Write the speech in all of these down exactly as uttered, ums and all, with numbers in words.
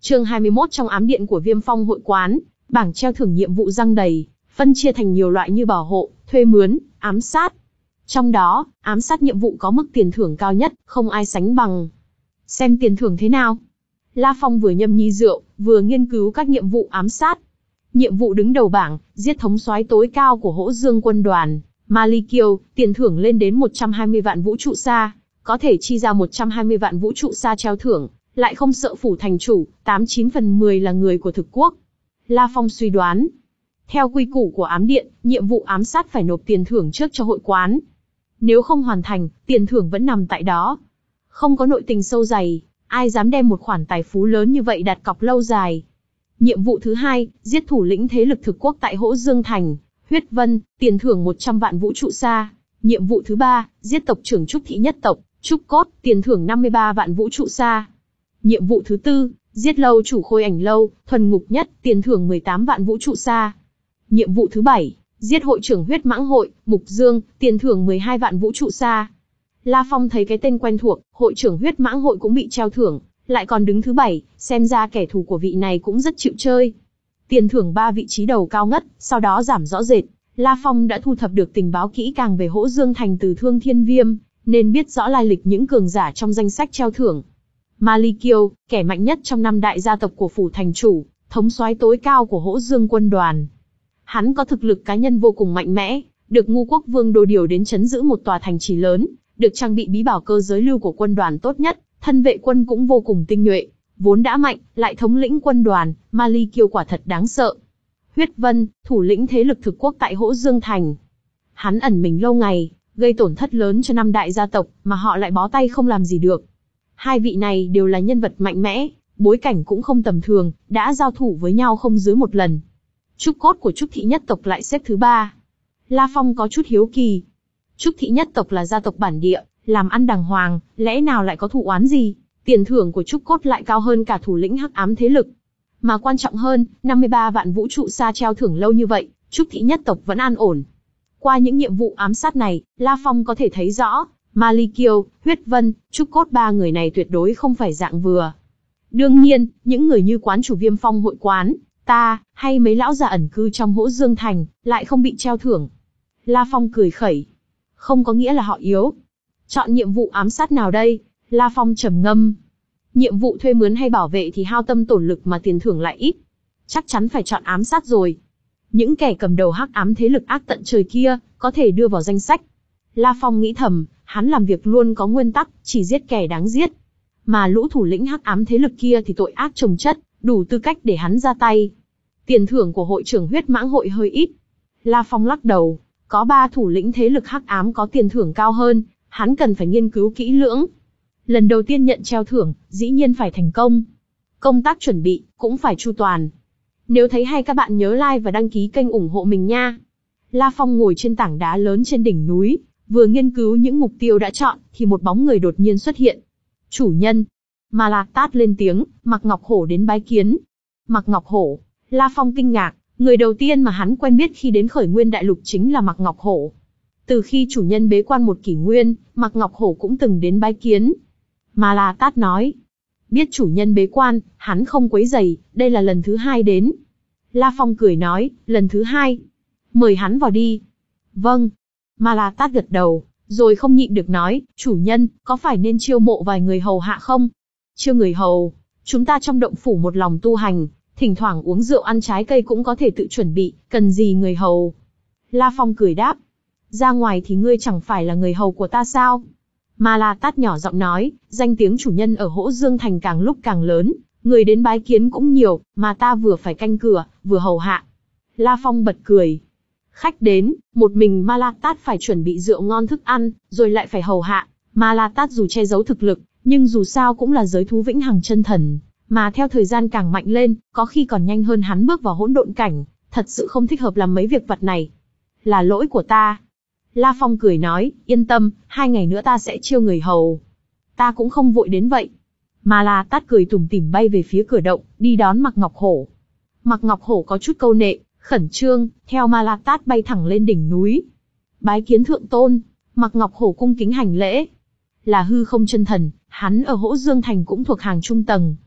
Chương hai mươi mốt trong ám điện của Viêm Phong hội quán, bảng treo thưởng nhiệm vụ răng đầy, phân chia thành nhiều loại như bảo hộ, thuê mướn, ám sát. Trong đó, ám sát nhiệm vụ có mức tiền thưởng cao nhất, không ai sánh bằng. Xem tiền thưởng thế nào? La Phong vừa nhâm nhi rượu, vừa nghiên cứu các nhiệm vụ ám sát. Nhiệm vụ đứng đầu bảng, giết thống soái tối cao của Hỗ Dương quân đoàn, Ma Ly Kiêu, tiền thưởng lên đến một trăm hai mươi vạn vũ trụ sa, có thể chi ra một trăm hai mươi vạn vũ trụ sa treo thưởng, lại không sợ phủ thành chủ, tám chín phần mười là người của thực quốc. La Phong suy đoán, theo quy củ của ám điện, nhiệm vụ ám sát phải nộp tiền thưởng trước cho hội quán. Nếu không hoàn thành, tiền thưởng vẫn nằm tại đó. Không có nội tình sâu dày, ai dám đem một khoản tài phú lớn như vậy đặt cọc lâu dài. Nhiệm vụ thứ hai, giết thủ lĩnh thế lực thực quốc tại Hỗ Dương Thành, Huyết Vân, tiền thưởng một trăm vạn vũ trụ sa. Nhiệm vụ thứ ba, giết tộc trưởng Trúc Thị Nhất tộc, Trúc Cốt, tiền thưởng năm mươi ba vạn vũ trụ sa. Nhiệm vụ thứ tư, giết lâu chủ Khôi Ảnh Lâu, Thuần Ngục Nhất, tiền thưởng mười tám vạn vũ trụ sa. Nhiệm vụ thứ bảy, giết hội trưởng Huyết Mãng Hội, Mục Dương, tiền thưởng mười hai vạn vũ trụ sa. La Phong thấy cái tên quen thuộc, hội trưởng Huyết Mãng Hội cũng bị treo thưởng, lại còn đứng thứ bảy, xem ra kẻ thù của vị này cũng rất chịu chơi. Tiền thưởng ba vị trí đầu cao ngất, sau đó giảm rõ rệt. La Phong đã thu thập được tình báo kỹ càng về Hỗ Dương Thành từ Thương Thiên Viêm, nên biết rõ lai lịch những cường giả trong danh sách treo thưởng. Ma Ly Kiêu, kẻ mạnh nhất trong năm đại gia tộc của phủ thành chủ, thống soái tối cao của Hỗ Dương quân đoàn. Hắn có thực lực cá nhân vô cùng mạnh mẽ, được Ngu Quốc Vương Đồ điều đến trấn giữ một tòa thành trì lớn, được trang bị bí bảo cơ giới lưu của quân đoàn tốt nhất, thân vệ quân cũng vô cùng tinh nhuệ, vốn đã mạnh, lại thống lĩnh quân đoàn, Ma Ly Kiêu quả thật đáng sợ. Huyết Vân, thủ lĩnh thế lực thực quốc tại Hỗ Dương Thành. Hắn ẩn mình lâu ngày, gây tổn thất lớn cho năm đại gia tộc, mà họ lại bó tay không làm gì được. Hai vị này đều là nhân vật mạnh mẽ, bối cảnh cũng không tầm thường, đã giao thủ với nhau không dưới một lần. Trúc Cốt của Trúc Thị Nhất tộc lại xếp thứ ba. La Phong có chút hiếu kỳ. Trúc Thị Nhất tộc là gia tộc bản địa, làm ăn đàng hoàng, lẽ nào lại có thù oán gì? Tiền thưởng của Trúc Cốt lại cao hơn cả thủ lĩnh hắc ám thế lực. Mà quan trọng hơn, năm mươi ba vạn vũ trụ sa treo thưởng lâu như vậy, Trúc Thị Nhất tộc vẫn an ổn. Qua những nhiệm vụ ám sát này, La Phong có thể thấy rõ, Ma Ly Kiêu, Huyết Vân, Trúc Cốt ba người này tuyệt đối không phải dạng vừa. Đương nhiên, những người như quán chủ Viêm Phong hội quán, ta, hay mấy lão già ẩn cư trong Hỗ Dương Thành, lại không bị treo thưởng. La Phong cười khẩy. Không có nghĩa là họ yếu. Chọn nhiệm vụ ám sát nào đây? La Phong trầm ngâm. Nhiệm vụ thuê mướn hay bảo vệ thì hao tâm tổn lực mà tiền thưởng lại ít. Chắc chắn phải chọn ám sát rồi. Những kẻ cầm đầu hắc ám thế lực ác tận trời kia, có thể đưa vào danh sách. La Phong nghĩ thầm, hắn làm việc luôn có nguyên tắc, chỉ giết kẻ đáng giết. Mà lũ thủ lĩnh hắc ám thế lực kia thì tội ác chồng chất, đủ tư cách để hắn ra tay. Tiền thưởng của hội trưởng Huyết Mãng Hội hơi ít. La Phong lắc đầu, có ba thủ lĩnh thế lực hắc ám có tiền thưởng cao hơn, hắn cần phải nghiên cứu kỹ lưỡng. Lần đầu tiên nhận treo thưởng, dĩ nhiên phải thành công. Công tác chuẩn bị, cũng phải chu toàn. Nếu thấy hay các bạn nhớ like và đăng ký kênh ủng hộ mình nha. La Phong ngồi trên tảng đá lớn trên đỉnh núi, vừa nghiên cứu những mục tiêu đã chọn, thì một bóng người đột nhiên xuất hiện. Chủ nhân. Ma La Tát lên tiếng, Mạc Ngọc Hổ đến bái kiến. Mạc Ngọc Hổ. La Phong kinh ngạc, người đầu tiên mà hắn quen biết khi đến Khởi Nguyên Đại Lục chính là Mạc Ngọc Hổ. Từ khi chủ nhân bế quan một kỷ nguyên, Mạc Ngọc Hổ cũng từng đến bái kiến. Ma La Tát nói, biết chủ nhân bế quan, hắn không quấy rầy, đây là lần thứ hai đến. La Phong cười nói, lần thứ hai. Mời hắn vào đi. Vâng. Ma La Tát gật đầu, rồi không nhịn được nói, chủ nhân, có phải nên chiêu mộ vài người hầu hạ không? Chiêu người hầu, chúng ta trong động phủ một lòng tu hành, thỉnh thoảng uống rượu ăn trái cây cũng có thể tự chuẩn bị, cần gì người hầu? La Phong cười đáp, ra ngoài thì ngươi chẳng phải là người hầu của ta sao? Ma La Tát nhỏ giọng nói, danh tiếng chủ nhân ở Hỗ Dương Thành càng lúc càng lớn, người đến bái kiến cũng nhiều, mà ta vừa phải canh cửa, vừa hầu hạ. La Phong bật cười. Khách đến, một mình Ma La Tát phải chuẩn bị rượu ngon thức ăn, rồi lại phải hầu hạ. Ma La Tát dù che giấu thực lực, nhưng dù sao cũng là giới thú vĩnh hằng chân thần, mà theo thời gian càng mạnh lên, có khi còn nhanh hơn hắn bước vào hỗn độn cảnh, thật sự không thích hợp làm mấy việc vặt này. Là lỗi của ta. La Phong cười nói, yên tâm, hai ngày nữa ta sẽ chiêu người hầu. Ta cũng không vội đến vậy. Ma La Tát cười tủm tỉm bay về phía cửa động, đi đón Mạc Ngọc Hổ. Mạc Ngọc Hổ có chút câu nệ, khẩn trương, theo Ma La Tát bay thẳng lên đỉnh núi. Bái kiến thượng tôn, Mạc Ngọc Hổ cung kính hành lễ. Là hư không chân thần, hắn ở Hỗ Dương Thành cũng thuộc hàng trung tầng.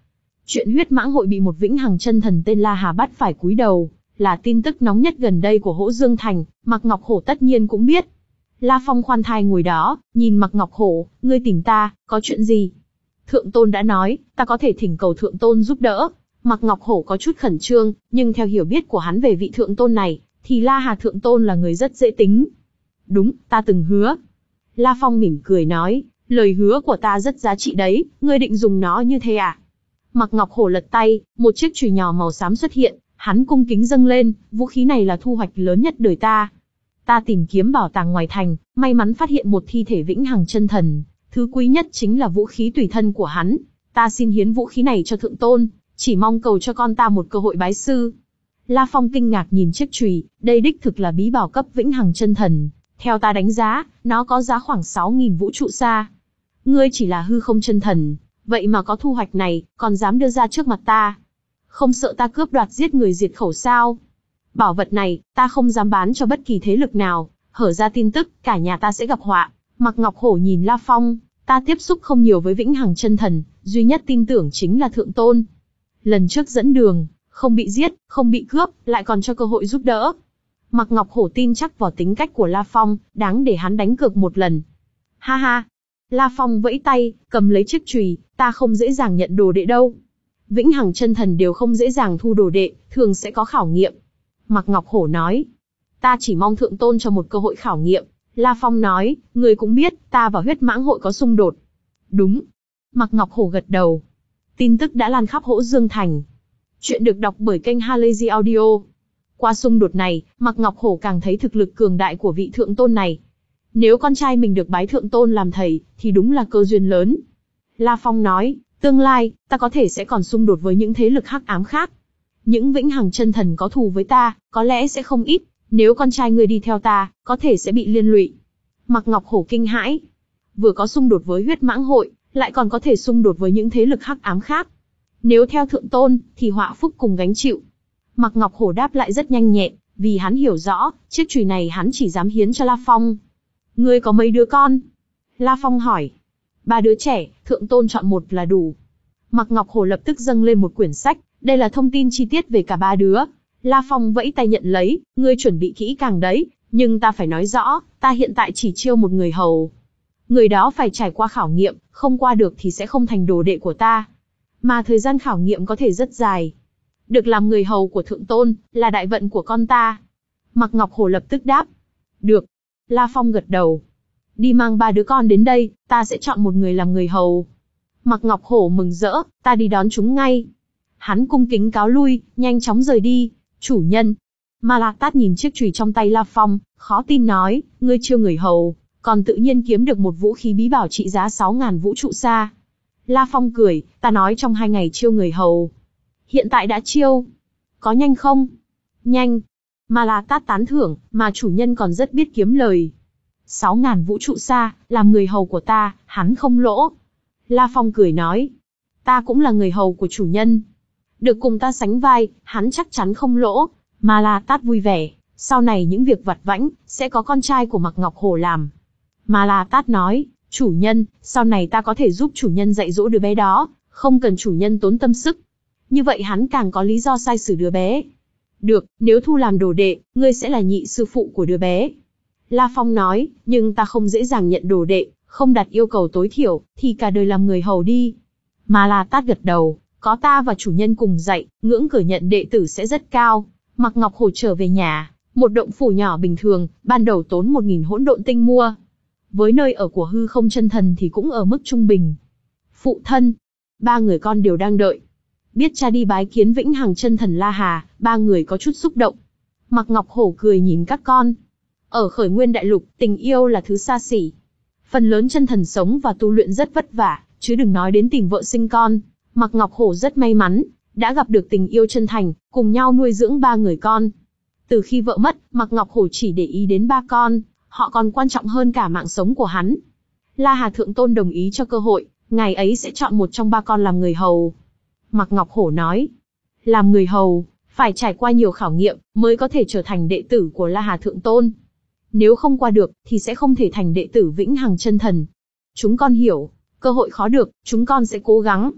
Chuyện huyết mãng hội bị một vĩnh hằng chân thần tên La Hà bắt phải cúi đầu, là tin tức nóng nhất gần đây của Hỗ Dương Thành, Mạc Ngọc Hổ tất nhiên cũng biết. La Phong khoan thai ngồi đó, nhìn Mạc Ngọc Hổ, ngươi tìm ta, có chuyện gì? Thượng Tôn đã nói, ta có thể thỉnh cầu Thượng Tôn giúp đỡ. Mạc Ngọc Hổ có chút khẩn trương, nhưng theo hiểu biết của hắn về vị Thượng Tôn này, thì La Hà Thượng Tôn là người rất dễ tính. Đúng, ta từng hứa. La Phong mỉm cười nói, lời hứa của ta rất giá trị đấy, ngươi định dùng nó như thế à? Mạc Ngọc Hổ lật tay, một chiếc chùy nhỏ màu xám xuất hiện, hắn cung kính dâng lên, vũ khí này là thu hoạch lớn nhất đời ta. Ta tìm kiếm bảo tàng ngoài thành, may mắn phát hiện một thi thể vĩnh hằng chân thần, thứ quý nhất chính là vũ khí tùy thân của hắn. Ta xin hiến vũ khí này cho Thượng Tôn, chỉ mong cầu cho con ta một cơ hội bái sư. La Phong kinh ngạc nhìn chiếc chùy, đây đích thực là bí bảo cấp vĩnh hằng chân thần. Theo ta đánh giá, nó có giá khoảng sáu nghìn vũ trụ xa. Ngươi chỉ là hư không chân thần, vậy mà có thu hoạch này, còn dám đưa ra trước mặt ta. Không sợ ta cướp đoạt giết người diệt khẩu sao? Bảo vật này, ta không dám bán cho bất kỳ thế lực nào, hở ra tin tức, cả nhà ta sẽ gặp họa. Mạc Ngọc Hổ nhìn La Phong, ta tiếp xúc không nhiều với vĩnh hằng chân thần, duy nhất tin tưởng chính là Thượng Tôn. Lần trước dẫn đường, không bị giết, không bị cướp, lại còn cho cơ hội giúp đỡ. Mạc Ngọc Hổ tin chắc vào tính cách của La Phong, đáng để hắn đánh cược một lần. Ha ha! La Phong vẫy tay, cầm lấy chiếc chùy, ta không dễ dàng nhận đồ đệ đâu. Vĩnh hằng chân thần đều không dễ dàng thu đồ đệ, thường sẽ có khảo nghiệm. Mạc Ngọc Hổ nói, ta chỉ mong Thượng Tôn cho một cơ hội khảo nghiệm. La Phong nói, người cũng biết, ta và huyết mãng hội có xung đột. Đúng. Mạc Ngọc Hổ gật đầu. Tin tức đã lan khắp Hỗ Dương Thành. Chuyện được đọc bởi kênh Halazy Audio. Qua xung đột này, Mạc Ngọc Hổ càng thấy thực lực cường đại của vị Thượng Tôn này. Nếu con trai mình được bái Thượng Tôn làm thầy, thì đúng là cơ duyên lớn. La Phong nói, tương lai, ta có thể sẽ còn xung đột với những thế lực hắc ám khác. Những vĩnh hằng chân thần có thù với ta, có lẽ sẽ không ít. Nếu con trai ngươi đi theo ta, có thể sẽ bị liên lụy. Mạc Ngọc Hổ kinh hãi. Vừa có xung đột với huyết mãng hội, lại còn có thể xung đột với những thế lực hắc ám khác. Nếu theo Thượng Tôn, thì họa phúc cùng gánh chịu. Mạc Ngọc Hổ đáp lại rất nhanh nhẹn, vì hắn hiểu rõ, chiếc chùy này hắn chỉ dám hiến cho La Phong. Ngươi có mấy đứa con? La Phong hỏi. Ba đứa trẻ, Thượng Tôn chọn một là đủ. Mạc Ngọc Hổ lập tức dâng lên một quyển sách, đây là thông tin chi tiết về cả ba đứa. La Phong vẫy tay nhận lấy, ngươi chuẩn bị kỹ càng đấy, nhưng ta phải nói rõ, ta hiện tại chỉ chiêu một người hầu. Người đó phải trải qua khảo nghiệm, không qua được thì sẽ không thành đồ đệ của ta. Mà thời gian khảo nghiệm có thể rất dài. Được làm người hầu của Thượng Tôn, là đại vận của con ta. Mạc Ngọc Hổ lập tức đáp. Được. La Phong gật đầu. Đi mang ba đứa con đến đây, ta sẽ chọn một người làm người hầu. Mạc Ngọc Hổ mừng rỡ, ta đi đón chúng ngay. Hắn cung kính cáo lui, nhanh chóng rời đi. Chủ nhân. Ma La Tát nhìn chiếc chùy trong tay La Phong, khó tin nói, ngươi chiêu người hầu, còn tự nhiên kiếm được một vũ khí bí bảo trị giá sáu ngàn vũ trụ xa. La Phong cười, ta nói trong hai ngày chiêu người hầu. Hiện tại đã chiêu. Có nhanh không? Nhanh. Ma La Tát tán thưởng, mà chủ nhân còn rất biết kiếm lời. Sáu ngàn vũ trụ xa, làm người hầu của ta, hắn không lỗ. La Phong cười nói, ta cũng là người hầu của chủ nhân. Được cùng ta sánh vai, hắn chắc chắn không lỗ. Ma La Tát vui vẻ, sau này những việc vặt vãnh, sẽ có con trai của Mạc Ngọc Hổ làm. Ma La Tát nói, chủ nhân, sau này ta có thể giúp chủ nhân dạy dỗ đứa bé đó, không cần chủ nhân tốn tâm sức. Như vậy hắn càng có lý do sai xử đứa bé. Được, nếu thu làm đồ đệ, ngươi sẽ là nhị sư phụ của đứa bé. La Phong nói, nhưng ta không dễ dàng nhận đồ đệ, không đặt yêu cầu tối thiểu, thì cả đời làm người hầu đi. Ma La Tát gật đầu, có ta và chủ nhân cùng dạy, ngưỡng cửa nhận đệ tử sẽ rất cao. Mạc Ngọc Hổ trở về nhà, một động phủ nhỏ bình thường, ban đầu tốn một nghìn hỗn độn tinh mua. Với nơi ở của hư không chân thần thì cũng ở mức trung bình. Phụ thân, ba người con đều đang đợi. Biết cha đi bái kiến vĩnh hằng chân thần La Hà, ba người có chút xúc động. Mạc Ngọc Hổ cười nhìn các con. Ở khởi nguyên đại lục, tình yêu là thứ xa xỉ. Phần lớn chân thần sống và tu luyện rất vất vả, chứ đừng nói đến tìm vợ sinh con. Mạc Ngọc Hổ rất may mắn, đã gặp được tình yêu chân thành, cùng nhau nuôi dưỡng ba người con. Từ khi vợ mất, Mạc Ngọc Hổ chỉ để ý đến ba con, họ còn quan trọng hơn cả mạng sống của hắn. La Hà Thượng Tôn đồng ý cho cơ hội, ngày ấy sẽ chọn một trong ba con làm người hầu. Mạc Ngọc Hổ nói, làm người hầu, phải trải qua nhiều khảo nghiệm, mới có thể trở thành đệ tử của La Hà Thượng Tôn. Nếu không qua được, thì sẽ không thể thành đệ tử vĩnh hằng chân thần. Chúng con hiểu, cơ hội khó được, chúng con sẽ cố gắng.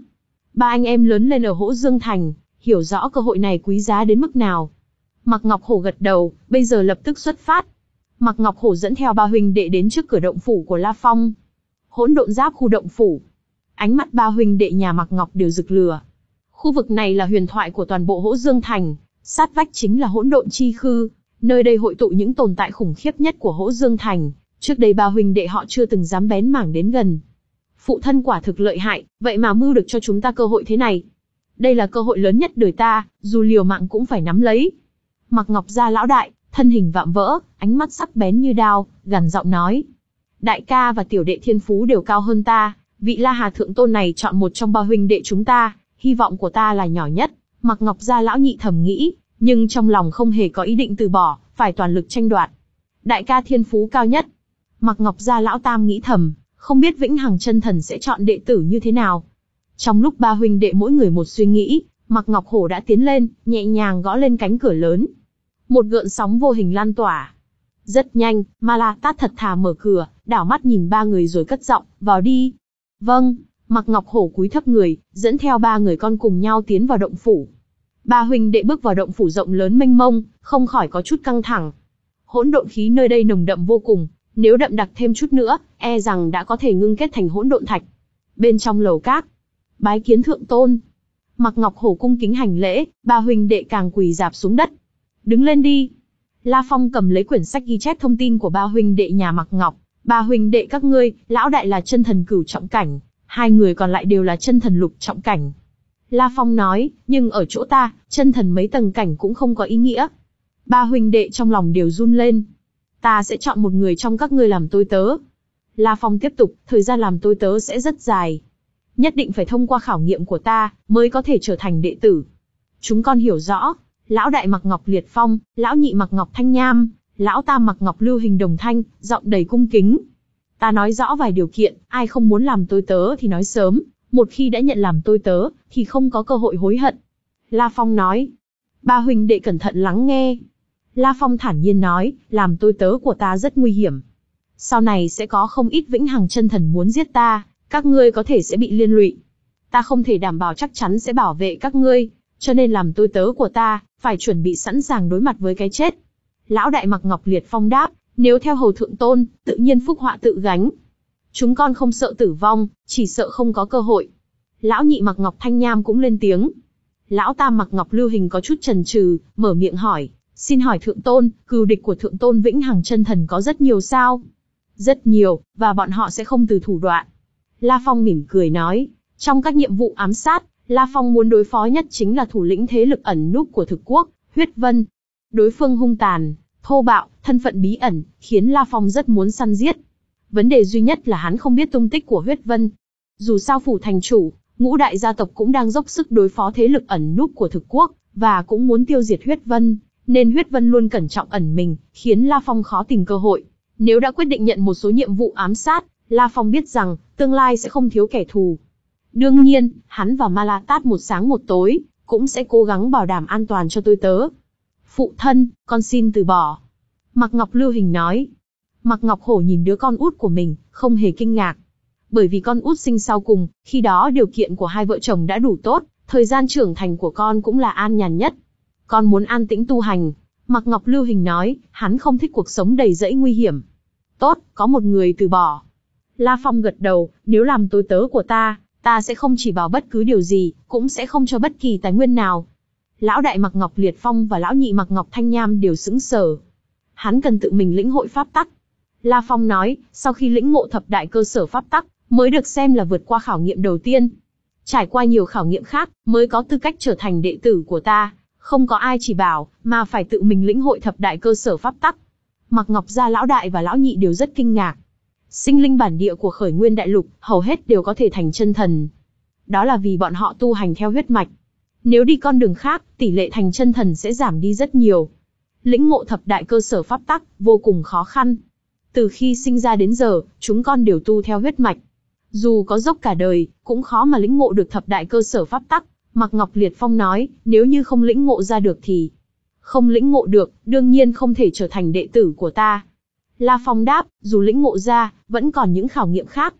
Ba anh em lớn lên ở Hỗ Dương Thành, hiểu rõ cơ hội này quý giá đến mức nào. Mạc Ngọc Hổ gật đầu, bây giờ lập tức xuất phát. Mạc Ngọc Hổ dẫn theo ba huynh đệ đến trước cửa động phủ của La Phong. Hỗn độn giáp khu động phủ. Ánh mắt ba huynh đệ nhà Mạc Ngọc đều rực lửa. Khu vực này là huyền thoại của toàn bộ Hỗ Dương Thành, sát vách chính là hỗn độn chi khư, nơi đây hội tụ những tồn tại khủng khiếp nhất của Hỗ Dương Thành. Trước đây ba huynh đệ họ chưa từng dám bén mảng đến gần. Phụ thân quả thực lợi hại, vậy mà mưu được cho chúng ta cơ hội thế này. Đây là cơ hội lớn nhất đời ta, dù liều mạng cũng phải nắm lấy. Mạc Ngọc gia lão đại, thân hình vạm vỡ, ánh mắt sắc bén như đao, gằn giọng nói. Đại ca và tiểu đệ thiên phú đều cao hơn ta, vị La Hà thượng tôn này chọn một trong ba huynh đệ chúng ta, hy vọng của ta là nhỏ nhất. Mạc Ngọc gia lão nhị thầm nghĩ, nhưng trong lòng không hề có ý định từ bỏ, phải toàn lực tranh đoạt. Đại ca thiên phú cao nhất. Mạc Ngọc gia lão tam nghĩ thầm, không biết Vĩnh Hằng chân thần sẽ chọn đệ tử như thế nào. Trong lúc ba huynh đệ mỗi người một suy nghĩ, Mạc Ngọc Hổ đã tiến lên, nhẹ nhàng gõ lên cánh cửa lớn. Một gợn sóng vô hình lan tỏa. Rất nhanh, Ma La Tát thật thà mở cửa, đảo mắt nhìn ba người rồi cất giọng, vào đi. Vâng, Mạc Ngọc Hổ cúi thấp người, dẫn theo ba người con cùng nhau tiến vào động phủ. Ba huynh đệ bước vào động phủ rộng lớn mênh mông, không khỏi có chút căng thẳng. Hỗn độn khí nơi đây nồng đậm vô cùng, nếu đậm đặc thêm chút nữa, e rằng đã có thể ngưng kết thành hỗn độn thạch. Bên trong lầu các, bái kiến thượng tôn. Mạc Ngọc Hổ cung kính hành lễ, ba huynh đệ càng quỳ rạp xuống đất. Đứng lên đi. La Phong cầm lấy quyển sách ghi chép thông tin của ba huynh đệ nhà Mạc Ngọc. Ba huynh đệ các ngươi, lão đại là chân thần cửu trọng cảnh, hai người còn lại đều là chân thần lục trọng cảnh. La Phong nói, nhưng ở chỗ ta, chân thần mấy tầng cảnh cũng không có ý nghĩa. Ba huynh đệ trong lòng đều run lên. Ta sẽ chọn một người trong các ngươi làm tôi tớ. La Phong tiếp tục, thời gian làm tôi tớ sẽ rất dài. Nhất định phải thông qua khảo nghiệm của ta, mới có thể trở thành đệ tử. Chúng con hiểu rõ, lão đại Mạc Ngọc Liệt Phong, lão nhị Mạc Ngọc Thanh Nham, lão tam Mạc Ngọc Lưu Hình Đồng Thanh, giọng đầy cung kính. Ta nói rõ vài điều kiện, ai không muốn làm tôi tớ thì nói sớm, một khi đã nhận làm tôi tớ, thì không có cơ hội hối hận. La Phong nói. Ba huynh đệ cẩn thận lắng nghe. La Phong thản nhiên nói, làm tôi tớ của ta rất nguy hiểm. Sau này sẽ có không ít Vĩnh Hằng chân thần muốn giết ta, các ngươi có thể sẽ bị liên lụy. Ta không thể đảm bảo chắc chắn sẽ bảo vệ các ngươi, cho nên làm tôi tớ của ta, phải chuẩn bị sẵn sàng đối mặt với cái chết. Lão đại Mạc Ngọc Liệt Phong đáp, nếu theo hầu thượng tôn, tự nhiên phúc họa tự gánh. Chúng con không sợ tử vong, chỉ sợ không có cơ hội. Lão nhị Mạc Ngọc Thanh Nham cũng lên tiếng. Lão tam Mạc Ngọc Lưu Hình có chút chần chừ, mở miệng hỏi, xin hỏi thượng tôn, cừu địch của thượng tôn Vĩnh Hằng chân thần có rất nhiều sao? Rất nhiều, và bọn họ sẽ không từ thủ đoạn. La Phong mỉm cười nói, trong các nhiệm vụ ám sát, La Phong muốn đối phó nhất chính là thủ lĩnh thế lực ẩn núp của thực quốc, Huyết Vân. Đối phương hung tàn, thô bạo, thân phận bí ẩn, khiến La Phong rất muốn săn giết. Vấn đề duy nhất là hắn không biết tung tích của Huyết Vân. Dù sao phủ thành chủ, ngũ đại gia tộc cũng đang dốc sức đối phó thế lực ẩn núp của thực quốc, và cũng muốn tiêu diệt Huyết Vân, nên Huyết Vân luôn cẩn trọng ẩn mình, khiến La Phong khó tìm cơ hội. Nếu đã quyết định nhận một số nhiệm vụ ám sát, La Phong biết rằng, tương lai sẽ không thiếu kẻ thù. Đương nhiên, hắn và Ma La Tát một sáng một tối, cũng sẽ cố gắng bảo đảm an toàn cho tôi tớ. Phụ thân, con xin từ bỏ. Mạc Ngọc Lưu Hình nói. Mạc Ngọc Hổ nhìn đứa con út của mình, không hề kinh ngạc. Bởi vì con út sinh sau cùng, khi đó điều kiện của hai vợ chồng đã đủ tốt, thời gian trưởng thành của con cũng là an nhàn nhất. Con muốn an tĩnh tu hành. Mạc Ngọc Lưu Hình nói, hắn không thích cuộc sống đầy rẫy nguy hiểm. Tốt, có một người từ bỏ. La Phong gật đầu, nếu làm tôi tớ của ta, ta sẽ không chỉ bảo bất cứ điều gì, cũng sẽ không cho bất kỳ tài nguyên nào. Lão đại Mạc Ngọc Liệt Phong và lão nhị Mạc Ngọc Thanh Nham đều sững sờ. Hắn cần tự mình lĩnh hội pháp tắc. La Phong nói, sau khi lĩnh ngộ thập đại cơ sở pháp tắc, mới được xem là vượt qua khảo nghiệm đầu tiên. Trải qua nhiều khảo nghiệm khác, mới có tư cách trở thành đệ tử của ta. Không có ai chỉ bảo, mà phải tự mình lĩnh hội thập đại cơ sở pháp tắc. Mạc Ngọc gia lão đại và lão nhị đều rất kinh ngạc. Sinh linh bản địa của Khởi Nguyên Đại Lục, hầu hết đều có thể thành chân thần. Đó là vì bọn họ tu hành theo huyết mạch. Nếu đi con đường khác, tỷ lệ thành chân thần sẽ giảm đi rất nhiều. Lĩnh ngộ thập đại cơ sở pháp tắc, vô cùng khó khăn. Từ khi sinh ra đến giờ, chúng con đều tu theo huyết mạch. Dù có dốc cả đời, cũng khó mà lĩnh ngộ được thập đại cơ sở pháp tắc. Mạc Ngọc Liệt Phong nói, nếu như không lĩnh ngộ ra được thì... Không lĩnh ngộ được, đương nhiên không thể trở thành đệ tử của ta. La Phong đáp, dù lĩnh ngộ ra, vẫn còn những khảo nghiệm khác.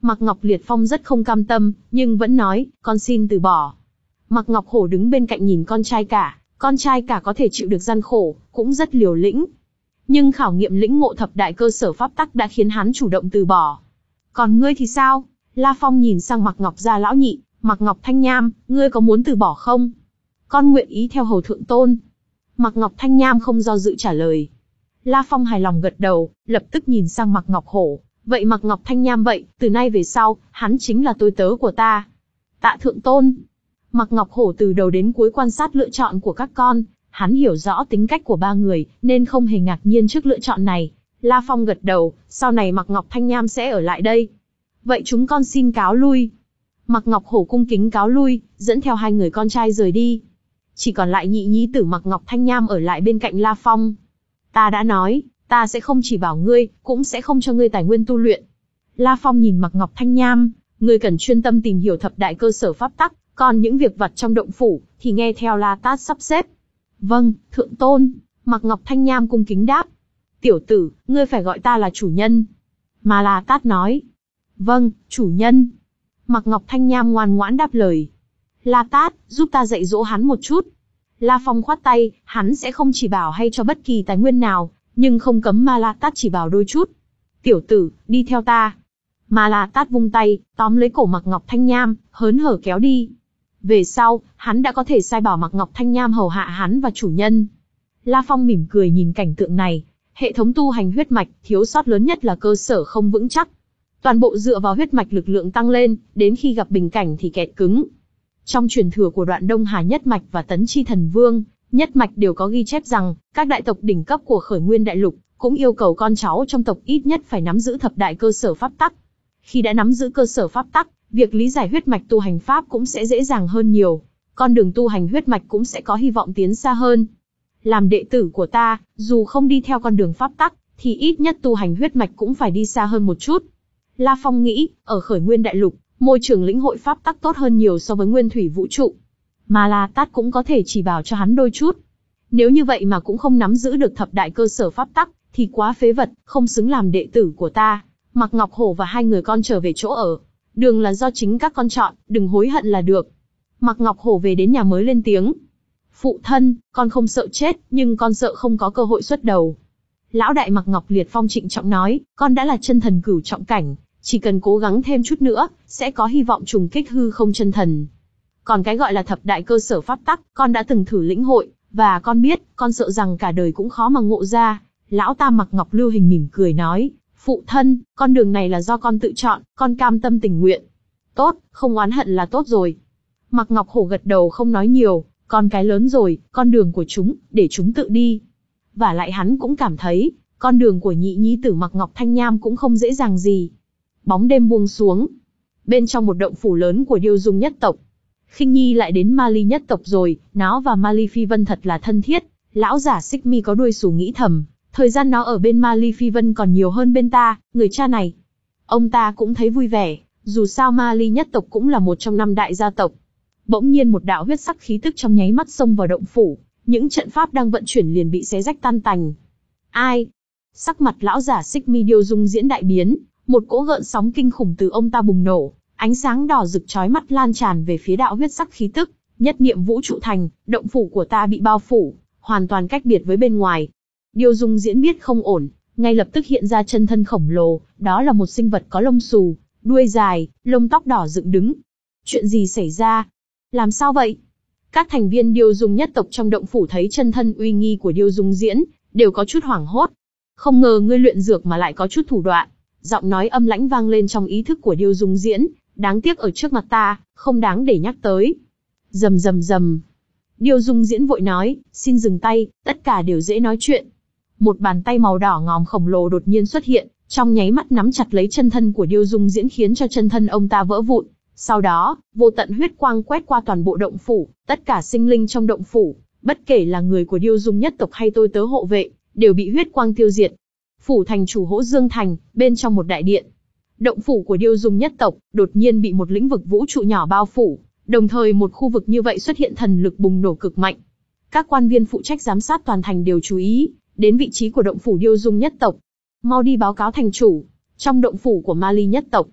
Mạc Ngọc Liệt Phong rất không cam tâm, nhưng vẫn nói, con xin từ bỏ. Mạc Ngọc Hổ đứng bên cạnh nhìn con trai cả, con trai cả có thể chịu được gian khổ, cũng rất liều lĩnh. Nhưng khảo nghiệm lĩnh ngộ thập đại cơ sở pháp tắc đã khiến hắn chủ động từ bỏ. Còn ngươi thì sao? La Phong nhìn sang Mạc Ngọc Gia lão nhị, Mạc Ngọc Thanh Nham, ngươi có muốn từ bỏ không? Con nguyện ý theo hầu thượng tôn. Mạc Ngọc Thanh Nham không do dự trả lời. La Phong hài lòng gật đầu, lập tức nhìn sang Mạc Ngọc Hổ. Vậy Mạc Ngọc Thanh Nham vậy, từ nay về sau, hắn chính là tôi tớ của ta. Tạ thượng tôn. Mạc Ngọc Hổ từ đầu đến cuối quan sát lựa chọn của các con, hắn hiểu rõ tính cách của ba người, nên không hề ngạc nhiên trước lựa chọn này. La Phong gật đầu, sau này Mạc Ngọc Thanh Nham sẽ ở lại đây. Vậy chúng con xin cáo lui. Mạc Ngọc Hổ cung kính cáo lui, dẫn theo hai người con trai rời đi. Chỉ còn lại nhị nhi tử Mạc Ngọc Thanh Nham ở lại bên cạnh La Phong. Ta đã nói, ta sẽ không chỉ bảo ngươi, cũng sẽ không cho ngươi tài nguyên tu luyện. La Phong nhìn Mạc Ngọc Thanh Nham, ngươi cần chuyên tâm tìm hiểu thập đại cơ sở pháp tắc, còn những việc vặt trong động phủ, thì nghe theo La Tát sắp xếp. Vâng, thượng tôn, Mạc Ngọc Thanh Nham cung kính đáp. Tiểu tử, ngươi phải gọi ta là chủ nhân. Mà La Tát nói. Vâng, chủ nhân. Mạc Ngọc Thanh Nham ngoan ngoãn đáp lời. La Tát, giúp ta dạy dỗ hắn một chút. La Phong khoát tay, hắn sẽ không chỉ bảo hay cho bất kỳ tài nguyên nào, nhưng không cấm Ma La Tát chỉ bảo đôi chút. Tiểu tử, đi theo ta. Ma La Tát vung tay, tóm lấy cổ Mạc Ngọc Thanh Nham, hớn hở kéo đi. Về sau, hắn đã có thể sai bảo Mạc Ngọc Thanh Nham hầu hạ hắn và chủ nhân. La Phong mỉm cười nhìn cảnh tượng này. Hệ thống tu hành huyết mạch, thiếu sót lớn nhất là cơ sở không vững chắc. Toàn bộ dựa vào huyết mạch lực lượng tăng lên, đến khi gặp bình cảnh thì kẹt cứng. Trong truyền thừa của Đoạn Đông Hà Nhất Mạch và Tấn Chi Thần Vương, Nhất Mạch đều có ghi chép rằng, các đại tộc đỉnh cấp của Khởi Nguyên Đại Lục, cũng yêu cầu con cháu trong tộc ít nhất phải nắm giữ thập đại cơ sở pháp tắc. Khi đã nắm giữ cơ sở pháp tắc, việc lý giải huyết mạch tu hành pháp cũng sẽ dễ dàng hơn nhiều. Con đường tu hành huyết mạch cũng sẽ có hy vọng tiến xa hơn. Làm đệ tử của ta, dù không đi theo con đường pháp tắc, thì ít nhất tu hành huyết mạch cũng phải đi xa hơn một chút. La Phong nghĩ, ở Khởi Nguyên Đại Lục, môi trường lĩnh hội pháp tắc tốt hơn nhiều so với nguyên thủy vũ trụ. Mà La Tát cũng có thể chỉ bảo cho hắn đôi chút. Nếu như vậy mà cũng không nắm giữ được thập đại cơ sở pháp tắc, thì quá phế vật, không xứng làm đệ tử của ta. Mạc Ngọc Hổ và hai người con trở về chỗ ở. Đường là do chính các con chọn, đừng hối hận là được. Mạc Ngọc Hổ về đến nhà mới lên tiếng. Phụ thân, con không sợ chết, nhưng con sợ không có cơ hội xuất đầu. Lão đại Mạc Ngọc Liệt Phong trịnh trọng nói, con đã là chân thần cửu trọng cảnh, chỉ cần cố gắng thêm chút nữa, sẽ có hy vọng trùng kích hư không chân thần. Còn cái gọi là thập đại cơ sở pháp tắc, con đã từng thử lĩnh hội, và con biết, con sợ rằng cả đời cũng khó mà ngộ ra. Lão Tam Mạc Ngọc Lưu Hình mỉm cười nói, phụ thân, con đường này là do con tự chọn, con cam tâm tình nguyện. Tốt, không oán hận là tốt rồi. Mạc Ngọc Hổ gật đầu không nói nhiều, con cái lớn rồi, con đường của chúng, để chúng tự đi. Và lại hắn cũng cảm thấy, con đường của nhị nhi tử Mạc Ngọc Thanh Nham cũng không dễ dàng gì. Bóng đêm buông xuống. Bên trong một động phủ lớn của Điêu Dung nhất tộc. Khinh Nhi lại đến Ma Ly nhất tộc rồi, nó và Ma Ly Phi Vân thật là thân thiết. Lão giả Xích Mi có đuôi xù nghĩ thầm, thời gian nó ở bên Ma Ly Phi Vân còn nhiều hơn bên ta, người cha này. Ông ta cũng thấy vui vẻ, dù sao Ma Ly nhất tộc cũng là một trong năm đại gia tộc. Bỗng nhiên một đạo huyết sắc khí tức trong nháy mắt xông vào động phủ, những trận pháp đang vận chuyển liền bị xé rách tan tành. Ai? Sắc mặt lão giả Xích Mi Điêu Dung diễn đại biến, một cỗ gợn sóng kinh khủng từ ông ta bùng nổ, ánh sáng đỏ rực chói mắt lan tràn về phía đạo huyết sắc khí tức. Nhất niệm vũ trụ thành, động phủ của ta bị bao phủ, hoàn toàn cách biệt với bên ngoài. Điêu Dung diễn biết không ổn, ngay lập tức hiện ra chân thân khổng lồ, đó là một sinh vật có lông xù, đuôi dài, lông tóc đỏ dựng đứng. Chuyện gì xảy ra? Làm sao vậy? Các thành viên Điêu Dung nhất tộc trong động phủ thấy chân thân uy nghi của Điêu Dung diễn, đều có chút hoảng hốt. Không ngờ ngươi luyện dược mà lại có chút thủ đoạn. Giọng nói âm lãnh vang lên trong ý thức của Điêu Dung diễn, đáng tiếc ở trước mặt ta, không đáng để nhắc tới. Rầm rầm rầm. Điêu Dung diễn vội nói, xin dừng tay, tất cả đều dễ nói chuyện. Một bàn tay màu đỏ ngòm khổng lồ đột nhiên xuất hiện, trong nháy mắt nắm chặt lấy chân thân của Điêu Dung diễn khiến cho chân thân ông ta vỡ vụn. Sau đó, vô tận huyết quang quét qua toàn bộ động phủ, tất cả sinh linh trong động phủ, bất kể là người của Điêu Dung nhất tộc hay tôi tớ hộ vệ, đều bị huyết quang tiêu diệt. Phủ thành chủ Hỗ Dương Thành, bên trong một đại điện. Động phủ của Điêu Dung nhất tộc, đột nhiên bị một lĩnh vực vũ trụ nhỏ bao phủ, đồng thời một khu vực như vậy xuất hiện thần lực bùng nổ cực mạnh. Các quan viên phụ trách giám sát toàn thành đều chú ý đến vị trí của động phủ Điêu Dung nhất tộc. Mau đi báo cáo thành chủ, trong động phủ của Ma Ly nhất tộc.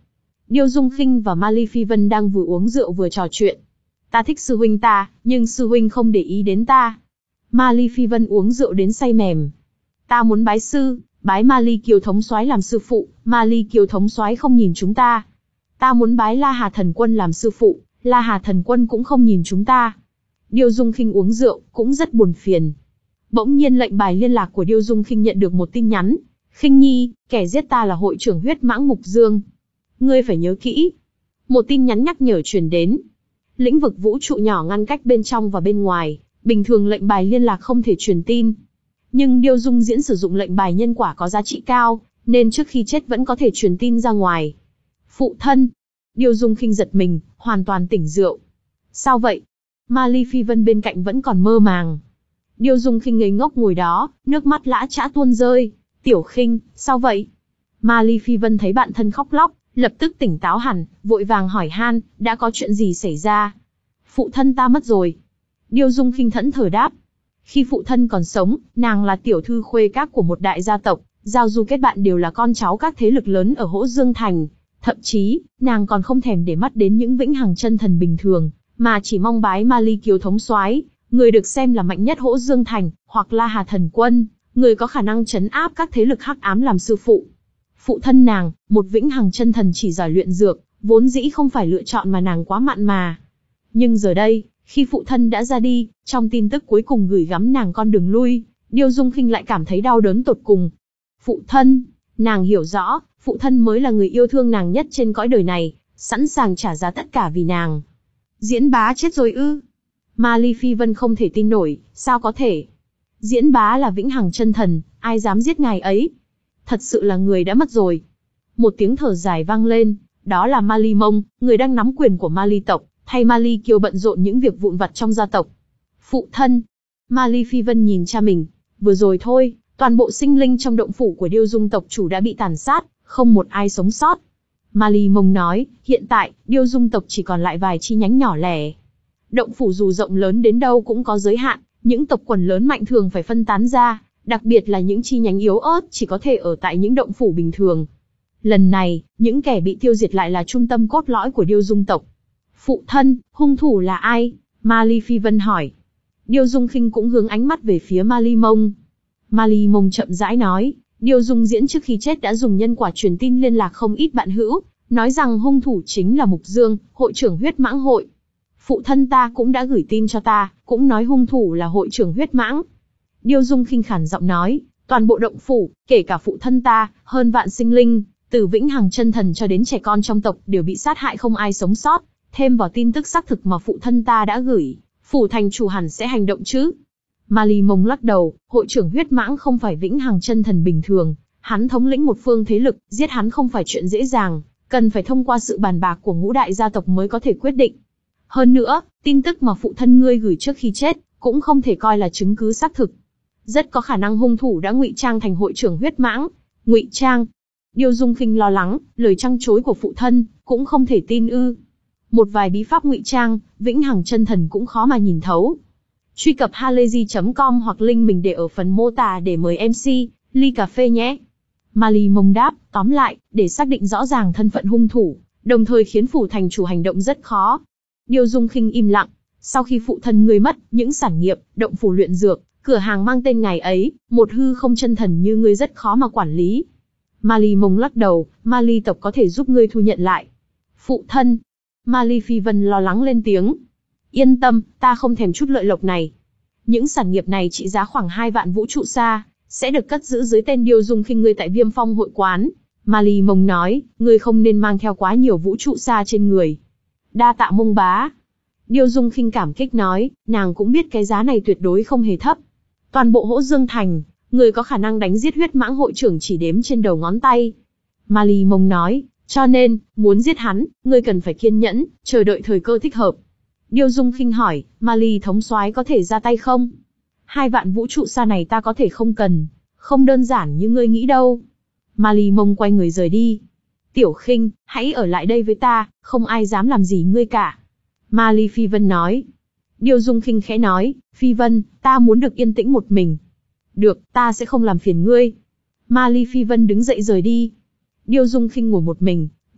Điêu Dung Khinh và Mali Phi Vân đang vừa uống rượu vừa trò chuyện. Ta thích sư huynh ta, nhưng sư huynh không để ý đến ta. Mali Phi Vân uống rượu đến say mềm. Ta muốn bái sư, bái Mali Kiều thống soái làm sư phụ, Mali Kiều thống soái không nhìn chúng ta. Ta muốn bái La Hà Thần Quân làm sư phụ, La Hà Thần Quân cũng không nhìn chúng ta. Điêu Dung Khinh uống rượu, cũng rất buồn phiền. Bỗng nhiên lệnh bài liên lạc của Điêu Dung Khinh nhận được một tin nhắn. Khinh Nhi, kẻ giết ta là hội trưởng huyết mãng Mục Dương. Ngươi phải nhớ kỹ. Một tin nhắn nhắc nhở truyền đến. Lĩnh vực vũ trụ nhỏ ngăn cách bên trong và bên ngoài, bình thường lệnh bài liên lạc không thể truyền tin. Nhưng Điêu Dung Diễn sử dụng lệnh bài nhân quả có giá trị cao, nên trước khi chết vẫn có thể truyền tin ra ngoài. Phụ thân. Điêu Dung Khinh giật mình, hoàn toàn tỉnh rượu. Sao vậy? Mali Phi Vân bên cạnh vẫn còn mơ màng. Điêu Dung Khinh ngây ngốc ngồi đó, nước mắt lã chã tuôn rơi. Tiểu Khinh, sao vậy? Mali Phi Vân thấy bạn thân khóc lóc, lập tức tỉnh táo hẳn, vội vàng hỏi han, đã có chuyện gì xảy ra? Phụ thân ta mất rồi. Điêu Dung Khinh thẫn thờ đáp. Khi phụ thân còn sống, nàng là tiểu thư khuê các của một đại gia tộc, giao du kết bạn đều là con cháu các thế lực lớn ở Hỗ Dương Thành. Thậm chí, nàng còn không thèm để mắt đến những vĩnh hằng chân thần bình thường, mà chỉ mong bái Mali Kiều thống soái, người được xem là mạnh nhất Hỗ Dương Thành, hoặc La Hà Thần Quân, người có khả năng trấn áp các thế lực hắc ám làm sư phụ. Phụ thân nàng, một vĩnh hằng chân thần chỉ giỏi luyện dược, vốn dĩ không phải lựa chọn mà nàng quá mặn mà. Nhưng giờ đây, khi phụ thân đã ra đi, trong tin tức cuối cùng gửi gắm nàng con đường lui, Điêu Dung Khinh lại cảm thấy đau đớn tột cùng. Phụ thân, nàng hiểu rõ, phụ thân mới là người yêu thương nàng nhất trên cõi đời này, sẵn sàng trả giá tất cả vì nàng. Diễn Bá chết rồi ư? Mali Phi Vân không thể tin nổi, sao có thể? Diễn Bá là vĩnh hằng chân thần, ai dám giết ngài ấy? Thật sự là người đã mất rồi. Một tiếng thở dài vang lên, đó là Mali Mông, người đang nắm quyền của Mali tộc, thay Mali Kiều bận rộn những việc vụn vặt trong gia tộc. Phụ thân. Mali Phi Vân nhìn cha mình, vừa rồi thôi, toàn bộ sinh linh trong động phủ của Điêu Dung tộc chủ đã bị tàn sát, không một ai sống sót. Mali Mông nói, hiện tại, Điêu Dung tộc chỉ còn lại vài chi nhánh nhỏ lẻ. Động phủ dù rộng lớn đến đâu cũng có giới hạn, những tộc quần lớn mạnh thường phải phân tán ra, đặc biệt là những chi nhánh yếu ớt chỉ có thể ở tại những động phủ bình thường. Lần này, những kẻ bị tiêu diệt lại là trung tâm cốt lõi của Điêu Dung tộc. Phụ thân, hung thủ là ai? Mali Phi Vân hỏi. Điêu Dung Khinh cũng hướng ánh mắt về phía Mali Mông. Mali Mông chậm rãi nói, Điêu Dung Diễn trước khi chết đã dùng nhân quả truyền tin liên lạc không ít bạn hữu, nói rằng hung thủ chính là Mục Dương, hội trưởng huyết mãng hội. Phụ thân ta cũng đã gửi tin cho ta, cũng nói hung thủ là hội trưởng huyết mãng. Điêu Dung Khinh khản giọng nói, toàn bộ động phủ, kể cả phụ thân ta, hơn vạn sinh linh, từ vĩnh hằng chân thần cho đến trẻ con trong tộc đều bị sát hại không ai sống sót. Thêm vào tin tức xác thực mà phụ thân ta đã gửi, phủ thành chủ hẳn sẽ hành động chứ? Mali Mông lắc đầu, hội trưởng huyết mãng không phải vĩnh hằng chân thần bình thường, hắn thống lĩnh một phương thế lực, giết hắn không phải chuyện dễ dàng, cần phải thông qua sự bàn bạc của ngũ đại gia tộc mới có thể quyết định. Hơn nữa, tin tức mà phụ thân ngươi gửi trước khi chết, cũng không thể coi là chứng cứ xác thực. Rất có khả năng hung thủ đã ngụy trang thành hội trưởng huyết mãng. Ngụy trang? Điêu Dung Khinh lo lắng, lời trăng chối của phụ thân, cũng không thể tin ư? Một vài bí pháp ngụy trang, vĩnh hằng chân thần cũng khó mà nhìn thấu. Truy cập halayzi chấm com hoặc link mình để ở phần mô tả để mời em xê, ly cà phê nhé. Mali Mông đáp, tóm lại, để xác định rõ ràng thân phận hung thủ, đồng thời khiến phủ thành chủ hành động rất khó. Điêu Dung Khinh im lặng, sau khi phụ thân ngươi mất, những sản nghiệp, động phủ luyện dược, cửa hàng mang tên ngài ấy, một hư không chân thần như ngươi rất khó mà quản lý. Mali Mông lắc đầu, Mali tộc có thể giúp ngươi thu nhận lại. Phụ thân. Mali Phi Vân lo lắng lên tiếng. Yên tâm, ta không thèm chút lợi lộc này. Những sản nghiệp này trị giá khoảng hai vạn vũ trụ sa, sẽ được cất giữ dưới tên Điêu Dung Khinh ngươi tại Viêm Phong hội quán. Mali Mông nói, ngươi không nên mang theo quá nhiều vũ trụ sa trên người. Đa tạ Mông bá. Điêu Dung Khinh cảm kích nói, nàng cũng biết cái giá này tuyệt đối không hề thấp. Toàn bộ Hỗ Dương Thành, người có khả năng đánh giết huyết mãng hội trưởng chỉ đếm trên đầu ngón tay. Mali Mông nói, cho nên, muốn giết hắn, ngươi cần phải kiên nhẫn, chờ đợi thời cơ thích hợp. Điêu Dung Khinh hỏi, Mali thống soái có thể ra tay không? Hai vạn vũ trụ sa này ta có thể không cần, không đơn giản như ngươi nghĩ đâu. Mali Mông quay người rời đi. Tiểu Khinh, hãy ở lại đây với ta, không ai dám làm gì ngươi cả. Mali Phi Vân nói. Điêu Dung Khinh khẽ nói, Phi Vân, ta muốn được yên tĩnh một mình. Được, ta sẽ không làm phiền ngươi. Mali Phi Vân đứng dậy rời đi. Điêu Dung Khinh ngồi một mình,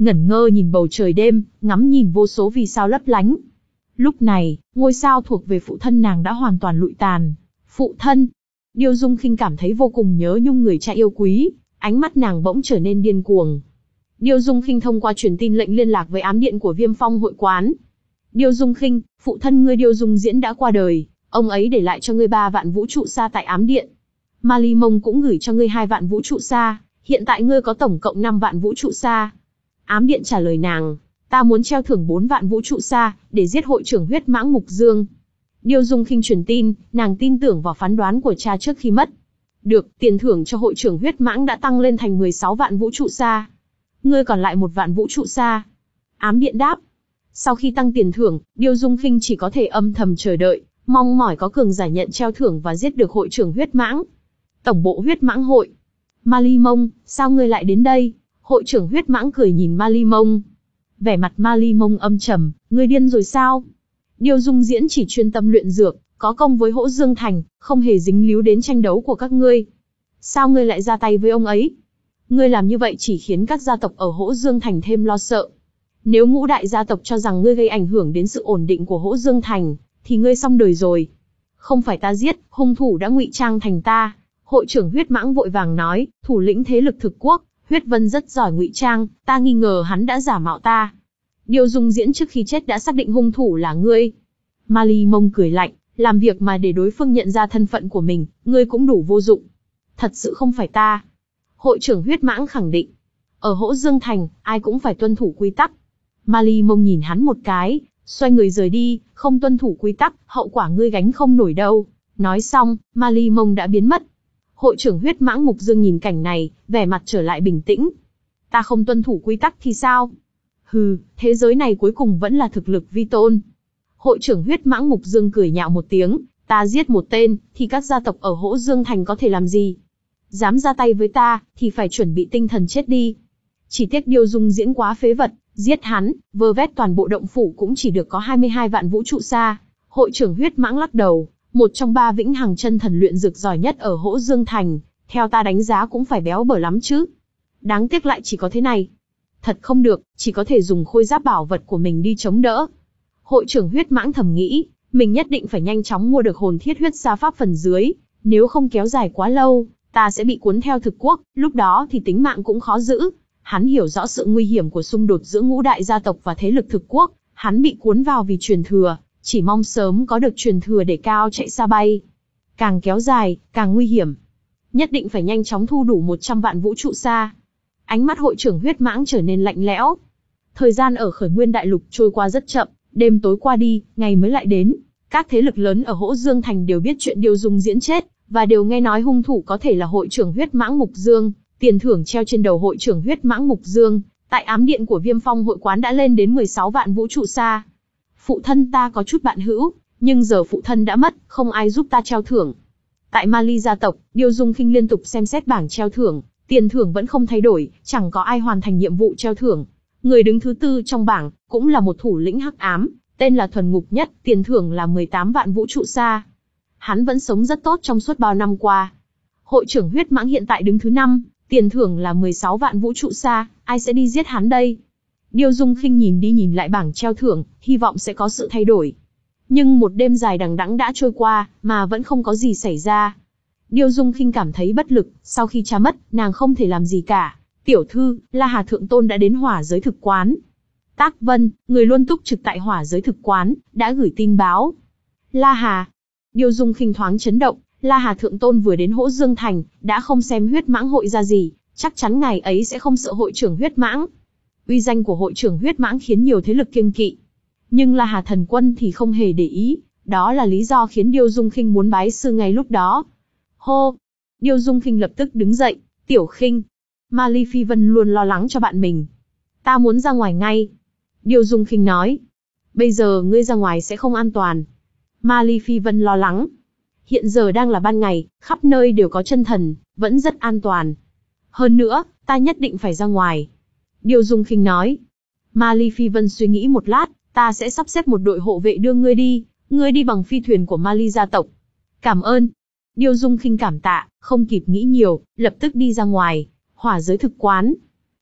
ngẩn ngơ nhìn bầu trời đêm, ngắm nhìn vô số vì sao lấp lánh. Lúc này, ngôi sao thuộc về phụ thân nàng đã hoàn toàn lụi tàn. Phụ thân! Điêu Dung Khinh cảm thấy vô cùng nhớ nhung người cha yêu quý, ánh mắt nàng bỗng trở nên điên cuồng. Điêu Dung Khinh thông qua truyền tin lệnh liên lạc với ám điện của Viêm Phong hội quán. Điêu Dung Khinh, phụ thân ngươi Điêu Dung Diễn đã qua đời, ông ấy để lại cho ngươi ba vạn vũ trụ sa tại ám điện. Ma Ly Mông cũng gửi cho ngươi hai vạn vũ trụ sa, hiện tại ngươi có tổng cộng năm vạn vũ trụ sa. Ám điện trả lời nàng, ta muốn treo thưởng bốn vạn vũ trụ sa, để giết hội trưởng huyết mãng Mục Dương. Điêu Dung Khinh truyền tin, nàng tin tưởng vào phán đoán của cha trước khi mất. Được, tiền thưởng cho hội trưởng huyết mãng đã tăng lên thành mười sáu vạn vũ trụ sa. Ngươi còn lại một vạn vũ trụ sa. Ám điện đáp. Sau khi tăng tiền thưởng, Điêu Dung Khinh chỉ có thể âm thầm chờ đợi, mong mỏi có cường giả nhận treo thưởng và giết được hội trưởng huyết mãng. Tổng bộ huyết mãng hội. Ma Ly Mông, sao ngươi lại đến đây? Hội trưởng huyết mãng cười nhìn Ma Ly Mông. Vẻ mặt Ma Ly Mông âm trầm, ngươi điên rồi sao? Điêu Dung Diễn chỉ chuyên tâm luyện dược, có công với Hỗ Dương Thành, không hề dính líu đến tranh đấu của các ngươi. Sao ngươi lại ra tay với ông ấy? Ngươi làm như vậy chỉ khiến các gia tộc ở Hỗ Dương Thành thêm lo sợ. Nếu ngũ đại gia tộc cho rằng ngươi gây ảnh hưởng đến sự ổn định của Hỗ Dương Thành, thì ngươi xong đời rồi. Không phải ta giết, hung thủ đã ngụy trang thành ta. Hội trưởng huyết mãng vội vàng nói, thủ lĩnh thế lực thực quốc, Huyết Vân rất giỏi ngụy trang, ta nghi ngờ hắn đã giả mạo ta. Điêu Dung Diễn trước khi chết đã xác định hung thủ là ngươi. Ma Ly Mông cười lạnh, làm việc mà để đối phương nhận ra thân phận của mình, ngươi cũng đủ vô dụng. Thật sự không phải ta. Hội trưởng huyết mãng khẳng định. Ở Hỗ Dương Thành, ai cũng phải tuân thủ quy tắc. Ma Ly Mông nhìn hắn một cái, xoay người rời đi, không tuân thủ quy tắc, hậu quả ngươi gánh không nổi đâu. Nói xong, Ma Ly Mông đã biến mất. Hội trưởng huyết mãng Mục Dương nhìn cảnh này, vẻ mặt trở lại bình tĩnh. Ta không tuân thủ quy tắc thì sao? Hừ, thế giới này cuối cùng vẫn là thực lực vi tôn. Hội trưởng huyết mãng Mục Dương cười nhạo một tiếng, ta giết một tên, thì các gia tộc ở Hỗ Dương Thành có thể làm gì? Dám ra tay với ta, thì phải chuẩn bị tinh thần chết đi. Chỉ tiếc Điêu Dung Diễn quá phế vật, giết hắn, vơ vét toàn bộ động phủ cũng chỉ được có hai mươi hai vạn vũ trụ sa. Hội trưởng huyết mãng lắc đầu, một trong ba vĩnh hằng chân thần luyện dược giỏi nhất ở Hỗ Dương Thành, theo ta đánh giá cũng phải béo bở lắm chứ. Đáng tiếc lại chỉ có thế này. Thật không được, chỉ có thể dùng khôi giáp bảo vật của mình đi chống đỡ. Hội trưởng huyết mãng thầm nghĩ, mình nhất định phải nhanh chóng mua được hồn thiết huyết sa pháp phần dưới, nếu không kéo dài quá lâu, ta sẽ bị cuốn theo thực quốc, lúc đó thì tính mạng cũng khó giữ. Hắn hiểu rõ sự nguy hiểm của xung đột giữa ngũ đại gia tộc và thế lực thực quốc, hắn bị cuốn vào vì truyền thừa, chỉ mong sớm có được truyền thừa để cao chạy xa bay. Càng kéo dài, càng nguy hiểm. Nhất định phải nhanh chóng thu đủ một trăm vạn vũ trụ sa. Ánh mắt hội trưởng huyết mãng trở nên lạnh lẽo. Thời gian ở Khởi Nguyên Đại Lục trôi qua rất chậm, đêm tối qua đi, ngày mới lại đến. Các thế lực lớn ở Hỗ Dương Thành đều biết chuyện Điêu Dung Diễn chết, và đều nghe nói hung thủ có thể là hội trưởng huyết mãng Mục Dương. Tiền thưởng treo trên đầu hội trưởng huyết mãng Mục Dương, tại ám điện của Viêm Phong hội quán đã lên đến mười sáu vạn vũ trụ sa. Phụ thân ta có chút bạn hữu, nhưng giờ phụ thân đã mất, không ai giúp ta treo thưởng. Tại Ma Ly gia tộc, Điêu Dung Khinh liên tục xem xét bảng treo thưởng, tiền thưởng vẫn không thay đổi, chẳng có ai hoàn thành nhiệm vụ treo thưởng. Người đứng thứ tư trong bảng, cũng là một thủ lĩnh hắc ám, tên là Thuần Ngục Nhất, tiền thưởng là mười tám vạn vũ trụ sa. Hắn vẫn sống rất tốt trong suốt bao năm qua. Hội trưởng huyết mãng hiện tại đứng thứ năm, tiền thưởng là mười sáu vạn vũ trụ sa, ai sẽ đi giết hắn đây? Điêu Dung Khinh nhìn đi nhìn lại bảng treo thưởng, hy vọng sẽ có sự thay đổi. Nhưng một đêm dài đằng đẵng đã trôi qua, mà vẫn không có gì xảy ra. Điêu Dung Khinh cảm thấy bất lực, sau khi cha mất, nàng không thể làm gì cả. Tiểu thư, La Hà Thượng Tôn đã đến hỏa giới thực quán. Tác Vân, người luôn túc trực tại hỏa giới thực quán, đã gửi tin báo. La Hà. Điêu Dung Khinh thoáng chấn động, La Hà Thượng Tôn vừa đến Hỗ Dương Thành, đã không xem huyết mãng hội ra gì, chắc chắn ngài ấy sẽ không sợ hội trưởng huyết mãng. Uy danh của hội trưởng huyết mãng khiến nhiều thế lực kiêng kỵ. Nhưng La Hà Thần Quân thì không hề để ý, đó là lý do khiến Điêu Dung Khinh muốn bái sư ngay lúc đó. Hô! Điêu Dung Khinh lập tức đứng dậy, Tiểu Khinh. Ma Ly Phi Vân luôn lo lắng cho bạn mình. Ta muốn ra ngoài ngay. Điêu Dung Khinh nói. Bây giờ ngươi ra ngoài sẽ không an toàn. Ma Ly Phi Vân lo lắng. Hiện giờ đang là ban ngày, khắp nơi đều có chân thần, vẫn rất an toàn. Hơn nữa, ta nhất định phải ra ngoài. Điêu Dung Khinh nói. Ma Ly Phi Vân suy nghĩ một lát, ta sẽ sắp xếp một đội hộ vệ đưa ngươi đi, ngươi đi bằng phi thuyền của Ma Ly gia tộc. Cảm ơn. Điêu Dung Khinh cảm tạ, không kịp nghĩ nhiều, lập tức đi ra ngoài, hỏa giới thực quán.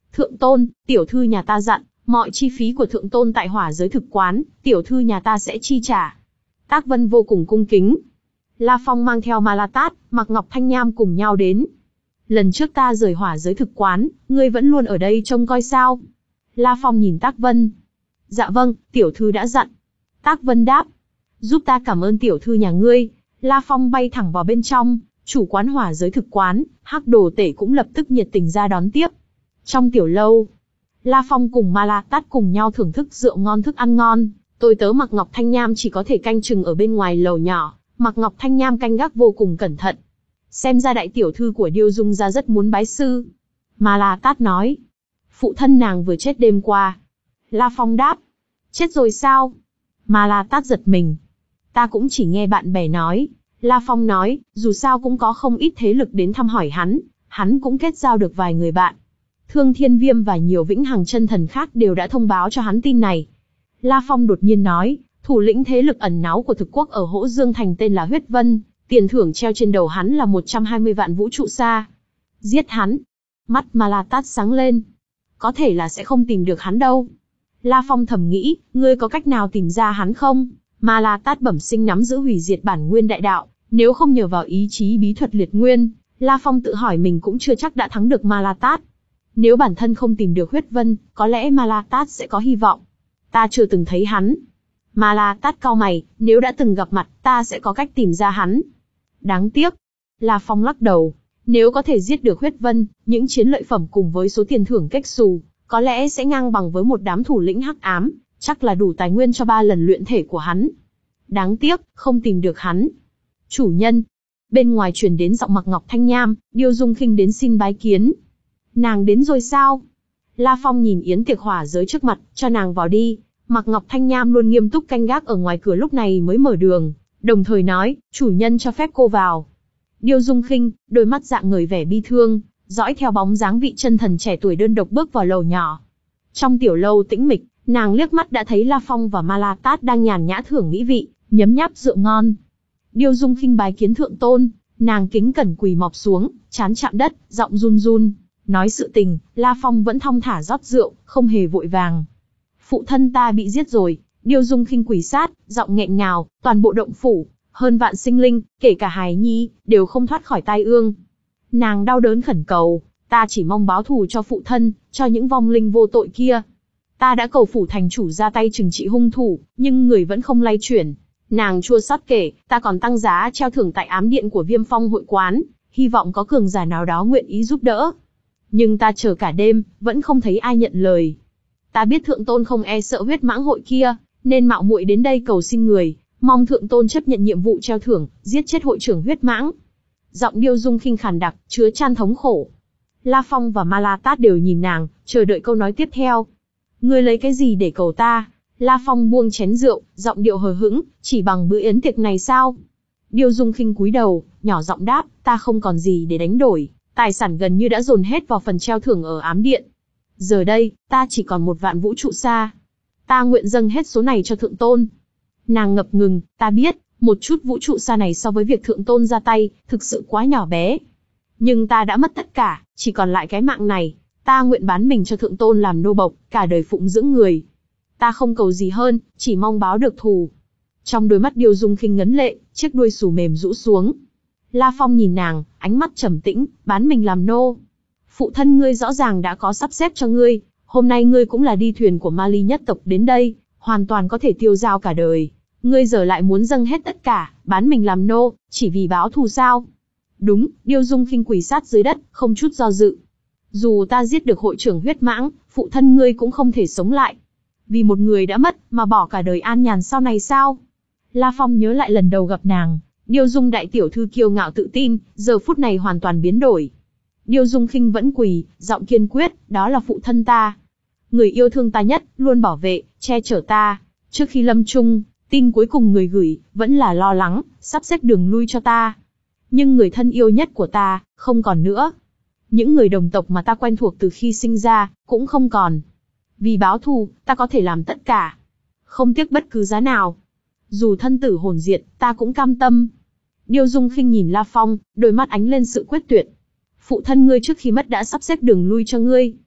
Thượng tôn, tiểu thư nhà ta dặn, mọi chi phí của thượng tôn tại hỏa giới thực quán, tiểu thư nhà ta sẽ chi trả. Tác Vân vô cùng cung kính. La Phong mang theo Ma La Tát, Mạc Ngọc Thanh Nham cùng nhau đến. Lần trước ta rời hỏa giới thực quán, ngươi vẫn luôn ở đây trông coi sao? La Phong nhìn Tác Vân. Dạ vâng, tiểu thư đã dặn. Tác Vân đáp. Giúp ta cảm ơn tiểu thư nhà ngươi. La Phong bay thẳng vào bên trong, chủ quán hỏa giới thực quán, Hắc Đồ Tể cũng lập tức nhiệt tình ra đón tiếp. Trong tiểu lâu, La Phong cùng Ma La Tát cùng nhau thưởng thức rượu ngon thức ăn ngon, tôi tớ Mạc Ngọc Thanh Nham chỉ có thể canh chừng ở bên ngoài lầu nhỏ, Mạc Ngọc Thanh Nham canh gác vô cùng cẩn thận. Xem ra đại tiểu thư của Điêu Dung gia rất muốn bái sư. Ma La Tát nói. Phụ thân nàng vừa chết đêm qua. La Phong đáp. Chết rồi sao? Ma La Tát giật mình. Ta cũng chỉ nghe bạn bè nói. La Phong nói, dù sao cũng có không ít thế lực đến thăm hỏi hắn, hắn cũng kết giao được vài người bạn. Thương Thiên Viêm và nhiều vĩnh hằng chân thần khác đều đã thông báo cho hắn tin này. La Phong đột nhiên nói, thủ lĩnh thế lực ẩn náu của thực quốc ở Hỗ Dương Thành tên là Huyết Vân, tiền thưởng treo trên đầu hắn là một trăm hai mươi vạn vũ trụ sa. Giết hắn. Mắt Ma La Tát sáng lên. Có thể là sẽ không tìm được hắn đâu. La Phong thầm nghĩ, ngươi có cách nào tìm ra hắn không? Ma La Tát bẩm sinh nắm giữ hủy diệt bản nguyên đại đạo, nếu không nhờ vào ý chí bí thuật liệt nguyên, La Phong tự hỏi mình cũng chưa chắc đã thắng được Ma La Tát. Nếu bản thân không tìm được Huyết Vân, có lẽ Ma La Tát sẽ có hy vọng. Ta chưa từng thấy hắn. Ma La Tát cau mày, nếu đã từng gặp mặt, ta sẽ có cách tìm ra hắn. Đáng tiếc. La Phong lắc đầu. Nếu có thể giết được Huyết Vân, những chiến lợi phẩm cùng với số tiền thưởng kếch xù, có lẽ sẽ ngang bằng với một đám thủ lĩnh hắc ám, chắc là đủ tài nguyên cho ba lần luyện thể của hắn. Đáng tiếc, không tìm được hắn. Chủ nhân. Bên ngoài truyền đến giọng Mạc Ngọc Thanh Nham, Điêu Dung Khinh đến xin bái kiến. Nàng đến rồi sao? La Phong nhìn yến tiệc hỏa giới trước mặt, cho nàng vào đi. Mạc Ngọc Thanh Nham luôn nghiêm túc canh gác ở ngoài cửa lúc này mới mở đường, đồng thời nói, chủ nhân cho phép cô vào. Điêu Dung Khinh, đôi mắt dạng người vẻ bi thương, dõi theo bóng dáng vị chân thần trẻ tuổi đơn độc bước vào lầu nhỏ. Trong tiểu lâu tĩnh mịch, nàng liếc mắt đã thấy La Phong và Ma La Tát đang nhàn nhã thưởng mỹ vị, nhấm nháp rượu ngon. Điêu Dung Khinh bái kiến thượng tôn, nàng kính cẩn quỳ mọp xuống, trán chạm đất, giọng run run, nói sự tình. La Phong vẫn thong thả rót rượu, không hề vội vàng. Phụ thân ta bị giết rồi. Điêu Dung Khinh quỳ sát, giọng nghẹn ngào, toàn bộ động phủ, hơn vạn sinh linh, kể cả hài nhi, đều không thoát khỏi tai ương. Nàng đau đớn khẩn cầu, ta chỉ mong báo thù cho phụ thân, cho những vong linh vô tội kia. Ta đã cầu phủ thành chủ ra tay trừng trị hung thủ, nhưng người vẫn không lay chuyển. Nàng chua xót kể, ta còn tăng giá treo thưởng tại ám điện của Viêm Phong hội quán, hy vọng có cường giả nào đó nguyện ý giúp đỡ. Nhưng ta chờ cả đêm, vẫn không thấy ai nhận lời. Ta biết thượng tôn không e sợ huyết mãng hội kia, nên mạo muội đến đây cầu xin người, mong thượng tôn chấp nhận nhiệm vụ treo thưởng, giết chết hội trưởng huyết mãng. Giọng Điêu Dung Khinh khàn đặc, chứa chan thống khổ. La Phong và Ma La Tát đều nhìn nàng, chờ đợi câu nói tiếp theo. Ngươi lấy cái gì để cầu ta? La Phong buông chén rượu, giọng điệu hờ hững, chỉ bằng bữa yến tiệc này sao? Điêu Dung Khinh cúi đầu, nhỏ giọng đáp, ta không còn gì để đánh đổi, tài sản gần như đã dồn hết vào phần treo thưởng ở ám điện. Giờ đây, ta chỉ còn một vạn vũ trụ sa. Ta nguyện dâng hết số này cho thượng tôn. Nàng ngập ngừng, ta biết, một chút vũ trụ sa này so với việc thượng tôn ra tay, thực sự quá nhỏ bé. Nhưng ta đã mất tất cả, chỉ còn lại cái mạng này. Ta nguyện bán mình cho thượng tôn làm nô bộc, cả đời phụng dưỡng người. Ta không cầu gì hơn, chỉ mong báo được thù. Trong đôi mắt Điêu Dung Khinh ngấn lệ, chiếc đuôi xù mềm rũ xuống. La Phong nhìn nàng, ánh mắt trầm tĩnh, bán mình làm nô. Phụ thân ngươi rõ ràng đã có sắp xếp cho ngươi, hôm nay ngươi cũng là đi thuyền của Ma Ly nhất tộc đến đây, hoàn toàn có thể tiêu dao cả đời. Ngươi giờ lại muốn dâng hết tất cả, bán mình làm nô, chỉ vì báo thù sao? Đúng, Điêu Dung Khinh quỳ sát dưới đất, không chút do dự. Dù ta giết được hội trưởng huyết mãng, phụ thân ngươi cũng không thể sống lại. Vì một người đã mất, mà bỏ cả đời an nhàn sau này sao? La Phong nhớ lại lần đầu gặp nàng, Điêu Dung đại tiểu thư kiêu ngạo tự tin, giờ phút này hoàn toàn biến đổi. Điêu Dung Khinh vẫn quỳ, giọng kiên quyết, đó là phụ thân ta. Người yêu thương ta nhất, luôn bảo vệ, che chở ta. Trước khi lâm chung, tin cuối cùng người gửi, vẫn là lo lắng, sắp xếp đường lui cho ta. Nhưng người thân yêu nhất của ta, không còn nữa. Những người đồng tộc mà ta quen thuộc từ khi sinh ra, cũng không còn. Vì báo thù, ta có thể làm tất cả. Không tiếc bất cứ giá nào. Dù thân tử hồn diệt, ta cũng cam tâm. Điêu Dung Khinh nhìn La Phong, đôi mắt ánh lên sự quyết tuyệt. Phụ thân ngươi trước khi mất đã sắp xếp đường lui cho ngươi.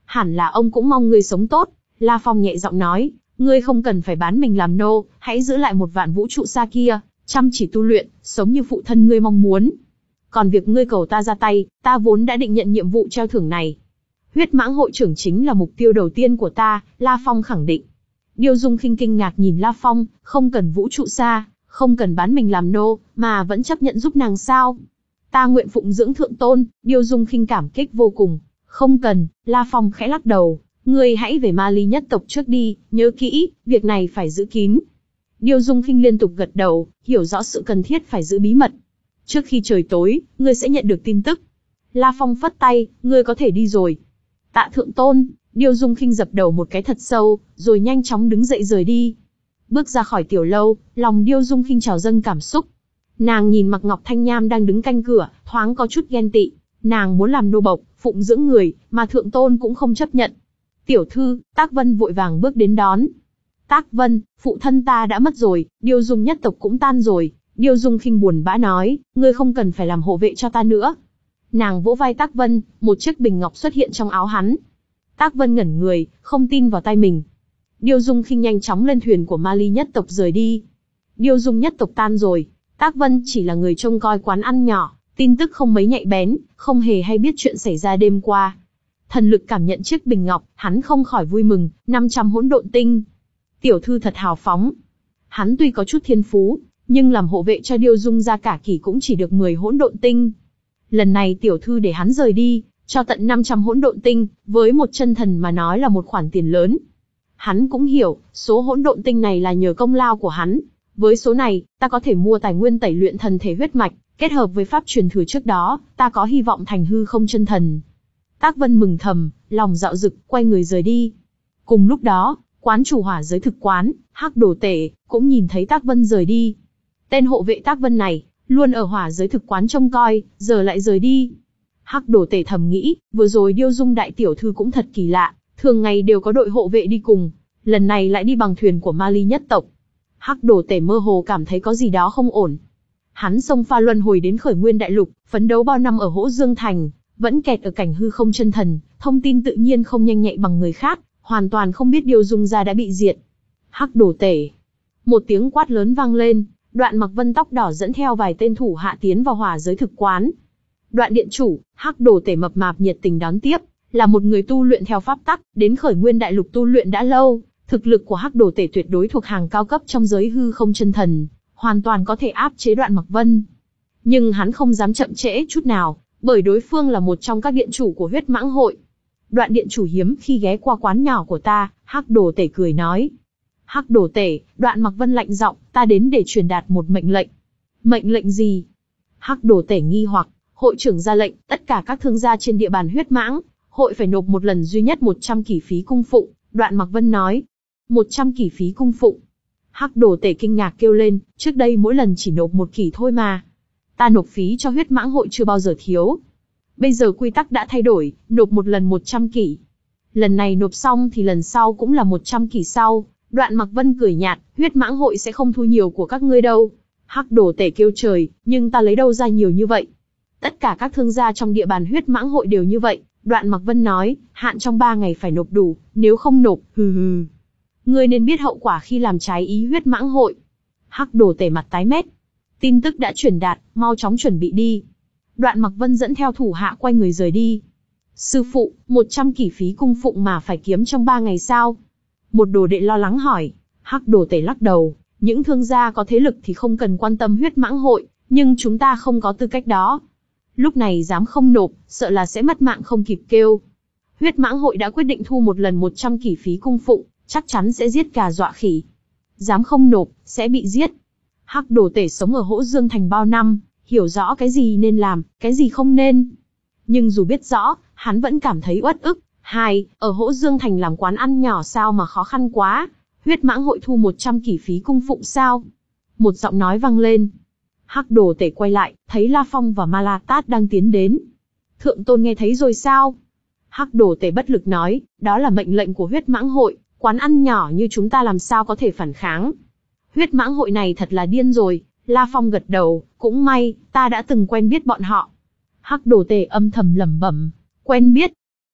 Hẳn là ông cũng mong ngươi sống tốt. La Phong nhẹ giọng nói, ngươi không cần phải bán mình làm nô, hãy giữ lại một vạn vũ trụ xa kia, chăm chỉ tu luyện, sống như phụ thân ngươi mong muốn. Còn việc ngươi cầu ta ra tay, ta vốn đã định nhận nhiệm vụ treo thưởng này. Huyết mãng hội trưởng chính là mục tiêu đầu tiên của ta, La Phong khẳng định. Điêu Dung Khinh kinh ngạc nhìn La Phong, không cần vũ trụ xa, không cần bán mình làm nô, mà vẫn chấp nhận giúp nàng sao? Ta nguyện phụng dưỡng thượng tôn. Điêu Dung Khinh cảm kích vô cùng. Không cần. La Phong khẽ lắc đầu, ngươi hãy về Ma Ly nhất tộc trước đi, nhớ kỹ, việc này phải giữ kín. Điêu Dung Khinh liên tục gật đầu, hiểu rõ sự cần thiết phải giữ bí mật. Trước khi trời tối, ngươi sẽ nhận được tin tức. La Phong phất tay, ngươi có thể đi rồi. Tạ thượng tôn. Điêu Dung Khinh dập đầu một cái thật sâu, rồi nhanh chóng đứng dậy rời đi. Bước ra khỏi tiểu lâu, lòng Điêu Dung Khinh trào dâng cảm xúc. Nàng nhìn Mạc Ngọc Thanh Nham đang đứng canh cửa, thoáng có chút ghen tị. Nàng muốn làm nô bộc, phụng dưỡng người, mà thượng tôn cũng không chấp nhận. Tiểu thư, Tác Vân vội vàng bước đến đón. Tác Vân, phụ thân ta đã mất rồi, Điêu Dung nhất tộc cũng tan rồi. Điêu Dung Khinh buồn bã nói, ngươi không cần phải làm hộ vệ cho ta nữa. Nàng vỗ vai Tác Vân, một chiếc bình ngọc xuất hiện trong áo hắn. Tác Vân ngẩn người, không tin vào tai mình. Điêu Dung Khinh nhanh chóng lên thuyền của Ma Ly nhất tộc rời đi. Điêu Dung nhất tộc tan rồi, Tác Vân chỉ là người trông coi quán ăn nhỏ, tin tức không mấy nhạy bén, không hề hay biết chuyện xảy ra đêm qua. Thần lực cảm nhận chiếc bình ngọc, hắn không khỏi vui mừng, năm trăm hỗn độn tinh. Tiểu thư thật hào phóng. Hắn tuy có chút thiên phú, nhưng làm hộ vệ cho Điêu Dung gia cả kỳ cũng chỉ được mười hỗn độn tinh. Lần này tiểu thư để hắn rời đi, cho tận năm trăm hỗn độn tinh, với một chân thần mà nói là một khoản tiền lớn. Hắn cũng hiểu, số hỗn độn tinh này là nhờ công lao của hắn. Với số này, ta có thể mua tài nguyên tẩy luyện thần thể huyết mạch, kết hợp với pháp truyền thừa trước đó, ta có hy vọng thành hư không chân thần. Tác Vân mừng thầm, lòng dạo dực, quay người rời đi. Cùng lúc đó, quán chủ Hỏa Giới Thực Quán, Hắc Đồ Tể, cũng nhìn thấy Tác Vân rời đi. Tên hộ vệ Tác Vân này, luôn ở Hỏa Giới Thực Quán trông coi, giờ lại rời đi. Hắc Đồ Tể thầm nghĩ, vừa rồi Điêu Dung đại tiểu thư cũng thật kỳ lạ, thường ngày đều có đội hộ vệ đi cùng, lần này lại đi bằng thuyền của Ma Ly nhất tộc. Hắc Đồ Tể mơ hồ cảm thấy có gì đó không ổn. Hắn xông pha luân hồi đến Khởi Nguyên Đại Lục, phấn đấu bao năm ở Hỗ Dương Thành, vẫn kẹt ở cảnh hư không chân thần, thông tin tự nhiên không nhanh nhạy bằng người khác, hoàn toàn không biết Điêu Dung gia đã bị diệt. Hắc Đồ Tể. Một tiếng quát lớn vang lên, Đoạn Mặc Vân tóc đỏ dẫn theo vài tên thủ hạ tiến vào Hỏa Giới Thực Quán. Đoạn điện chủ, Hắc Đồ Tể mập mạp nhiệt tình đón tiếp, là một người tu luyện theo pháp tắc, đến Khởi Nguyên Đại Lục tu luyện đã lâu, thực lực của Hắc Đồ Tể tuyệt đối thuộc hàng cao cấp trong giới hư không chân thần, hoàn toàn có thể áp chế Đoạn Mặc Vân. Nhưng hắn không dám chậm trễ chút nào, bởi đối phương là một trong các điện chủ của Huyết Mãng hội. Đoạn điện chủ hiếm khi ghé qua quán nhỏ của ta, Hắc Đồ Tể cười nói. Hắc Đồ Tể, Đoạn Mặc Vân lạnh giọng, ta đến để truyền đạt một mệnh lệnh. Mệnh lệnh gì? Hắc Đồ Tể nghi hoặc, hội trưởng ra lệnh, tất cả các thương gia trên địa bàn Huyết Mãng hội phải nộp một lần duy nhất một trăm kỷ phí cung phụng. Đoạn Mặc Vân nói. một trăm kỷ phí cung phụng. Hắc Đồ Tể kinh ngạc kêu lên, trước đây mỗi lần chỉ nộp một kỷ thôi mà. Ta nộp phí cho Huyết Mãng hội chưa bao giờ thiếu. Bây giờ quy tắc đã thay đổi, nộp một lần một trăm kỷ. Lần này nộp xong thì lần sau cũng là một trăm kỷ sau. Đoạn Mặc Vân cười nhạt, Huyết Mãng hội sẽ không thu nhiều của các ngươi đâu. Hắc Đồ Tể kêu trời, nhưng ta lấy đâu ra nhiều như vậy? Tất cả các thương gia trong địa bàn Huyết Mãng hội đều như vậy. Đoạn Mặc Vân nói, hạn trong ba ngày phải nộp đủ, nếu không nộp, hừ hừ. Ngươi nên biết hậu quả khi làm trái ý Huyết Mãng hội. Hắc Đồ Tể mặt tái mét. Tin tức đã truyền đạt, mau chóng chuẩn bị đi. Đoạn Mặc Vân dẫn theo thủ hạ quay người rời đi. Sư phụ, một trăm kỷ phí cung phụng mà phải kiếm trong ba ngày sao? Một đồ đệ lo lắng hỏi. Hắc Đồ Tể lắc đầu, những thương gia có thế lực thì không cần quan tâm Huyết Mãng hội, nhưng chúng ta không có tư cách đó. Lúc này dám không nộp, sợ là sẽ mất mạng không kịp kêu. Huyết Mãng hội đã quyết định thu một lần một trăm kỷ phí cung phụng, chắc chắn sẽ giết gà dọa khỉ. Dám không nộp, sẽ bị giết. Hắc Đồ Tể sống ở Hỗ Dương Thành bao năm, hiểu rõ cái gì nên làm, cái gì không nên. Nhưng dù biết rõ, hắn vẫn cảm thấy uất ức. Hai, ở Hỗ Dương Thành làm quán ăn nhỏ sao mà khó khăn quá. Huyết Mãng hội thu một trăm kỷ phí cung phụng sao? Một giọng nói vang lên. Hắc Đồ Tể quay lại, thấy La Phong và Ma La Tát đang tiến đến. Thượng tôn nghe thấy rồi sao? Hắc Đồ Tể bất lực nói, đó là mệnh lệnh của Huyết Mãng hội, quán ăn nhỏ như chúng ta làm sao có thể phản kháng. Huyết Mãng hội này thật là điên rồi. La Phong gật đầu, cũng may, ta đã từng quen biết bọn họ. Hắc Đồ Tể âm thầm lẩm bẩm, quen biết.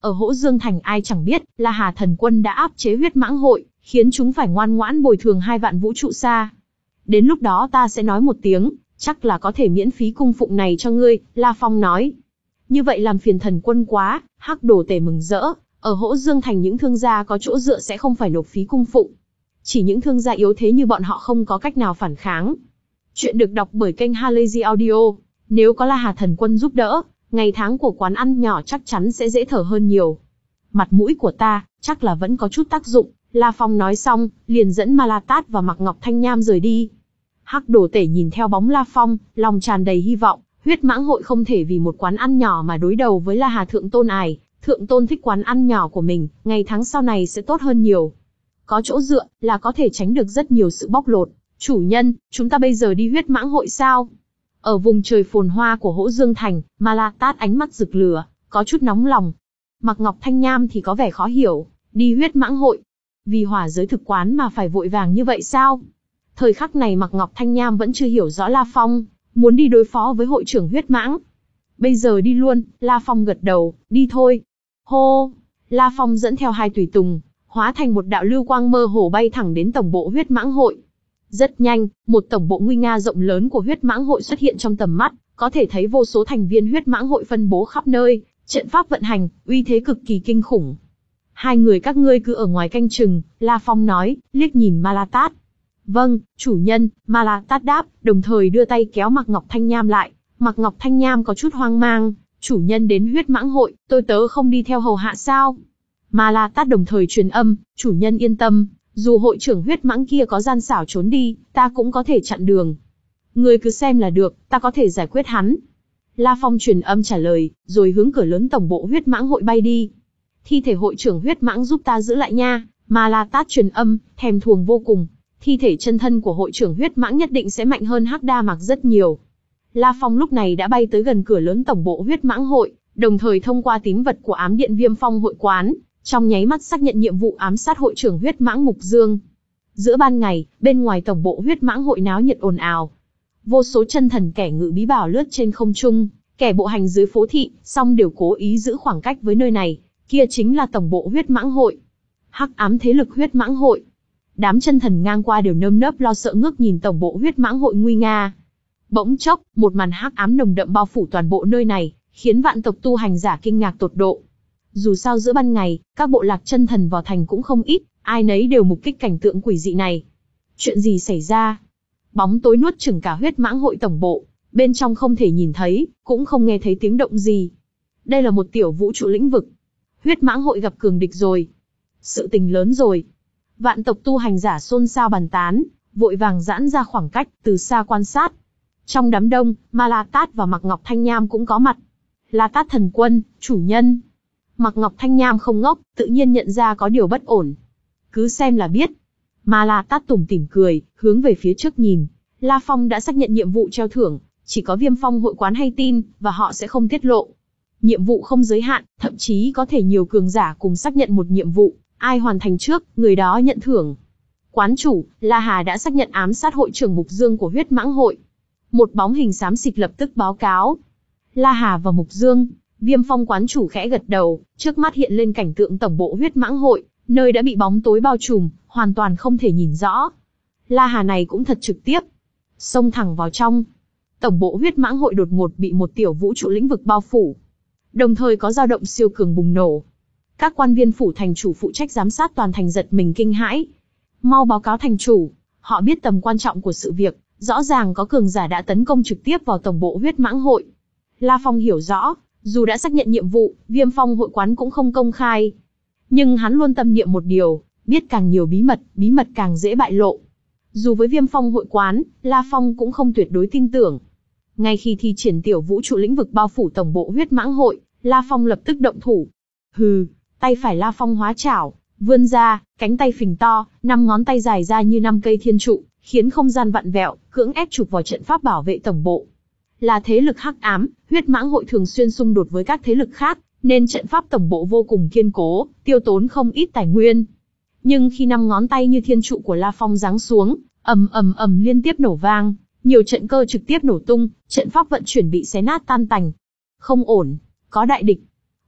ở Hỗ Dương Thành ai chẳng biết, La Hà thần quân đã áp chế huyết mãng hội, khiến chúng phải ngoan ngoãn bồi thường hai vạn vũ trụ xa. Đến lúc đó ta sẽ nói một tiếng, chắc là có thể miễn phí cung phụng này cho ngươi, La Phong nói. Như vậy làm phiền thần quân quá, Hắc Đồ Tể mừng rỡ, ở Hỗ Dương Thành những thương gia có chỗ dựa sẽ không phải nộp phí cung phụng. Chỉ những thương gia yếu thế như bọn họ không có cách nào phản kháng. Chuyện được đọc bởi kênh Halazy Audio. Nếu có La Hà thần quân giúp đỡ, ngày tháng của quán ăn nhỏ chắc chắn sẽ dễ thở hơn nhiều. Mặt mũi của ta, chắc là vẫn có chút tác dụng, La Phong nói xong, liền dẫn Ma La Tát và Mạc Ngọc Thanh Nham rời đi. Hắc Đồ Tể nhìn theo bóng La Phong, lòng tràn đầy hy vọng, huyết mãng hội không thể vì một quán ăn nhỏ mà đối đầu với La Hà Thượng Tôn ải. Thượng Tôn thích quán ăn nhỏ của mình, ngày tháng sau này sẽ tốt hơn nhiều. Có chỗ dựa, là có thể tránh được rất nhiều sự bóc lột. Chủ nhân, chúng ta bây giờ đi huyết mãng hội sao? Ở vùng trời phồn hoa của Hỗ Dương Thành, Ma La Tát ánh mắt rực lửa, có chút nóng lòng. Mạc Ngọc Thanh Nham thì có vẻ khó hiểu, đi huyết mãng hội. Vì hỏa giới thực quán mà phải vội vàng như vậy sao? Thời khắc này Mạc Ngọc Thanh Nham vẫn chưa hiểu rõ La Phong, muốn đi đối phó với hội trưởng huyết mãng. Bây giờ đi luôn, La Phong gật đầu, đi thôi. Hô! La Phong dẫn theo hai tùy tùng, hóa thành một đạo lưu quang mơ hồ bay thẳng đến tổng bộ huyết mãng hội. Rất nhanh, một tổng bộ nguy nga rộng lớn của huyết mãng hội xuất hiện trong tầm mắt, có thể thấy vô số thành viên huyết mãng hội phân bố khắp nơi, trận pháp vận hành, uy thế cực kỳ kinh khủng. Hai người các ngươi cứ ở ngoài canh chừng, La Phong nói, liếc nhìn Ma La Tát. Vâng, chủ nhân, Ma La Tát đáp, đồng thời đưa tay kéo Mạc Ngọc Thanh Nham lại. Mạc Ngọc Thanh Nham có chút hoang mang, chủ nhân đến huyết mãng hội, tôi tớ không đi theo hầu hạ sao? Ma La Tát đồng thời truyền âm, chủ nhân yên tâm, dù hội trưởng huyết mãng kia có gian xảo trốn đi, ta cũng có thể chặn đường. Người cứ xem là được, ta có thể giải quyết hắn. La Phong truyền âm trả lời, rồi hướng cửa lớn tổng bộ huyết mãng hội bay đi. Thi thể hội trưởng huyết mãng giúp ta giữ lại nha. Ma La Tát truyền âm, thèm thuồng vô cùng. Thi thể chân thân của hội trưởng huyết mãng nhất định sẽ mạnh hơn Hắc Đa Mạc rất nhiều. La Phong lúc này đã bay tới gần cửa lớn tổng bộ huyết mãng hội, đồng thời thông qua tín vật của ám điện Viêm Phong hội quán, trong nháy mắt xác nhận nhiệm vụ ám sát hội trưởng huyết mãng Mục Dương. Giữa ban ngày, bên ngoài tổng bộ huyết mãng hội náo nhiệt ồn ào. Vô số chân thần kẻ ngự bí bảo lướt trên không trung, kẻ bộ hành dưới phố thị, song đều cố ý giữ khoảng cách với nơi này, kia chính là tổng bộ huyết mãng hội. Hắc ám thế lực huyết mãng hội. Đám chân thần ngang qua đều nơm nớp lo sợ ngước nhìn tổng bộ huyết mãng hội nguy nga. Bỗng chốc, một màn hắc ám nồng đậm bao phủ toàn bộ nơi này, khiến vạn tộc tu hành giả kinh ngạc tột độ. Dù sao giữa ban ngày, các bộ lạc chân thần vào thành cũng không ít, ai nấy đều mục kích cảnh tượng quỷ dị này. Chuyện gì xảy ra? Bóng tối nuốt chửng cả huyết mãng hội tổng bộ, bên trong không thể nhìn thấy, cũng không nghe thấy tiếng động gì. Đây là một tiểu vũ trụ lĩnh vực. Huyết mãng hội gặp cường địch rồi. Sự tình lớn rồi. Vạn tộc tu hành giả xôn xao bàn tán, vội vàng giãn ra khoảng cách, từ xa quan sát. Trong đám đông, Ma La Tát và Mạc Ngọc Thanh Nham cũng có mặt. La Tát thần quân, chủ nhân. Mạc Ngọc Thanh Nham không ngốc, tự nhiên nhận ra có điều bất ổn. Cứ xem là biết. Ma La Tát tủm tỉm cười, hướng về phía trước nhìn. La Phong đã xác nhận nhiệm vụ treo thưởng, chỉ có Viêm Phong hội quán hay tin, và họ sẽ không tiết lộ. Nhiệm vụ không giới hạn, thậm chí có thể nhiều cường giả cùng xác nhận một nhiệm vụ, ai hoàn thành trước, người đó nhận thưởng. Quán chủ, La Hà đã xác nhận ám sát hội trưởng Mục Dương của huyết mãng hội. Một bóng hình xám xịt lập tức báo cáo. La Hà và Mục Dương. Viêm Phong quán chủ khẽ gật đầu, trước mắt hiện lên cảnh tượng tổng bộ huyết mãng hội, nơi đã bị bóng tối bao trùm, hoàn toàn không thể nhìn rõ. La Hà này cũng thật trực tiếp. Xông thẳng vào trong. Tổng bộ huyết mãng hội đột ngột bị một tiểu vũ trụ lĩnh vực bao phủ. Đồng thời có dao động siêu cường bùng nổ. Các quan viên phủ thành chủ phụ trách giám sát toàn thành giật mình kinh hãi. Mau báo cáo thành chủ, họ biết tầm quan trọng của sự việc, rõ ràng có cường giả đã tấn công trực tiếp vào tổng bộ huyết mãng hội. La Phong hiểu rõ, dù đã xác nhận nhiệm vụ, Viêm Phong hội quán cũng không công khai. Nhưng hắn luôn tâm niệm một điều, biết càng nhiều bí mật, bí mật càng dễ bại lộ. Dù với Viêm Phong hội quán, La Phong cũng không tuyệt đối tin tưởng. Ngay khi thi triển tiểu vũ trụ lĩnh vực bao phủ tổng bộ huyết mãng hội, La Phong lập tức động thủ. Hừ, tay phải La Phong hóa chảo, vươn ra, cánh tay phình to, năm ngón tay dài ra như năm cây thiên trụ, khiến không gian vặn vẹo, cưỡng ép chụp vào trận pháp bảo vệ tổng bộ. Là thế lực hắc ám, huyết mãng hội thường xuyên xung đột với các thế lực khác, nên trận pháp tổng bộ vô cùng kiên cố, tiêu tốn không ít tài nguyên. Nhưng khi năm ngón tay như thiên trụ của La Phong giáng xuống, ầm ầm ầm liên tiếp nổ vang, nhiều trận cơ trực tiếp nổ tung, trận pháp vận chuyển bị xé nát tan tành. Không ổn, có đại địch.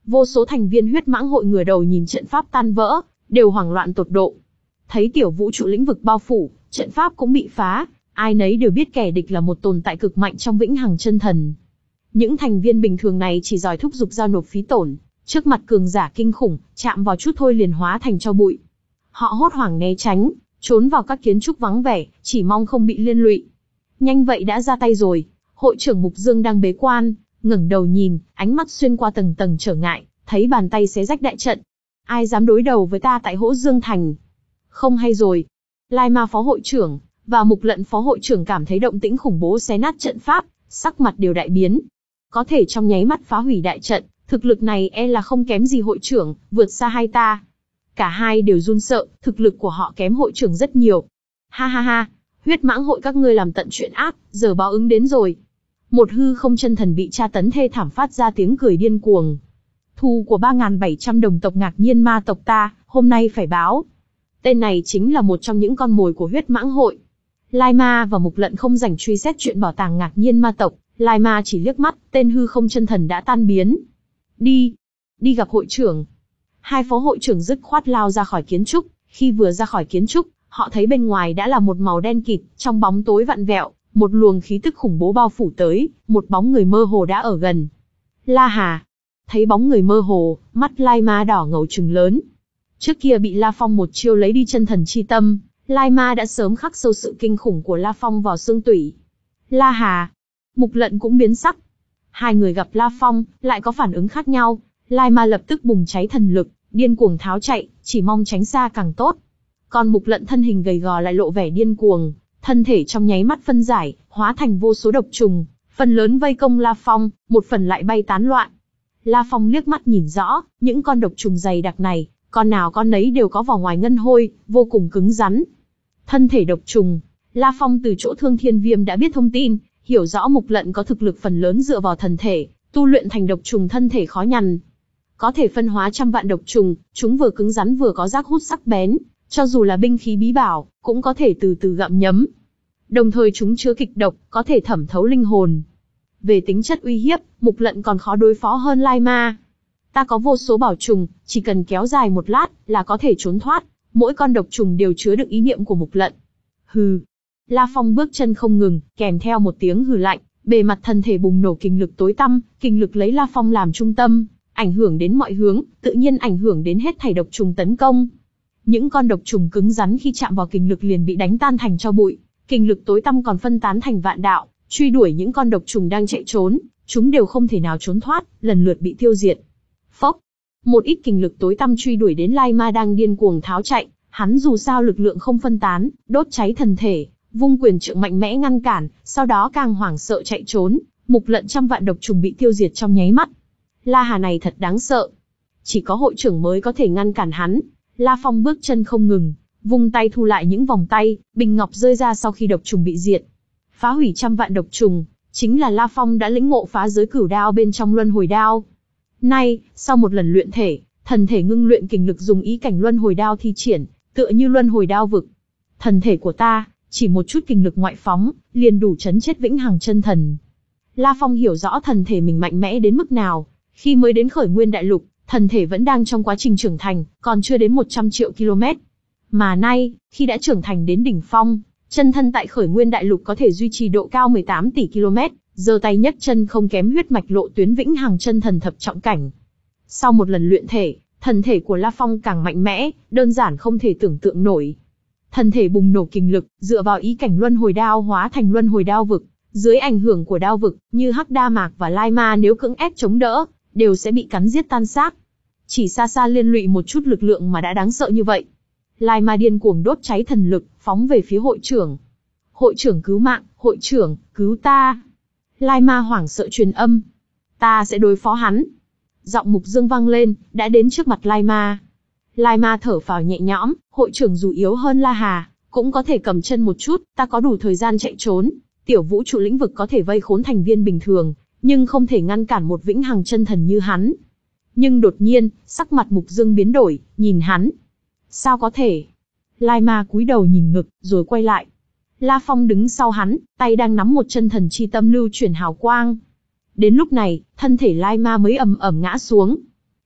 Vô số thành viên huyết mãng hội ngửa đầu nhìn trận pháp tan vỡ, đều hoảng loạn tột độ. Thấy tiểu vũ trụ lĩnh vực bao phủ, trận pháp cũng bị phá, ai nấy đều biết kẻ địch là một tồn tại cực mạnh trong vĩnh hằng chân thần. Những thành viên bình thường này chỉ giỏi thúc giục giao nộp phí tổn, trước mặt cường giả kinh khủng, chạm vào chút thôi liền hóa thành tro bụi. Họ hốt hoảng né tránh, trốn vào các kiến trúc vắng vẻ, chỉ mong không bị liên lụy. Nhanh vậy đã ra tay rồi. Hội trưởng Mục Dương đang bế quan, ngẩng đầu nhìn, ánh mắt xuyên qua tầng tầng trở ngại, thấy bàn tay xé rách đại trận. Ai dám đối đầu với ta tại Hỗ Dương Thành? Không hay rồi. Lai Ma phó hội trưởng và Mục Lận phó hội trưởng cảm thấy động tĩnh khủng bố xé nát trận pháp, sắc mặt đều đại biến. Có thể trong nháy mắt phá hủy đại trận, thực lực này e là không kém gì hội trưởng, vượt xa hai ta. Cả hai đều run sợ, thực lực của họ kém hội trưởng rất nhiều. Ha ha ha, huyết mãng hội các ngươi làm tận chuyện ác, giờ báo ứng đến rồi. Một hư không chân thần bị tra tấn thê thảm phát ra tiếng cười điên cuồng. Thù của ba nghìn bảy trăm đồng tộc Ngạc Nhiên ma tộc ta, hôm nay phải báo. Tên này chính là một trong những con mồi của huyết mãng hội. Lai Ma và Mục Lận không rảnh truy xét chuyện bảo tàng Ngạc Nhiên ma tộc, Lai Ma chỉ liếc mắt, tên hư không chân thần đã tan biến. Đi, đi gặp hội trưởng. Hai phó hội trưởng dứt khoát lao ra khỏi kiến trúc, khi vừa ra khỏi kiến trúc, họ thấy bên ngoài đã là một màu đen kịt, trong bóng tối vặn vẹo, một luồng khí tức khủng bố bao phủ tới, một bóng người mơ hồ đã ở gần. La Hà. Thấy bóng người mơ hồ, mắt Lai Ma đỏ ngầu trừng lớn. Trước kia bị La Phong một chiêu lấy đi chân thần chi tâm, Lai Ma đã sớm khắc sâu sự kinh khủng của La Phong vào xương tủy. La Hà. Mục Lận cũng biến sắc. Hai người gặp La Phong, lại có phản ứng khác nhau. Lai Ma lập tức bùng cháy thần lực, điên cuồng tháo chạy, chỉ mong tránh xa càng tốt. Còn Mục Lận thân hình gầy gò lại lộ vẻ điên cuồng, thân thể trong nháy mắt phân giải, hóa thành vô số độc trùng, phần lớn vây công La Phong, một phần lại bay tán loạn. La Phong liếc mắt nhìn rõ, những con độc trùng dày đặc này, con nào con nấy đều có vỏ ngoài ngân hôi, vô cùng cứng rắn. Thân thể độc trùng, La Phong từ chỗ Thương Thiên Viêm đã biết thông tin, hiểu rõ Mục Lận có thực lực phần lớn dựa vào thần thể, tu luyện thành độc trùng thân thể khó nhằn. Có thể phân hóa trăm vạn độc trùng, chúng vừa cứng rắn vừa có giác hút sắc bén, cho dù là binh khí bí bảo, cũng có thể từ từ gặm nhấm. Đồng thời chúng chứa kịch độc, có thể thẩm thấu linh hồn. Về tính chất uy hiếp, Mục Lận còn khó đối phó hơn Lai Ma. Ta có vô số bảo trùng, chỉ cần kéo dài một lát là có thể trốn thoát, mỗi con độc trùng đều chứa được ý niệm của Mục Lận. Hừ. La Phong bước chân không ngừng, kèm theo một tiếng hừ lạnh, bề mặt thân thể bùng nổ kinh lực tối tăm, kinh lực lấy La Phong làm trung tâm, ảnh hưởng đến mọi hướng, tự nhiên ảnh hưởng đến hết thảy độc trùng tấn công. Những con độc trùng cứng rắn khi chạm vào kinh lực liền bị đánh tan thành tro bụi, kinh lực tối tăm còn phân tán thành vạn đạo, truy đuổi những con độc trùng đang chạy trốn, chúng đều không thể nào trốn thoát, lần lượt bị tiêu diệt. Phốc, một ít kinh lực tối tăm truy đuổi đến Lai Ma đang điên cuồng tháo chạy, hắn dù sao lực lượng không phân tán, đốt cháy thần thể, vung quyền trượng mạnh mẽ ngăn cản, sau đó càng hoảng sợ chạy trốn, Mục Lận trăm vạn độc trùng bị tiêu diệt trong nháy mắt. La Hà này thật đáng sợ, chỉ có hội trưởng mới có thể ngăn cản hắn. La Phong bước chân không ngừng, vung tay thu lại những vòng tay, bình ngọc rơi ra sau khi độc trùng bị diệt. Phá hủy trăm vạn độc trùng, chính là La Phong đã lĩnh ngộ phá giới cửu đao bên trong luân hồi đao. Nay, sau một lần luyện thể, thần thể ngưng luyện kình lực dùng ý cảnh luân hồi đao thi triển, tựa như luân hồi đao vực. Thần thể của ta, chỉ một chút kình lực ngoại phóng, liền đủ chấn chết vĩnh hằng chân thần. La Phong hiểu rõ thần thể mình mạnh mẽ đến mức nào, khi mới đến Khởi Nguyên Đại Lục, thần thể vẫn đang trong quá trình trưởng thành, còn chưa đến một trăm triệu km. Mà nay, khi đã trưởng thành đến đỉnh phong, chân thân tại Khởi Nguyên Đại Lục có thể duy trì độ cao mười tám tỷ km, giơ tay nhấc chân không kém huyết mạch lộ tuyến vĩnh hằng chân thần thập trọng cảnh. Sau một lần luyện thể, thần thể của La Phong càng mạnh mẽ, đơn giản không thể tưởng tượng nổi. Thần thể bùng nổ kinh lực, dựa vào ý cảnh luân hồi đao hóa thành luân hồi đao vực, dưới ảnh hưởng của đao vực, như Hắc Đa Mạc và Lai Ma nếu cưỡng ép chống đỡ, đều sẽ bị cắn giết tan xác. Chỉ xa xa liên lụy một chút lực lượng mà đã đáng sợ như vậy. Lai Ma điên cuồng đốt cháy thần lực, phóng về phía hội trưởng. Hội trưởng cứu mạng, hội trưởng, cứu ta. Lai Ma hoảng sợ truyền âm. Ta sẽ đối phó hắn. Giọng Mục Dương vang lên, đã đến trước mặt Lai Ma. Lai Ma thở phào nhẹ nhõm, hội trưởng dù yếu hơn La Hà, cũng có thể cầm chân một chút, ta có đủ thời gian chạy trốn. Tiểu vũ trụ lĩnh vực có thể vây khốn thành viên bình thường, nhưng không thể ngăn cản một vĩnh hằng chân thần như hắn. Nhưng đột nhiên, sắc mặt Mục Dương biến đổi, nhìn hắn. Sao có thể? Lai Ma cúi đầu nhìn ngực, rồi quay lại. La Phong đứng sau hắn, tay đang nắm một chân thần chi tâm lưu chuyển hào quang. Đến lúc này, thân thể Lai Ma mới ầm ầm ngã xuống.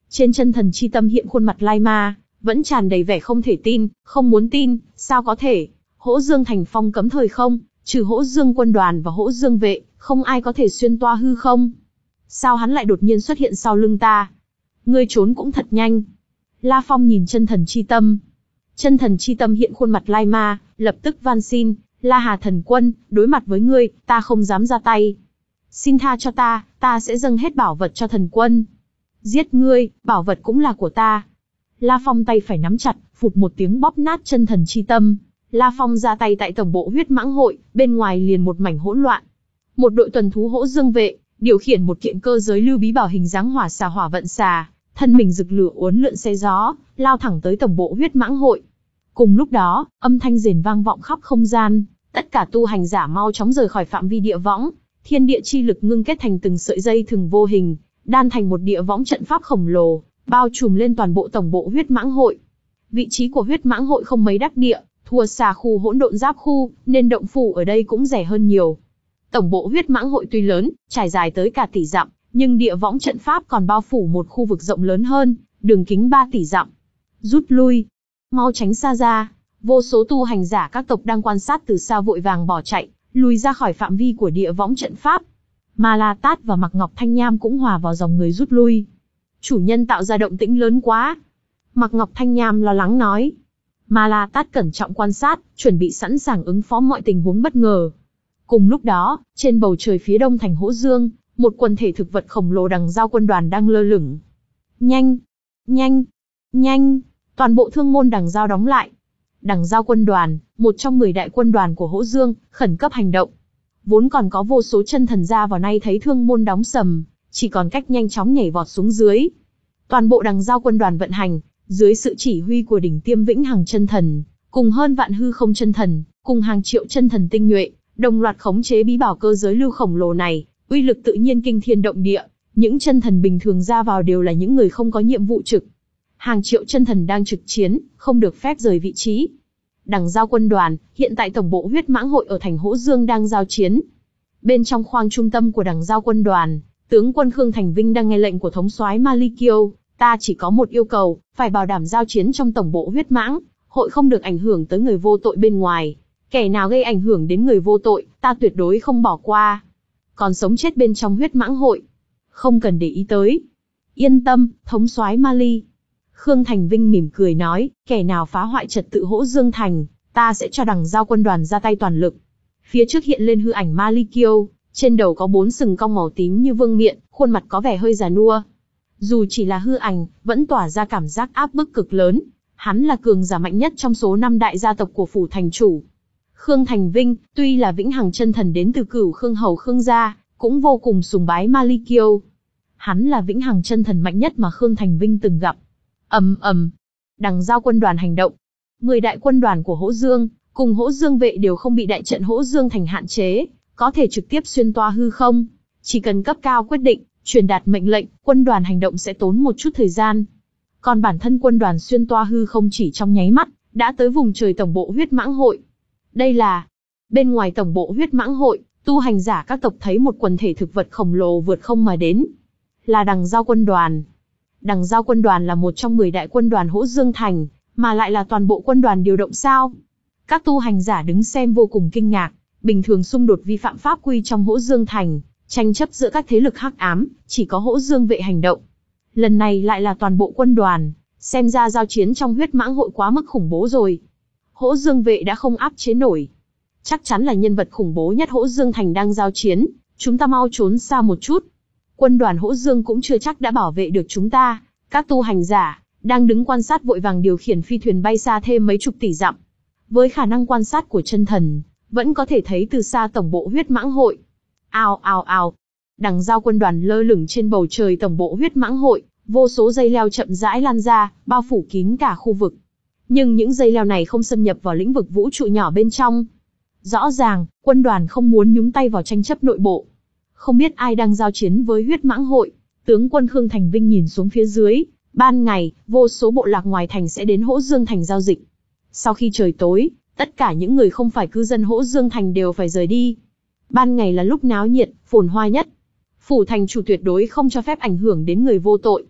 Trên chân thần chi tâm hiện khuôn mặt lai ma, vẫn tràn đầy vẻ không thể tin, không muốn tin, sao có thể. Hỗ Dương thành phong cấm thời không, trừ Hỗ Dương quân đoàn và Hỗ Dương vệ, không ai có thể xuyên toa hư không. Sao hắn lại đột nhiên xuất hiện sau lưng ta? Ngươi trốn cũng thật nhanh. La Phong nhìn chân thần chi tâm. Chân thần chi tâm hiện khuôn mặt lai ma, lập tức van xin, La Hà thần quân, đối mặt với ngươi, ta không dám ra tay. Xin tha cho ta, ta sẽ dâng hết bảo vật cho thần quân. Giết ngươi, bảo vật cũng là của ta. La Phong tay phải nắm chặt, phụt một tiếng bóp nát chân thần chi tâm. La Phong ra tay tại tổng bộ huyết mãng hội, bên ngoài liền một mảnh hỗn loạn. Một đội tuần thú Hỗ Dương vệ, điều khiển một kiện cơ giới lưu bí bảo hình dáng hỏa xà hỏa vận xà, thân mình rực lửa uốn lượn xe gió, lao thẳng tới tổng bộ huyết mãng hội. Cùng lúc đó, âm thanh rền vang vọng khắp không gian, tất cả tu hành giả mau chóng rời khỏi phạm vi địa võng, thiên địa chi lực ngưng kết thành từng sợi dây thừng vô hình, đan thành một địa võng trận pháp khổng lồ, bao trùm lên toàn bộ tổng bộ huyết mãng hội. Vị trí của huyết mãng hội không mấy đắc địa, thua xa khu hỗn độn giáp khu, nên động phủ ở đây cũng rẻ hơn nhiều. Tổng bộ huyết mãng hội tuy lớn, trải dài tới cả tỷ dặm, nhưng địa võng trận pháp còn bao phủ một khu vực rộng lớn hơn, đường kính ba tỷ dặm. Rút lui, mau tránh xa ra. Vô số tu hành giả các tộc đang quan sát từ xa vội vàng bỏ chạy, lùi ra khỏi phạm vi của địa võng trận pháp. Ma La Tát và Mạc Ngọc Thanh Nham cũng hòa vào dòng người rút lui. Chủ nhân tạo ra động tĩnh lớn quá. Mạc Ngọc Thanh Nham lo lắng nói. Ma La Tát cẩn trọng quan sát, chuẩn bị sẵn sàng ứng phó mọi tình huống bất ngờ. Cùng lúc đó, trên bầu trời phía đông thành Hỗ Dương, một quần thể thực vật khổng lồ đằng giao quân đoàn đang lơ lửng. Nhanh! Nhanh! Nhanh! Toàn bộ thương môn đằng giao đóng lại. Đằng giao quân đoàn, một trong mười đại quân đoàn của Hỗ Dương, khẩn cấp hành động. Vốn còn có vô số chân thần ra vào nay thấy thương môn đóng sầm, chỉ còn cách nhanh chóng nhảy vọt xuống dưới. Toàn bộ đằng giao quân đoàn vận hành, dưới sự chỉ huy của đỉnh tiêm vĩnh hằng chân thần, cùng hơn vạn hư không chân thần, cùng hàng triệu chân thần tinh nhuệ, đồng loạt khống chế bí bảo cơ giới lưu khổng lồ này, uy lực tự nhiên kinh thiên động địa. Những chân thần bình thường ra vào đều là những người không có nhiệm vụ trực. Hàng triệu chân thần đang trực chiến, không được phép rời vị trí. Đằng giao quân đoàn, hiện tại tổng bộ huyết mãng hội ở thành Hỗ Dương đang giao chiến. Bên trong khoang trung tâm của đằng giao quân đoàn, tướng quân Khương Thành Vinh đang nghe lệnh của thống soái Ma Ly Kiêu. Ta chỉ có một yêu cầu, phải bảo đảm giao chiến trong tổng bộ huyết mãng hội không được ảnh hưởng tới người vô tội bên ngoài. Kẻ nào gây ảnh hưởng đến người vô tội, ta tuyệt đối không bỏ qua. Còn sống chết bên trong huyết mãng hội, không cần để ý tới. Yên tâm, thống soái Ma Ly. Khương Thành Vinh mỉm cười nói, kẻ nào phá hoại trật tự Hỗ Dương thành, ta sẽ cho đằng giao quân đoàn ra tay toàn lực. Phía trước hiện lên hư ảnh Ma Ly Kiêu, trên đầu có bốn sừng cong màu tím như vương miện, khuôn mặt có vẻ hơi già nua. Dù chỉ là hư ảnh, vẫn tỏa ra cảm giác áp bức cực lớn. Hắn là cường giả mạnh nhất trong số năm đại gia tộc của phủ thành chủ. Khương Thành Vinh, tuy là vĩnh hằng chân thần đến từ Cửu Khương hầu Khương gia, cũng vô cùng sùng bái Ma Ly Kiêu. Hắn là vĩnh hằng chân thần mạnh nhất mà Khương Thành Vinh từng gặp. Ầm ầm, đằng giao quân đoàn hành động. Mười đại quân đoàn của Hỗ Dương, cùng Hỗ Dương vệ đều không bị đại trận Hỗ Dương thành hạn chế, có thể trực tiếp xuyên toa hư không. Chỉ cần cấp cao quyết định, truyền đạt mệnh lệnh, quân đoàn hành động sẽ tốn một chút thời gian. Còn bản thân quân đoàn xuyên toa hư không chỉ trong nháy mắt, đã tới vùng trời tổng bộ huyết mãng hội. Đây là, bên ngoài tổng bộ huyết mãng hội, tu hành giả các tộc thấy một quần thể thực vật khổng lồ vượt không mà đến. Là đằng giao quân đoàn. Đằng giao quân đoàn là một trong mười đại quân đoàn Hỗ Dương thành, mà lại là toàn bộ quân đoàn điều động sao? Các tu hành giả đứng xem vô cùng kinh ngạc. Bình thường xung đột vi phạm pháp quy trong Hỗ Dương thành, tranh chấp giữa các thế lực hắc ám, chỉ có Hỗ Dương vệ hành động. Lần này lại là toàn bộ quân đoàn, xem ra giao chiến trong huyết mãng hội quá mức khủng bố rồi. Hỗ Dương vệ đã không áp chế nổi. Chắc chắn là nhân vật khủng bố nhất Hỗ Dương thành đang giao chiến, chúng ta mau trốn xa một chút. Quân đoàn Hỗ Dương cũng chưa chắc đã bảo vệ được chúng ta. Các tu hành giả, đang đứng quan sát vội vàng điều khiển phi thuyền bay xa thêm mấy chục tỷ dặm. Với khả năng quan sát của chân thần, vẫn có thể thấy từ xa tổng bộ huyết mãng hội. Ào ào ào, đằng giao quân đoàn lơ lửng trên bầu trời tổng bộ huyết mãng hội, vô số dây leo chậm rãi lan ra, bao phủ kín cả khu vực. Nhưng những dây leo này không xâm nhập vào lĩnh vực vũ trụ nhỏ bên trong. Rõ ràng, quân đoàn không muốn nhúng tay vào tranh chấp nội bộ. Không biết ai đang giao chiến với huyết mãng hội. Tướng quân Khương Thành Vinh nhìn xuống phía dưới, ban ngày, vô số bộ lạc ngoài thành sẽ đến Hỗ Dương thành giao dịch. Sau khi trời tối, tất cả những người không phải cư dân Hỗ Dương thành đều phải rời đi. Ban ngày là lúc náo nhiệt, phồn hoa nhất. Phủ thành chủ tuyệt đối không cho phép ảnh hưởng đến người vô tội.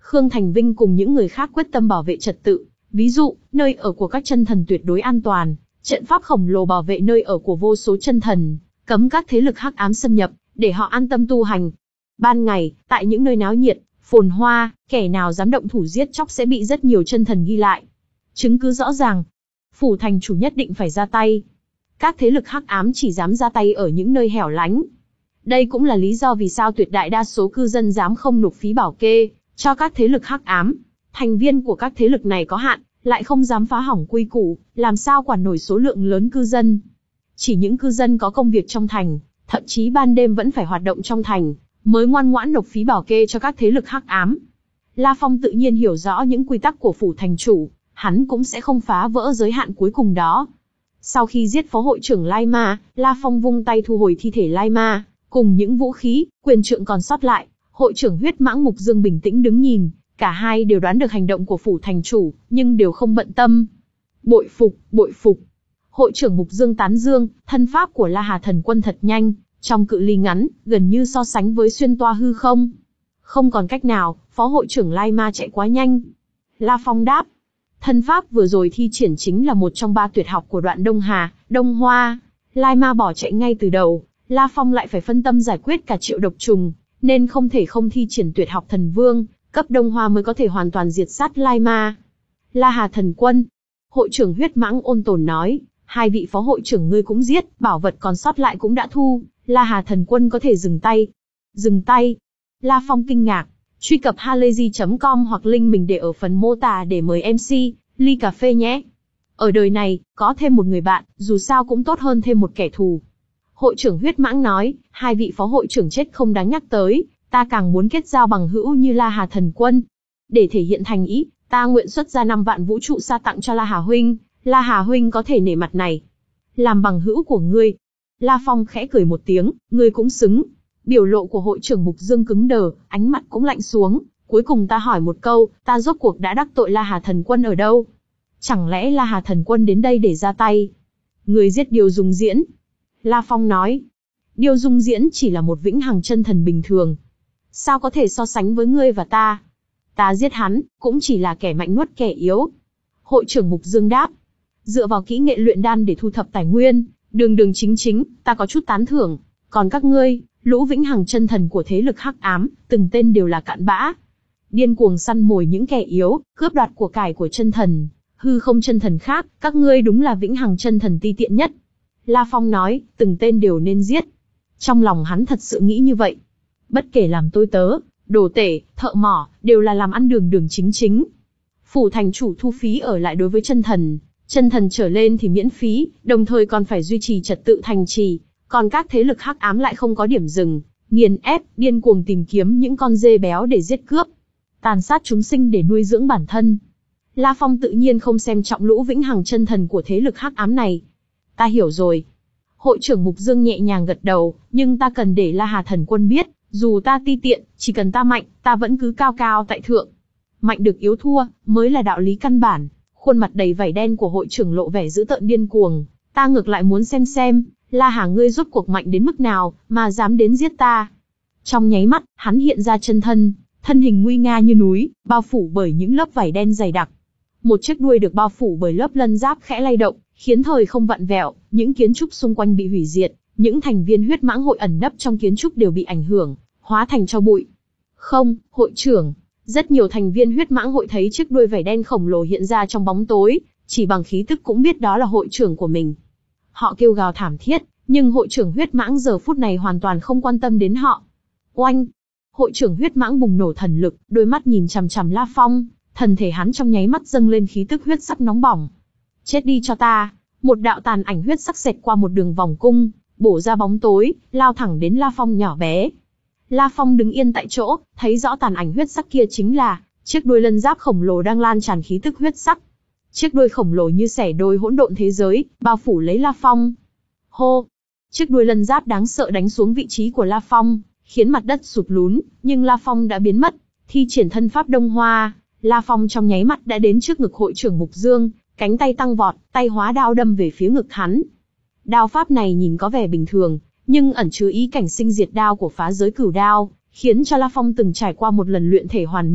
Khương Thành Vinh cùng những người khác quyết tâm bảo vệ trật tự, ví dụ, nơi ở của các chân thần tuyệt đối an toàn, trận pháp khổng lồ bảo vệ nơi ở của vô số chân thần, cấm các thế lực hắc ám xâm nhập, để họ an tâm tu hành. Ban ngày, tại những nơi náo nhiệt, phồn hoa, kẻ nào dám động thủ giết chóc sẽ bị rất nhiều chân thần ghi lại. Chứng cứ rõ ràng, phủ thành chủ nhất định phải ra tay. Các thế lực hắc ám chỉ dám ra tay ở những nơi hẻo lánh. Đây cũng là lý do vì sao tuyệt đại đa số cư dân dám không nộp phí bảo kê cho các thế lực hắc ám. Thành viên của các thế lực này có hạn, lại không dám phá hỏng quy củ, làm sao quản nổi số lượng lớn cư dân. Chỉ những cư dân có công việc trong thành, thậm chí ban đêm vẫn phải hoạt động trong thành, mới ngoan ngoãn nộp phí bảo kê cho các thế lực hắc ám. La Phong tự nhiên hiểu rõ những quy tắc của phủ thành chủ, hắn cũng sẽ không phá vỡ giới hạn cuối cùng đó. Sau khi giết phó hội trưởng Lai Ma, La Phong vung tay thu hồi thi thể Lai Ma, cùng những vũ khí, quyền trượng còn sót lại. Hội trưởng huyết mãng Mục Dương bình tĩnh đứng nhìn, cả hai đều đoán được hành động của phủ thành chủ, nhưng đều không bận tâm. Bội phục, bội phục. Hội trưởng Mục Dương tán dương, thân pháp của La Hà Thần Quân thật nhanh, trong cự ly ngắn, gần như so sánh với xuyên toa hư không. Không còn cách nào, phó hội trưởng Lai Ma chạy quá nhanh. La Phong đáp, thân pháp vừa rồi thi triển chính là một trong ba tuyệt học của Đoạn Đông Hà, Đông Hoa. Lai Ma bỏ chạy ngay từ đầu, La Phong lại phải phân tâm giải quyết cả triệu độc trùng, nên không thể không thi triển tuyệt học thần vương, cấp Đông Hoa mới có thể hoàn toàn diệt sát Lai Ma. La Hà Thần Quân, hội trưởng huyết mãng ôn tồn nói, hai vị phó hội trưởng ngươi cũng giết, bảo vật còn sót lại cũng đã thu, La Hà Thần Quân có thể dừng tay. Dừng tay? La Phong kinh ngạc, truy cập halayzi chấm com hoặc link mình để ở phần mô tả để mời em xê, ly cà phê nhé. Ở đời này, có thêm một người bạn, dù sao cũng tốt hơn thêm một kẻ thù. Hội trưởng huyết mãng nói, hai vị phó hội trưởng chết không đáng nhắc tới, ta càng muốn kết giao bằng hữu như La Hà Thần Quân. Để thể hiện thành ý, ta nguyện xuất ra năm vạn vũ trụ sa tặng cho La Hà huynh, La Hà huynh có thể nể mặt này. Làm bằng hữu của ngươi. La Phong khẽ cười một tiếng, ngươi cũng xứng. Biểu lộ của hội trưởng Mục Dương cứng đờ, ánh mặt cũng lạnh xuống. Cuối cùng ta hỏi một câu, ta rốt cuộc đã đắc tội La Hà Thần Quân ở đâu? Chẳng lẽ La Hà Thần Quân đến đây để ra tay? Người giết Điêu Dung Diễn. La Phong nói, Điêu Dung Diễn chỉ là một vĩnh hằng chân thần bình thường. Sao có thể so sánh với ngươi và ta? Ta giết hắn, cũng chỉ là kẻ mạnh nuốt kẻ yếu. Hội trưởng Mục Dương đáp, dựa vào kỹ nghệ luyện đan để thu thập tài nguyên, đường đường chính chính, ta có chút tán thưởng. Còn các ngươi, lũ vĩnh hằng chân thần của thế lực hắc ám, từng tên đều là cặn bã. Điên cuồng săn mồi những kẻ yếu, cướp đoạt của cải của chân thần, hư không chân thần khác, các ngươi đúng là vĩnh hằng chân thần ti tiện nhất. La Phong nói, từng tên đều nên giết. Trong lòng hắn thật sự nghĩ như vậy. Bất kể làm tôi tớ, đồ tể, thợ mỏ, đều là làm ăn đường đường chính chính. Phủ thành chủ thu phí ở lại đối với chân thần, chân thần trở lên thì miễn phí, đồng thời còn phải duy trì trật tự thành trì. Còn các thế lực hắc ám lại không có điểm dừng, nghiền ép, điên cuồng tìm kiếm những con dê béo để giết cướp, tàn sát chúng sinh để nuôi dưỡng bản thân. La Phong tự nhiên không xem trọng lũ vĩnh hằng chân thần của thế lực hắc ám này. Ta hiểu rồi. Hội trưởng Mục Dương nhẹ nhàng gật đầu, nhưng ta cần để La Hà Thần Quân biết, dù ta ti tiện, chỉ cần ta mạnh, ta vẫn cứ cao cao tại thượng. Mạnh được yếu thua, mới là đạo lý căn bản. Khuôn mặt đầy vảy đen của hội trưởng lộ vẻ dữ tợn điên cuồng. Ta ngược lại muốn xem xem, La Hà ngươi rốt cuộc mạnh đến mức nào, mà dám đến giết ta. Trong nháy mắt, hắn hiện ra chân thân, thân hình nguy nga như núi, bao phủ bởi những lớp vảy đen dày đặc. Một chiếc đuôi được bao phủ bởi lớp lân giáp khẽ lay động, khiến thời không vặn vẹo, những kiến trúc xung quanh bị hủy diệt, những thành viên huyết mãng hội ẩn nấp trong kiến trúc đều bị ảnh hưởng, hóa thành tro bụi. Không, hội trưởng, rất nhiều thành viên huyết mãng hội thấy chiếc đuôi vảy đen khổng lồ hiện ra trong bóng tối, chỉ bằng khí tức cũng biết đó là hội trưởng của mình. Họ kêu gào thảm thiết, nhưng hội trưởng huyết mãng giờ phút này hoàn toàn không quan tâm đến họ. Oanh! Hội trưởng huyết mãng bùng nổ thần lực, đôi mắt nhìn chằm chằm La Phong, thần thể hắn trong nháy mắt dâng lên khí tức huyết sắc nóng bỏng. Chết đi cho ta! Một đạo tàn ảnh huyết sắc xẹt qua một đường vòng cung, bổ ra bóng tối, lao thẳng đến La Phong nhỏ bé. La Phong đứng yên tại chỗ, thấy rõ tàn ảnh huyết sắc kia chính là chiếc đuôi lân giáp khổng lồ đang lan tràn khí tức huyết sắc. Chiếc đuôi khổng lồ như xẻ đôi hỗn độn thế giới, bao phủ lấy La Phong. Hô! Chiếc đuôi lân giáp đáng sợ đánh xuống vị trí của La Phong, khiến mặt đất sụt lún, nhưng La Phong đã biến mất. Thi triển thân pháp Đông Hoa, La Phong trong nháy mắt đã đến trước ngực hội trưởng Mục Dương, cánh tay tăng vọt, tay hóa đao đâm về phía ngực hắn. Đao pháp này nhìn có vẻ bình thường, nhưng ẩn chứa ý cảnh sinh diệt đao của phá giới cửu đao, khiến cho La Phong từng trải qua một lần luyện thể hoàn mỹ,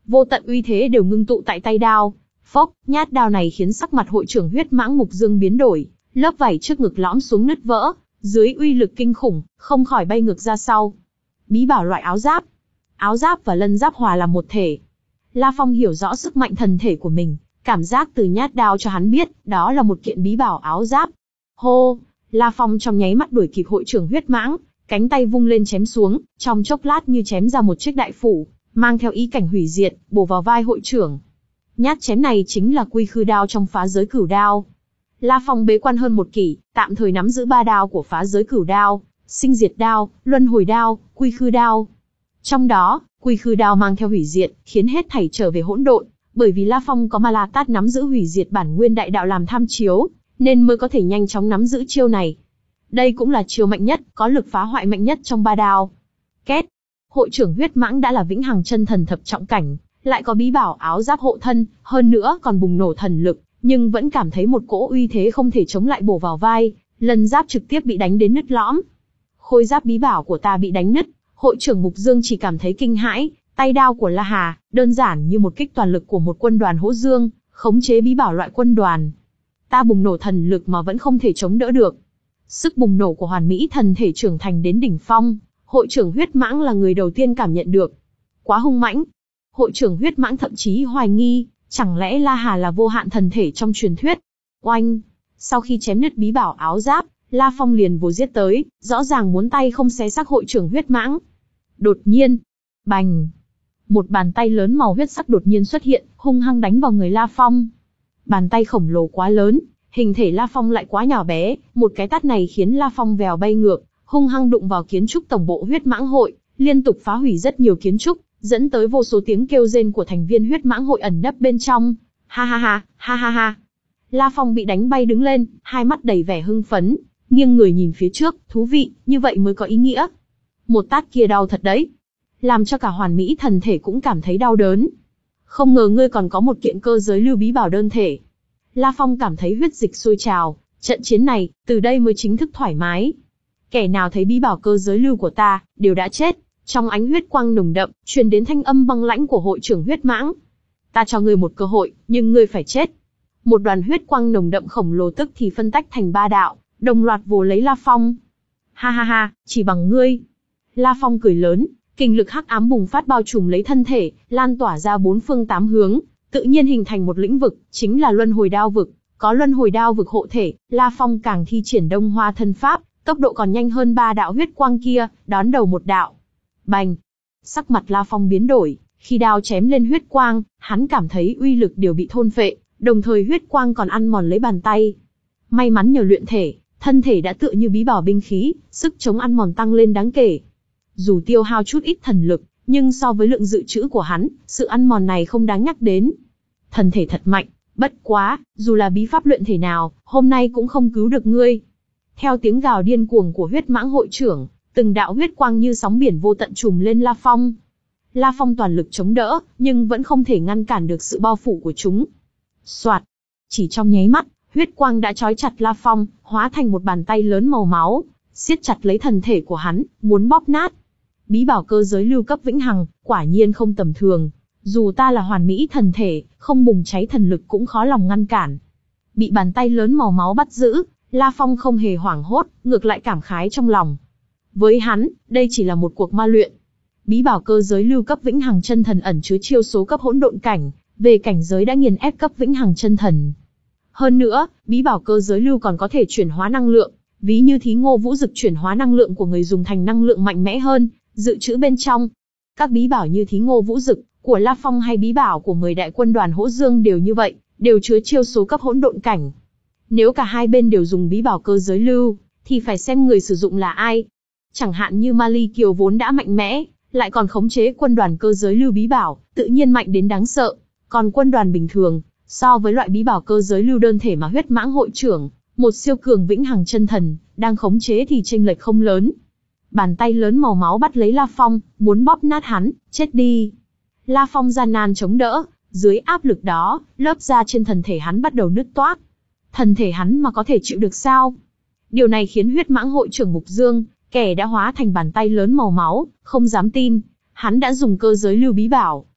vô tận uy thế đều ngưng tụ tại tay đao. Phốc, nhát đao này khiến sắc mặt hội trưởng huyết mãng Mục Dương biến đổi, lớp vảy trước ngực lõm xuống nứt vỡ, dưới uy lực kinh khủng, không khỏi bay ngược ra sau. Bí bảo loại áo giáp. Áo giáp và lân giáp hòa làm một thể. La Phong hiểu rõ sức mạnh thần thể của mình, cảm giác từ nhát đao cho hắn biết, đó là một kiện bí bảo áo giáp. Hô, La Phong trong nháy mắt đuổi kịp hội trưởng huyết mãng, cánh tay vung lên chém xuống, trong chốc lát như chém ra một chiếc đại phủ, mang theo ý cảnh hủy diệt, bổ vào vai hội trưởng. Nhát chém này chính là quy khư đao trong phá giới cửu đao. La Phong bế quan hơn một kỷ, tạm thời nắm giữ ba đao của phá giới cửu đao, sinh diệt đao, luân hồi đao, quy khư đao. Trong đó, quy khư đao mang theo hủy diệt, khiến hết thảy trở về hỗn độn, bởi vì La Phong có Ma La Tát nắm giữ hủy diệt bản nguyên đại đạo làm tham chiếu, nên mới có thể nhanh chóng nắm giữ chiêu này. Đây cũng là chiêu mạnh nhất, có lực phá hoại mạnh nhất trong ba đao. Két. Hội trưởng huyết mãng đã là vĩnh hằng chân thần thập trọng cảnh, lại có bí bảo áo giáp hộ thân, hơn nữa còn bùng nổ thần lực, nhưng vẫn cảm thấy một cỗ uy thế không thể chống lại bổ vào vai, lân giáp trực tiếp bị đánh đến nứt lõm. Khôi giáp bí bảo của ta bị đánh nứt, hội trưởng Mục Dương chỉ cảm thấy kinh hãi, tay đao của La Hà, đơn giản như một kích toàn lực của một quân đoàn hỗ dương, khống chế bí bảo loại quân đoàn. Ta bùng nổ thần lực mà vẫn không thể chống đỡ được. Sức bùng nổ của hoàn mỹ thần thể trưởng thành đến đỉnh phong, hội trưởng huyết mãng là người đầu tiên cảm nhận được. Quá hung mãnh. Hội trưởng huyết mãng thậm chí hoài nghi, chẳng lẽ La Hà là vô hạn thần thể trong truyền thuyết. Oanh! Sau khi chém nứt bí bảo áo giáp, La Phong liền vồ giết tới, rõ ràng muốn tay không xé xác hội trưởng huyết mãng. Đột nhiên, bành! Một bàn tay lớn màu huyết sắc đột nhiên xuất hiện, hung hăng đánh vào người La Phong. Bàn tay khổng lồ quá lớn, hình thể La Phong lại quá nhỏ bé, một cái tát này khiến La Phong vèo bay ngược, hung hăng đụng vào kiến trúc tổng bộ huyết mãng hội, liên tục phá hủy rất nhiều kiến trúc, dẫn tới vô số tiếng kêu rên của thành viên huyết mãng hội ẩn nấp bên trong. Ha ha ha, ha ha ha. La Phong bị đánh bay đứng lên, hai mắt đầy vẻ hưng phấn, nghiêng người nhìn phía trước, thú vị, như vậy mới có ý nghĩa. Một tát kia đau thật đấy. Làm cho cả hoàn mỹ thần thể cũng cảm thấy đau đớn. Không ngờ ngươi còn có một kiện cơ giới lưu bí bảo đơn thể. La Phong cảm thấy huyết dịch sôi trào, trận chiến này, từ đây mới chính thức thoải mái. Kẻ nào thấy bí bảo cơ giới lưu của ta, đều đã chết. Trong ánh huyết quang nồng đậm, truyền đến thanh âm băng lãnh của hội trưởng huyết mãng. Ta cho ngươi một cơ hội, nhưng ngươi phải chết. Một đoàn huyết quang nồng đậm khổng lồ tức thì phân tách thành ba đạo, đồng loạt vồ lấy La Phong. Ha ha ha, chỉ bằng ngươi. La Phong cười lớn, kinh lực hắc ám bùng phát bao trùm lấy thân thể, lan tỏa ra bốn phương tám hướng, tự nhiên hình thành một lĩnh vực, chính là luân hồi đao vực. Có luân hồi đao vực hộ thể, La Phong càng thi triển đông hoa thân pháp, tốc độ còn nhanh hơn ba đạo huyết quang kia, đón đầu một đạo. Bành! Sắc mặt La Phong biến đổi, khi đao chém lên huyết quang, hắn cảm thấy uy lực đều bị thôn phệ, đồng thời huyết quang còn ăn mòn lấy bàn tay. May mắn nhờ luyện thể, thân thể đã tựa như bí bảo binh khí, sức chống ăn mòn tăng lên đáng kể. Dù tiêu hao chút ít thần lực, nhưng so với lượng dự trữ của hắn, sự ăn mòn này không đáng nhắc đến. Thần thể thật mạnh, bất quá, dù là bí pháp luyện thể nào, hôm nay cũng không cứu được ngươi. Theo tiếng gào điên cuồng của huyết mãng hội trưởng, từng đạo huyết quang như sóng biển vô tận trùm lên La Phong. La Phong toàn lực chống đỡ, nhưng vẫn không thể ngăn cản được sự bao phủ của chúng. Soạt! Chỉ trong nháy mắt, huyết quang đã trói chặt La Phong, hóa thành một bàn tay lớn màu máu, siết chặt lấy thần thể của hắn, muốn bóp nát. Bí bảo cơ giới lưu cấp vĩnh hằng, quả nhiên không tầm thường. Dù ta là hoàn mỹ thần thể, không bùng cháy thần lực cũng khó lòng ngăn cản. Bị bàn tay lớn màu máu bắt giữ, La Phong không hề hoảng hốt, ngược lại cảm khái trong lòng. Với hắn, đây chỉ là một cuộc ma luyện. Bí bảo cơ giới lưu cấp vĩnh hằng chân thần ẩn chứa chiêu số cấp hỗn độn cảnh, về cảnh giới đã nghiền ép cấp vĩnh hằng chân thần. Hơn nữa, bí bảo cơ giới lưu còn có thể chuyển hóa năng lượng, ví như thí ngô vũ dực chuyển hóa năng lượng của người dùng thành năng lượng mạnh mẽ hơn, dự trữ bên trong. Các bí bảo như thí ngô vũ dực của La Phong hay bí bảo của mười đại quân đoàn hỗ dương đều như vậy, đều chứa chiêu số cấp hỗn độn cảnh. Nếu cả hai bên đều dùng bí bảo cơ giới lưu, thì phải xem người sử dụng là ai. Chẳng hạn như Ma Ly Kiều vốn đã mạnh mẽ, lại còn khống chế quân đoàn cơ giới lưu bí bảo, tự nhiên mạnh đến đáng sợ. Còn quân đoàn bình thường, so với loại bí bảo cơ giới lưu đơn thể mà huyết mãng hội trưởng, một siêu cường vĩnh hằng chân thần, đang khống chế thì chênh lệch không lớn. Bàn tay lớn màu máu bắt lấy La Phong, muốn bóp nát hắn, chết đi. La Phong gian nan chống đỡ, dưới áp lực đó, lớp da trên thần thể hắn bắt đầu nứt toác. Thần thể hắn mà có thể chịu được sao? Điều này khiến huyết mãng hội trưởng Mục Dương, kẻ đã hóa thành bàn tay lớn màu máu, không dám tin. Hắn đã dùng cơ giới lưu bí bảo,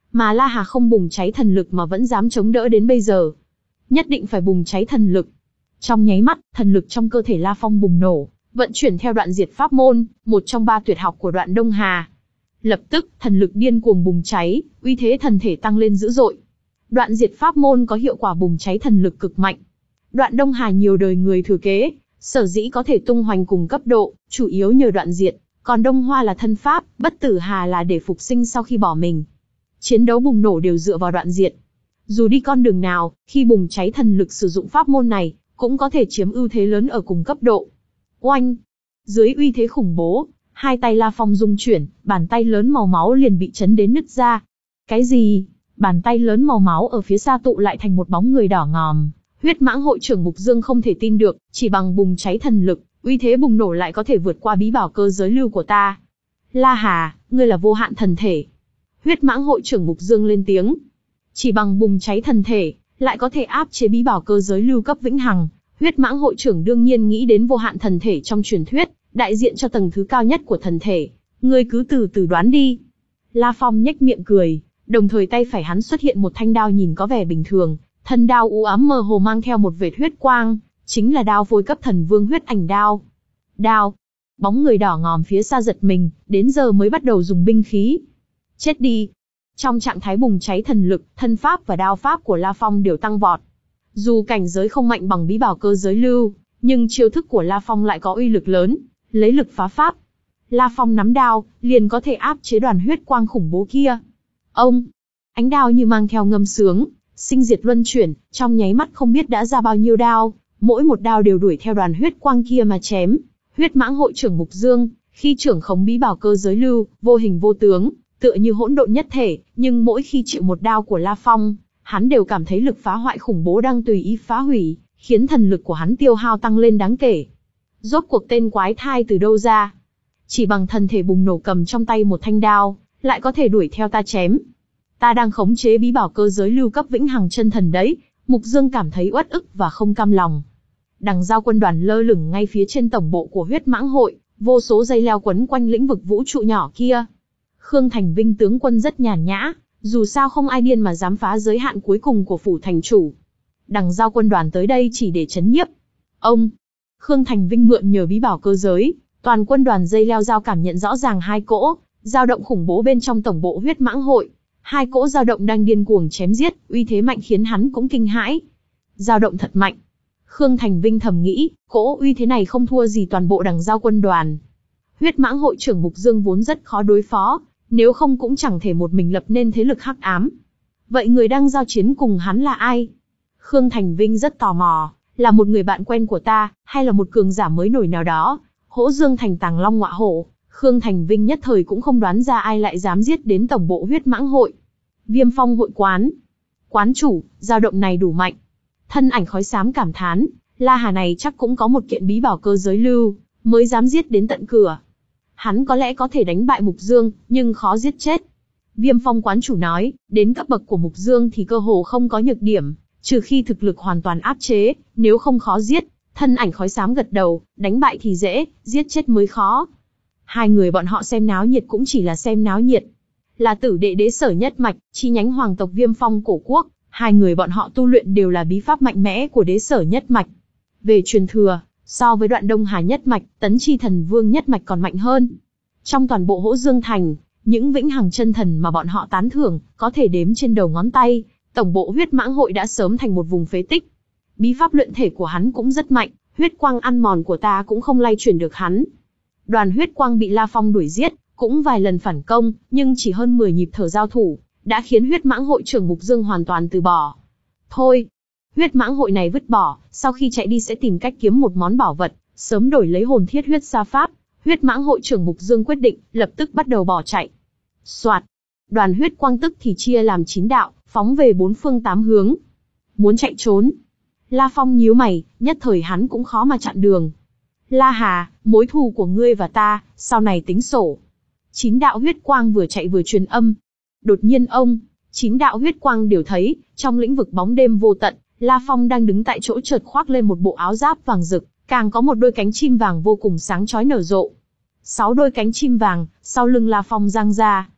Mà La Hà không bùng cháy thần lực mà vẫn dám chống đỡ đến bây giờ. Nhất định phải bùng cháy thần lực. Trong nháy mắt, thần lực trong cơ thể La Phong bùng nổ, vận chuyển theo đoạn diệt pháp môn, một trong ba tuyệt học của Đoạn Đông Hà. Lập tức, thần lực điên cuồng bùng cháy, uy thế thần thể tăng lên dữ dội. Đoạn diệt pháp môn có hiệu quả bùng cháy thần lực cực mạnh. Đoạn Đông Hà nhiều đời người thừa kế, sở dĩ có thể tung hoành cùng cấp độ, chủ yếu nhờ đoạn diệt, còn Đông Hoa là thân pháp, bất tử hà là để phục sinh sau khi bỏ mình. Chiến đấu bùng nổ đều dựa vào đoạn diệt. Dù đi con đường nào, khi bùng cháy thần lực sử dụng pháp môn này, cũng có thể chiếm ưu thế lớn ở cùng cấp độ. Oanh! Dưới uy thế khủng bố, hai tay La Phong rung chuyển, bàn tay lớn màu máu liền bị chấn đến nứt ra. Cái gì? Bàn tay lớn màu máu ở phía xa tụ lại thành một bóng người đỏ ngòm. Huyết Mãng hội trưởng Mục Dương không thể tin được, chỉ bằng bùng cháy thần lực, uy thế bùng nổ lại có thể vượt qua bí bảo cơ giới lưu của ta. La Hà, ngươi là vô hạn thần thể. Huyết Mãng hội trưởng Mục Dương lên tiếng. Chỉ bằng bùng cháy thần thể, lại có thể áp chế bí bảo cơ giới lưu cấp vĩnh hằng. Huyết Mãng hội trưởng đương nhiên nghĩ đến vô hạn thần thể trong truyền thuyết, đại diện cho tầng thứ cao nhất của thần thể. Ngươi cứ từ từ đoán đi. La Phong nhếch miệng cười, đồng thời tay phải hắn xuất hiện một thanh đao nhìn có vẻ bình thường, thân đao u ám mơ hồ mang theo một vệt huyết quang, chính là đao phôi cấp thần vương huyết ảnh đao. Đao. Bóng người đỏ ngòm phía xa giật mình, đến giờ mới bắt đầu dùng binh khí. Chết đi. Trong trạng thái bùng cháy thần lực, thân pháp và đao pháp của La Phong đều tăng vọt. Dù cảnh giới không mạnh bằng bí bảo cơ giới lưu, nhưng chiêu thức của La Phong lại có uy lực lớn, lấy lực phá pháp. La Phong nắm đao, liền có thể áp chế đoàn huyết quang khủng bố kia. Ông, ánh đao như mang theo ngâm sướng, sinh diệt luân chuyển, trong nháy mắt không biết đã ra bao nhiêu đao, mỗi một đao đều đuổi theo đoàn huyết quang kia mà chém. Huyết Mãng hội trưởng Mục Dương, khi trưởng khống bí bảo cơ giới lưu, vô hình vô tướng, tựa như hỗn độn nhất thể, nhưng mỗi khi chịu một đao của La Phong, hắn đều cảm thấy lực phá hoại khủng bố đang tùy ý phá hủy, khiến thần lực của hắn tiêu hao tăng lên đáng kể. Rốt cuộc tên quái thai từ đâu ra? Chỉ bằng thần thể bùng nổ cầm trong tay một thanh đao, lại có thể đuổi theo ta chém. Ta đang khống chế bí bảo cơ giới lưu cấp vĩnh hằng chân thần đấy. Mục Dương cảm thấy uất ức và không cam lòng. Đằng Giao quân đoàn lơ lửng ngay phía trên tổng bộ của Huyết Mãng hội, vô số dây leo quấn quanh lĩnh vực vũ trụ nhỏ kia. Khương Thành Vinh tướng quân rất nhàn nhã, dù sao không ai điên mà dám phá giới hạn cuối cùng của phủ thành chủ. Đằng Giao quân đoàn tới đây chỉ để trấn nhiếp. Ông, Khương Thành Vinh mượn nhờ bí bảo cơ giới, toàn quân đoàn dây leo dao cảm nhận rõ ràng hai cỗ dao động khủng bố bên trong tổng bộ Huyết Mãng hội. Hai cỗ dao động đang điên cuồng chém giết, uy thế mạnh khiến hắn cũng kinh hãi. Dao động thật mạnh. Khương Thành Vinh thầm nghĩ, cỗ uy thế này không thua gì toàn bộ Đằng Giao quân đoàn. Huyết Mãng hội trưởng Mục Dương vốn rất khó đối phó, nếu không cũng chẳng thể một mình lập nên thế lực hắc ám. Vậy người đang giao chiến cùng hắn là ai? Khương Thành Vinh rất tò mò, là một người bạn quen của ta, hay là một cường giả mới nổi nào đó? Hỗ Dương thành Tàng Long ngọa hổ, Khương Thành Vinh nhất thời cũng không đoán ra ai lại dám giết đến tổng bộ Huyết Mãng hội. Viêm Phong hội quán. Quán chủ, dao động này đủ mạnh. Thân ảnh khói xám cảm thán, La Hà này chắc cũng có một kiện bí bảo cơ giới lưu, mới dám giết đến tận cửa. Hắn có lẽ có thể đánh bại Mục Dương, nhưng khó giết chết. Viêm Phong quán chủ nói, đến cấp bậc của Mục Dương thì cơ hồ không có nhược điểm, trừ khi thực lực hoàn toàn áp chế, nếu không khó giết. Thân ảnh khói xám gật đầu, đánh bại thì dễ, giết chết mới khó. Hai người bọn họ xem náo nhiệt cũng chỉ là xem náo nhiệt. Là tử đệ đế sở nhất mạch, chi nhánh hoàng tộc Viêm Phong cổ quốc, hai người bọn họ tu luyện đều là bí pháp mạnh mẽ của đế sở nhất mạch. Về truyền thừa, so với Đoạn Đông Hà nhất mạch, Tấn Chi thần vương nhất mạch còn mạnh hơn. Trong toàn bộ Hỗ Dương thành, những vĩnh hằng chân thần mà bọn họ tán thưởng, có thể đếm trên đầu ngón tay, tổng bộ Huyết Mãng hội đã sớm thành một vùng phế tích. Bí pháp luyện thể của hắn cũng rất mạnh, huyết quang ăn mòn của ta cũng không lay chuyển được hắn. Đoàn huyết quang bị La Phong đuổi giết, cũng vài lần phản công, nhưng chỉ hơn mười nhịp thở giao thủ, đã khiến Huyết Mãng hội trưởng Mục Dương hoàn toàn từ bỏ. Thôi, Huyết Mãng hội này vứt bỏ, sau khi chạy đi sẽ tìm cách kiếm một món bảo vật, sớm đổi lấy hồn thiết huyết sa pháp. Huyết Mãng hội trưởng Mục Dương quyết định, lập tức bắt đầu bỏ chạy. Soạt, đoàn huyết quang tức thì chia làm chín đạo, phóng về bốn phương tám hướng. Muốn chạy trốn. La Phong nhíu mày, nhất thời hắn cũng khó mà chặn đường. La Hà, mối thù của ngươi và ta, sau này tính sổ. Chín đạo huyết quang vừa chạy vừa truyền âm. Đột nhiên ông, chín đạo huyết quang đều thấy, trong lĩnh vực bóng đêm vô tận, La Phong đang đứng tại chỗ chợt khoác lên một bộ áo giáp vàng rực, càng có một đôi cánh chim vàng vô cùng sáng chói nở rộ. Sáu đôi cánh chim vàng, sau lưng La Phong giang ra.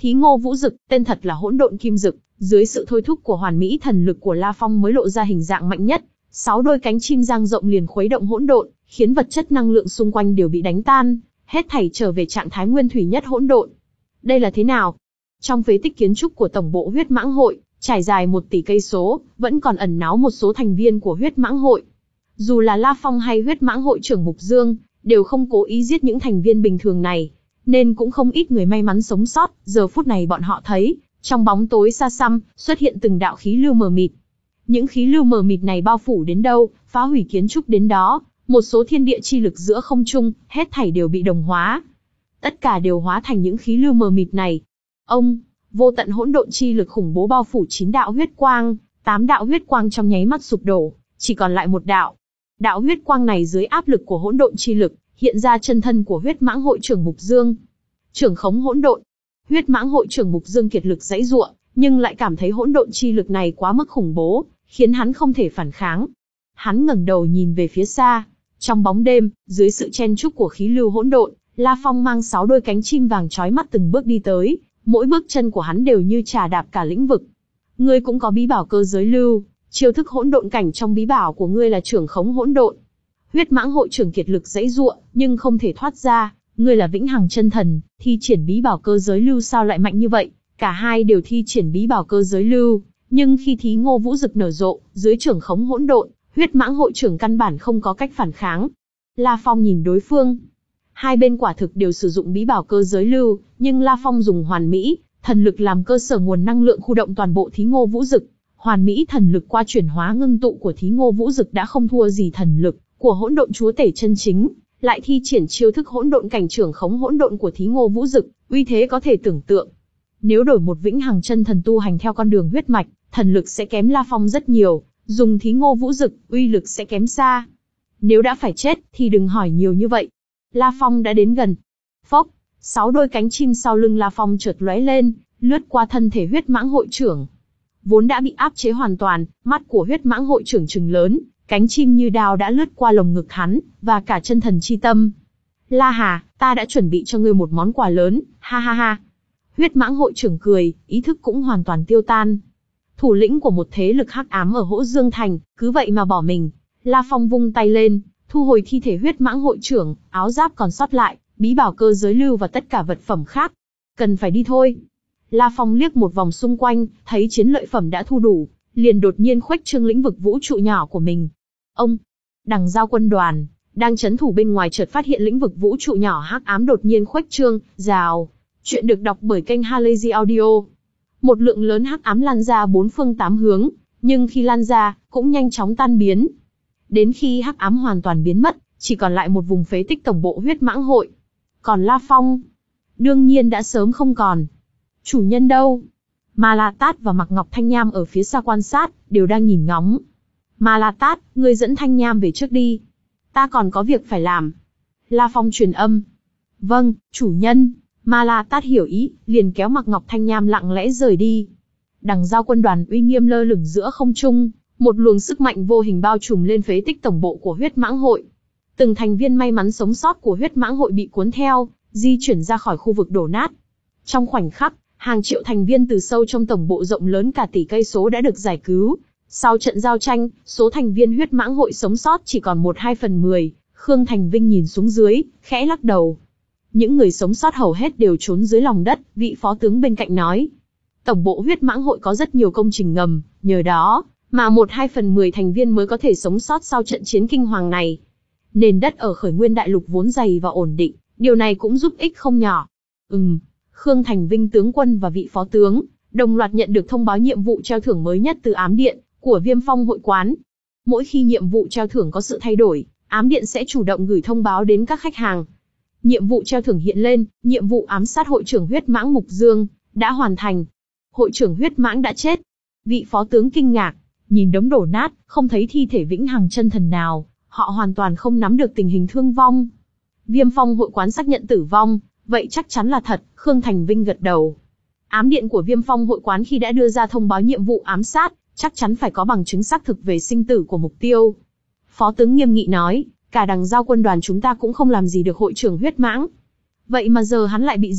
Thí Ngô Vũ Dực, tên thật là Hỗn Độn Kim Dực, dưới sự thôi thúc của hoàn mỹ thần lực của La Phong mới lộ ra hình dạng mạnh nhất. Sáu đôi cánh chim dang rộng liền khuấy động hỗn độn, khiến vật chất năng lượng xung quanh đều bị đánh tan, hết thảy trở về trạng thái nguyên thủy nhất hỗn độn. Đây là thế nào? Trong phế tích kiến trúc của tổng bộ Huyết Mãng Hội, trải dài một tỷ cây số, vẫn còn ẩn náu một số thành viên của Huyết Mãng Hội. Dù là La Phong hay Huyết Mãng Hội trưởng Mục Dương, đều không cố ý giết những thành viên bình thường này, nên cũng không ít người may mắn sống sót. Giờ phút này bọn họ thấy, trong bóng tối xa xăm, xuất hiện từng đạo khí lưu mờ mịt. Những khí lưu mờ mịt này bao phủ đến đâu, phá hủy kiến trúc đến đó, một số thiên địa chi lực giữa không trung, hết thảy đều bị đồng hóa. Tất cả đều hóa thành những khí lưu mờ mịt này. Ông, vô tận hỗn độn chi lực khủng bố bao phủ chín đạo huyết quang, tám đạo huyết quang trong nháy mắt sụp đổ, chỉ còn lại một đạo. Đạo huyết quang này dưới áp lực của hỗn độn chi lực, hiện ra chân thân của Huyết Mãng Hội trưởng Mục Dương. Trưởng khống hỗn độn. Huyết Mãng Hội trưởng Mục Dương kiệt lực giãy giụa, nhưng lại cảm thấy hỗn độn chi lực này quá mức khủng bố, khiến hắn không thể phản kháng. Hắn ngẩng đầu nhìn về phía xa, trong bóng đêm, dưới sự chen chúc của khí lưu hỗn độn, La Phong mang sáu đôi cánh chim vàng chói mắt từng bước đi tới, mỗi bước chân của hắn đều như trà đạp cả lĩnh vực. Ngươi cũng có bí bảo cơ giới lưu, chiêu thức hỗn độn cảnh trong bí bảo của ngươi là trưởng khống hỗn độn. Huyết Mãng Hội trưởng kiệt lực giãy giụa, nhưng không thể thoát ra. Ngươi là vĩnh hằng chân thần, thi triển bí bảo cơ giới lưu sao lại mạnh như vậy? Cả hai đều thi triển bí bảo cơ giới lưu, nhưng khi Thí Ngô Vũ Dực nở rộ, dưới trưởng khống hỗn độn, Huyết Mãng Hội trưởng căn bản không có cách phản kháng. La Phong nhìn đối phương. Hai bên quả thực đều sử dụng bí bảo cơ giới lưu, nhưng La Phong dùng hoàn mỹ thần lực làm cơ sở nguồn năng lượng khu động toàn bộ Thí Ngô Vũ Dực. Hoàn mỹ thần lực qua chuyển hóa ngưng tụ của Thí Ngô Vũ Dực đã không thua gì thần lực của hỗn độn chúa tể chân chính, lại thi triển chiêu thức hỗn độn cảnh trưởng khống hỗn độn của Thí Ngô Vũ Dực, uy thế có thể tưởng tượng. Nếu đổi một vĩnh hằng chân thần tu hành theo con đường huyết mạch, thần lực sẽ kém La Phong rất nhiều, dùng Thí Ngô Vũ Dực, uy lực sẽ kém xa. Nếu đã phải chết, thì đừng hỏi nhiều như vậy. La Phong đã đến gần. Phốc, sáu đôi cánh chim sau lưng La Phong chợt lóe lên, lướt qua thân thể Huyết Mãng Hội trưởng. Vốn đã bị áp chế hoàn toàn, mắt của Huyết Mãng Hội trưởng trừng lớn, cánh chim như đao đã lướt qua lồng ngực hắn, và cả chân thần chi tâm. La Hà, ta đã chuẩn bị cho ngươi một món quà lớn, ha ha ha. Huyết Mãng Hội trưởng cười, ý thức cũng hoàn toàn tiêu tan. Thủ lĩnh của một thế lực hắc ám ở Hỗ Dương Thành, cứ vậy mà bỏ mình. La Phong vung tay lên, thu hồi thi thể Huyết Mãng Hội trưởng, áo giáp còn sót lại, bí bảo cơ giới lưu và tất cả vật phẩm khác. Cần phải đi thôi. La Phong liếc một vòng xung quanh, thấy chiến lợi phẩm đã thu đủ, liền đột nhiên khuếch trương lĩnh vực vũ trụ nhỏ của mình. Ông, Đằng Giao quân đoàn đang chấn thủ bên ngoài chợt phát hiện lĩnh vực vũ trụ nhỏ hắc ám đột nhiên khuếch trương, rào. Chuyện được đọc bởi kênh Halazy Audio. Một lượng lớn hắc ám lan ra bốn phương tám hướng, nhưng khi lan ra, cũng nhanh chóng tan biến. Đến khi hắc ám hoàn toàn biến mất, chỉ còn lại một vùng phế tích tổng bộ Huyết Mãng Hội. Còn La Phong, đương nhiên đã sớm không còn. Chủ nhân đâu? Ma La Tát và Mạc Ngọc Thanh Nham ở phía xa quan sát, đều đang nhìn ngóng. Ma La Tát, ngươi dẫn Thanh Nham về trước đi. Ta còn có việc phải làm. La Phong truyền âm. Vâng, chủ nhân. Ma La Tát hiểu ý, liền kéo Mạc Ngọc Thanh Nham lặng lẽ rời đi. Đằng Giao quân đoàn uy nghiêm lơ lửng giữa không trung, một luồng sức mạnh vô hình bao trùm lên phế tích tổng bộ của Huyết Mãng Hội. Từng thành viên may mắn sống sót của Huyết Mãng Hội bị cuốn theo, di chuyển ra khỏi khu vực đổ nát. Trong khoảnh khắc, hàng triệu thành viên từ sâu trong tổng bộ rộng lớn cả tỷ cây số đã được giải cứu. Sau trận giao tranh, số thành viên Huyết Mãng Hội sống sót chỉ còn một hai phần mười. Khương Thành Vinh nhìn xuống dưới, khẽ lắc đầu. Những người sống sót hầu hết đều trốn dưới lòng đất, vị phó tướng bên cạnh nói. Tổng bộ Huyết Mãng Hội có rất nhiều công trình ngầm, nhờ đó mà một hai phần mười thành viên mới có thể sống sót sau trận chiến kinh hoàng này. Nền đất ở Khởi Nguyên Đại Lục vốn dày và ổn định, điều này cũng giúp ích không nhỏ. Ừm, Khương Thành Vinh tướng quân và vị phó tướng đồng loạt nhận được thông báo nhiệm vụ treo thưởng mới nhất từ ám điện của Viêm Phong hội quán. Mỗi khi nhiệm vụ treo thưởng có sự thay đổi, ám điện sẽ chủ động gửi thông báo đến các khách hàng. Nhiệm vụ treo thưởng hiện lên, nhiệm vụ ám sát hội trưởng Huyết Mãng Mục Dương đã hoàn thành. Hội trưởng Huyết Mãng đã chết. Vị phó tướng kinh ngạc, nhìn đống đổ nát, không thấy thi thể vĩnh hằng chân thần nào, họ hoàn toàn không nắm được tình hình thương vong. Viêm Phong hội quán xác nhận tử vong, vậy chắc chắn là thật, Khương Thành Vinh gật đầu. Ám điện của Viêm Phong hội quán khi đã đưa ra thông báo nhiệm vụ ám sát, chắc chắn phải có bằng chứng xác thực về sinh tử của mục tiêu. Phó tướng nghiêm nghị nói, cả Đằng Giao quân đoàn chúng ta cũng không làm gì được hội trưởng Huyết Mãng. Vậy mà giờ hắn lại bị giết,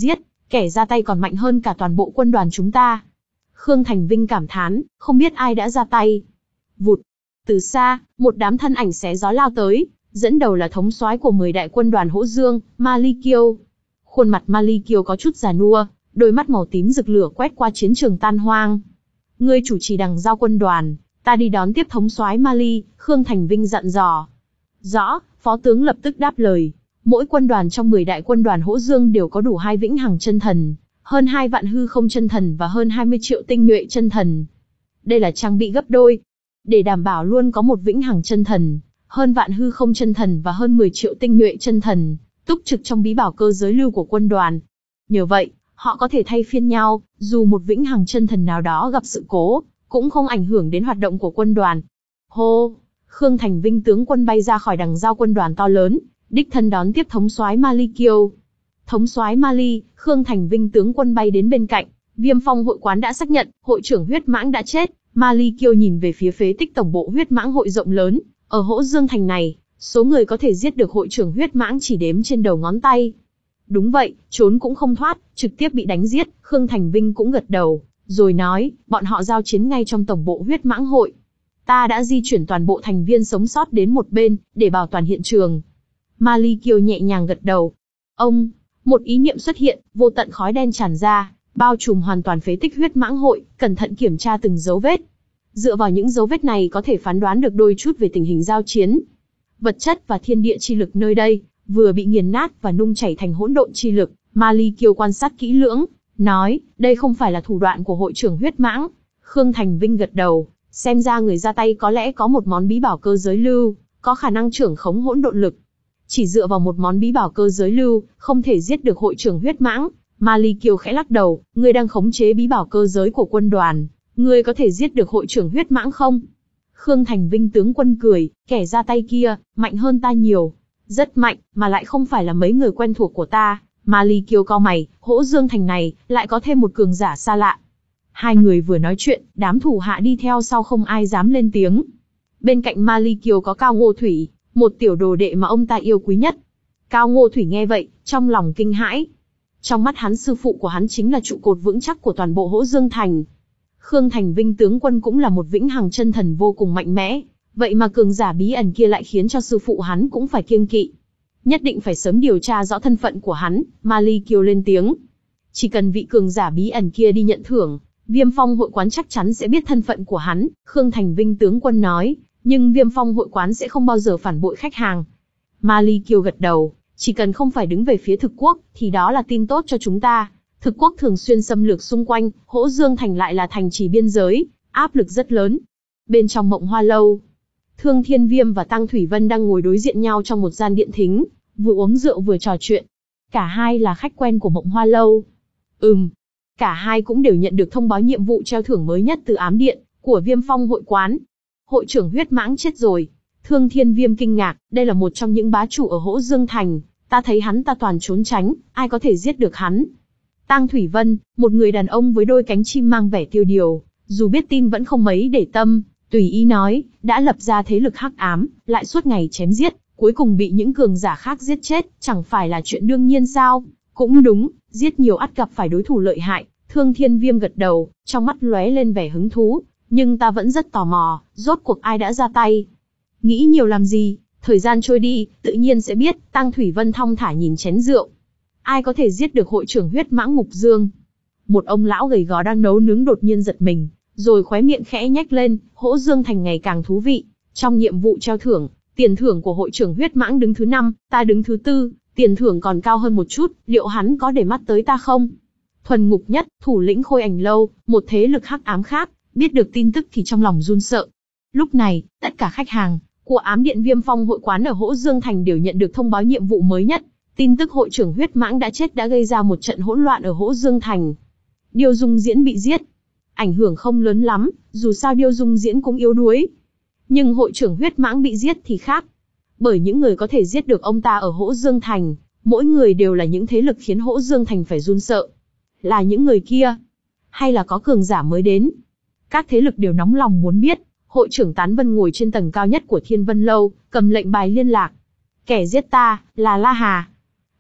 Kẻ ra tay còn mạnh hơn cả toàn bộ quân đoàn chúng ta. Khương Thành Vinh cảm thán, không biết ai đã ra tay. Vụt. Từ xa, một đám thân ảnh xé gió lao tới, dẫn đầu là thống soái của mười đại quân đoàn Hỗ Dương, Ma Ly Kiêu. Khuôn mặt Ma Ly Kiêu có chút già nua, đôi mắt màu tím rực lửa quét qua chiến trường tan hoang. Ngươi chủ trì đằng giao quân đoàn, ta đi đón tiếp thống soái Ma Ly, Khương Thành Vinh dặn dò. Rõ, phó tướng lập tức đáp lời. Mỗi quân đoàn trong mười đại quân đoàn Hỗ Dương đều có đủ hai vĩnh hằng chân thần, hơn hai vạn hư không chân thần và hơn hai mươi triệu tinh nhuệ chân thần. Đây là trang bị gấp đôi. Để đảm bảo luôn có một vĩnh hằng chân thần, hơn vạn hư không chân thần và hơn mười triệu tinh nhuệ chân thần, túc trực trong bí bảo cơ giới lưu của quân đoàn. Nhờ vậy, họ có thể thay phiên nhau, dù một vĩnh hằng chân thần nào đó gặp sự cố, cũng không ảnh hưởng đến hoạt động của quân đoàn. Hô! Khương Thành Vinh tướng quân bay ra khỏi đằng giao quân đoàn to lớn, đích thân đón tiếp thống soái Ma Ly Kiêu. Thống soái Ma Ly, Khương Thành Vinh tướng quân bay đến bên cạnh, Viêm Phong hội quán đã xác nhận, hội trưởng huyết mãng đã chết. Ma Ly Kiêu nhìn về phía phế tích tổng bộ huyết mãng hội rộng lớn, ở Hỗ Dương thành này, số người có thể giết được hội trưởng huyết mãng chỉ đếm trên đầu ngón tay. Đúng vậy, trốn cũng không thoát, trực tiếp bị đánh giết. Khương Thành Vinh cũng gật đầu, rồi nói, bọn họ giao chiến ngay trong tổng bộ huyết mãng hội. Ta đã di chuyển toàn bộ thành viên sống sót đến một bên, để bảo toàn hiện trường. Ma Ly Kiêu nhẹ nhàng gật đầu. Ông, một ý niệm xuất hiện, vô tận khói đen tràn ra, bao trùm hoàn toàn phế tích huyết mãng hội, cẩn thận kiểm tra từng dấu vết. Dựa vào những dấu vết này có thể phán đoán được đôi chút về tình hình giao chiến. Vật chất và thiên địa chi lực nơi đây, vừa bị nghiền nát và nung chảy thành hỗn độn chi lực. Ma Ly Kiêu quan sát kỹ lưỡng, nói, đây không phải là thủ đoạn của hội trưởng huyết mãng. Khương Thành Vinh gật đầu, xem ra người ra tay có lẽ có một món bí bảo cơ giới lưu, có khả năng trưởng khống hỗn độn lực. Chỉ dựa vào một món bí bảo cơ giới lưu, không thể giết được hội trưởng huyết mãng. Ma Ly Kiêu khẽ lắc đầu, ngươi đang khống chế bí bảo cơ giới của quân đoàn, ngươi có thể giết được hội trưởng huyết mãng không? Khương Thành Vinh tướng quân cười, kẻ ra tay kia, mạnh hơn ta nhiều. Rất mạnh, mà lại không phải là mấy người quen thuộc của ta. Ma Ly Kiêu cau mày, Hỗ Dương thành này, lại có thêm một cường giả xa lạ. Hai người vừa nói chuyện, đám thủ hạ đi theo sau không ai dám lên tiếng. Bên cạnh Ma Ly Kiêu có Cao Ngô Thủy, một tiểu đồ đệ mà ông ta yêu quý nhất. Cao Ngô Thủy nghe vậy, trong lòng kinh hãi. Trong mắt hắn sư phụ của hắn chính là trụ cột vững chắc của toàn bộ Hỗ Dương thành. Khương Thành Vinh tướng quân cũng là một vĩnh hằng chân thần vô cùng mạnh mẽ, vậy mà cường giả bí ẩn kia lại khiến cho sư phụ hắn cũng phải kiêng kỵ. Nhất định phải sớm điều tra rõ thân phận của hắn. Ma Ly Kiêu lên tiếng. Chỉ cần vị cường giả bí ẩn kia đi nhận thưởng, Viêm Phong hội quán chắc chắn sẽ biết thân phận của hắn. Khương Thành Vinh tướng quân nói, nhưng Viêm Phong hội quán sẽ không bao giờ phản bội khách hàng. Ma Ly Kiêu gật đầu, chỉ cần không phải đứng về phía thực quốc, thì đó là tin tốt cho chúng ta. Thực quốc thường xuyên xâm lược xung quanh, Hỗ Dương thành lại là thành trì biên giới, áp lực rất lớn. Bên trong Mộng Hoa lâu, Thương Thiên Viêm và Tăng Thủy Vân đang ngồi đối diện nhau trong một gian điện thính, vừa uống rượu vừa trò chuyện. Cả hai là khách quen của Mộng Hoa lâu. Ừm, cả hai cũng đều nhận được thông báo nhiệm vụ treo thưởng mới nhất từ ám điện của Viêm Phong hội quán. Hội trưởng huyết mãng chết rồi. Thương Thiên Viêm kinh ngạc, đây là một trong những bá chủ ở Hỗ Dương thành, ta thấy hắn ta toàn trốn tránh, ai có thể giết được hắn. Tang Thủy Vân, một người đàn ông với đôi cánh chim mang vẻ tiêu điều, dù biết tin vẫn không mấy để tâm, tùy ý nói, đã lập ra thế lực hắc ám, lại suốt ngày chém giết, cuối cùng bị những cường giả khác giết chết, chẳng phải là chuyện đương nhiên sao? Cũng đúng, giết nhiều ắt gặp phải đối thủ lợi hại. Thương Thiên Viêm gật đầu, trong mắt lóe lên vẻ hứng thú, nhưng ta vẫn rất tò mò, rốt cuộc ai đã ra tay? Nghĩ nhiều làm gì, thời gian trôi đi, tự nhiên sẽ biết. Tang Thủy Vân thong thả nhìn chén rượu. Ai có thể giết được hội trưởng huyết mãng Mục Dương? Một ông lão gầy gò đang nấu nướng đột nhiên giật mình, rồi khóe miệng khẽ nhếch lên. Hỗ Dương thành ngày càng thú vị. Trong nhiệm vụ treo thưởng, tiền thưởng của hội trưởng huyết mãng đứng thứ năm, ta đứng thứ tư, tiền thưởng còn cao hơn một chút, liệu hắn có để mắt tới ta không? Thuần Ngục Nhất, thủ lĩnh Khôi Ảnh lâu, một thế lực hắc ám khác, biết được tin tức thì trong lòng run sợ. Lúc này, tất cả khách hàng của ám điện Viêm Phong hội quán ở Hỗ Dương thành đều nhận được thông báo nhiệm vụ mới nhất. Tin tức hội trưởng huyết mãng đã chết đã gây ra một trận hỗn loạn ở Hỗ Dương thành. Điêu Dung Diễn bị giết. Ảnh hưởng không lớn lắm, dù sao Điêu Dung Diễn cũng yếu đuối. Nhưng hội trưởng huyết mãng bị giết thì khác. Bởi những người có thể giết được ông ta ở Hỗ Dương thành, mỗi người đều là những thế lực khiến Hỗ Dương thành phải run sợ. Là những người kia? Hay là có cường giả mới đến? Các thế lực đều nóng lòng muốn biết. Hội trưởng Tán Vân ngồi trên tầng cao nhất của Thiên Vân lâu, cầm lệnh bài liên lạc. Kẻ giết ta, là La Hà.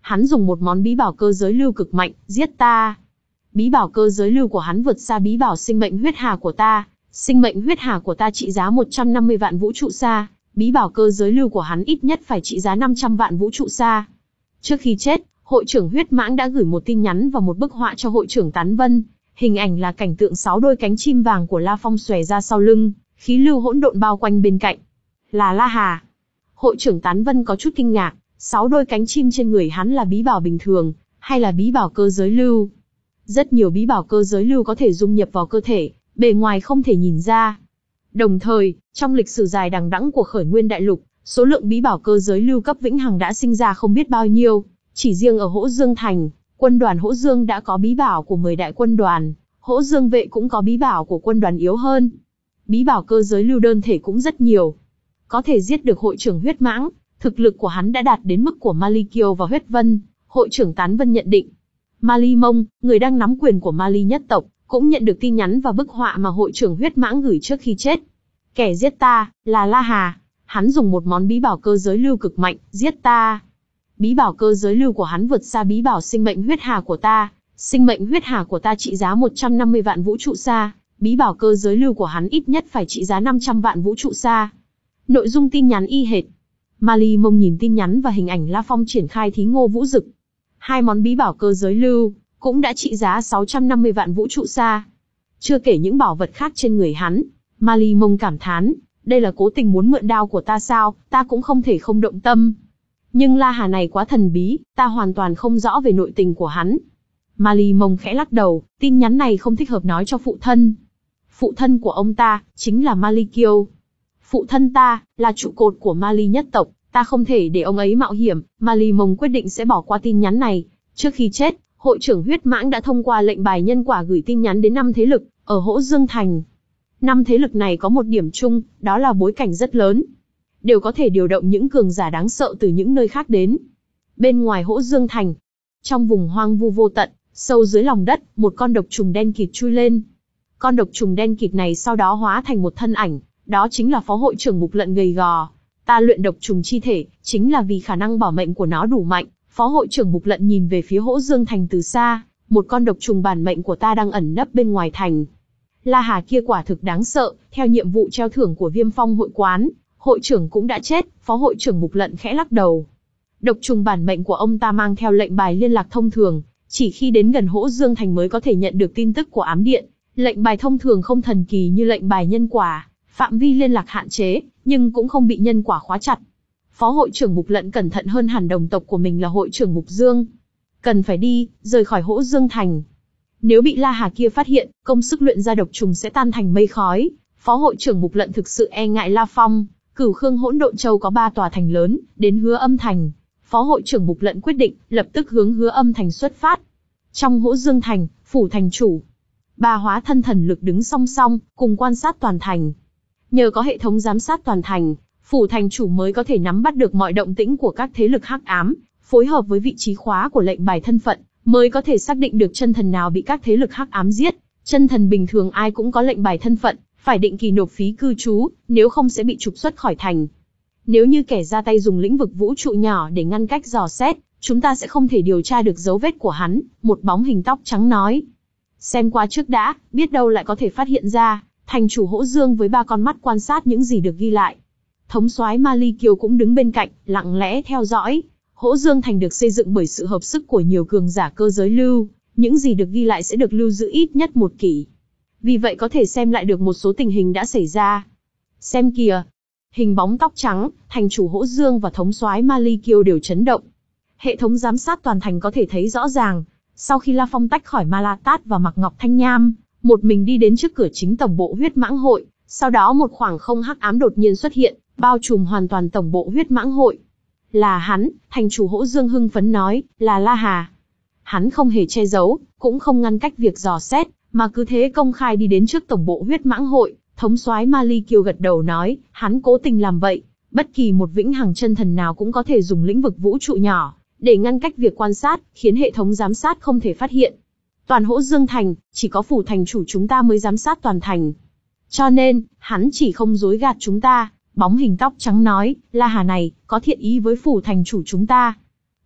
hắn dùng một món bí bảo cơ giới lưu cực mạnh, giết ta. Bí bảo cơ giới lưu của hắn vượt xa bí bảo sinh mệnh huyết hà của ta. Sinh mệnh huyết hà của ta trị giá một trăm năm mươi vạn vũ trụ sa, bí bảo cơ giới lưu của hắn ít nhất phải trị giá năm trăm vạn vũ trụ sa. Trước khi chết, hội trưởng huyết mãng đã gửi một tin nhắn và một bức họa cho hội trưởng Tán Vân. Hình ảnh là cảnh tượng sáu đôi cánh chim vàng của La Phong xòe ra sau lưng, khí lưu hỗn độn bao quanh bên cạnh. Là La Hà. Hội trưởng Tán Vân có chút kinh ngạc, sáu đôi cánh chim trên người hắn là bí bảo bình thường, hay là bí bảo cơ giới lưu? Rất nhiều bí bảo cơ giới lưu có thể dung nhập vào cơ thể, bề ngoài không thể nhìn ra. Đồng thời, trong lịch sử dài đằng đẵng của khởi nguyên đại lục, số lượng bí bảo cơ giới lưu cấp vĩnh hằng đã sinh ra không biết bao nhiêu. Chỉ riêng ở Hỗ Dương Thành, quân đoàn Hỗ Dương đã có bí bảo của mười đại quân đoàn, Hỗ Dương vệ cũng có bí bảo của quân đoàn yếu hơn. Bí bảo cơ giới lưu đơn thể cũng rất nhiều. Có thể giết được hội trưởng huyết mãng, thực lực của hắn đã đạt đến mức của Mali Kiêu và Huyết Vân. Hội trưởng Tán Vân nhận định. Mali Mông, người đang nắm quyền của Mali nhất tộc, cũng nhận được tin nhắn và bức họa mà hội trưởng huyết mãng gửi trước khi chết. Kẻ giết ta, là La Hà. Hắn dùng một món bí bảo cơ giới lưu cực mạnh, giết ta. Bí bảo cơ giới lưu của hắn vượt xa bí bảo sinh mệnh huyết hà của ta. Sinh mệnh huyết hà của ta trị giá một trăm năm mươi vạn vũ trụ sa, bí bảo cơ giới lưu của hắn ít nhất phải trị giá năm trăm vạn vũ trụ sa. Nội dung tin nhắn y hệt. Mali Mông nhìn tin nhắn và hình ảnh La Phong triển khai thí ngô vũ dực. Hai món bí bảo cơ giới lưu cũng đã trị giá sáu trăm năm mươi vạn vũ trụ sa. Chưa kể những bảo vật khác trên người hắn, Mali Mông cảm thán, đây là cố tình muốn mượn đao của ta sao, ta cũng không thể không động tâm. Nhưng La Hà này quá thần bí, ta hoàn toàn không rõ về nội tình của hắn. Mali Mông khẽ lắc đầu, tin nhắn này không thích hợp nói cho phụ thân. Phụ thân của ông ta, chính là Mali Kiêu. Phụ thân ta, là trụ cột của Mali nhất tộc, ta không thể để ông ấy mạo hiểm. Mali Mông quyết định sẽ bỏ qua tin nhắn này. Trước khi chết, hội trưởng huyết mãng đã thông qua lệnh bài nhân quả gửi tin nhắn đến năm thế lực, ở Hỗ Dương Thành. Năm thế lực này có một điểm chung, đó là bối cảnh rất lớn. Đều có thể điều động những cường giả đáng sợ từ những nơi khác đến. Bên ngoài Hỗ Dương Thành, trong vùng hoang vu vô tận, sâu dưới lòng đất, một con độc trùng đen kịt chui lên. Con độc trùng đen kịt này sau đó hóa thành một thân ảnh, đó chính là phó hội trưởng Mục Lận gầy gò. Ta luyện độc trùng chi thể, chính là vì khả năng bảo mệnh của nó đủ mạnh. Phó hội trưởng Mục Lận nhìn về phía Hỗ Dương Thành từ xa, một con độc trùng bản mệnh của ta đang ẩn nấp bên ngoài thành. La Hà kia quả thực đáng sợ, theo nhiệm vụ treo thưởng của Viêm Phong hội quán, hội trưởng cũng đã chết. Phó hội trưởng Mục Lận khẽ lắc đầu. Độc trùng bản mệnh của ông ta mang theo lệnh bài liên lạc thông thường, chỉ khi đến gần Hỗ Dương Thành mới có thể nhận được tin tức của ám điện. Lệnh bài thông thường không thần kỳ như lệnh bài nhân quả, phạm vi liên lạc hạn chế, nhưng cũng không bị nhân quả khóa chặt. Phó hội trưởng Mục Lận cẩn thận hơn hẳn đồng tộc của mình là hội trưởng Mục Dương. Cần phải đi, rời khỏi Hỗ Dương Thành. Nếu bị La Hà kia phát hiện, công sức luyện ra độc trùng sẽ tan thành mây khói. Phó hội trưởng Mục Lận thực sự e ngại La Phong. Cửu Khương Hỗn Độn Châu có ba tòa thành lớn, đến Hứa Âm Thành. Phó hội trưởng Mục Lận quyết định, lập tức hướng Hứa Âm Thành xuất phát. Trong Hỗ Dương Thành, phủ thành chủ, ba hóa thân thần lực đứng song song, cùng quan sát toàn thành. Nhờ có hệ thống giám sát toàn thành, phủ thành chủ mới có thể nắm bắt được mọi động tĩnh của các thế lực hắc ám, phối hợp với vị trí khóa của lệnh bài thân phận, mới có thể xác định được chân thần nào bị các thế lực hắc ám giết. Chân thần bình thường ai cũng có lệnh bài thân phận, phải định kỳ nộp phí cư trú, nếu không sẽ bị trục xuất khỏi thành. Nếu như kẻ ra tay dùng lĩnh vực vũ trụ nhỏ để ngăn cách dò xét, chúng ta sẽ không thể điều tra được dấu vết của hắn, một bóng hình tóc trắng nói. Xem qua trước đã, biết đâu lại có thể phát hiện ra. Thành chủ Hỗ Dương với ba con mắt quan sát những gì được ghi lại. Thống soái Mali Kiều cũng đứng bên cạnh, lặng lẽ theo dõi. Hỗ Dương Thành được xây dựng bởi sự hợp sức của nhiều cường giả cơ giới lưu, những gì được ghi lại sẽ được lưu giữ ít nhất một kỷ. Vì vậy có thể xem lại được một số tình hình đã xảy ra. Xem kìa, hình bóng tóc trắng, thành chủ Hỗ Dương và thống soái Mali Kiều đều chấn động. Hệ thống giám sát toàn thành có thể thấy rõ ràng. Sau khi La Phong tách khỏi Ma La Tát và Mạc Ngọc Thanh Nham, một mình đi đến trước cửa chính tổng bộ huyết mãng hội, sau đó một khoảng không hắc ám đột nhiên xuất hiện, bao trùm hoàn toàn tổng bộ huyết mãng hội. Là hắn, thành chủ Hỗ Dương hưng phấn nói, là La Hà. Hắn không hề che giấu, cũng không ngăn cách việc dò xét, mà cứ thế công khai đi đến trước tổng bộ huyết mãng hội. Thống soái Mali Kiều gật đầu nói, hắn cố tình làm vậy. Bất kỳ một vĩnh hằng chân thần nào cũng có thể dùng lĩnh vực vũ trụ nhỏ để ngăn cách việc quan sát, khiến hệ thống giám sát không thể phát hiện. Toàn Hỗ Dương Thành, chỉ có phủ thành chủ chúng ta mới giám sát toàn thành. Cho nên, hắn chỉ không dối gạt chúng ta. Bóng hình tóc trắng nói, La Hà này, có thiện ý với phủ thành chủ chúng ta.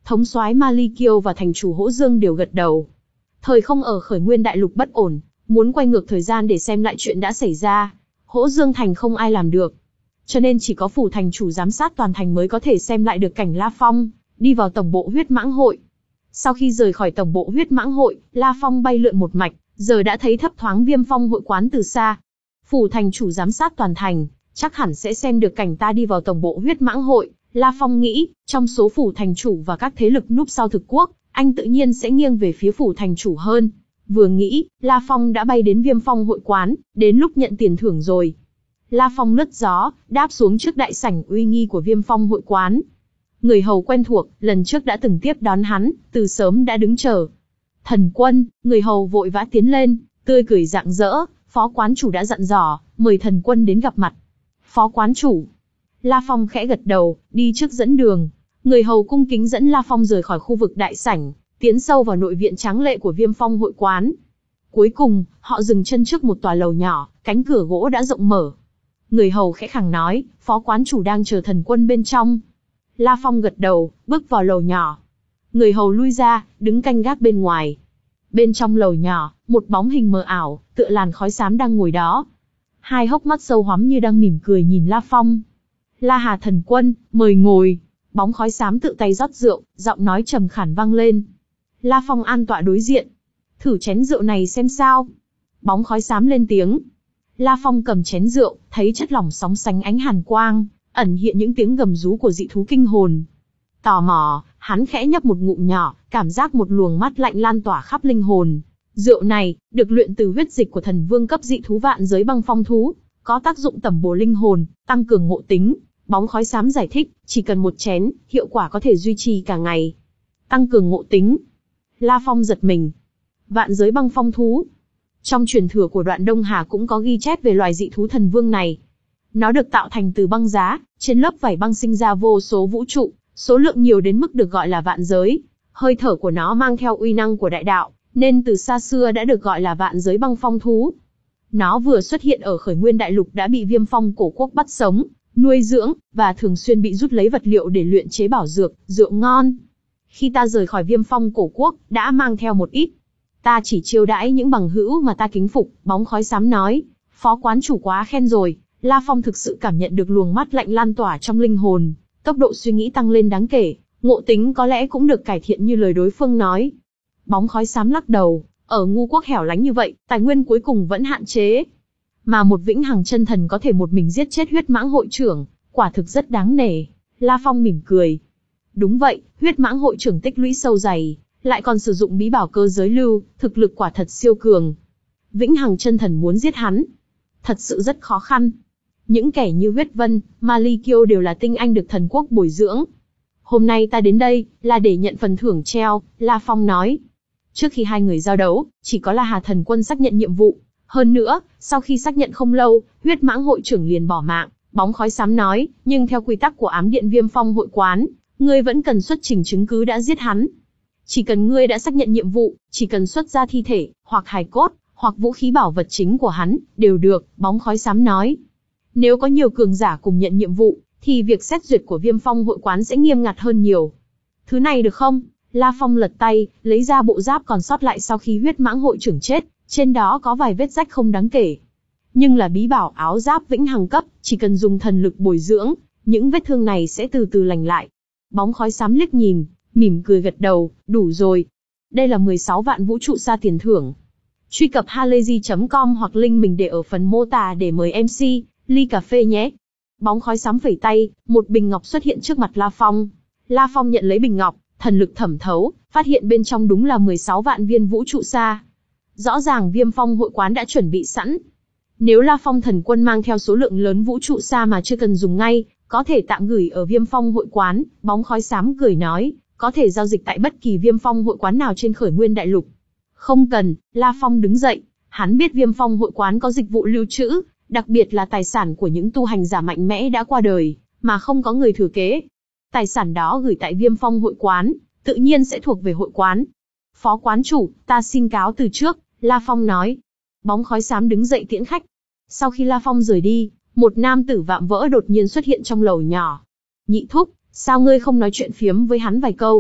thống soái Ma Ly Kiêu và thành chủ Hỗ Dương đều gật đầu. Thời không ở Khởi Nguyên Đại Lục bất ổn, muốn quay ngược thời gian để xem lại chuyện đã xảy ra, Hỗ Dương thành không ai làm được. Cho nên chỉ có phủ thành chủ giám sát toàn thành mới có thể xem lại được cảnh La Phong đi vào tổng bộ Huyết Mãng Hội. Sau khi rời khỏi tổng bộ Huyết Mãng Hội, La Phong bay lượn một mạch, giờ đã thấy thấp thoáng Viêm Phong hội quán từ xa. Phủ thành chủ giám sát toàn thành, chắc hẳn sẽ xem được cảnh ta đi vào tổng bộ Huyết Mãng Hội. La Phong nghĩ, trong số phủ thành chủ và các thế lực núp sau thực quốc, anh tự nhiên sẽ nghiêng về phía phủ thành chủ hơn. Vừa nghĩ, La Phong đã bay đến Viêm Phong hội quán, đến lúc nhận tiền thưởng rồi. La Phong lướt gió, đáp xuống trước đại sảnh uy nghi của Viêm Phong hội quán. Người hầu quen thuộc, lần trước đã từng tiếp đón hắn, từ sớm đã đứng chờ. Thần Quân, người hầu vội vã tiến lên, tươi cười rạng rỡ, phó quán chủ đã dặn dò, mời Thần Quân đến gặp mặt. Phó quán chủ. La Phong khẽ gật đầu, đi trước dẫn đường. Người hầu cung kính dẫn La Phong rời khỏi khu vực đại sảnh, tiến sâu vào nội viện tráng lệ của Viêm Phong hội quán. Cuối cùng, họ dừng chân trước một tòa lầu nhỏ, cánh cửa gỗ đã rộng mở. Người hầu khẽ khàng nói, phó quán chủ đang chờ Thần Quân bên trong. La Phong gật đầu, bước vào lầu nhỏ. Người hầu lui ra, đứng canh gác bên ngoài. Bên trong lầu nhỏ, một bóng hình mờ ảo, tựa làn khói xám đang ngồi đó. Hai hốc mắt sâu hoắm như đang mỉm cười nhìn La Phong. La Hà Thần Quân, mời ngồi. Bóng khói xám tự tay rót rượu, giọng nói trầm khản vang lên. La Phong an tọa đối diện. Thử chén rượu này xem sao. Bóng khói xám lên tiếng. La Phong cầm chén rượu, thấy chất lỏng sóng sánh ánh hàn quang, ẩn hiện những tiếng gầm rú của dị thú kinh hồn. Tò mò, hắn khẽ nhấp một ngụm nhỏ, cảm giác một luồng mát lạnh lan tỏa khắp linh hồn. Rượu này, được luyện từ huyết dịch của thần vương cấp dị thú vạn giới băng phong thú, có tác dụng tẩm bổ linh hồn, tăng cường ngộ tính. Bóng khói xám giải thích, chỉ cần một chén, hiệu quả có thể duy trì cả ngày. Tăng cường ngộ tính. La Phong giật mình. Vạn giới băng phong thú. Trong truyền thừa của Đoạn Đông Hà cũng có ghi chép về loài dị thú thần vương này. Nó được tạo thành từ băng giá, trên lớp vảy băng sinh ra vô số vũ trụ, số lượng nhiều đến mức được gọi là vạn giới. Hơi thở của nó mang theo uy năng của đại đạo, nên từ xa xưa đã được gọi là vạn giới băng phong thú. Nó vừa xuất hiện ở Khởi Nguyên Đại Lục đã bị Viêm Phong cổ quốc bắt sống, nuôi dưỡng, và thường xuyên bị rút lấy vật liệu để luyện chế bảo dược, rượu ngon. Khi ta rời khỏi Viêm Phong cổ quốc, đã mang theo một ít. Ta chỉ chiêu đãi những bằng hữu mà ta kính phục, bóng khói xám nói. Phó quán chủ quá khen rồi. La Phong thực sự cảm nhận được luồng mát lạnh lan tỏa trong linh hồn, tốc độ suy nghĩ tăng lên đáng kể, ngộ tính có lẽ cũng được cải thiện như lời đối phương nói. Bóng khói xám lắc đầu, ở ngu quốc hẻo lánh như vậy, tài nguyên cuối cùng vẫn hạn chế. Mà một vĩnh hằng chân thần có thể một mình giết chết huyết mãng hội trưởng, quả thực rất đáng nể. La Phong mỉm cười. Đúng vậy, huyết mãng hội trưởng tích lũy sâu dày, lại còn sử dụng bí bảo cơ giới lưu, thực lực quả thật siêu cường. Vĩnh hằng chân thần muốn giết hắn, thật sự rất khó khăn. Những kẻ như Huyết Vân, Ma Ly Kiêu đều là tinh anh được thần quốc bồi dưỡng. Hôm nay ta đến đây, là để nhận phần thưởng treo, La Phong nói. Trước khi hai người giao đấu, chỉ có La Hà Thần Quân xác nhận nhiệm vụ. Hơn nữa, sau khi xác nhận không lâu, huyết mãng hội trưởng liền bỏ mạng. Bóng khói xám nói, nhưng theo quy tắc của ám điện Viêm Phong hội quán, ngươi vẫn cần xuất trình chứng cứ đã giết hắn. Chỉ cần ngươi đã xác nhận nhiệm vụ, chỉ cần xuất ra thi thể, hoặc hài cốt, hoặc vũ khí bảo vật chính của hắn, đều được, bóng khói xám nói. Nếu có nhiều cường giả cùng nhận nhiệm vụ, thì việc xét duyệt của Viêm Phong hội quán sẽ nghiêm ngặt hơn nhiều. Thứ này được không? La Phong lật tay, lấy ra bộ giáp còn sót lại sau khi huyết mãng hội trưởng chết, trên đó có vài vết rách không đáng kể. Nhưng là bí bảo áo giáp vĩnh hằng cấp, chỉ cần dùng thần lực bồi dưỡng, những vết thương này sẽ từ từ lành lại. Bóng khói xám liếc nhìn, mỉm cười gật đầu, đủ rồi. Đây là mười sáu vạn vũ trụ xa tiền thưởng. Truy cập halayzi chấm com hoặc link mình để ở phần mô tả để mời em xê, ly cà phê nhé. Bóng khói xám phẩy tay, một bình ngọc xuất hiện trước mặt La Phong. La Phong nhận lấy bình ngọc, thần lực thẩm thấu, phát hiện bên trong đúng là mười sáu vạn viên vũ trụ xa. Rõ ràng Viêm Phong hội quán đã chuẩn bị sẵn. Nếu La Phong thần quân mang theo số lượng lớn vũ trụ xa mà chưa cần dùng ngay, có thể tạm gửi ở Viêm Phong hội quán, bóng khói xám cười nói, có thể giao dịch tại bất kỳ Viêm Phong hội quán nào trên Khởi Nguyên Đại Lục. Không cần, La Phong đứng dậy, hắn biết Viêm Phong hội quán có dịch vụ lưu trữ, đặc biệt là tài sản của những tu hành giả mạnh mẽ đã qua đời, mà không có người thừa kế. Tài sản đó gửi tại Viêm Phong hội quán, tự nhiên sẽ thuộc về hội quán. Phó quán chủ, ta xin cáo từ trước, La Phong nói. Bóng khói xám đứng dậy tiễn khách. Sau khi La Phong rời đi, một nam tử vạm vỡ đột nhiên xuất hiện trong lầu nhỏ. Nhị thúc, sao ngươi không nói chuyện phiếm với hắn vài câu?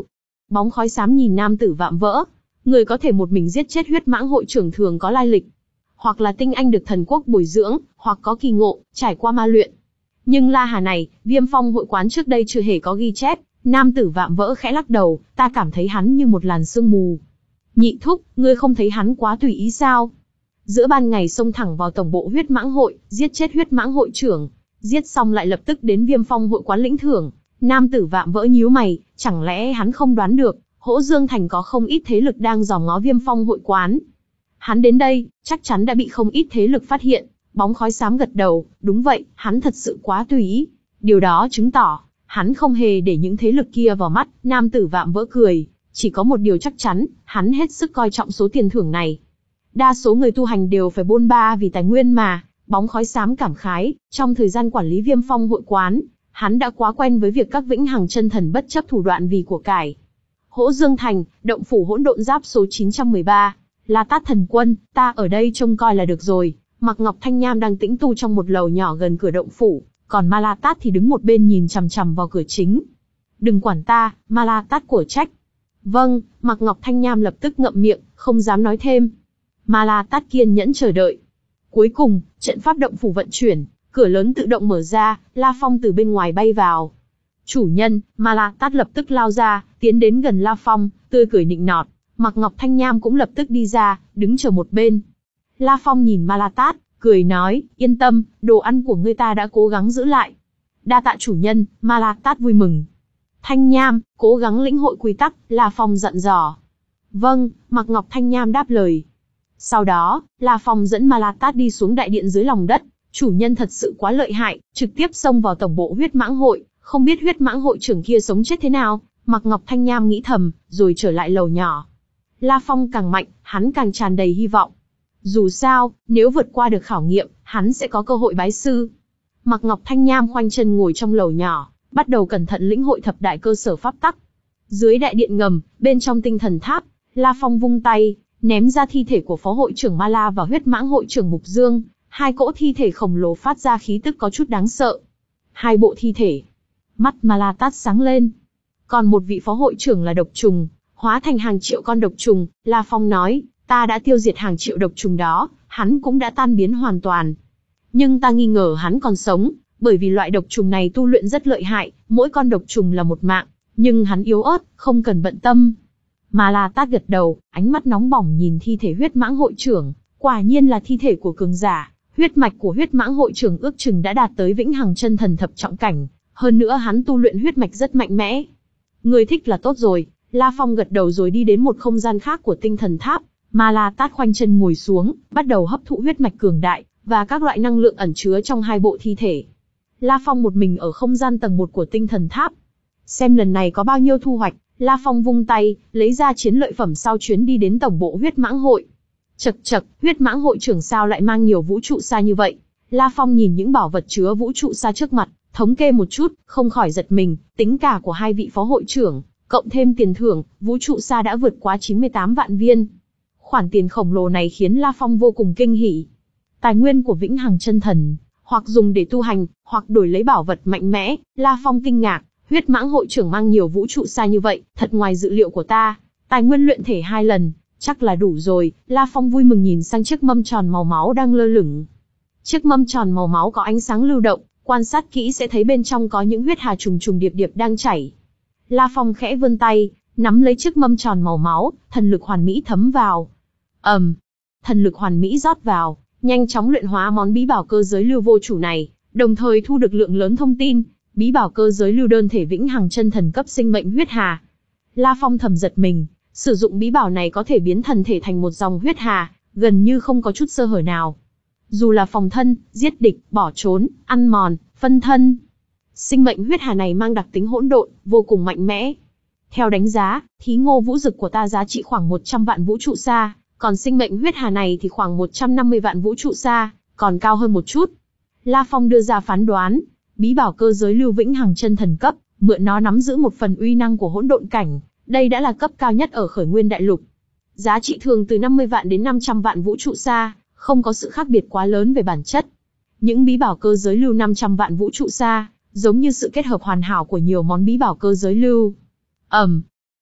Bóng khói xám nhìn nam tử vạm vỡ. Người có thể một mình giết chết huyết mãng hội trưởng thường có lai lịch. Hoặc là tinh anh được thần quốc bồi dưỡng, hoặc có kỳ ngộ, trải qua ma luyện. Nhưng La Hà này, Viêm Phong hội quán trước đây chưa hề có ghi chép. Nam tử vạm vỡ khẽ lắc đầu, ta cảm thấy hắn như một làn sương mù. Nhị thúc, ngươi không thấy hắn quá tùy ý sao? Giữa ban ngày xông thẳng vào tổng bộ huyết mãng hội, giết chết huyết mãng hội trưởng. Giết xong lại lập tức đến Viêm Phong hội quán lĩnh thưởng. Nam tử vạm vỡ nhíu mày, chẳng lẽ hắn không đoán được, Hỗ Dương Thành có không ít thế lực đang dòm ngó Viêm Phong hội quán. Hắn đến đây, chắc chắn đã bị không ít thế lực phát hiện. Bóng khói xám gật đầu, đúng vậy, hắn thật sự quá tùy ý. Điều đó chứng tỏ, hắn không hề để những thế lực kia vào mắt. Nam tử vạm vỡ cười, chỉ có một điều chắc chắn, hắn hết sức coi trọng số tiền thưởng này. Đa số người tu hành đều phải bôn ba vì tài nguyên mà. Bóng khói xám cảm khái, trong thời gian quản lý Viêm Phong hội quán, hắn đã quá quen với việc các vĩnh hằng chân thần bất chấp thủ đoạn vì của cải. Hỗ Dương Thành, động phủ hỗn độn giáp số chín trăm mười ba, La Tát thần quân, ta ở đây trông coi là được rồi. Mạc Ngọc Thanh Nham đang tĩnh tu trong một lầu nhỏ gần cửa động phủ, còn Ma La Tát thì đứng một bên nhìn chằm chằm vào cửa chính. Đừng quản ta, Ma La Tát của trách. Vâng, Mạc Ngọc Thanh Nham lập tức ngậm miệng, không dám nói thêm. Ma La Tát kiên nhẫn chờ đợi. Cuối cùng, trận pháp động phủ vận chuyển, cửa lớn tự động mở ra, La Phong từ bên ngoài bay vào. Chủ nhân, Ma La Tát lập tức lao ra, tiến đến gần La Phong, tươi cười nịnh nọt. Mạc Ngọc Thanh Nham cũng lập tức đi ra, đứng chờ một bên. La Phong nhìn Ma La Tát, cười nói, yên tâm, đồ ăn của ngươi ta đã cố gắng giữ lại. Đa tạ chủ nhân, Ma La Tát vui mừng. Thanh Nham, cố gắng lĩnh hội quy tắc, La Phong dặn dò. Vâng, Mạc Ngọc Thanh Nham đáp lời. Sau đó, La Phong dẫn Ma La Tát đi xuống đại điện dưới lòng đất. Chủ nhân thật sự quá lợi hại, trực tiếp xông vào tổng bộ huyết mãng hội, không biết huyết mãng hội trưởng kia sống chết thế nào. Mạc Ngọc Thanh Nham nghĩ thầm, rồi trở lại lầu nhỏ. La Phong càng mạnh, hắn càng tràn đầy hy vọng. Dù sao, nếu vượt qua được khảo nghiệm, hắn sẽ có cơ hội bái sư. Mạc Ngọc Thanh Nham khoanh chân ngồi trong lầu nhỏ, bắt đầu cẩn thận lĩnh hội thập đại cơ sở pháp tắc. Dưới đại điện ngầm, bên trong tinh thần tháp, La Phong vung tay, ném ra thi thể của phó hội trưởng Ma La và huyết mãng hội trưởng Mục Dương. Hai cỗ thi thể khổng lồ phát ra khí tức có chút đáng sợ. Hai bộ thi thể. Mắt Ma La Tát sáng lên. Còn một vị phó hội trưởng là độc trùng, hóa thành hàng triệu con độc trùng. La Phong nói, ta đã tiêu diệt hàng triệu độc trùng đó, hắn cũng đã tan biến hoàn toàn. Nhưng ta nghi ngờ hắn còn sống, bởi vì loại độc trùng này tu luyện rất lợi hại, mỗi con độc trùng là một mạng, nhưng hắn yếu ớt, không cần bận tâm. Ma La Tát gật đầu, ánh mắt nóng bỏng nhìn thi thể huyết mãng hội trưởng, quả nhiên là thi thể của cường giả. Huyết mạch của huyết mãng hội trưởng ước chừng đã đạt tới vĩnh hằng chân thần thập trọng cảnh, hơn nữa hắn tu luyện huyết mạch rất mạnh mẽ. Người thích là tốt rồi. La Phong gật đầu rồi đi đến một không gian khác của tinh thần tháp. Ma La Tát khoanh chân ngồi xuống, bắt đầu hấp thụ huyết mạch cường đại và các loại năng lượng ẩn chứa trong hai bộ thi thể. La Phong một mình ở không gian tầng một của tinh thần tháp. Xem lần này có bao nhiêu thu hoạch, La Phong vung tay, lấy ra chiến lợi phẩm sau chuyến đi đến tổng bộ huyết mãng hội. Chậc chậc, huyết mãng hội trưởng sao lại mang nhiều vũ trụ xa như vậy? La Phong nhìn những bảo vật chứa vũ trụ xa trước mặt, thống kê một chút, không khỏi giật mình, tính cả của hai vị phó hội trưởng, cộng thêm tiền thưởng, vũ trụ xa đã vượt quá chín mươi tám vạn viên. Khoản tiền khổng lồ này khiến La Phong vô cùng kinh hỉ. Tài nguyên của vĩnh hằng chân thần, hoặc dùng để tu hành, hoặc đổi lấy bảo vật mạnh mẽ. La Phong kinh ngạc, huyết mãng hội trưởng mang nhiều vũ trụ xa như vậy, thật ngoài dự liệu của ta. Tài nguyên luyện thể hai lần, chắc là đủ rồi. La Phong vui mừng nhìn sang chiếc mâm tròn màu máu đang lơ lửng. Chiếc mâm tròn màu máu có ánh sáng lưu động, quan sát kỹ sẽ thấy bên trong có những huyết hà trùng trùng điệp điệp đang chảy. La Phong khẽ vươn tay, nắm lấy chiếc mâm tròn màu máu, thần lực hoàn mỹ thấm vào. ầm, um, thần lực hoàn mỹ rót vào, nhanh chóng luyện hóa món bí bảo cơ giới lưu vô chủ này, đồng thời thu được lượng lớn thông tin. Bí bảo cơ giới lưu đơn thể vĩnh hằng chân thần cấp sinh mệnh huyết hà. La Phong thầm giật mình, sử dụng bí bảo này có thể biến thần thể thành một dòng huyết hà, gần như không có chút sơ hở nào. Dù là phòng thân, giết địch, bỏ trốn, ăn mòn, phân thân. Sinh mệnh huyết hà này mang đặc tính hỗn độn, vô cùng mạnh mẽ. Theo đánh giá, thí ngô vũ dực của ta giá trị khoảng một trăm vạn vũ trụ xa, còn sinh mệnh huyết hà này thì khoảng một trăm năm mươi vạn vũ trụ xa, còn cao hơn một chút. La Phong đưa ra phán đoán, bí bảo cơ giới lưu vĩnh hằng chân thần cấp, mượn nó nắm giữ một phần uy năng của hỗn độn cảnh, đây đã là cấp cao nhất ở Khởi Nguyên Đại Lục. Giá trị thường từ năm mươi vạn đến năm trăm vạn vũ trụ xa, không có sự khác biệt quá lớn về bản chất. Những bí bảo cơ giới lưu năm trăm vạn vũ trụ xa, giống như sự kết hợp hoàn hảo của nhiều món bí bảo cơ giới lưu. ầm, um,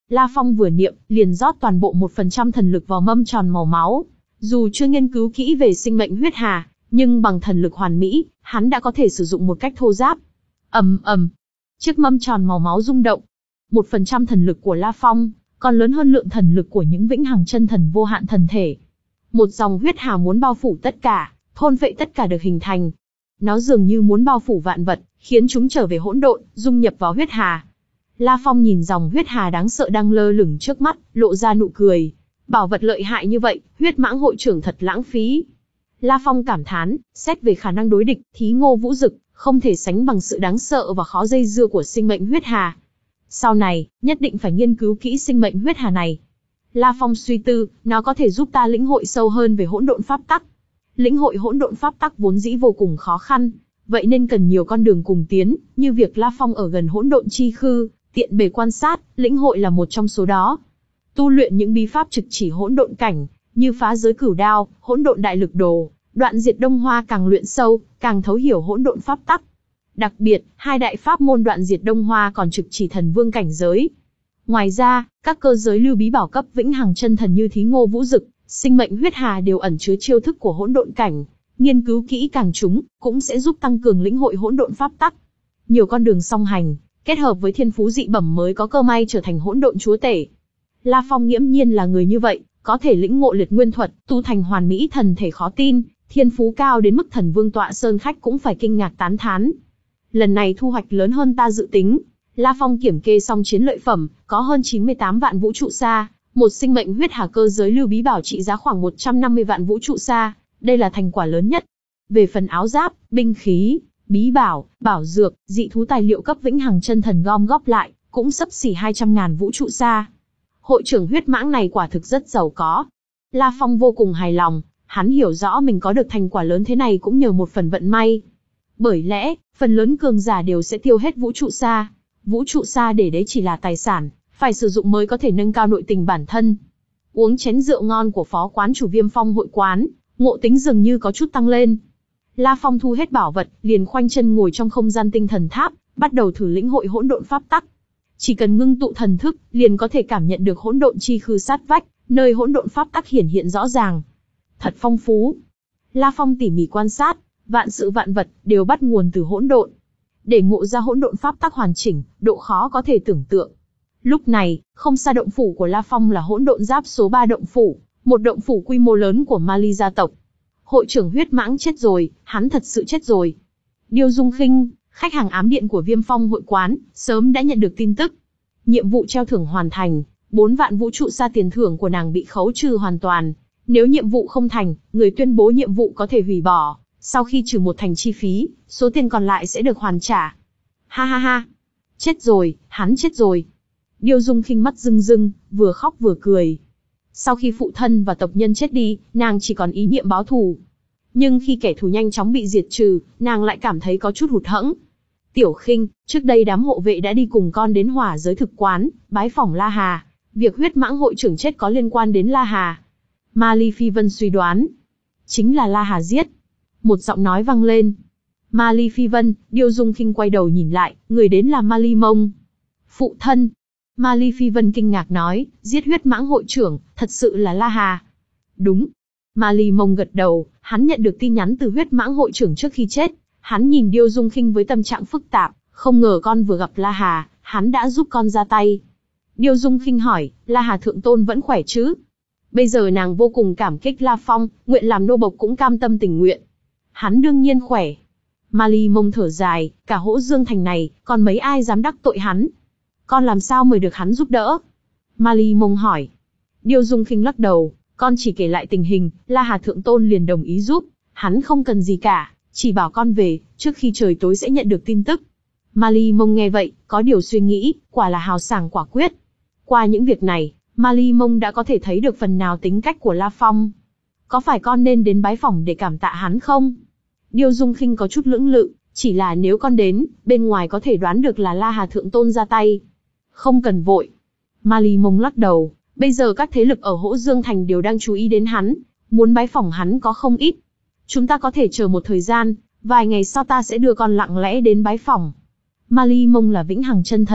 La Phong vừa niệm, liền rót toàn bộ một phần trăm thần lực vào mâm tròn màu máu. Dù chưa nghiên cứu kỹ về sinh mệnh huyết hà, nhưng bằng thần lực hoàn mỹ, hắn đã có thể sử dụng một cách thô ráp. Ầm ầm, chiếc mâm tròn màu máu rung động. Một phần trăm thần lực của La Phong, còn lớn hơn lượng thần lực của những vĩnh hằng chân thần vô hạn thần thể. Một dòng huyết hà muốn bao phủ tất cả, thôn phệ tất cả được hình thành. Nó dường như muốn bao phủ vạn vật, khiến chúng trở về hỗn độn, dung nhập vào huyết hà. La Phong nhìn dòng huyết hà đáng sợ đang lơ lửng trước mắt, lộ ra nụ cười. Bảo vật lợi hại như vậy, huyết mãng hội trưởng thật lãng phí. La Phong cảm thán, xét về khả năng đối địch, Thí Ngô Vũ Dực không thể sánh bằng sự đáng sợ và khó dây dưa của sinh mệnh huyết hà. Sau này, nhất định phải nghiên cứu kỹ sinh mệnh huyết hà này. La Phong suy tư, nó có thể giúp ta lĩnh hội sâu hơn về hỗn độn pháp tắc. Lĩnh hội hỗn độn pháp tắc vốn dĩ vô cùng khó khăn, vậy nên cần nhiều con đường cùng tiến, như việc La Phong ở gần hỗn độn chi khư, tiện bề quan sát, lĩnh hội là một trong số đó. Tu luyện những bí pháp trực chỉ hỗn độn cảnh, như phá giới cửu đao, hỗn độn đại lực đồ, đoạn diệt đông hoa càng luyện sâu, càng thấu hiểu hỗn độn pháp tắc. Đặc biệt, hai đại pháp môn đoạn diệt đông hoa còn trực chỉ thần vương cảnh giới. Ngoài ra, các cơ giới lưu bí bảo cấp vĩnh hằng chân thần như Thí Ngô Vũ Dực, sinh mệnh huyết hà đều ẩn chứa chiêu thức của hỗn độn cảnh. Nghiên cứu kỹ càng chúng, cũng sẽ giúp tăng cường lĩnh hội hỗn độn pháp tắc. Nhiều con đường song hành, kết hợp với thiên phú dị bẩm mới có cơ may trở thành hỗn độn chúa tể. La Phong nghiễm nhiên là người như vậy, có thể lĩnh ngộ liệt nguyên thuật, tu thành hoàn mỹ thần thể khó tin, thiên phú cao đến mức thần vương tọa sơn khách cũng phải kinh ngạc tán thán. Lần này thu hoạch lớn hơn ta dự tính. La Phong kiểm kê xong chiến lợi phẩm, có hơn chín mươi tám vạn vũ trụ sa, một sinh mệnh huyết hà cơ giới lưu bí bảo trị giá khoảng một trăm năm mươi vạn vũ trụ sa, đây là thành quả lớn nhất. Về phần áo giáp, binh khí, bí bảo, bảo dược, dị thú tài liệu cấp vĩnh hằng chân thần gom góp lại, cũng xấp xỉ hai trăm ngàn vũ trụ sa. Hội trưởng huyết mãng này quả thực rất giàu có. La Phong vô cùng hài lòng, hắn hiểu rõ mình có được thành quả lớn thế này cũng nhờ một phần vận may. Bởi lẽ, phần lớn cường giả đều sẽ tiêu hết vũ trụ sa. Vũ trụ sa để đấy chỉ là tài sản, phải sử dụng mới có thể nâng cao nội tình bản thân. Uống chén rượu ngon của phó quán chủ Viêm Phong hội quán, ngộ tính dường như có chút tăng lên. La Phong thu hết bảo vật, liền khoanh chân ngồi trong không gian tinh thần tháp, bắt đầu thử lĩnh hội hỗn độn pháp tắc. Chỉ cần ngưng tụ thần thức, liền có thể cảm nhận được hỗn độn chi khư sát vách, nơi hỗn độn pháp tắc hiển hiện rõ ràng. Thật phong phú. La Phong tỉ mỉ quan sát, vạn sự vạn vật đều bắt nguồn từ hỗn độn. Để ngộ ra hỗn độn pháp tắc hoàn chỉnh, độ khó có thể tưởng tượng. Lúc này, không xa động phủ của La Phong là hỗn độn giáp số ba động phủ, một động phủ quy mô lớn của Ma Ly gia tộc. Hội trưởng huyết mãng chết rồi, hắn thật sự chết rồi. Điêu Dung Khinh, khách hàng ám điện của Viêm Phong hội quán, sớm đã nhận được tin tức. Nhiệm vụ treo thưởng hoàn thành, bốn vạn vũ trụ sa tiền thưởng của nàng bị khấu trừ hoàn toàn. Nếu nhiệm vụ không thành, người tuyên bố nhiệm vụ có thể hủy bỏ. Sau khi trừ một thành chi phí, số tiền còn lại sẽ được hoàn trả. Ha ha ha. Chết rồi, hắn chết rồi. Điêu Dung Khinh mắt rưng rưng, vừa khóc vừa cười. Sau khi phụ thân và tộc nhân chết đi, nàng chỉ còn ý niệm báo thù. Nhưng khi kẻ thù nhanh chóng bị diệt trừ, nàng lại cảm thấy có chút hụt hẫng. Tiểu Khinh, trước đây đám hộ vệ đã đi cùng con đến hỏa giới thực quán, bái phỏng La Hà. Việc huyết mãng hội trưởng chết có liên quan đến La Hà. Ma Ly Phi Vân suy đoán. Chính là La Hà giết. Một giọng nói vang lên. Ma Ly Phi Vân, Điêu Dung Khinh quay đầu nhìn lại, người đến là Ma Ly Mông. Phụ thân. Ma Ly Phi Vân kinh ngạc nói, giết huyết mãng hội trưởng, thật sự là La Hà. Đúng. Ma Ly Mông gật đầu, hắn nhận được tin nhắn từ huyết mãng hội trưởng trước khi chết. Hắn nhìn Điêu Dung Khinh với tâm trạng phức tạp, không ngờ con vừa gặp La Hà, hắn đã giúp con ra tay. Điêu Dung Khinh hỏi, La Hà thượng tôn vẫn khỏe chứ? Bây giờ nàng vô cùng cảm kích La Phong, nguyện làm nô bộc cũng cam tâm tình nguyện. Hắn đương nhiên khỏe. Ma Ly Mông thở dài, cả Hỗ Dương thành này, còn mấy ai dám đắc tội hắn? Con làm sao mời được hắn giúp đỡ? Ma Ly Mông hỏi. Điêu Dung Khinh lắc đầu, con chỉ kể lại tình hình, La Hà thượng tôn liền đồng ý giúp, hắn không cần gì cả, chỉ bảo con về, trước khi trời tối sẽ nhận được tin tức. Ma Ly Mông nghe vậy, có điều suy nghĩ, quả là hào sảng quả quyết. Qua những việc này, Ma Ly Mông đã có thể thấy được phần nào tính cách của La Phong. Có phải con nên đến bái phỏng để cảm tạ hắn không? Điêu Dung Khinh có chút lưỡng lự, chỉ là nếu con đến, bên ngoài có thể đoán được là La Hà thượng tôn ra tay. Không cần vội. Ma Ly Mông lắc đầu, bây giờ các thế lực ở Hỗ Dương thành đều đang chú ý đến hắn, muốn bái phỏng hắn có không ít. Chúng ta có thể chờ một thời gian, vài ngày sau ta sẽ đưa con lặng lẽ đến bái phỏng. Ma Ly Mông là vĩnh hằng chân thần,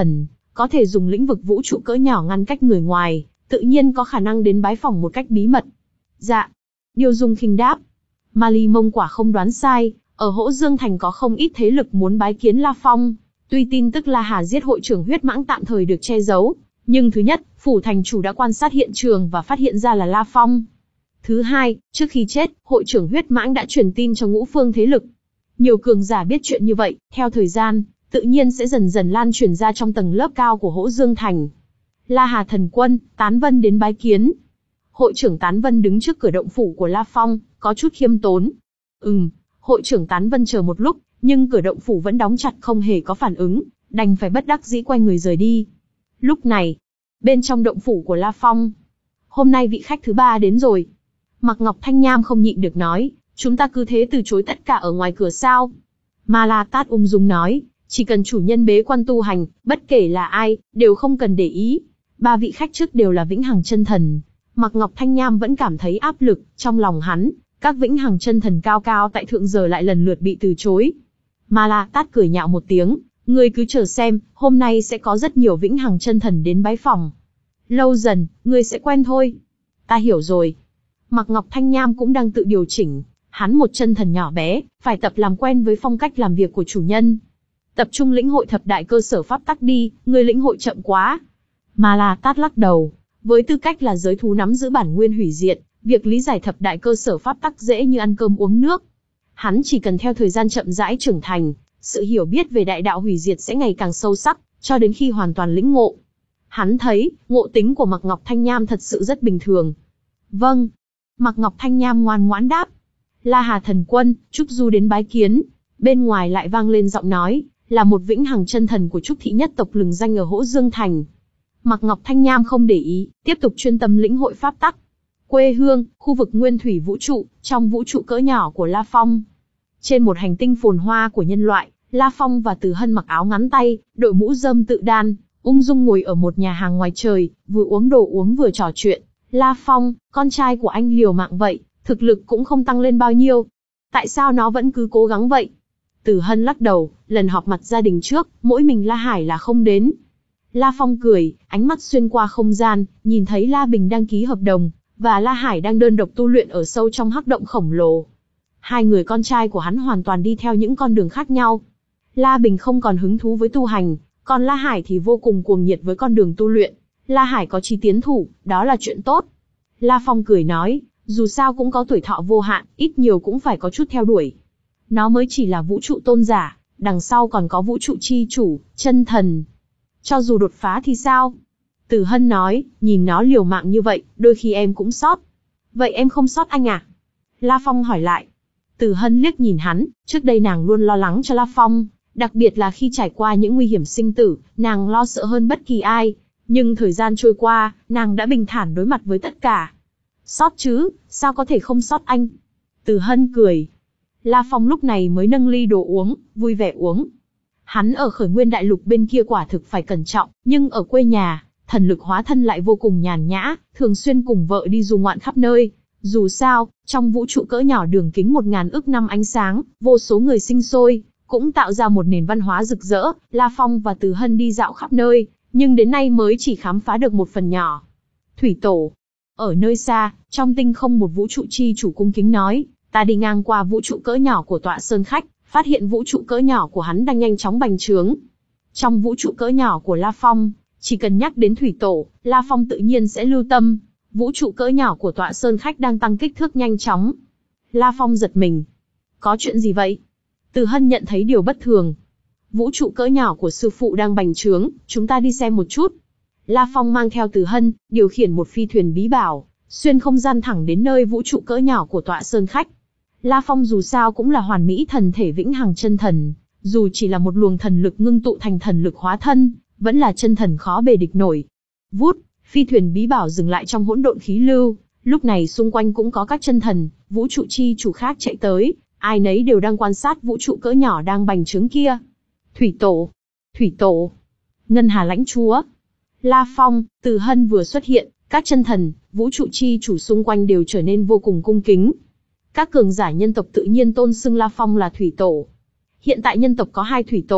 có thể dùng lĩnh vực vũ trụ cỡ nhỏ ngăn cách người ngoài, tự nhiên có khả năng đến bái phỏng một cách bí mật. Dạ. Điêu Dung khinh đáp. Ma Ly Mông quả không đoán sai, ở Hỗ Dương Thành có không ít thế lực muốn bái kiến La Phong. Tuy tin tức La Hà giết hội trưởng huyết mãng tạm thời được che giấu, nhưng thứ nhất, phủ thành chủ đã quan sát hiện trường và phát hiện ra là La Phong. Thứ hai, trước khi chết, hội trưởng huyết mãng đã truyền tin cho ngũ phương thế lực. Nhiều cường giả biết chuyện như vậy, theo thời gian, tự nhiên sẽ dần dần lan truyền ra trong tầng lớp cao của Hỗ Dương Thành. La Hà thần quân, Tán Vân đến bái kiến. Hội trưởng Tán Vân đứng trước cửa động phủ của La Phong, có chút khiêm tốn. Ừm, hội trưởng Tán Vân chờ một lúc, nhưng cửa động phủ vẫn đóng chặt không hề có phản ứng, đành phải bất đắc dĩ quay người rời đi. Lúc này, bên trong động phủ của La Phong, hôm nay vị khách thứ ba đến rồi. Mạc Ngọc Thanh Nham không nhịn được nói, chúng ta cứ thế từ chối tất cả ở ngoài cửa sao? Ma La Tát ung dung nói, chỉ cần chủ nhân bế quan tu hành, bất kể là ai, đều không cần để ý. Ba vị khách trước đều là vĩnh hằng chân thần. Mạc Ngọc Thanh Nham vẫn cảm thấy áp lực, trong lòng hắn, các vĩnh hằng chân thần cao cao tại thượng giờ lại lần lượt bị từ chối. Ma La Tát cười nhạo một tiếng, ngươi cứ chờ xem, hôm nay sẽ có rất nhiều vĩnh hằng chân thần đến bái phỏng. Lâu dần, ngươi sẽ quen thôi. Ta hiểu rồi. Mạc Ngọc Thanh Nham cũng đang tự điều chỉnh, hắn một chân thần nhỏ bé, phải tập làm quen với phong cách làm việc của chủ nhân. Tập trung lĩnh hội thập đại cơ sở pháp tắc đi, ngươi lĩnh hội chậm quá. Ma La Tát lắc đầu, với tư cách là giới thú nắm giữ bản nguyên hủy diệt, việc lý giải thập đại cơ sở pháp tắc dễ như ăn cơm uống nước. Hắn chỉ cần theo thời gian chậm rãi trưởng thành, sự hiểu biết về đại đạo hủy diệt sẽ ngày càng sâu sắc, cho đến khi hoàn toàn lĩnh ngộ. Hắn thấy, ngộ tính của Mạc Ngọc Thanh Nham thật sự rất bình thường. Vâng. Mạc Ngọc Thanh Nham ngoan ngoãn đáp. La Hà thần quân, Trúc Du đến bái kiến. Bên ngoài lại vang lên giọng nói, là một vĩnh hằng chân thần của Trúc thị nhất tộc lừng danh ở Hỗ Dương Thành. Mạc Ngọc Thanh Nham không để ý, tiếp tục chuyên tâm lĩnh hội pháp tắc. Quê hương, khu vực nguyên thủy vũ trụ, trong vũ trụ cỡ nhỏ của La Phong. Trên một hành tinh phồn hoa của nhân loại, La Phong và Từ Hân mặc áo ngắn tay, đội mũ rơm tự đan, ung dung ngồi ở một nhà hàng ngoài trời, vừa uống đồ uống vừa trò chuyện. La Phong, con trai của anh liều mạng vậy, thực lực cũng không tăng lên bao nhiêu. Tại sao nó vẫn cứ cố gắng vậy? Từ Hân lắc đầu, lần họp mặt gia đình trước, mỗi mình La Hải là không đến. La Phong cười, ánh mắt xuyên qua không gian, nhìn thấy La Bình đăng ký hợp đồng, và La Hải đang đơn độc tu luyện ở sâu trong hắc động khổng lồ. Hai người con trai của hắn hoàn toàn đi theo những con đường khác nhau. La Bình không còn hứng thú với tu hành, còn La Hải thì vô cùng cuồng nhiệt với con đường tu luyện. La Hải có chí tiến thủ, đó là chuyện tốt. La Phong cười nói, dù sao cũng có tuổi thọ vô hạn, ít nhiều cũng phải có chút theo đuổi. Nó mới chỉ là vũ trụ tôn giả, đằng sau còn có vũ trụ chi chủ, chân thần. Cho dù đột phá thì sao? Từ Hân nói, nhìn nó liều mạng như vậy, đôi khi em cũng sót. Vậy em không sót anh à? La Phong hỏi lại. Từ Hân liếc nhìn hắn, trước đây nàng luôn lo lắng cho La Phong, đặc biệt là khi trải qua những nguy hiểm sinh tử, nàng lo sợ hơn bất kỳ ai. Nhưng thời gian trôi qua, nàng đã bình thản đối mặt với tất cả. Sót chứ, sao có thể không sót anh? Từ Hân cười. La Phong lúc này mới nâng ly đồ uống, vui vẻ uống. Hắn ở khởi nguyên đại lục bên kia quả thực phải cẩn trọng, nhưng ở quê nhà, thần lực hóa thân lại vô cùng nhàn nhã, thường xuyên cùng vợ đi du ngoạn khắp nơi. Dù sao, trong vũ trụ cỡ nhỏ đường kính một ngàn ức năm ánh sáng, vô số người sinh sôi, cũng tạo ra một nền văn hóa rực rỡ. La Phong và Từ Hân đi dạo khắp nơi, nhưng đến nay mới chỉ khám phá được một phần nhỏ. Thủy Tổ. Ở nơi xa, trong tinh không một vũ trụ chi chủ cung kính nói, ta đi ngang qua vũ trụ cỡ nhỏ của tọa sơn khách, phát hiện vũ trụ cỡ nhỏ của hắn đang nhanh chóng bành trướng. Trong vũ trụ cỡ nhỏ của La Phong, chỉ cần nhắc đến Thủy Tổ, La Phong tự nhiên sẽ lưu tâm. Vũ trụ cỡ nhỏ của tọa sơn khách đang tăng kích thước nhanh chóng. La Phong giật mình. Có chuyện gì vậy? Từ Hân nhận thấy điều bất thường. Vũ trụ cỡ nhỏ của sư phụ đang bành trướng, chúng ta đi xem một chút. La Phong mang theo Từ Hân, điều khiển một phi thuyền bí bảo, xuyên không gian thẳng đến nơi vũ trụ cỡ nhỏ của tọa sơn khách. La Phong dù sao cũng là hoàn mỹ thần thể vĩnh hằng chân thần, dù chỉ là một luồng thần lực ngưng tụ thành thần lực hóa thân, vẫn là chân thần khó bề địch nổi. Vút, phi thuyền bí bảo dừng lại trong hỗn độn khí lưu, lúc này xung quanh cũng có các chân thần, vũ trụ chi chủ khác chạy tới, ai nấy đều đang quan sát vũ trụ cỡ nhỏ đang bành trướng kia. Thủy Tổ, Thủy Tổ, Ngân Hà lãnh chúa. La Phong, Từ Hân vừa xuất hiện, các chân thần, vũ trụ chi chủ xung quanh đều trở nên vô cùng cung kính. Các cường giả nhân tộc tự nhiên tôn xưng La Phong là Thủy Tổ. Hiện tại nhân tộc có hai Thủy Tổ,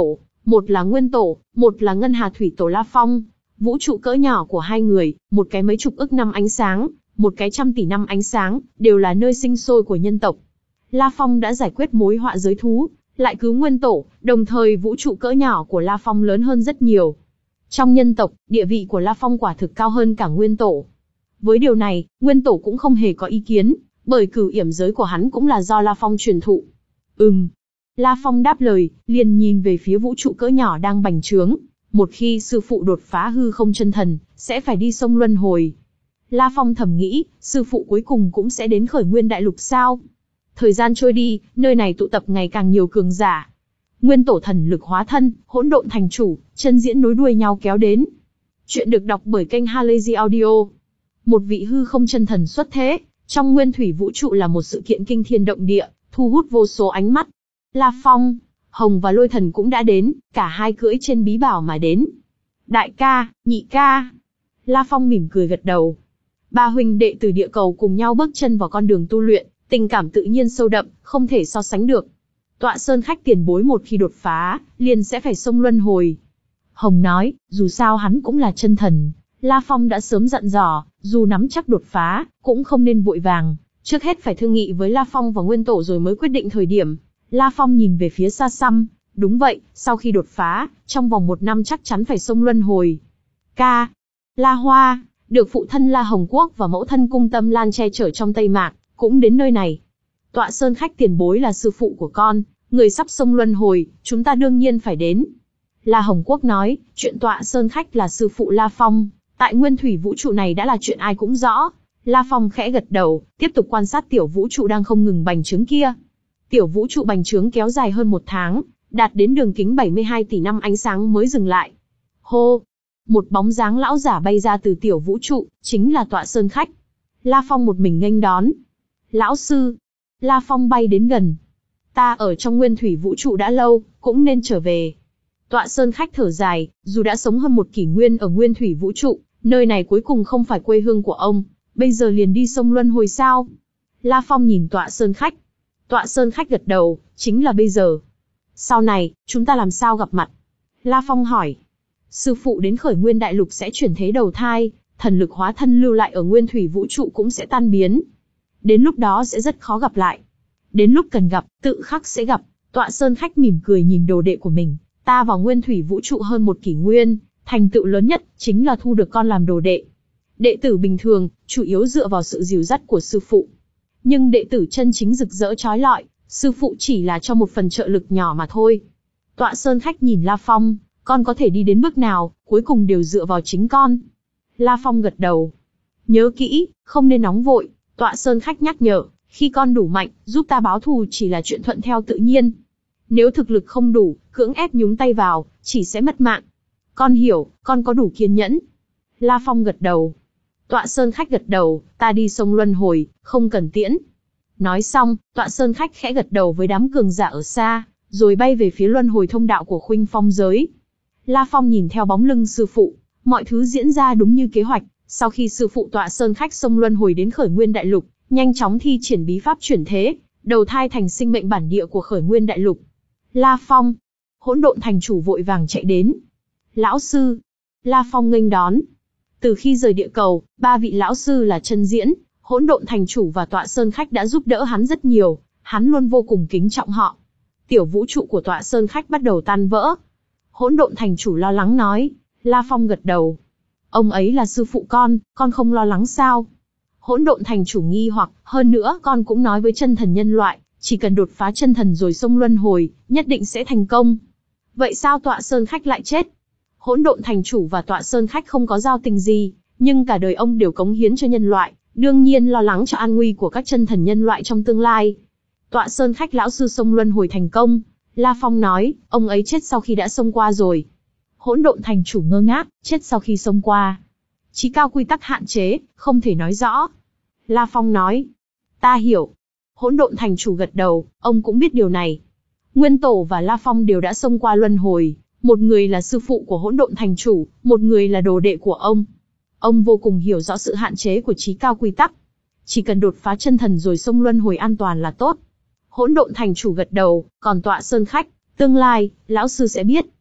Một là Nguyên Tổ, một là Ngân Hà Thủy Tổ La Phong. Vũ trụ cỡ nhỏ của hai người, một cái mấy chục ức năm ánh sáng, một cái trăm tỷ năm ánh sáng, đều là nơi sinh sôi của nhân tộc. La Phong đã giải quyết mối họa giới thú, lại cứu Nguyên Tổ, đồng thời vũ trụ cỡ nhỏ của La Phong lớn hơn rất nhiều. Trong nhân tộc, địa vị của La Phong quả thực cao hơn cả Nguyên Tổ. Với điều này, Nguyên Tổ cũng không hề có ý kiến, bởi cửu yểm giới của hắn cũng là do La Phong truyền thụ. Ừm. La Phong đáp lời, liền nhìn về phía vũ trụ cỡ nhỏ đang bành trướng. Một khi sư phụ đột phá hư không chân thần, sẽ phải đi sông luân hồi. La Phong thầm nghĩ, sư phụ cuối cùng cũng sẽ đến khởi nguyên đại lục sao? Thời gian trôi đi, nơi này tụ tập ngày càng nhiều cường giả. Nguyên Tổ thần lực hóa thân, hỗn độn thành chủ, chân diễn nối đuôi nhau kéo đến. Chuyện được đọc bởi kênh Halazy Audio. Một vị hư không chân thần xuất thế, trong nguyên thủy vũ trụ là một sự kiện kinh thiên động địa, thu hút vô số ánh mắt. La Phong, Hồng và Lôi Thần cũng đã đến, cả hai cưỡi trên bí bảo mà đến. Đại ca, nhị ca. La Phong mỉm cười gật đầu. Ba huynh đệ từ địa cầu cùng nhau bước chân vào con đường tu luyện, tình cảm tự nhiên sâu đậm, không thể so sánh được. Tọa Sơn Khách tiền bối một khi đột phá, liền sẽ phải xông luân hồi. Hồng nói, dù sao hắn cũng là chân thần. La Phong đã sớm dặn dò, dù nắm chắc đột phá, cũng không nên vội vàng, trước hết phải thương nghị với La Phong và Nguyên Tổ rồi mới quyết định thời điểm. La Phong nhìn về phía xa xăm, đúng vậy, sau khi đột phá, trong vòng một năm chắc chắn phải xông luân hồi. Ca, La Hoa, được phụ thân La Hồng Quốc và mẫu thân Cung Tâm Lan che chở trong Tây Mạc, cũng đến nơi này. Tọa Sơn Khách tiền bối là sư phụ của con, người sắp xông luân hồi, chúng ta đương nhiên phải đến. La Hồng Quốc nói, chuyện Tọa Sơn Khách là sư phụ La Phong, tại nguyên thủy vũ trụ này đã là chuyện ai cũng rõ. La Phong khẽ gật đầu, tiếp tục quan sát tiểu vũ trụ đang không ngừng bành trướng kia. Tiểu vũ trụ bành trướng kéo dài hơn một tháng, đạt đến đường kính bảy mươi hai tỷ năm ánh sáng mới dừng lại. Hô! Một bóng dáng lão giả bay ra từ tiểu vũ trụ, chính là Tọa Sơn Khách. La Phong một mình nghênh đón. Lão sư! La Phong bay đến gần. Ta ở trong nguyên thủy vũ trụ đã lâu, cũng nên trở về. Tọa Sơn Khách thở dài, dù đã sống hơn một kỷ nguyên ở nguyên thủy vũ trụ, nơi này cuối cùng không phải quê hương của ông, bây giờ liền đi sông luân hồi sao? La Phong nhìn Tọa Sơn Khách. Tọa Sơn Khách gật đầu, chính là bây giờ. Sau này, chúng ta làm sao gặp mặt? La Phong hỏi. Sư phụ đến khởi nguyên đại lục sẽ chuyển thế đầu thai, thần lực hóa thân lưu lại ở nguyên thủy vũ trụ cũng sẽ tan biến. Đến lúc đó sẽ rất khó gặp lại. Đến lúc cần gặp, tự khắc sẽ gặp. Tọa Sơn Khách mỉm cười nhìn đồ đệ của mình. Ta vào nguyên thủy vũ trụ hơn một kỷ nguyên, thành tựu lớn nhất chính là thu được con làm đồ đệ. Đệ tử bình thường, chủ yếu dựa vào sự dìu dắt của sư phụ. Nhưng đệ tử chân chính rực rỡ chói lọi, sư phụ chỉ là cho một phần trợ lực nhỏ mà thôi. Tọa Sơn Khách nhìn La Phong, con có thể đi đến bước nào, cuối cùng đều dựa vào chính con. La Phong gật đầu. Nhớ kỹ, không nên nóng vội. Tọa Sơn Khách nhắc nhở, khi con đủ mạnh, giúp ta báo thù chỉ là chuyện thuận theo tự nhiên. Nếu thực lực không đủ, cưỡng ép nhúng tay vào, chỉ sẽ mất mạng. Con hiểu, con có đủ kiên nhẫn. La Phong gật đầu. Tọa Sơn Khách gật đầu, ta đi sông luân hồi, không cần tiễn. Nói xong, Tọa Sơn Khách khẽ gật đầu với đám cường giả ở xa, rồi bay về phía luân hồi thông đạo của Khuynh Phong giới. La Phong nhìn theo bóng lưng sư phụ, mọi thứ diễn ra đúng như kế hoạch. Sau khi sư phụ Tọa Sơn Khách sông luân hồi đến khởi nguyên đại lục, nhanh chóng thi triển bí pháp chuyển thế, đầu thai thành sinh mệnh bản địa của khởi nguyên đại lục. La Phong, hỗn độn thành chủ vội vàng chạy đến. Lão sư, La Phong nghênh đón. Từ khi rời địa cầu, ba vị lão sư là chân diễn, hỗn độn thành chủ và Tọa Sơn Khách đã giúp đỡ hắn rất nhiều, hắn luôn vô cùng kính trọng họ. Tiểu vũ trụ của Tọa Sơn Khách bắt đầu tan vỡ. Hỗn độn thành chủ lo lắng nói. La Phong gật đầu. Ông ấy là sư phụ con, con không lo lắng sao? Hỗn độn thành chủ nghi hoặc, hơn nữa con cũng nói với chân thần nhân loại, chỉ cần đột phá chân thần rồi xông luân hồi, nhất định sẽ thành công. Vậy sao Tọa Sơn Khách lại chết? Hỗn độn thành chủ và Tọa Sơn Khách không có giao tình gì, nhưng cả đời ông đều cống hiến cho nhân loại, đương nhiên lo lắng cho an nguy của các chân thần nhân loại trong tương lai. Tọa Sơn Khách lão sư xông luân hồi thành công. La Phong nói, ông ấy chết sau khi đã xông qua rồi. Hỗn độn thành chủ ngơ ngác, chết sau khi xông qua. Chí cao quy tắc hạn chế, không thể nói rõ. La Phong nói, ta hiểu. Hỗn độn thành chủ gật đầu, ông cũng biết điều này. Nguyên Tổ và La Phong đều đã xông qua luân hồi, một người là sư phụ của hỗn độn thành chủ, một người là đồ đệ của ông. Ông vô cùng hiểu rõ sự hạn chế của chí cao quy tắc. Chỉ cần đột phá chân thần rồi xông luân hồi an toàn là tốt. Hỗn độn thành chủ gật đầu, còn Tọa Sơn Khách, tương lai, lão sư sẽ biết.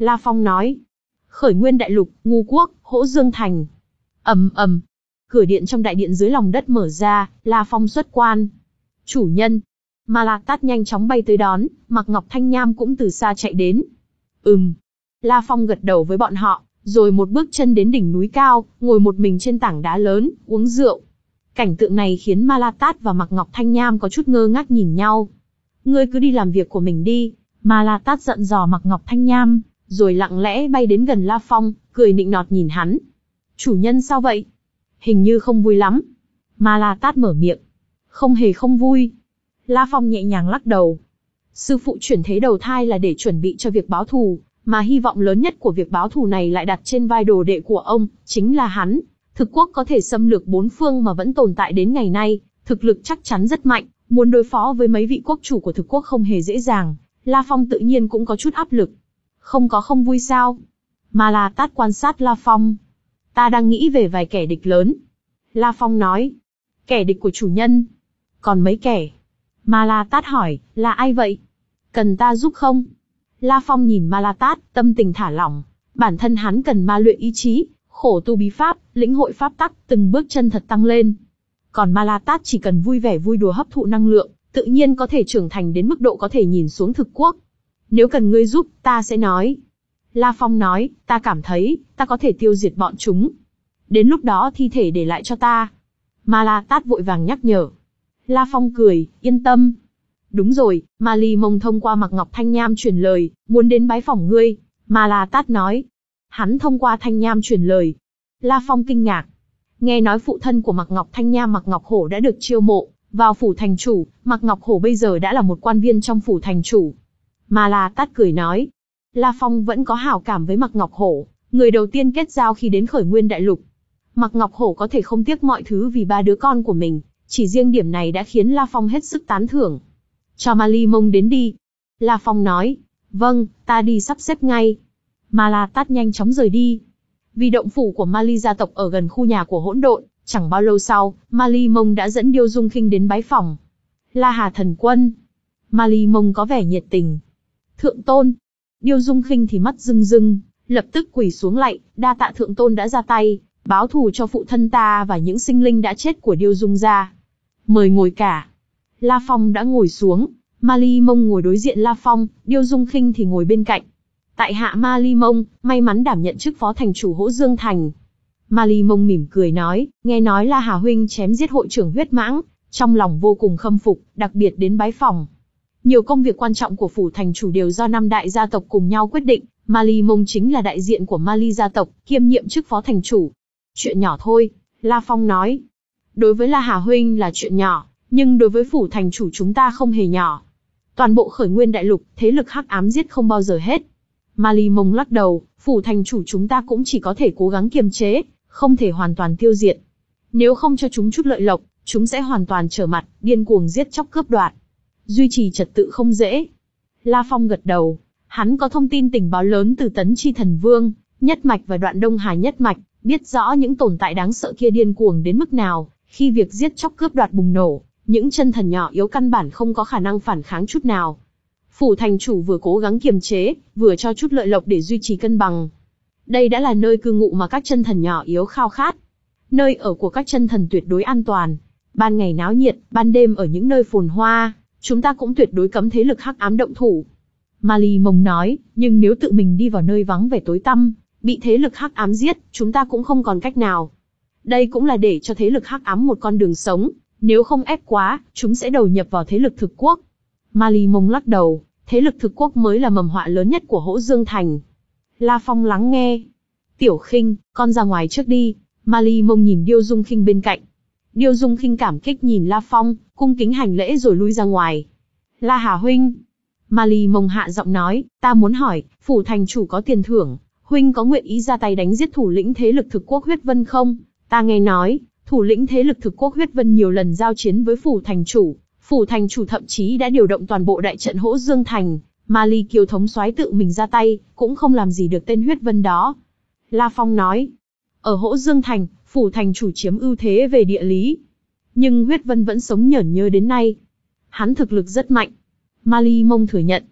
La Phong nói. Khởi Nguyên Đại Lục, Ngu Quốc, Hỗ Dương Thành. Ầm ầm. Cửa điện trong đại điện dưới lòng đất mở ra, La Phong xuất quan. Chủ nhân. Ma La Tát nhanh chóng bay tới đón, Mạc Ngọc Thanh Nham cũng từ xa chạy đến. Ừm. La Phong gật đầu với bọn họ, rồi một bước chân đến đỉnh núi cao, ngồi một mình trên tảng đá lớn, uống rượu. Cảnh tượng này khiến Ma La Tát và Mạc Ngọc Thanh Nham có chút ngơ ngác nhìn nhau. Ngươi cứ đi làm việc của mình đi. Ma La Tát giận dò Mạc Ngọc Thanh Nham, rồi lặng lẽ bay đến gần La Phong, cười nịnh nọt nhìn hắn. Chủ nhân sao vậy? Hình như không vui lắm. Ma La Tát mở miệng. Không hề không vui. La Phong nhẹ nhàng lắc đầu. Sư phụ chuyển thế đầu thai là để chuẩn bị cho việc báo thù, mà hy vọng lớn nhất của việc báo thù này lại đặt trên vai đồ đệ của ông, chính là hắn. Thực quốc có thể xâm lược bốn phương mà vẫn tồn tại đến ngày nay, thực lực chắc chắn rất mạnh, muốn đối phó với mấy vị quốc chủ của thực quốc không hề dễ dàng. La Phong tự nhiên cũng có chút áp lực. Không có không vui sao? Ma La Tát quan sát La Phong. Ta đang nghĩ về vài kẻ địch lớn. La Phong nói. Kẻ địch của chủ nhân? Còn mấy kẻ? Ma La Tát hỏi, là ai vậy? Cần ta giúp không? La Phong nhìn Ma La Tát, tâm tình thả lỏng. Bản thân hắn cần ma luyện ý chí, khổ tu bí pháp, lĩnh hội pháp tắc, từng bước chân thật tăng lên. Còn Ma La Tát chỉ cần vui vẻ vui đùa hấp thụ năng lượng, tự nhiên có thể trưởng thành đến mức độ có thể nhìn xuống thực quốc. Nếu cần ngươi giúp, ta sẽ nói. La Phong nói, ta cảm thấy, ta có thể tiêu diệt bọn chúng. Đến lúc đó thi thể để lại cho ta. Ma La Tát vội vàng nhắc nhở. La Phong cười, yên tâm. Đúng rồi, Ma Ly Mông thông qua Mạc Ngọc Thanh Nham truyền lời, muốn đến bái phỏng ngươi. Ma La Tát nói. Hắn thông qua Thanh Nham truyền lời. La Phong kinh ngạc. Nghe nói phụ thân của Mạc Ngọc Thanh Nham Mạc Ngọc Hổ đã được chiêu mộ vào phủ thành chủ, Mạc Ngọc Hổ bây giờ đã là một quan viên trong phủ thành chủ. Ma La Tát cười nói. La Phong vẫn có hảo cảm với Mạc Ngọc Hổ, người đầu tiên kết giao khi đến Khởi Nguyên Đại Lục. Mạc Ngọc Hổ có thể không tiếc mọi thứ vì ba đứa con của mình, chỉ riêng điểm này đã khiến La Phong hết sức tán thưởng. Cho Ma Ly Mông đến đi. La Phong nói. Vâng, ta đi sắp xếp ngay. Ma La Tát nhanh chóng rời đi. Vì động phủ của Ma Ly gia tộc ở gần khu nhà của hỗn độn, chẳng bao lâu sau, Ma Ly Mông đã dẫn Điêu Dung Khinh đến bái phỏng. La Hà thần quân. Ma Ly Mông có vẻ nhiệt tình. Thượng tôn. Điêu Dung Khinh thì mắt rưng rưng, lập tức quỳ xuống lạy, đa tạ thượng tôn đã ra tay, báo thù cho phụ thân ta và những sinh linh đã chết của Điêu Dung gia. Mời ngồi cả. La Phong đã ngồi xuống, Ma Ly Mông ngồi đối diện La Phong, Điêu Dung Khinh thì ngồi bên cạnh. Tại hạ Ma Ly Mông, may mắn đảm nhận chức phó thành chủ Hỗ Dương Thành. Ma Ly Mông mỉm cười nói, nghe nói La Hà huynh chém giết hội trưởng huyết mãng, trong lòng vô cùng khâm phục, đặc biệt đến bái phỏng. Nhiều công việc quan trọng của phủ thành chủ đều do năm đại gia tộc cùng nhau quyết định, Ma Ly Mông chính là đại diện của Ma Ly gia tộc, kiêm nhiệm chức phó thành chủ. Chuyện nhỏ thôi, La Phong nói. Đối với La Hà huynh là chuyện nhỏ, nhưng đối với phủ thành chủ chúng ta không hề nhỏ. Toàn bộ Khởi Nguyên Đại Lục, thế lực hắc ám giết không bao giờ hết. Ma Ly Mông lắc đầu, phủ thành chủ chúng ta cũng chỉ có thể cố gắng kiềm chế, không thể hoàn toàn tiêu diệt. Nếu không cho chúng chút lợi lộc, chúng sẽ hoàn toàn trở mặt, điên cuồng giết chóc cướp đoạt. Duy trì trật tự không dễ. La Phong gật đầu, hắn có thông tin tình báo lớn từ Tấn Chi Thần Vương, Nhất Mạch và Đoạn Đông Hà Nhất Mạch, biết rõ những tồn tại đáng sợ kia điên cuồng đến mức nào, khi việc giết chóc cướp đoạt bùng nổ, những chân thần nhỏ yếu căn bản không có khả năng phản kháng chút nào. Phủ thành chủ vừa cố gắng kiềm chế, vừa cho chút lợi lộc để duy trì cân bằng. Đây đã là nơi cư ngụ mà các chân thần nhỏ yếu khao khát. Nơi ở của các chân thần tuyệt đối an toàn. Ban ngày náo nhiệt, ban đêm ở những nơi phồn hoa, chúng ta cũng tuyệt đối cấm thế lực hắc ám động thủ. Ma Ly Mông nói, nhưng nếu tự mình đi vào nơi vắng vẻ tối tăm, bị thế lực hắc ám giết, chúng ta cũng không còn cách nào. Đây cũng là để cho thế lực hắc ám một con đường sống, nếu không ép quá, chúng sẽ đầu nhập vào thế lực thực quốc. Ma Ly Mông lắc đầu, thế lực thực quốc mới là mầm họa lớn nhất của Hỗ Dương Thành. La Phong lắng nghe. Tiểu Khinh, con ra ngoài trước đi. Ma Ly Mông nhìn Điêu Dung Khinh bên cạnh. Điêu Dung Khinh cảm kích nhìn La Phong, cung kính hành lễ rồi lui ra ngoài. La Hà huynh. Ma Ly Mông hạ giọng nói, ta muốn hỏi, phủ thành chủ có tiền thưởng, huynh có nguyện ý ra tay đánh giết thủ lĩnh thế lực thực quốc Huyết Vân không? Ta nghe nói, thủ lĩnh thế lực thực quốc Huyết Vân nhiều lần giao chiến với phủ thành chủ, phủ thành chủ thậm chí đã điều động toàn bộ đại trận Hỗ Dương Thành, Ma Ly Kiều thống soái tự mình ra tay, cũng không làm gì được tên Huyết Vân đó. La Phong nói, ở Hỗ Dương Thành, phủ thành chủ chiếm ưu thế về địa lý, nhưng Huyết Vân vẫn sống nhởn nhơ đến nay. Hắn thực lực rất mạnh. Ma Ly Mông thừa nhận.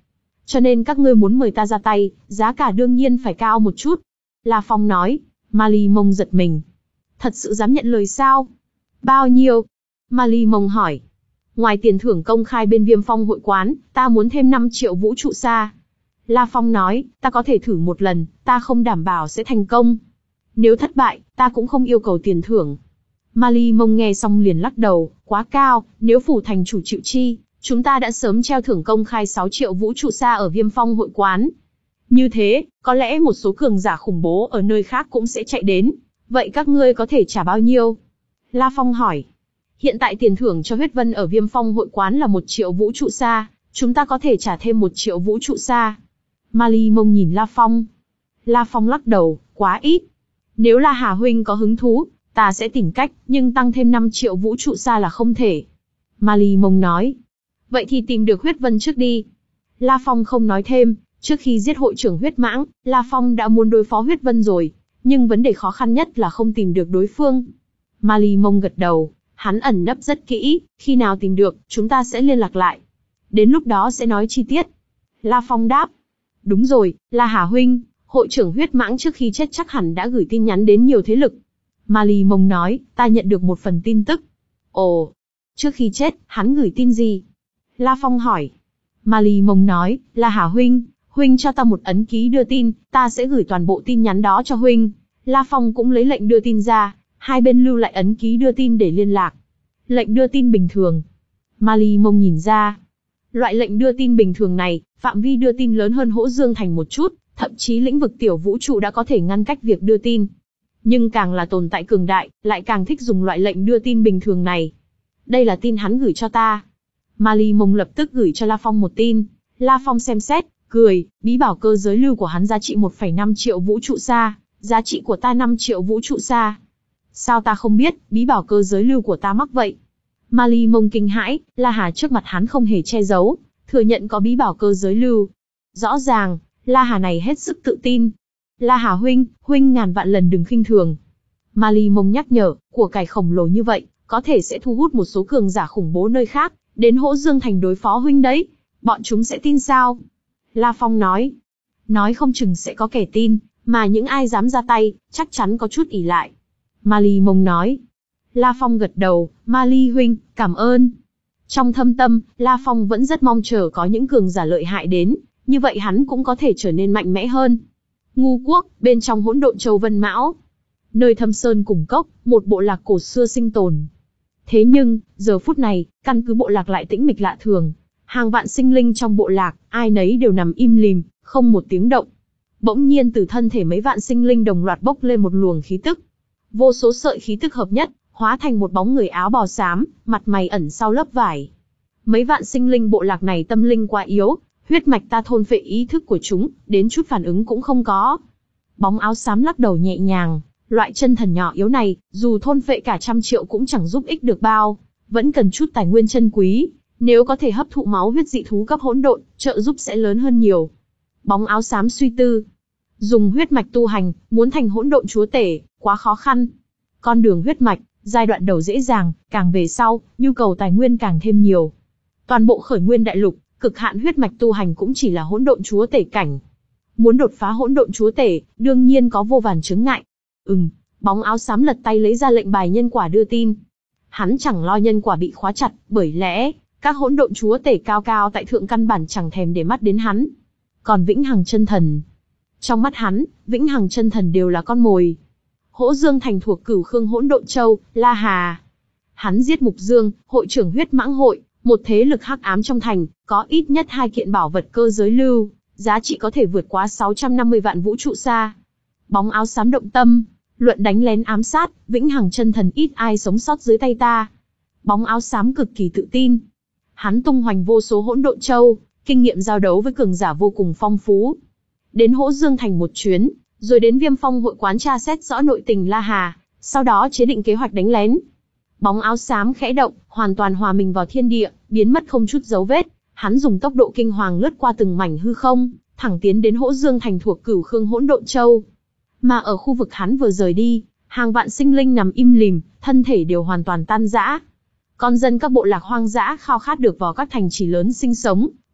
cho nên các ngươi muốn mời ta ra tay, giá cả đương nhiên phải cao một chút. La Phong nói. Ma Ly Mông giật mình. Thật sự dám nhận lời sao? Bao nhiêu? Ma Ly Mông hỏi. Ngoài tiền thưởng công khai bên Viêm Phong hội quán, ta muốn thêm năm triệu vũ trụ sa. La Phong nói, ta có thể thử một lần, ta không đảm bảo sẽ thành công. Nếu thất bại, ta cũng không yêu cầu tiền thưởng. Ma Ly Mông nghe xong liền lắc đầu, quá cao, nếu phủ thành chủ chịu chi, chúng ta đã sớm treo thưởng công khai sáu triệu vũ trụ sa ở Viêm Phong hội quán. Như thế, có lẽ một số cường giả khủng bố ở nơi khác cũng sẽ chạy đến. Vậy các ngươi có thể trả bao nhiêu? La Phong hỏi. Hiện tại tiền thưởng cho huyết vân ở Viêm Phong hội quán là một triệu vũ trụ sa, chúng ta có thể trả thêm một triệu vũ trụ sa. Ma Ly Mông nhìn La Phong. La Phong lắc đầu, quá ít. Nếu là Hà huynh có hứng thú, ta sẽ tìm cách, nhưng tăng thêm năm triệu vũ trụ sa là không thể. Ma Ly Mông nói. Vậy thì tìm được huyết vân trước đi. La Phong không nói thêm, trước khi giết hội trưởng huyết mãng, La Phong đã muốn đối phó huyết vân rồi, nhưng vấn đề khó khăn nhất là không tìm được đối phương. Ma Ly Mông gật đầu, hắn ẩn nấp rất kỹ, khi nào tìm được, chúng ta sẽ liên lạc lại. Đến lúc đó sẽ nói chi tiết. La Phong đáp. Đúng rồi, là Hà huynh, hội trưởng huyết mãng trước khi chết chắc hẳn đã gửi tin nhắn đến nhiều thế lực. Ma Ly Mông nói, ta nhận được một phần tin tức. Ồ, trước khi chết, hắn gửi tin gì? La Phong hỏi. Ma Ly Mông nói, là Hà huynh, huynh cho ta một ấn ký đưa tin, ta sẽ gửi toàn bộ tin nhắn đó cho huynh. La Phong cũng lấy lệnh đưa tin ra, hai bên lưu lại ấn ký đưa tin để liên lạc. Lệnh đưa tin bình thường. Ma Ly Mông nhìn ra. Loại lệnh đưa tin bình thường này, phạm vi đưa tin lớn hơn Hỗ Dương Thành một chút, thậm chí lĩnh vực tiểu vũ trụ đã có thể ngăn cách việc đưa tin. Nhưng càng là tồn tại cường đại, lại càng thích dùng loại lệnh đưa tin bình thường này. Đây là tin hắn gửi cho ta. Ma Ly Mông lập tức gửi cho La Phong một tin. La Phong xem xét, cười, bí bảo cơ giới lưu của hắn giá trị một phẩy năm triệu vũ trụ sa, giá trị của ta năm triệu vũ trụ sa. Sao ta không biết, bí bảo cơ giới lưu của ta mắc vậy? Ma Ly Mông kinh hãi, La Hà trước mặt hắn không hề che giấu, thừa nhận có bí bảo cơ giới lưu. Rõ ràng, La Hà này hết sức tự tin. La Hà huynh, huynh ngàn vạn lần đừng khinh thường. Ma Ly Mông nhắc nhở, của cải khổng lồ như vậy, có thể sẽ thu hút một số cường giả khủng bố nơi khác, đến Hỗ Dương Thành đối phó huynh đấy. Bọn chúng sẽ tin sao? La Phong nói. Nói không chừng sẽ có kẻ tin, mà những ai dám ra tay, chắc chắn có chút ỷ lại. Ma Ly Mông nói. La Phong gật đầu, Ma Ly huynh, cảm ơn. Trong thâm tâm, La Phong vẫn rất mong chờ có những cường giả lợi hại đến, như vậy hắn cũng có thể trở nên mạnh mẽ hơn. Ngu quốc, bên trong hỗn độn châu Vân Mão. Nơi thâm sơn cùng cốc, một bộ lạc cổ xưa sinh tồn. Thế nhưng, giờ phút này, căn cứ bộ lạc lại tĩnh mịch lạ thường. Hàng vạn sinh linh trong bộ lạc, ai nấy đều nằm im lìm, không một tiếng động. Bỗng nhiên từ thân thể mấy vạn sinh linh đồng loạt bốc lên một luồng khí tức. Vô số sợi khí tức hợp nhất, hóa thành một bóng người áo bào xám, mặt mày ẩn sau lớp vải. Mấy vạn sinh linh bộ lạc này tâm linh quá yếu, huyết mạch ta thôn phệ ý thức của chúng, đến chút phản ứng cũng không có. Bóng áo xám lắc đầu nhẹ nhàng, loại chân thần nhỏ yếu này, dù thôn phệ cả trăm triệu cũng chẳng giúp ích được bao, vẫn cần chút tài nguyên chân quý, nếu có thể hấp thụ máu huyết dị thú cấp hỗn độn, trợ giúp sẽ lớn hơn nhiều. Bóng áo xám suy tư, dùng huyết mạch tu hành, muốn thành hỗn độn chúa tể, quá khó khăn. Con đường huyết mạch, giai đoạn đầu dễ dàng, càng về sau, nhu cầu tài nguyên càng thêm nhiều. Toàn bộ khởi nguyên đại lục, cực hạn huyết mạch tu hành cũng chỉ là hỗn độn chúa tể cảnh. Muốn đột phá hỗn độn chúa tể, đương nhiên có vô vàn chướng ngại. Ừm, bóng áo xám lật tay lấy ra lệnh bài nhân quả đưa tin. Hắn chẳng lo nhân quả bị khóa chặt, bởi lẽ, các hỗn độn chúa tể cao cao tại thượng căn bản chẳng thèm để mắt đến hắn. Còn Vĩnh Hằng chân thần, trong mắt hắn, Vĩnh Hằng chân thần đều là con mồi. Hỗ Dương Thành thuộc Cửu Khương Hỗn Độn Châu, La Hà. Hắn giết Mục Dương, hội trưởng huyết mãng hội, một thế lực hắc ám trong thành, có ít nhất hai kiện bảo vật cơ giới lưu, giá trị có thể vượt quá sáu trăm năm mươi vạn vũ trụ sa. Bóng áo xám động tâm, luận đánh lén ám sát, Vĩnh Hằng chân thần ít ai sống sót dưới tay ta. Bóng áo xám cực kỳ tự tin. Hắn tung hoành vô số hỗn độn châu, kinh nghiệm giao đấu với cường giả vô cùng phong phú. Đến Hỗ Dương Thành một chuyến, rồi đến Viêm Phong hội quán tra xét rõ nội tình La Hà, sau đó chế định kế hoạch đánh lén. Bóng áo xám khẽ động, hoàn toàn hòa mình vào thiên địa, biến mất không chút dấu vết. Hắn dùng tốc độ kinh hoàng lướt qua từng mảnh hư không, thẳng tiến đến Hỗ Dương Thành thuộc Cửu Khương Hỗn Độn Châu. Mà ở khu vực hắn vừa rời đi, hàng vạn sinh linh nằm im lìm, thân thể đều hoàn toàn tan rã. Con dân các bộ lạc hoang dã khao khát được vào các thành trì lớn sinh sống,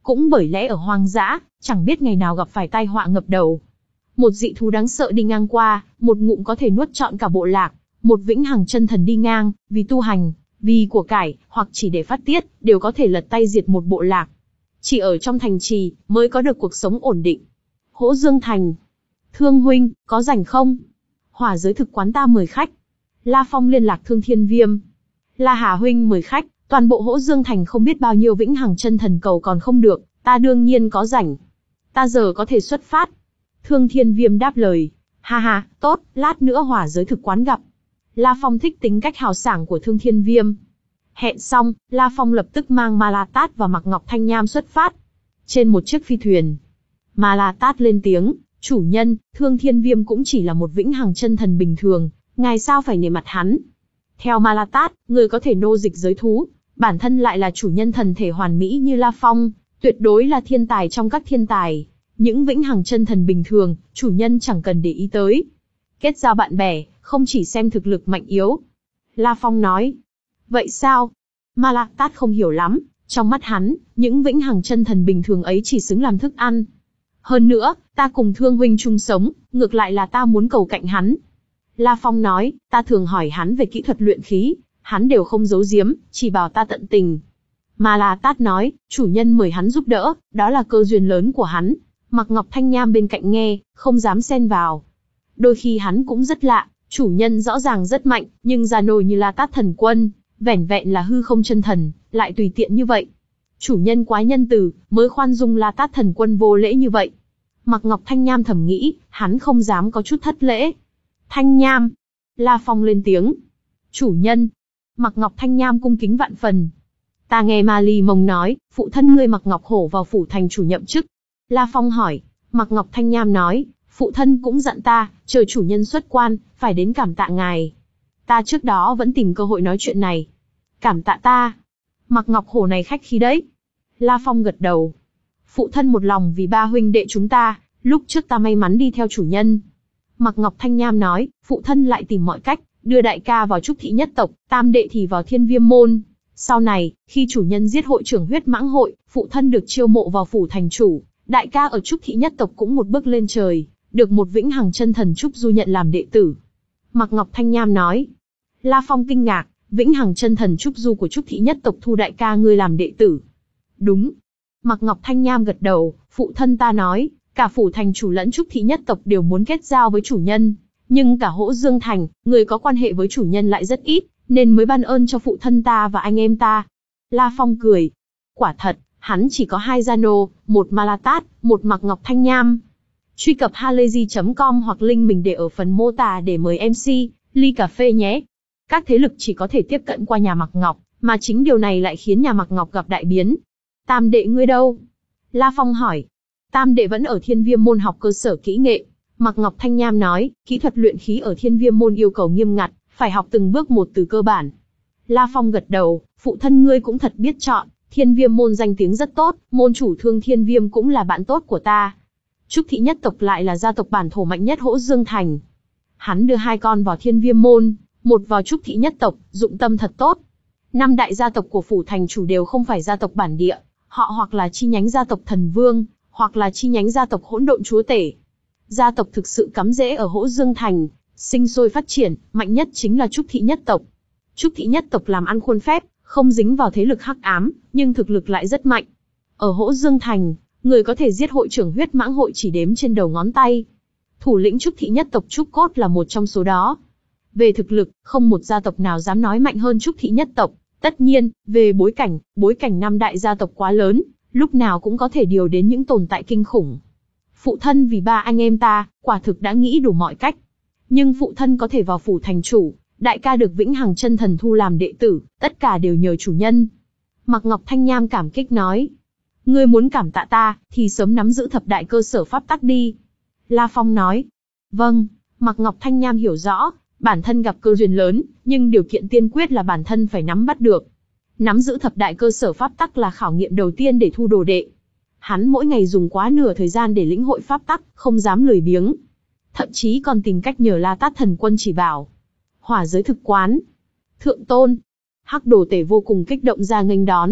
cũng bởi lẽ ở hoang dã, chẳng biết ngày nào gặp phải tai họa ngập đầu. Một dị thú đáng sợ đi ngang qua, một ngụm có thể nuốt trọn cả bộ lạc, một vĩnh hằng chân thần đi ngang, vì tu hành, vì của cải, hoặc chỉ để phát tiết, đều có thể lật tay diệt một bộ lạc. Chỉ ở trong thành trì, mới có được cuộc sống ổn định. Hỗ Dương Thành. Thương huynh, có rảnh không? Hỏa giới thực quán ta mời khách. La Phong liên lạc Thương Thiên Viêm. La Hà huynh mời khách, toàn bộ Hỗ Dương Thành không biết bao nhiêu vĩnh hằng chân thần cầu còn không được, ta đương nhiên có rảnh. Ta giờ có thể xuất phát. Thương Thiên Viêm đáp lời. Ha ha, tốt, lát nữa hỏa giới thực quán gặp. La Phong thích tính cách hào sảng của Thương Thiên Viêm. Hẹn xong, La Phong lập tức mang Ma La Tát và Mạc Ngọc Thanh Nham xuất phát. Trên một chiếc phi thuyền, Ma La Tát lên tiếng, chủ nhân, Thương Thiên Viêm cũng chỉ là một vĩnh hằng chân thần bình thường, ngài sao phải nể mặt hắn. Theo Ma La Tát, người có thể nô dịch giới thú, bản thân lại là chủ nhân thần thể hoàn mỹ như La Phong, tuyệt đối là thiên tài trong các thiên tài. Những vĩnh hằng chân thần bình thường, chủ nhân chẳng cần để ý tới. Kết giao bạn bè, không chỉ xem thực lực mạnh yếu. La Phong nói. Vậy sao? Ma La Tát không hiểu lắm, trong mắt hắn, những vĩnh hằng chân thần bình thường ấy chỉ xứng làm thức ăn. Hơn nữa, ta cùng Thương huynh chung sống, ngược lại là ta muốn cầu cạnh hắn. La Phong nói, ta thường hỏi hắn về kỹ thuật luyện khí, hắn đều không giấu giếm, chỉ bảo ta tận tình. Ma La Tát nói, chủ nhân mời hắn giúp đỡ, đó là cơ duyên lớn của hắn. Mạc Ngọc Thanh Nham bên cạnh nghe, không dám xen vào. Đôi khi hắn cũng rất lạ, chủ nhân rõ ràng rất mạnh, nhưng già nồi như La Tát thần quân, vẻn vẹn là hư không chân thần, lại tùy tiện như vậy. Chủ nhân quá nhân từ, mới khoan dung La Tát thần quân vô lễ như vậy. Mạc Ngọc Thanh Nham thầm nghĩ, hắn không dám có chút thất lễ. Thanh Nham. La Phong lên tiếng. Chủ nhân. Mạc Ngọc Thanh Nham cung kính vạn phần. Ta nghe Ma Ly Mông nói, phụ thân ngươi Mạc Ngọc Hổ vào phủ thành chủ nhậm chức. La Phong hỏi. Mạc Ngọc Thanh Nham nói, phụ thân cũng dặn ta, chờ chủ nhân xuất quan, phải đến cảm tạ ngài. Ta trước đó vẫn tìm cơ hội nói chuyện này. Cảm tạ ta. Mạc Ngọc Hổ này khách khí đấy. La Phong gật đầu. Phụ thân một lòng vì ba huynh đệ chúng ta, lúc trước ta may mắn đi theo chủ nhân. Mạc Ngọc Thanh Nham nói, phụ thân lại tìm mọi cách, đưa đại ca vào Trúc Thị nhất tộc, tam đệ thì vào Thiên Viêm môn. Sau này, khi chủ nhân giết hội trưởng huyết mãng hội, phụ thân được chiêu mộ vào phủ thành chủ, đại ca ở Trúc Thị nhất tộc cũng một bước lên trời, được một vĩnh hằng chân thần Trúc Du nhận làm đệ tử. Mạc Ngọc Thanh Nham nói. La Phong kinh ngạc, vĩnh hằng chân thần Trúc Du của Trúc Thị nhất tộc thu đại ca ngươi làm đệ tử. Đúng. Mạc Ngọc Thanh Nham gật đầu, phụ thân ta nói, cả phủ thành chủ lẫn Trúc Thị nhất tộc đều muốn kết giao với chủ nhân, nhưng cả Hỗ Dương Thành, người có quan hệ với chủ nhân lại rất ít, nên mới ban ơn cho phụ thân ta và anh em ta. La Phong cười. Quả thật, hắn chỉ có hai gia nô, một Ma La Tát, một Mạc Ngọc Thanh Nham. Truy cập halayzi chấm com hoặc link mình để ở phần mô tả để mời em xê, ly cà phê nhé. Các thế lực chỉ có thể tiếp cận qua nhà Mạc Ngọc, mà chính điều này lại khiến nhà Mạc Ngọc gặp đại biến. Tam đệ ngươi đâu? La Phong hỏi. Tam đệ vẫn ở Thiên Viêm môn học cơ sở kỹ nghệ. Mạc Ngọc Thanh Nham nói, kỹ thuật luyện khí ở Thiên Viêm môn yêu cầu nghiêm ngặt, phải học từng bước một từ cơ bản. La Phong gật đầu, phụ thân ngươi cũng thật biết chọn, Thiên Viêm môn danh tiếng rất tốt, môn chủ Thương Thiên Viêm cũng là bạn tốt của ta. Trúc Thị nhất tộc lại là gia tộc bản thổ mạnh nhất Hỗ Dương Thành. Hắn đưa hai con vào Thiên Viêm môn, một vào Trúc Thị nhất tộc, dụng tâm thật tốt. Năm đại gia tộc của phủ thành chủ đều không phải gia tộc bản địa, họ hoặc là chi nhánh gia tộc Thần Vương, hoặc là chi nhánh gia tộc Hỗn Độn Chúa Tể. Gia tộc thực sự cắm rễ ở Hỗ Dương Thành, sinh sôi phát triển, mạnh nhất chính là Trúc Thị nhất tộc. Trúc Thị nhất tộc làm ăn khuôn phép, không dính vào thế lực hắc ám, nhưng thực lực lại rất mạnh. Ở Hỗ Dương Thành, người có thể giết hội trưởng huyết mãng hội chỉ đếm trên đầu ngón tay. Thủ lĩnh Trúc Thị nhất tộc Trúc Cốt là một trong số đó. Về thực lực, không một gia tộc nào dám nói mạnh hơn Trúc Thị nhất tộc. Tất nhiên, về bối cảnh, bối cảnh năm đại gia tộc quá lớn, lúc nào cũng có thể điều đến những tồn tại kinh khủng. Phụ thân vì ba anh em ta, quả thực đã nghĩ đủ mọi cách. Nhưng phụ thân có thể vào phủ thành chủ, đại ca được vĩnh hằng chân thần thu làm đệ tử, tất cả đều nhờ chủ nhân. Mạc Ngọc Thanh Nham cảm kích nói. Ngươi muốn cảm tạ ta, thì sớm nắm giữ thập đại cơ sở pháp tắc đi. La Phong nói. Vâng, Mạc Ngọc Thanh Nham hiểu rõ, bản thân gặp cơ duyên lớn, nhưng điều kiện tiên quyết là bản thân phải nắm bắt được. Nắm giữ thập đại cơ sở pháp tắc là khảo nghiệm đầu tiên để thu đồ đệ. Hắn mỗi ngày dùng quá nửa thời gian để lĩnh hội pháp tắc, không dám lười biếng. Thậm chí còn tìm cách nhờ La Tát thần quân chỉ bảo. Hỏa giới thực quán. Thượng tôn. Hắc Đồ Tể vô cùng kích động ra nghênh đón.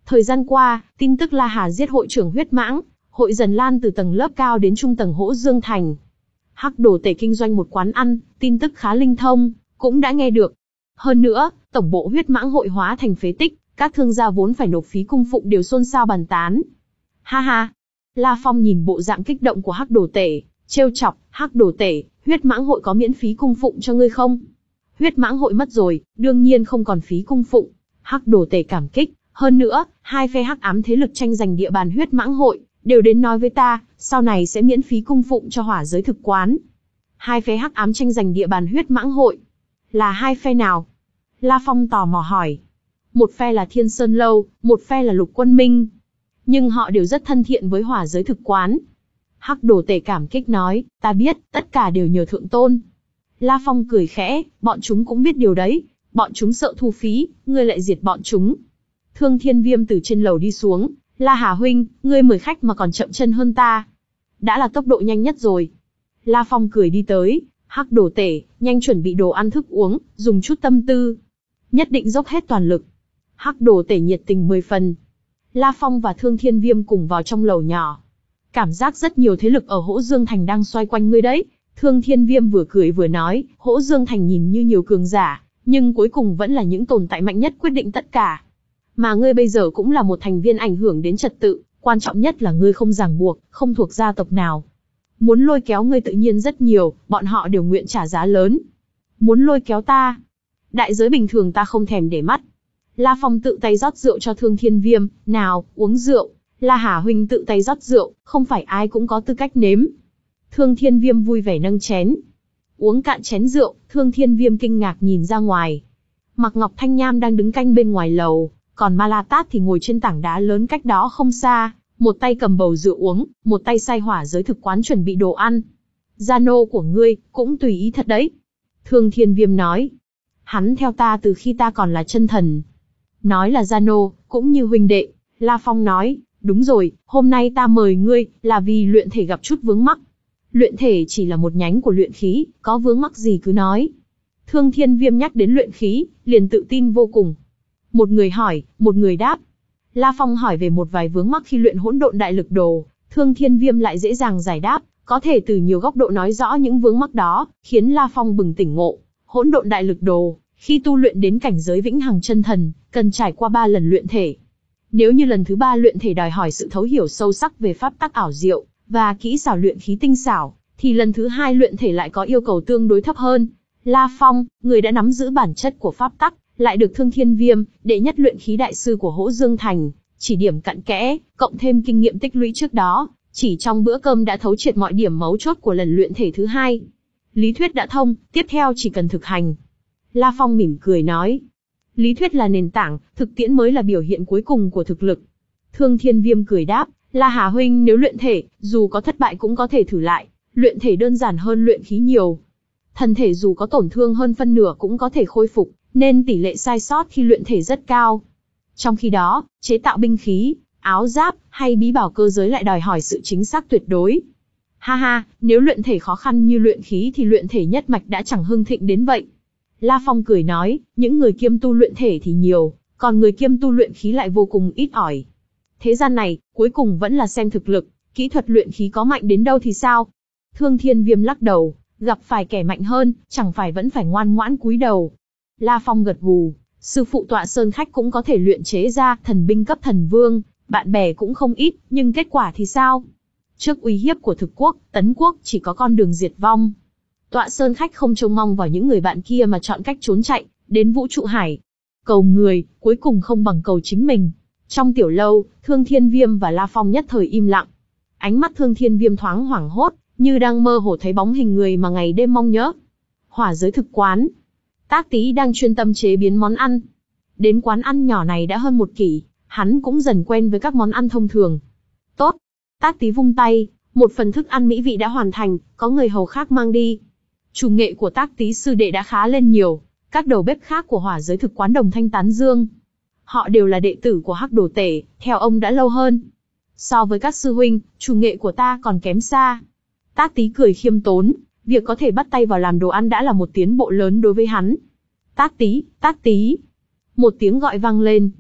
Thời gian qua, tin tức La Hà giết hội trưởng huyết mãng, hội dần lan từ tầng lớp cao đến trung tầng Hỗ Dương Thành. Hắc Đồ Tể kinh doanh một quán ăn, tin tức khá linh thông, cũng đã nghe được. Hơn nữa, tổng bộ huyết mãng hội hóa thành phế tích, các thương gia vốn phải nộp phí cung phụng đều xôn xao bàn tán. Ha ha! La Phong nhìn bộ dạng kích động của Hắc Đồ Tể, trêu chọc, Hắc Đồ Tể, huyết mãng hội có miễn phí cung phụng cho ngươi không? Huyết mãng hội mất rồi, đương nhiên không còn phí cung phụng. Hắc Đồ Tể cảm kích, hơn nữa, hai phe hắc ám thế lực tranh giành địa bàn huyết mãng hội, đều đến nói với ta, sau này sẽ miễn phí cung phụng cho hỏa giới thực quán. Hai phe hắc ám tranh giành địa bàn huyết mãng hội. Là hai phe nào? La Phong tò mò hỏi. Một phe là Thiên Sơn Lâu, một phe là Lục Quân Minh. Nhưng họ đều rất thân thiện với hỏa giới thực quán. Hắc Đồ Tể cảm kích nói, ta biết, tất cả đều nhờ thượng tôn. La Phong cười khẽ, bọn chúng cũng biết điều đấy, bọn chúng sợ thu phí, ngươi lại diệt bọn chúng. Thương Thiên Viêm từ trên lầu đi xuống, La Hà huynh, ngươi mời khách mà còn chậm chân hơn ta. Đã là tốc độ nhanh nhất rồi. La Phong cười đi tới, Hắc Đồ Tể, nhanh chuẩn bị đồ ăn thức uống, dùng chút tâm tư. Nhất định dốc hết toàn lực. Hắc Đồ Tể nhiệt tình mười phần. La Phong và Thương Thiên Viêm cùng vào trong lầu nhỏ. Cảm giác rất nhiều thế lực ở Hỗ Dương Thành đang xoay quanh ngươi đấy. Thương Thiên Viêm vừa cười vừa nói, Hỗ Dương Thành nhìn như nhiều cường giả, nhưng cuối cùng vẫn là những tồn tại mạnh nhất quyết định tất cả. Mà ngươi bây giờ cũng là một thành viên ảnh hưởng đến trật tự, quan trọng nhất là ngươi không ràng buộc, không thuộc gia tộc nào. Muốn lôi kéo ngươi tự nhiên rất nhiều, bọn họ đều nguyện trả giá lớn. Muốn lôi kéo ta, đại giới bình thường ta không thèm để mắt. La Phong tự tay rót rượu cho Thương Thiên Viêm, nào, uống rượu. La Hà huynh tự tay rót rượu, không phải ai cũng có tư cách nếm. Thương Thiên Viêm vui vẻ nâng chén. Uống cạn chén rượu, Thương Thiên Viêm kinh ngạc nhìn ra ngoài. Mạc Ngọc Thanh Nham đang đứng canh bên ngoài lầu, còn Ma La Tát thì ngồi trên tảng đá lớn cách đó không xa, một tay cầm bầu rượu uống, một tay sai hỏa giới thực quán chuẩn bị đồ ăn. Gia nô của ngươi, cũng tùy ý thật đấy. Thương Thiên Viêm nói. Hắn theo ta từ khi ta còn là chân thần. Nói là gia nô, cũng như huynh đệ. La Phong nói, đúng rồi, hôm nay ta mời ngươi, là vì luyện thể gặp chút vướng mắc. Luyện thể chỉ là một nhánh của luyện khí, có vướng mắc gì cứ nói. Thương Thiên Viêm nhắc đến luyện khí, liền tự tin vô cùng. Một người hỏi, một người đáp. La Phong hỏi về một vài vướng mắc khi luyện hỗn độn đại lực đồ, Thương Thiên Viêm lại dễ dàng giải đáp, có thể từ nhiều góc độ nói rõ những vướng mắc đó, khiến La Phong bừng tỉnh ngộ. Hỗn độn đại lực đồ, khi tu luyện đến cảnh giới vĩnh hằng chân thần, cần trải qua ba lần luyện thể. Nếu như lần thứ ba luyện thể đòi hỏi sự thấu hiểu sâu sắc về pháp tắc ảo diệu và kỹ xảo luyện khí tinh xảo, thì lần thứ hai luyện thể lại có yêu cầu tương đối thấp hơn. La Phong, người đã nắm giữ bản chất của pháp tắc, lại được Thương Thiên Viêm, đệ nhất luyện khí đại sư của Hỗ Dương Thành, chỉ điểm cặn kẽ, cộng thêm kinh nghiệm tích lũy trước đó, chỉ trong bữa cơm đã thấu triệt mọi điểm mấu chốt của lần luyện thể thứ hai. Lý thuyết đã thông, tiếp theo chỉ cần thực hành. La Phong mỉm cười nói. Lý thuyết là nền tảng, thực tiễn mới là biểu hiện cuối cùng của thực lực. Thương Thiên Viêm cười đáp, La Hà huynh nếu luyện thể, dù có thất bại cũng có thể thử lại, luyện thể đơn giản hơn luyện khí nhiều. Thân thể dù có tổn thương hơn phân nửa cũng có thể khôi phục, nên tỷ lệ sai sót khi luyện thể rất cao. Trong khi đó, chế tạo binh khí, áo giáp, hay bí bảo cơ giới lại đòi hỏi sự chính xác tuyệt đối. Ha ha, nếu luyện thể khó khăn như luyện khí thì luyện thể nhất mạch đã chẳng hưng thịnh đến vậy. La Phong cười nói, những người kiêm tu luyện thể thì nhiều, còn người kiêm tu luyện khí lại vô cùng ít ỏi. Thế gian này, cuối cùng vẫn là xem thực lực, kỹ thuật luyện khí có mạnh đến đâu thì sao? Thương Thiên Viêm lắc đầu, gặp phải kẻ mạnh hơn, chẳng phải vẫn phải ngoan ngoãn cúi đầu. La Phong gật gù, sư phụ Tọa Sơn Khách cũng có thể luyện chế ra thần binh cấp thần vương, bạn bè cũng không ít, nhưng kết quả thì sao? Trước uy hiếp của thực quốc, tấn quốc chỉ có con đường diệt vong. Tọa Sơn Khách không trông mong vào những người bạn kia mà chọn cách trốn chạy, đến vũ trụ hải. Cầu người, cuối cùng không bằng cầu chính mình. Trong tiểu lâu, Thương Thiên Viêm và La Phong nhất thời im lặng. Ánh mắt Thương Thiên Viêm thoáng hoảng hốt, như đang mơ hồ thấy bóng hình người mà ngày đêm mong nhớ. Hỏa giới thực quán. Tác Tý đang chuyên tâm chế biến món ăn. Đến quán ăn nhỏ này đã hơn một kỷ, hắn cũng dần quen với các món ăn thông thường. Tốt. Tác Tý vung tay, một phần thức ăn mỹ vị đã hoàn thành, có người hầu khác mang đi. Chủ nghệ của Tác Tý sư đệ đã khá lên nhiều, các đầu bếp khác của hỏa giới thực quán đồng thanh tán dương. Họ đều là đệ tử của Hắc Đồ Tể, theo ông đã lâu hơn. So với các sư huynh, chủ nghệ của ta còn kém xa. Tác Tý cười khiêm tốn, việc có thể bắt tay vào làm đồ ăn đã là một tiến bộ lớn đối với hắn. Tác Tý, Tác Tý. Một tiếng gọi vang lên.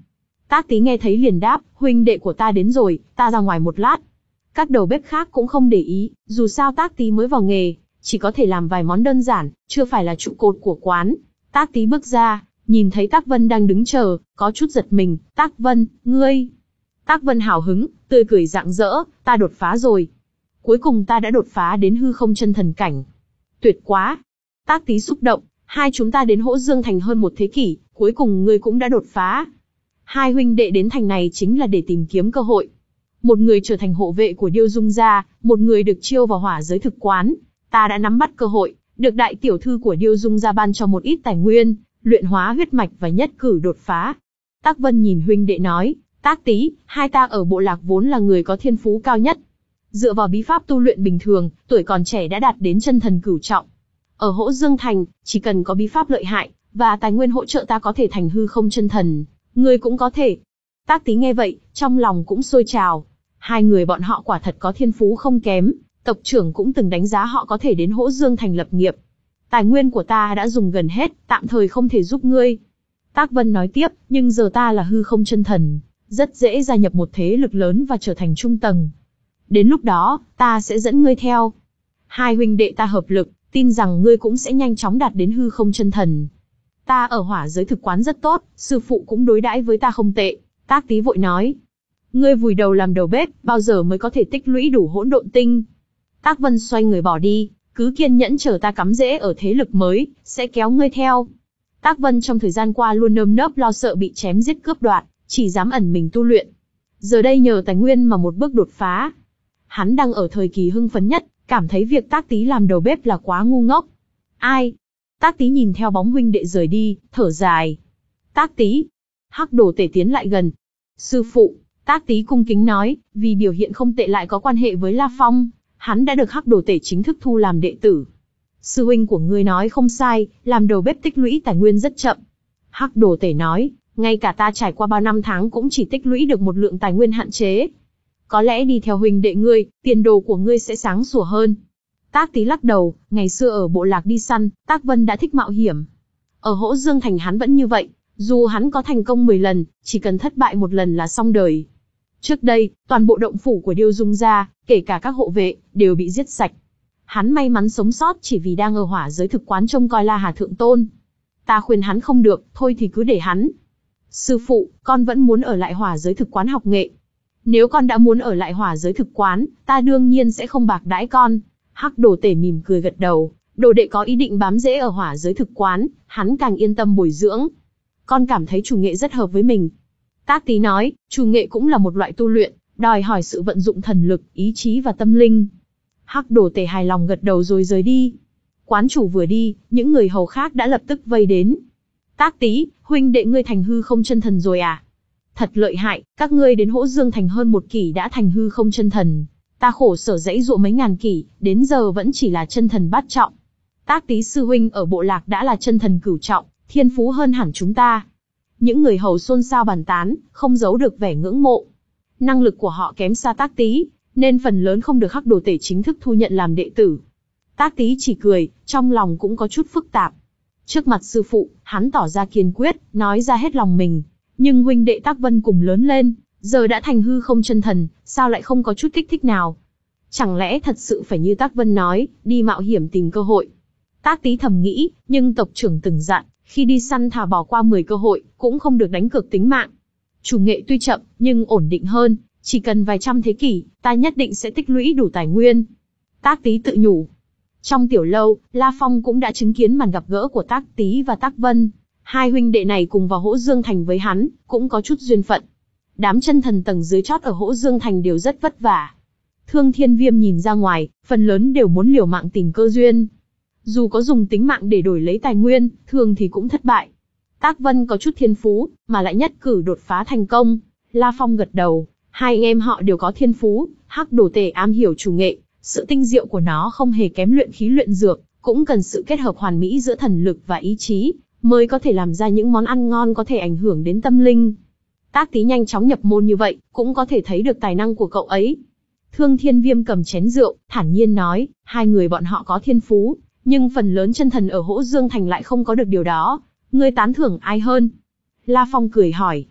Tác Tý nghe thấy liền đáp, huynh đệ của ta đến rồi, ta ra ngoài một lát. Các đầu bếp khác cũng không để ý, dù sao Tác Tý mới vào nghề, chỉ có thể làm vài món đơn giản, chưa phải là trụ cột của quán. Tác Tý bước ra, nhìn thấy Tác Vân đang đứng chờ, có chút giật mình, Tác Vân, ngươi. Tác Vân hào hứng, tươi cười rạng rỡ, ta đột phá rồi. Cuối cùng ta đã đột phá đến hư không chân thần cảnh. Tuyệt quá. Tác Tý xúc động, hai chúng ta đến Hỗ Dương Thành hơn một thế kỷ, cuối cùng ngươi cũng đã đột phá. Hai huynh đệ đến thành này chính là để tìm kiếm cơ hội. Một người trở thành hộ vệ của Điêu Dung gia, một người được chiêu vào hỏa giới thực quán. Ta đã nắm bắt cơ hội, được đại tiểu thư của Điêu Dung gia ban cho một ít tài nguyên, luyện hóa huyết mạch và nhất cử đột phá. Tác Vân nhìn huynh đệ nói, Tác Tý, hai ta ở bộ lạc vốn là người có thiên phú cao nhất. Dựa vào bí pháp tu luyện bình thường, tuổi còn trẻ đã đạt đến chân thần cửu trọng. Ở Hỗ Dương Thành, chỉ cần có bí pháp lợi hại, và tài nguyên hỗ trợ ta có thể thành hư không chân thần, ngươi cũng có thể. Tác Tý nghe vậy, trong lòng cũng sôi trào. Hai người bọn họ quả thật có thiên phú không kém, tộc trưởng cũng từng đánh giá họ có thể đến Hỗ Dương Thành lập nghiệp. Tài nguyên của ta đã dùng gần hết, tạm thời không thể giúp ngươi. Tác Vân nói tiếp, nhưng giờ ta là hư không chân thần, rất dễ gia nhập một thế lực lớn và trở thành trung tầng. Đến lúc đó, ta sẽ dẫn ngươi theo. Hai huynh đệ ta hợp lực, tin rằng ngươi cũng sẽ nhanh chóng đạt đến hư không chân thần. Ta ở hỏa giới thực quán rất tốt, sư phụ cũng đối đãi với ta không tệ. Tác Tý vội nói. Ngươi vùi đầu làm đầu bếp, bao giờ mới có thể tích lũy đủ hỗn độn tinh? Tác Vân xoay người bỏ đi, cứ kiên nhẫn chờ ta cắm rễ ở thế lực mới, sẽ kéo ngươi theo. Tác Vân trong thời gian qua luôn nơm nớp lo sợ bị chém giết cướp đoạt, chỉ dám ẩn mình tu luyện. Giờ đây nhờ tài nguyên mà một bước đột phá. Hắn đang ở thời kỳ hưng phấn nhất, cảm thấy việc Tác Tý làm đầu bếp là quá ngu ngốc. Ai? Tác Tý nhìn theo bóng huynh đệ rời đi, thở dài. Tác Tý. Hắc Đồ Tể tiến lại gần. Sư phụ, Tác Tý cung kính nói, vì biểu hiện không tệ lại có quan hệ với La Phong, hắn đã được Hắc Đồ Tể chính thức thu làm đệ tử. Sư huynh của ngươi nói không sai, làm đầu bếp tích lũy tài nguyên rất chậm. Hắc Đồ Tể nói, ngay cả ta trải qua bao năm tháng cũng chỉ tích lũy được một lượng tài nguyên hạn chế. Có lẽ đi theo huynh đệ ngươi, tiền đồ của ngươi sẽ sáng sủa hơn. Tác Tý lắc đầu, ngày xưa ở bộ lạc đi săn, Tác Vân đã thích mạo hiểm. Ở Hỗ Dương Thành hắn vẫn như vậy, dù hắn có thành công mười lần, chỉ cần thất bại một lần là xong đời. Trước đây, toàn bộ động phủ của Điêu Dung gia, kể cả các hộ vệ, đều bị giết sạch. Hắn may mắn sống sót chỉ vì đang ở hỏa giới thực quán trông coi La Hà Thượng Tôn. Ta khuyên hắn không được, thôi thì cứ để hắn. Sư phụ, con vẫn muốn ở lại hỏa giới thực quán học nghệ. Nếu con đã muốn ở lại hỏa giới thực quán, ta đương nhiên sẽ không bạc đãi con. Hắc Đồ Tể mỉm cười gật đầu, đồ đệ có ý định bám rễ ở hỏa giới thực quán, hắn càng yên tâm bồi dưỡng. Con cảm thấy chủ nghệ rất hợp với mình. Tác Tý nói, chủ nghệ cũng là một loại tu luyện, đòi hỏi sự vận dụng thần lực, ý chí và tâm linh. Hắc Đồ Tể hài lòng gật đầu rồi rời đi. Quán chủ vừa đi, những người hầu khác đã lập tức vây đến. Tác Tý, huynh đệ ngươi thành hư không chân thần rồi à? Thật lợi hại, các ngươi đến Hỗ Dương Thành hơn một kỷ đã thành hư không chân thần. Ta khổ sở dãy dụa mấy ngàn kỷ, đến giờ vẫn chỉ là chân thần bát trọng. Tác Tý sư huynh ở bộ lạc đã là chân thần cửu trọng, thiên phú hơn hẳn chúng ta. Những người hầu xôn xao bàn tán, không giấu được vẻ ngưỡng mộ. Năng lực của họ kém xa Tác Tý, nên phần lớn không được Hắc Đồ Tể chính thức thu nhận làm đệ tử. Tác Tý chỉ cười, trong lòng cũng có chút phức tạp. Trước mặt sư phụ, hắn tỏ ra kiên quyết, nói ra hết lòng mình. Nhưng huynh đệ Tác Vân cùng lớn lên, giờ đã thành hư không chân thần, sao lại không có chút kích thích nào? Chẳng lẽ thật sự phải như Tác Vân nói, đi mạo hiểm tìm cơ hội? Tác Tý thầm nghĩ, nhưng tộc trưởng từng dặn, khi đi săn thà bỏ qua mười cơ hội, cũng không được đánh cược tính mạng. Chủ nghệ tuy chậm, nhưng ổn định hơn, chỉ cần vài trăm thế kỷ, ta nhất định sẽ tích lũy đủ tài nguyên. Tác Tý tự nhủ. Trong tiểu lâu, La Phong cũng đã chứng kiến màn gặp gỡ của Tác Tý và Tác Vân. Hai huynh đệ này cùng vào Hỗ Dương Thành với hắn, cũng có chút duyên phận. Đám chân thần tầng dưới chót ở Hỗ Dương Thành đều rất vất vả. Thương Thiên Viêm nhìn ra ngoài, phần lớn đều muốn liều mạng tìm cơ duyên. Dù có dùng tính mạng để đổi lấy tài nguyên, thường thì cũng thất bại. Tác Vân có chút thiên phú, mà lại nhất cử đột phá thành công. La Phong gật đầu, hai anh em họ đều có thiên phú. Hắc Đồ Tể am hiểu chủ nghệ, sự tinh diệu của nó không hề kém luyện khí luyện dược, cũng cần sự kết hợp hoàn mỹ giữa thần lực và ý chí, mới có thể làm ra những món ăn ngon có thể ảnh hưởng đến tâm linh. Tác Tý nhanh chóng nhập môn như vậy, cũng có thể thấy được tài năng của cậu ấy. Thương Thiên Viêm cầm chén rượu, thản nhiên nói, hai người bọn họ có thiên phú, nhưng phần lớn chân thần ở Hỗ Dương Thành lại không có được điều đó. Ngươi tán thưởng ai hơn? La Phong cười hỏi.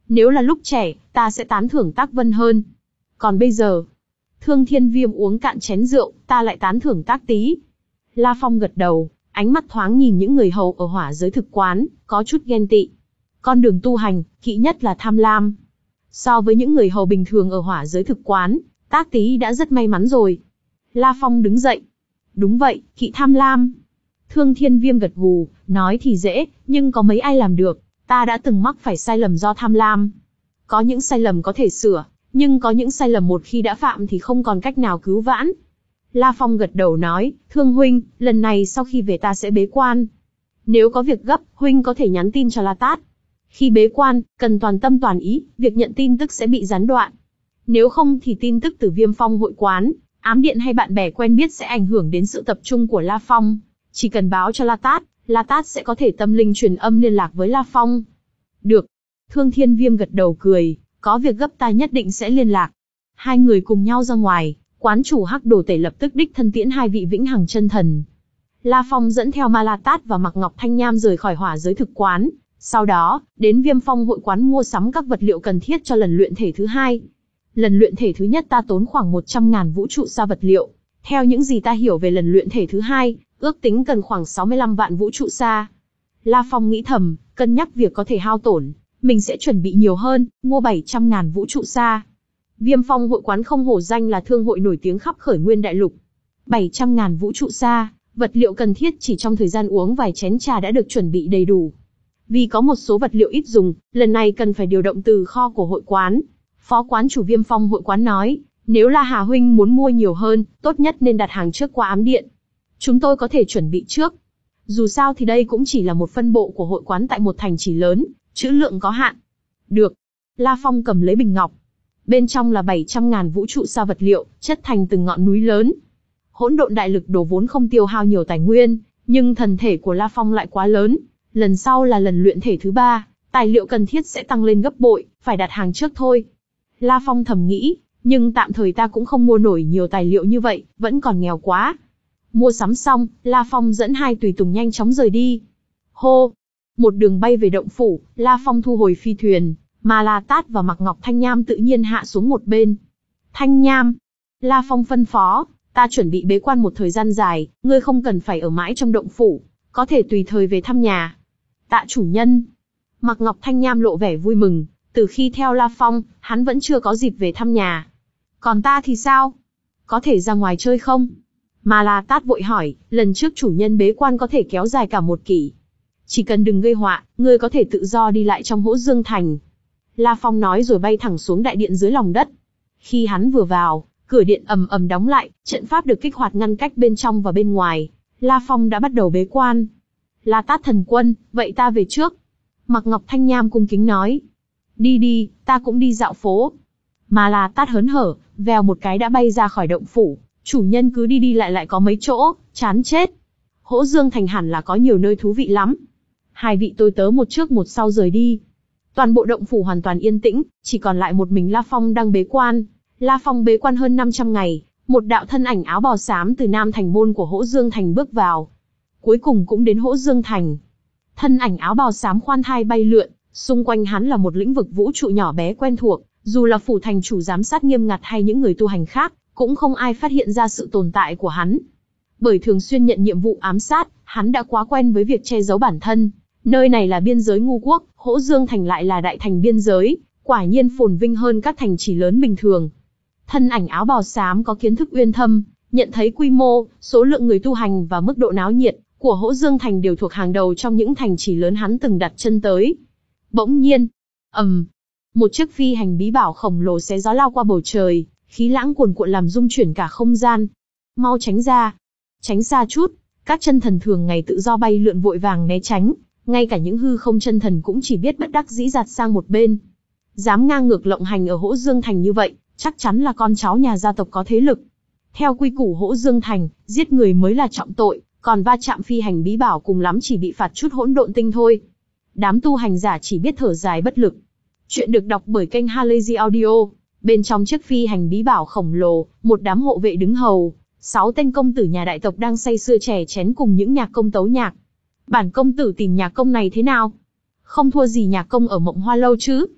Nếu là lúc trẻ, ta sẽ tán thưởng Tác Vân hơn. Còn bây giờ, Thương Thiên Viêm uống cạn chén rượu, ta lại tán thưởng Tác Tý. La Phong gật đầu, ánh mắt thoáng nhìn những người hầu ở hỏa giới thực quán, có chút ghen tị. Con đường tu hành, kỵ nhất là tham lam. So với những người hầu bình thường ở hỏa giới thực quán, Tác Tý đã rất may mắn rồi. La Phong đứng dậy. Đúng vậy, kỵ tham lam. Thương Thiên Viêm gật gù, nói thì dễ, nhưng có mấy ai làm được. Ta đã từng mắc phải sai lầm do tham lam. Có những sai lầm có thể sửa, nhưng có những sai lầm một khi đã phạm thì không còn cách nào cứu vãn. La Phong gật đầu nói, Thương huynh, lần này sau khi về ta sẽ bế quan. Nếu có việc gấp, huynh có thể nhắn tin cho La Tát. Khi bế quan, cần toàn tâm toàn ý, việc nhận tin tức sẽ bị gián đoạn. Nếu không thì tin tức từ Viêm Phong hội quán, ám điện hay bạn bè quen biết sẽ ảnh hưởng đến sự tập trung của La Phong. Chỉ cần báo cho La Tát, La Tát sẽ có thể tâm linh truyền âm liên lạc với La Phong. Được. Thương Thiên Viêm gật đầu cười, có việc gấp ta nhất định sẽ liên lạc. Hai người cùng nhau ra ngoài, quán chủ Hắc Đồ Tể lập tức đích thân tiễn hai vị vĩnh hằng chân thần. La Phong dẫn theo Ma La Tát và Mạc Ngọc Thanh Nham rời khỏi hỏa giới thực quán, sau đó, đến Viêm Phong hội quán mua sắm các vật liệu cần thiết cho lần luyện thể thứ hai. Lần luyện thể thứ nhất ta tốn khoảng một trăm ngàn vũ trụ sa vật liệu. Theo những gì ta hiểu về lần luyện thể thứ hai, ước tính cần khoảng sáu mươi lăm vạn vũ trụ sa. La Phong nghĩ thầm, cân nhắc việc có thể hao tổn, mình sẽ chuẩn bị nhiều hơn, mua bảy trăm ngàn vũ trụ sa. Viêm Phong hội quán không hổ danh là thương hội nổi tiếng khắp khởi nguyên đại lục. bảy trăm ngàn vũ trụ sa, vật liệu cần thiết chỉ trong thời gian uống vài chén trà đã được chuẩn bị đầy đủ. Vì có một số vật liệu ít dùng, lần này cần phải điều động từ kho của hội quán. Phó quán chủ Viêm Phong hội quán nói, nếu là Hà huynh muốn mua nhiều hơn, tốt nhất nên đặt hàng trước qua ám điện. Chúng tôi có thể chuẩn bị trước. Dù sao thì đây cũng chỉ là một phân bộ của hội quán tại một thành trì lớn, trữ lượng có hạn. Được. La Phong cầm lấy bình ngọc. Bên trong là bảy trăm ngàn vũ trụ sa vật liệu, chất thành từng ngọn núi lớn. Hỗn độn đại lực đồ vốn không tiêu hao nhiều tài nguyên, nhưng thần thể của La Phong lại quá lớn. Lần sau là lần luyện thể thứ ba, tài liệu cần thiết sẽ tăng lên gấp bội, phải đặt hàng trước thôi. La Phong thầm nghĩ, nhưng tạm thời ta cũng không mua nổi nhiều tài liệu như vậy, vẫn còn nghèo quá. Mua sắm xong, La Phong dẫn hai tùy tùng nhanh chóng rời đi. Hô! Một đường bay về động phủ, La Phong thu hồi phi thuyền, Ma La Tát và Mạc Ngọc Thanh Nham tự nhiên hạ xuống một bên. Thanh Nham! La Phong phân phó, ta chuẩn bị bế quan một thời gian dài, ngươi không cần phải ở mãi trong động phủ, có thể tùy thời về thăm nhà. Tạ chủ nhân! Mạc Ngọc Thanh Nham lộ vẻ vui mừng, từ khi theo La Phong, hắn vẫn chưa có dịp về thăm nhà. Còn ta thì sao? Có thể ra ngoài chơi không? Ma La Tát vội hỏi, lần trước chủ nhân bế quan có thể kéo dài cả một kỷ. Chỉ cần đừng gây họa, ngươi có thể tự do đi lại trong Hỗ Dương Thành. La Phong nói rồi bay thẳng xuống đại điện dưới lòng đất. Khi hắn vừa vào, cửa điện ầm ầm đóng lại, trận pháp được kích hoạt ngăn cách bên trong và bên ngoài. La Phong đã bắt đầu bế quan. La Tát thần quân, vậy ta về trước. Mạc Ngọc Thanh Nham cung kính nói. Đi đi, ta cũng đi dạo phố. Ma La Tát hớn hở, vèo một cái đã bay ra khỏi động phủ. Chủ nhân cứ đi đi lại lại có mấy chỗ, chán chết. Hỗ Dương Thành hẳn là có nhiều nơi thú vị lắm. Hai vị tôi tớ một trước một sau rời đi. Toàn bộ động phủ hoàn toàn yên tĩnh, chỉ còn lại một mình La Phong đang bế quan. La Phong bế quan hơn năm trăm ngày, một đạo thân ảnh áo bào xám từ Nam Thành môn của Hỗ Dương Thành bước vào. Cuối cùng cũng đến Hỗ Dương Thành. Thân ảnh áo bào xám khoan thai bay lượn, xung quanh hắn là một lĩnh vực vũ trụ nhỏ bé quen thuộc, dù là phủ thành chủ giám sát nghiêm ngặt hay những người tu hành khác, cũng không ai phát hiện ra sự tồn tại của hắn. Bởi thường xuyên nhận nhiệm vụ ám sát, hắn đã quá quen với việc che giấu bản thân. Nơi này là biên giới ngu quốc, Hỗ Dương Thành lại là đại thành biên giới, quả nhiên phồn vinh hơn các thành trì lớn bình thường. Thân ảnh áo bào xám có kiến thức uyên thâm, nhận thấy quy mô, số lượng người tu hành và mức độ náo nhiệt của Hỗ Dương Thành đều thuộc hàng đầu trong những thành trì lớn hắn từng đặt chân tới. Bỗng nhiên, ầm, um, một chiếc phi hành bí bảo khổng lồ xé gió lao qua bầu trời, khí lãng cuồn cuộn làm rung chuyển cả không gian. Mau tránh ra, tránh xa chút. Các chân thần thường ngày tự do bay lượn vội vàng né tránh, ngay cả những hư không chân thần cũng chỉ biết bất đắc dĩ giạt sang một bên. Dám ngang ngược lộng hành ở Hỗ Dương Thành như vậy, chắc chắn là con cháu nhà gia tộc có thế lực. Theo quy củ Hỗ Dương Thành, giết người mới là trọng tội, còn va chạm phi hành bí bảo cùng lắm chỉ bị phạt chút hỗn độn tinh thôi. Đám tu hành giả chỉ biết thở dài bất lực. Chuyện được đọc bởi kênh Halazy Audio. Bên trong chiếc phi hành bí bảo khổng lồ, một đám hộ vệ đứng hầu, sáu tên công tử nhà đại tộc đang say sưa chè chén cùng những nhạc công tấu nhạc. Bản công tử tìm nhạc công này thế nào? Không thua gì nhạc công ở Mộng Hoa Lâu chứ?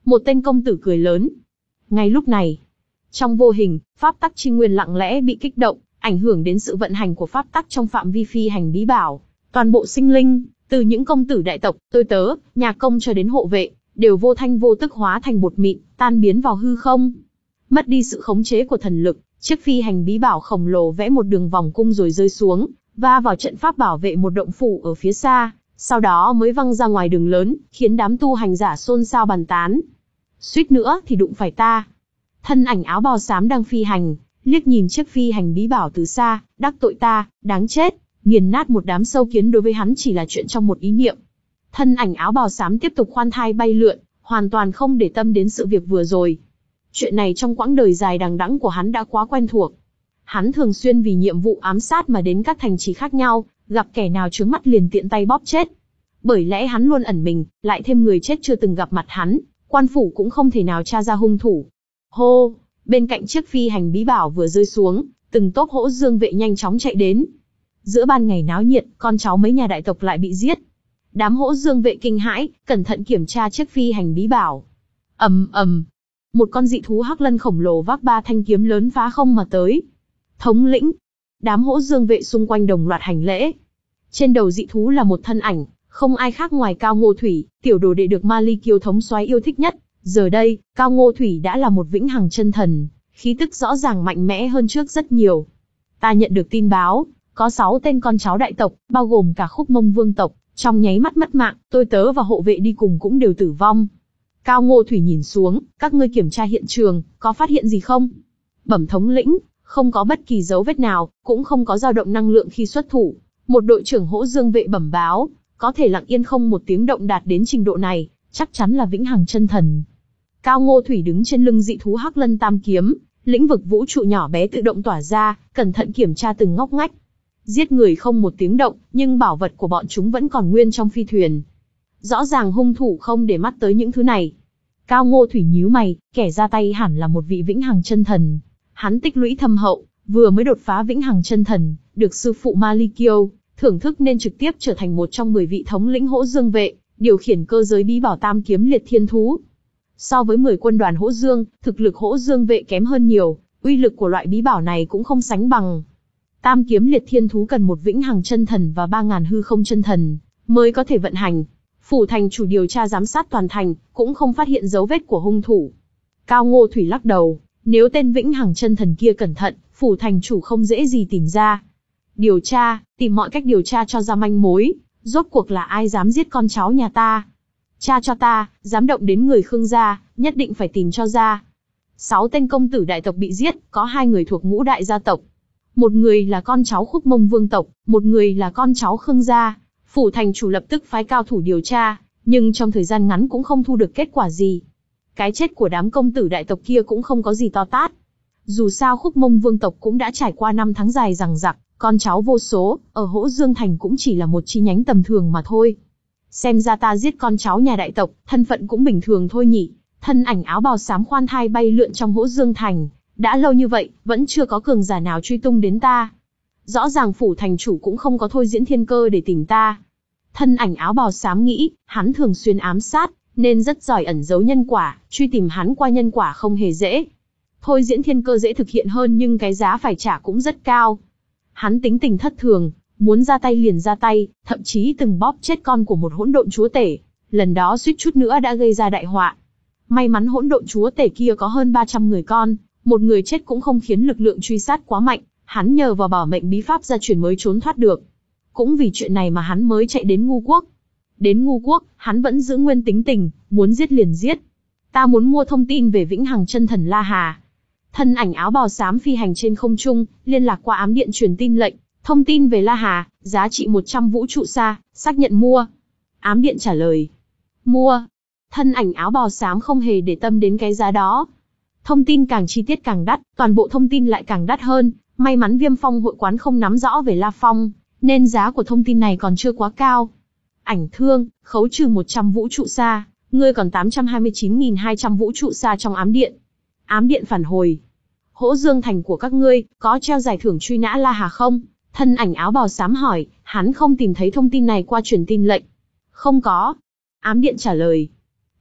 Một tên công tử cười lớn. Ngay lúc này, trong vô hình, pháp tắc chi nguyên lặng lẽ bị kích động, ảnh hưởng đến sự vận hành của pháp tắc trong phạm vi phi hành bí bảo. Toàn bộ sinh linh, từ những công tử đại tộc, tôi tớ, nhà công cho đến hộ vệ, đều vô thanh vô tức hóa thành bột mịn, tan biến vào hư không. Mất đi sự khống chế của thần lực, chiếc phi hành bí bảo khổng lồ vẽ một đường vòng cung rồi rơi xuống, va vào trận pháp bảo vệ một động phủ ở phía xa, sau đó mới văng ra ngoài đường lớn, khiến đám tu hành giả xôn xao bàn tán. Suýt nữa thì đụng phải ta. Thân ảnh áo bào xám đang phi hành, liếc nhìn chiếc phi hành bí bảo từ xa, đắc tội ta, đáng chết, nghiền nát một đám sâu kiến đối với hắn chỉ là chuyện trong một ý niệm. Thân ảnh áo bào xám tiếp tục khoan thai bay lượn, hoàn toàn không để tâm đến sự việc vừa rồi. Chuyện này trong quãng đời dài đằng đẵng của hắn đã quá quen thuộc. Hắn thường xuyên vì nhiệm vụ ám sát mà đến các thành trì khác nhau, gặp kẻ nào chướng mắt liền tiện tay bóp chết. Bởi lẽ hắn luôn ẩn mình, lại thêm người chết chưa từng gặp mặt hắn, quan phủ cũng không thể nào tra ra hung thủ. Hô, bên cạnh chiếc phi hành bí bảo vừa rơi xuống, từng tốp hỗ dương vệ nhanh chóng chạy đến. Giữa ban ngày náo nhiệt, con cháu mấy nhà đại tộc lại bị giết. Đám hỗ dương vệ kinh hãi, cẩn thận kiểm tra chiếc phi hành bí bảo. Ầm ầm, một con dị thú hắc lân khổng lồ vác ba thanh kiếm lớn phá không mà tới. Thống lĩnh, đám hỗ dương vệ xung quanh đồng loạt hành lễ. Trên đầu dị thú là một thân ảnh, không ai khác ngoài Cao Ngô Thủy, tiểu đồ đệ được Ma Ly Kiêu thống soái yêu thích nhất. Giờ đây, Cao Ngô Thủy đã là một vĩnh hằng chân thần, khí tức rõ ràng mạnh mẽ hơn trước rất nhiều. Ta nhận được tin báo, có sáu tên con cháu đại tộc, bao gồm cả Khúc Mông vương tộc, trong nháy mắt mất mạng, tôi tớ và hộ vệ đi cùng cũng đều tử vong. Cao Ngô Thủy nhìn xuống, các ngươi kiểm tra hiện trường, có phát hiện gì không? Bẩm thống lĩnh, không có bất kỳ dấu vết nào, cũng không có dao động năng lượng khi xuất thủ. Một đội trưởng hỗ dương vệ bẩm báo, có thể lặng yên không một tiếng động đạt đến trình độ này, chắc chắn là vĩnh hằng chân thần. Cao Ngô Thủy đứng trên lưng dị thú hắc lân tam kiếm, lĩnh vực vũ trụ nhỏ bé tự động tỏa ra, cẩn thận kiểm tra từng ngóc ngách. Giết người không một tiếng động, nhưng bảo vật của bọn chúng vẫn còn nguyên trong phi thuyền. Rõ ràng hung thủ không để mắt tới những thứ này. Cao Ngô Thủy nhíu mày, kẻ ra tay hẳn là một vị vĩnh hằng chân thần. Hắn tích lũy thâm hậu, vừa mới đột phá vĩnh hằng chân thần, được sư phụ Ma Ly Kiêu thưởng thức nên trực tiếp trở thành một trong mười vị thống lĩnh hỗ dương vệ, điều khiển cơ giới bí bảo tam kiếm liệt thiên thú. So với mười quân đoàn hỗ dương, thực lực hỗ dương vệ kém hơn nhiều, uy lực của loại bí bảo này cũng không sánh bằng. Tam kiếm liệt thiên thú cần một vĩnh hằng chân thần và ba ngàn hư không chân thần mới có thể vận hành. Phủ thành chủ điều tra giám sát toàn thành, cũng không phát hiện dấu vết của hung thủ. Cao Ngô Thủy lắc đầu, nếu tên vĩnh hằng chân thần kia cẩn thận, phủ thành chủ không dễ gì tìm ra. Điều tra, tìm mọi cách điều tra cho ra manh mối, rốt cuộc là ai dám giết con cháu nhà ta. Tra cho ta, dám động đến người Khương gia, nhất định phải tìm cho ra. Sáu tên công tử đại tộc bị giết, có hai người thuộc ngũ đại gia tộc. Một người là con cháu Khúc Mông vương tộc, một người là con cháu Khương gia. Phủ thành chủ lập tức phái cao thủ điều tra, nhưng trong thời gian ngắn cũng không thu được kết quả gì. Cái chết của đám công tử đại tộc kia cũng không có gì to tát. Dù sao Khúc Mông vương tộc cũng đã trải qua năm tháng dài dằng dặc, con cháu vô số, ở Hỗ Dương Thành cũng chỉ là một chi nhánh tầm thường mà thôi. Xem ra ta giết con cháu nhà đại tộc, thân phận cũng bình thường thôi nhỉ. Thân ảnh áo bào xám khoan thai bay lượn trong Hỗ Dương Thành, đã lâu như vậy, vẫn chưa có cường giả nào truy tung đến ta. Rõ ràng phủ thành chủ cũng không có thôi diễn thiên cơ để tìm ta. Thân ảnh áo bào xám nghĩ, hắn thường xuyên ám sát, nên rất giỏi ẩn giấu nhân quả, truy tìm hắn qua nhân quả không hề dễ. Thôi diễn thiên cơ dễ thực hiện hơn nhưng cái giá phải trả cũng rất cao. Hắn tính tình thất thường, muốn ra tay liền ra tay, thậm chí từng bóp chết con của một hỗn độn chúa tể. Lần đó suýt chút nữa đã gây ra đại họa. May mắn hỗn độn chúa tể kia có hơn ba trăm người con, một người chết cũng không khiến lực lượng truy sát quá mạnh, hắn nhờ vào bảo mệnh bí pháp gia truyền mới trốn thoát được. Cũng vì chuyện này mà hắn mới chạy đến Ngu Quốc. Đến Ngu Quốc, hắn vẫn giữ nguyên tính tình, muốn giết liền giết. Ta muốn mua thông tin về vĩnh hằng chân thần La Hà. Thân ảnh áo bào xám phi hành trên không trung, liên lạc qua ám điện truyền tin lệnh, thông tin về La Hà, giá trị một trăm vũ trụ sa, xác nhận mua. Ám điện trả lời. Mua. Thân ảnh áo bào xám không hề để tâm đến cái giá đó. Thông tin càng chi tiết càng đắt, toàn bộ thông tin lại càng đắt hơn, may mắn Viêm Phong hội quán không nắm rõ về La Phong, nên giá của thông tin này còn chưa quá cao. Ảnh thương, khấu trừ một trăm vũ trụ sa, ngươi còn tám trăm hai mươi chín nghìn hai trăm vũ trụ sa trong ám điện. Ám điện phản hồi. Hỗ Dương Thành của các ngươi, có treo giải thưởng truy nã La Hà không? Thân ảnh áo bào xám hỏi, hắn không tìm thấy thông tin này qua truyền tin lệnh. Không có. Ám điện trả lời.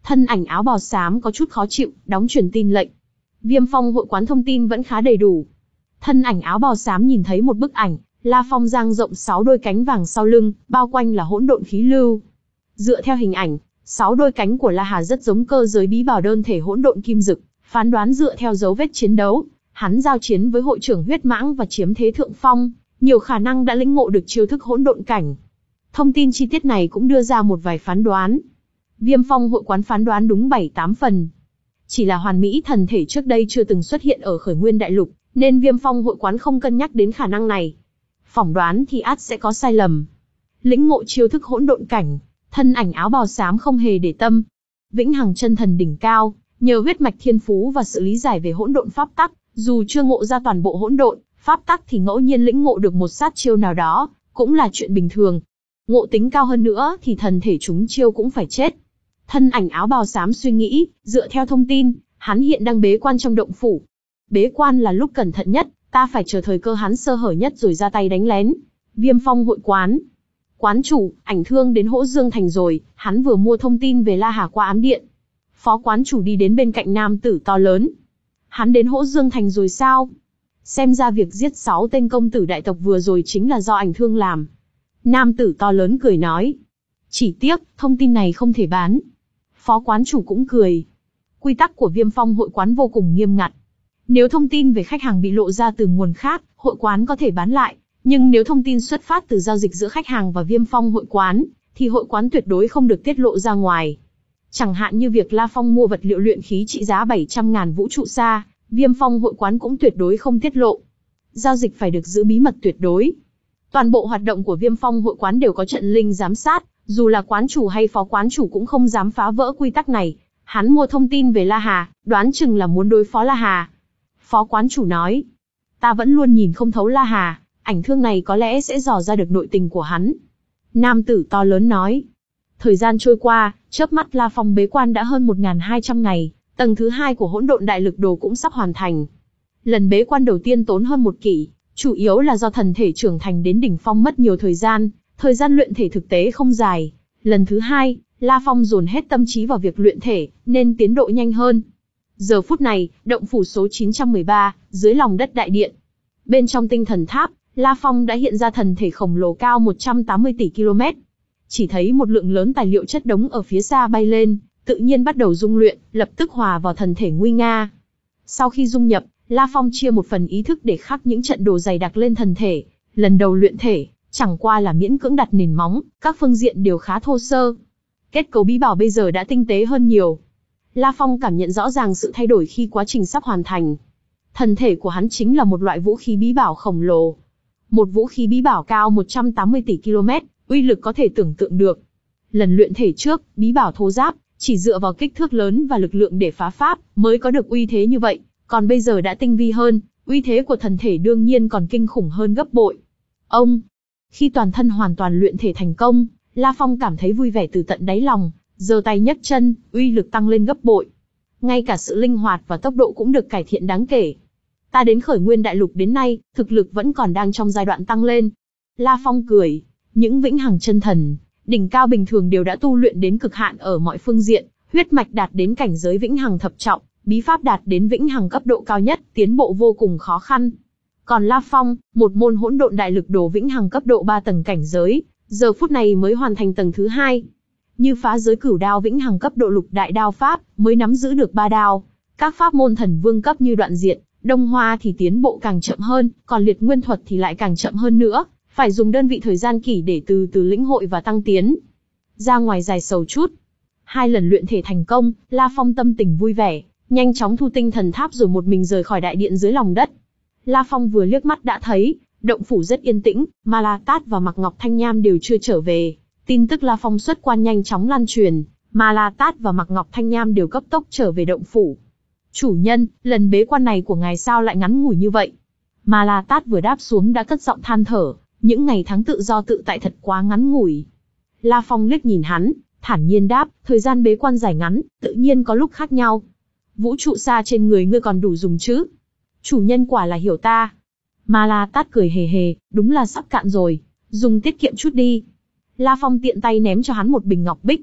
Thân ảnh áo bào xám có chút khó chịu, đóng truyền tin lệnh. Viêm Phong hội quán thông tin vẫn khá đầy đủ. Thân ảnh áo bào xám nhìn thấy một bức ảnh, La Phong dang rộng sáu đôi cánh vàng sau lưng, bao quanh là hỗn độn khí lưu. Dựa theo hình ảnh, sáu đôi cánh của La Hà rất giống cơ giới bí bảo đơn thể hỗn độn kim dực, phán đoán dựa theo dấu vết chiến đấu, hắn giao chiến với hội trưởng huyết mãng và chiếm thế thượng phong, nhiều khả năng đã lĩnh ngộ được chiêu thức hỗn độn cảnh. Thông tin chi tiết này cũng đưa ra một vài phán đoán. Viêm Phong hội quán phán đoán đúng bảy tám phần. Chỉ là hoàn mỹ thần thể trước đây chưa từng xuất hiện ở Khởi Nguyên Đại Lục, nên Viêm Phong hội quán không cân nhắc đến khả năng này. Phỏng đoán thì ắt sẽ có sai lầm. Lĩnh ngộ chiêu thức hỗn độn cảnh, thân ảnh áo bào xám không hề để tâm. Vĩnh hằng chân thần đỉnh cao, nhờ huyết mạch thiên phú và sự lý giải về hỗn độn pháp tắc, dù chưa ngộ ra toàn bộ hỗn độn pháp tắc thì ngẫu nhiên lĩnh ngộ được một sát chiêu nào đó, cũng là chuyện bình thường. Ngộ tính cao hơn nữa thì thần thể chúng chiêu cũng phải chết. Thân ảnh áo bào xám suy nghĩ, dựa theo thông tin, hắn hiện đang bế quan trong động phủ. Bế quan là lúc cẩn thận nhất, ta phải chờ thời cơ hắn sơ hở nhất rồi ra tay đánh lén. Viêm Phong hội quán. Quán chủ, ảnh thương đến Hỗ Dương Thành rồi, hắn vừa mua thông tin về La Hà qua ám điện. Phó quán chủ đi đến bên cạnh nam tử to lớn. Hắn đến Hỗ Dương Thành rồi sao? Xem ra việc giết sáu tên công tử đại tộc vừa rồi chính là do ảnh thương làm. Nam tử to lớn cười nói. Chỉ tiếc, thông tin này không thể bán. Phó quán chủ cũng cười. Quy tắc của Viêm Phong hội quán vô cùng nghiêm ngặt. Nếu thông tin về khách hàng bị lộ ra từ nguồn khác, hội quán có thể bán lại. Nhưng nếu thông tin xuất phát từ giao dịch giữa khách hàng và Viêm Phong hội quán, thì hội quán tuyệt đối không được tiết lộ ra ngoài. Chẳng hạn như việc La Phong mua vật liệu luyện khí trị giá bảy trăm ngàn vũ trụ sa, Viêm Phong hội quán cũng tuyệt đối không tiết lộ. Giao dịch phải được giữ bí mật tuyệt đối. Toàn bộ hoạt động của Viêm Phong hội quán đều có trận linh giám sát, dù là quán chủ hay phó quán chủ cũng không dám phá vỡ quy tắc này. Hắn mua thông tin về La Hà, đoán chừng là muốn đối phó La Hà. Phó quán chủ nói, ta vẫn luôn nhìn không thấu La Hà, ảnh thương này có lẽ sẽ dò ra được nội tình của hắn. Nam tử to lớn nói, thời gian trôi qua, chớp mắt La Phong bế quan đã hơn một nghìn hai trăm ngày, tầng thứ hai của hỗn độn đại lực đồ cũng sắp hoàn thành. Lần bế quan đầu tiên tốn hơn một kỷ, chủ yếu là do thần thể trưởng thành đến đỉnh phong mất nhiều thời gian, thời gian luyện thể thực tế không dài. Lần thứ hai, La Phong dồn hết tâm trí vào việc luyện thể, nên tiến độ nhanh hơn. Giờ phút này, động phủ số chín trăm mười ba, dưới lòng đất đại điện. Bên trong tinh thần tháp, La Phong đã hiện ra thần thể khổng lồ cao một trăm tám mươi tỷ ki lô mét. Chỉ thấy một lượng lớn tài liệu chất đống ở phía xa bay lên, tự nhiên bắt đầu dung luyện, lập tức hòa vào thần thể nguy nga. Sau khi dung nhập, La Phong chia một phần ý thức để khắc những trận đồ dày đặc lên thần thể. Lần đầu luyện thể, chẳng qua là miễn cưỡng đặt nền móng, các phương diện đều khá thô sơ. Kết cấu bí bảo bây giờ đã tinh tế hơn nhiều. La Phong cảm nhận rõ ràng sự thay đổi khi quá trình sắp hoàn thành. Thần thể của hắn chính là một loại vũ khí bí bảo khổng lồ. Một vũ khí bí bảo cao một trăm tám mươi tỷ ki lô mét, uy lực có thể tưởng tượng được. Lần luyện thể trước, bí bảo thô giáp, chỉ dựa vào kích thước lớn và lực lượng để phá pháp, mới có được uy thế như vậy. Còn bây giờ đã tinh vi hơn, uy thế của thần thể đương nhiên còn kinh khủng hơn gấp bội. Ông, khi toàn thân hoàn toàn luyện thể thành công, La Phong cảm thấy vui vẻ từ tận đáy lòng, giơ tay nhấc chân, uy lực tăng lên gấp bội. Ngay cả sự linh hoạt và tốc độ cũng được cải thiện đáng kể. Ta đến Khởi Nguyên Đại Lục đến nay, thực lực vẫn còn đang trong giai đoạn tăng lên. La Phong cười, những vĩnh hằng chân thần, đỉnh cao bình thường đều đã tu luyện đến cực hạn ở mọi phương diện, huyết mạch đạt đến cảnh giới vĩnh hằng thập trọng, bí pháp đạt đến vĩnh hằng cấp độ cao nhất, tiến bộ vô cùng khó khăn. Còn La Phong, một môn hỗn độn đại lực đồ vĩnh hằng cấp độ ba tầng cảnh giới, giờ phút này mới hoàn thành tầng thứ hai. Như phá giới cửu đao vĩnh hằng cấp độ lục đại đao pháp, mới nắm giữ được ba đao. Các pháp môn thần vương cấp như đoạn diệt, đông hoa thì tiến bộ càng chậm hơn, còn liệt nguyên thuật thì lại càng chậm hơn nữa, phải dùng đơn vị thời gian kỷ để từ từ lĩnh hội và tăng tiến. Ra ngoài dài sầu chút. Hai lần luyện thể thành công, La Phong tâm tình vui vẻ, nhanh chóng thu tinh thần tháp rồi một mình rời khỏi đại điện dưới lòng đất. La Phong vừa liếc mắt đã thấy, động phủ rất yên tĩnh, Ma La Tát và Mạc Ngọc Thanh Nham đều chưa trở về. Tin tức La Phong xuất quan nhanh chóng lan truyền, Ma La Tát và Mạc Ngọc Thanh Nham đều cấp tốc trở về động phủ. Chủ nhân, lần bế quan này của ngài sao lại ngắn ngủi như vậy? Ma La Tát vừa đáp xuống đã cất giọng than thở, những ngày tháng tự do tự tại thật quá ngắn ngủi. La Phong liếc nhìn hắn, thản nhiên đáp, thời gian bế quan dài ngắn, tự nhiên có lúc khác nhau. Vũ trụ sa trên người ngươi còn đủ dùng chứ? Chủ nhân quả là hiểu ta. Ma La Tát cười hề hề, đúng là sắp cạn rồi, dùng tiết kiệm chút đi. La Phong tiện tay ném cho hắn một bình ngọc bích.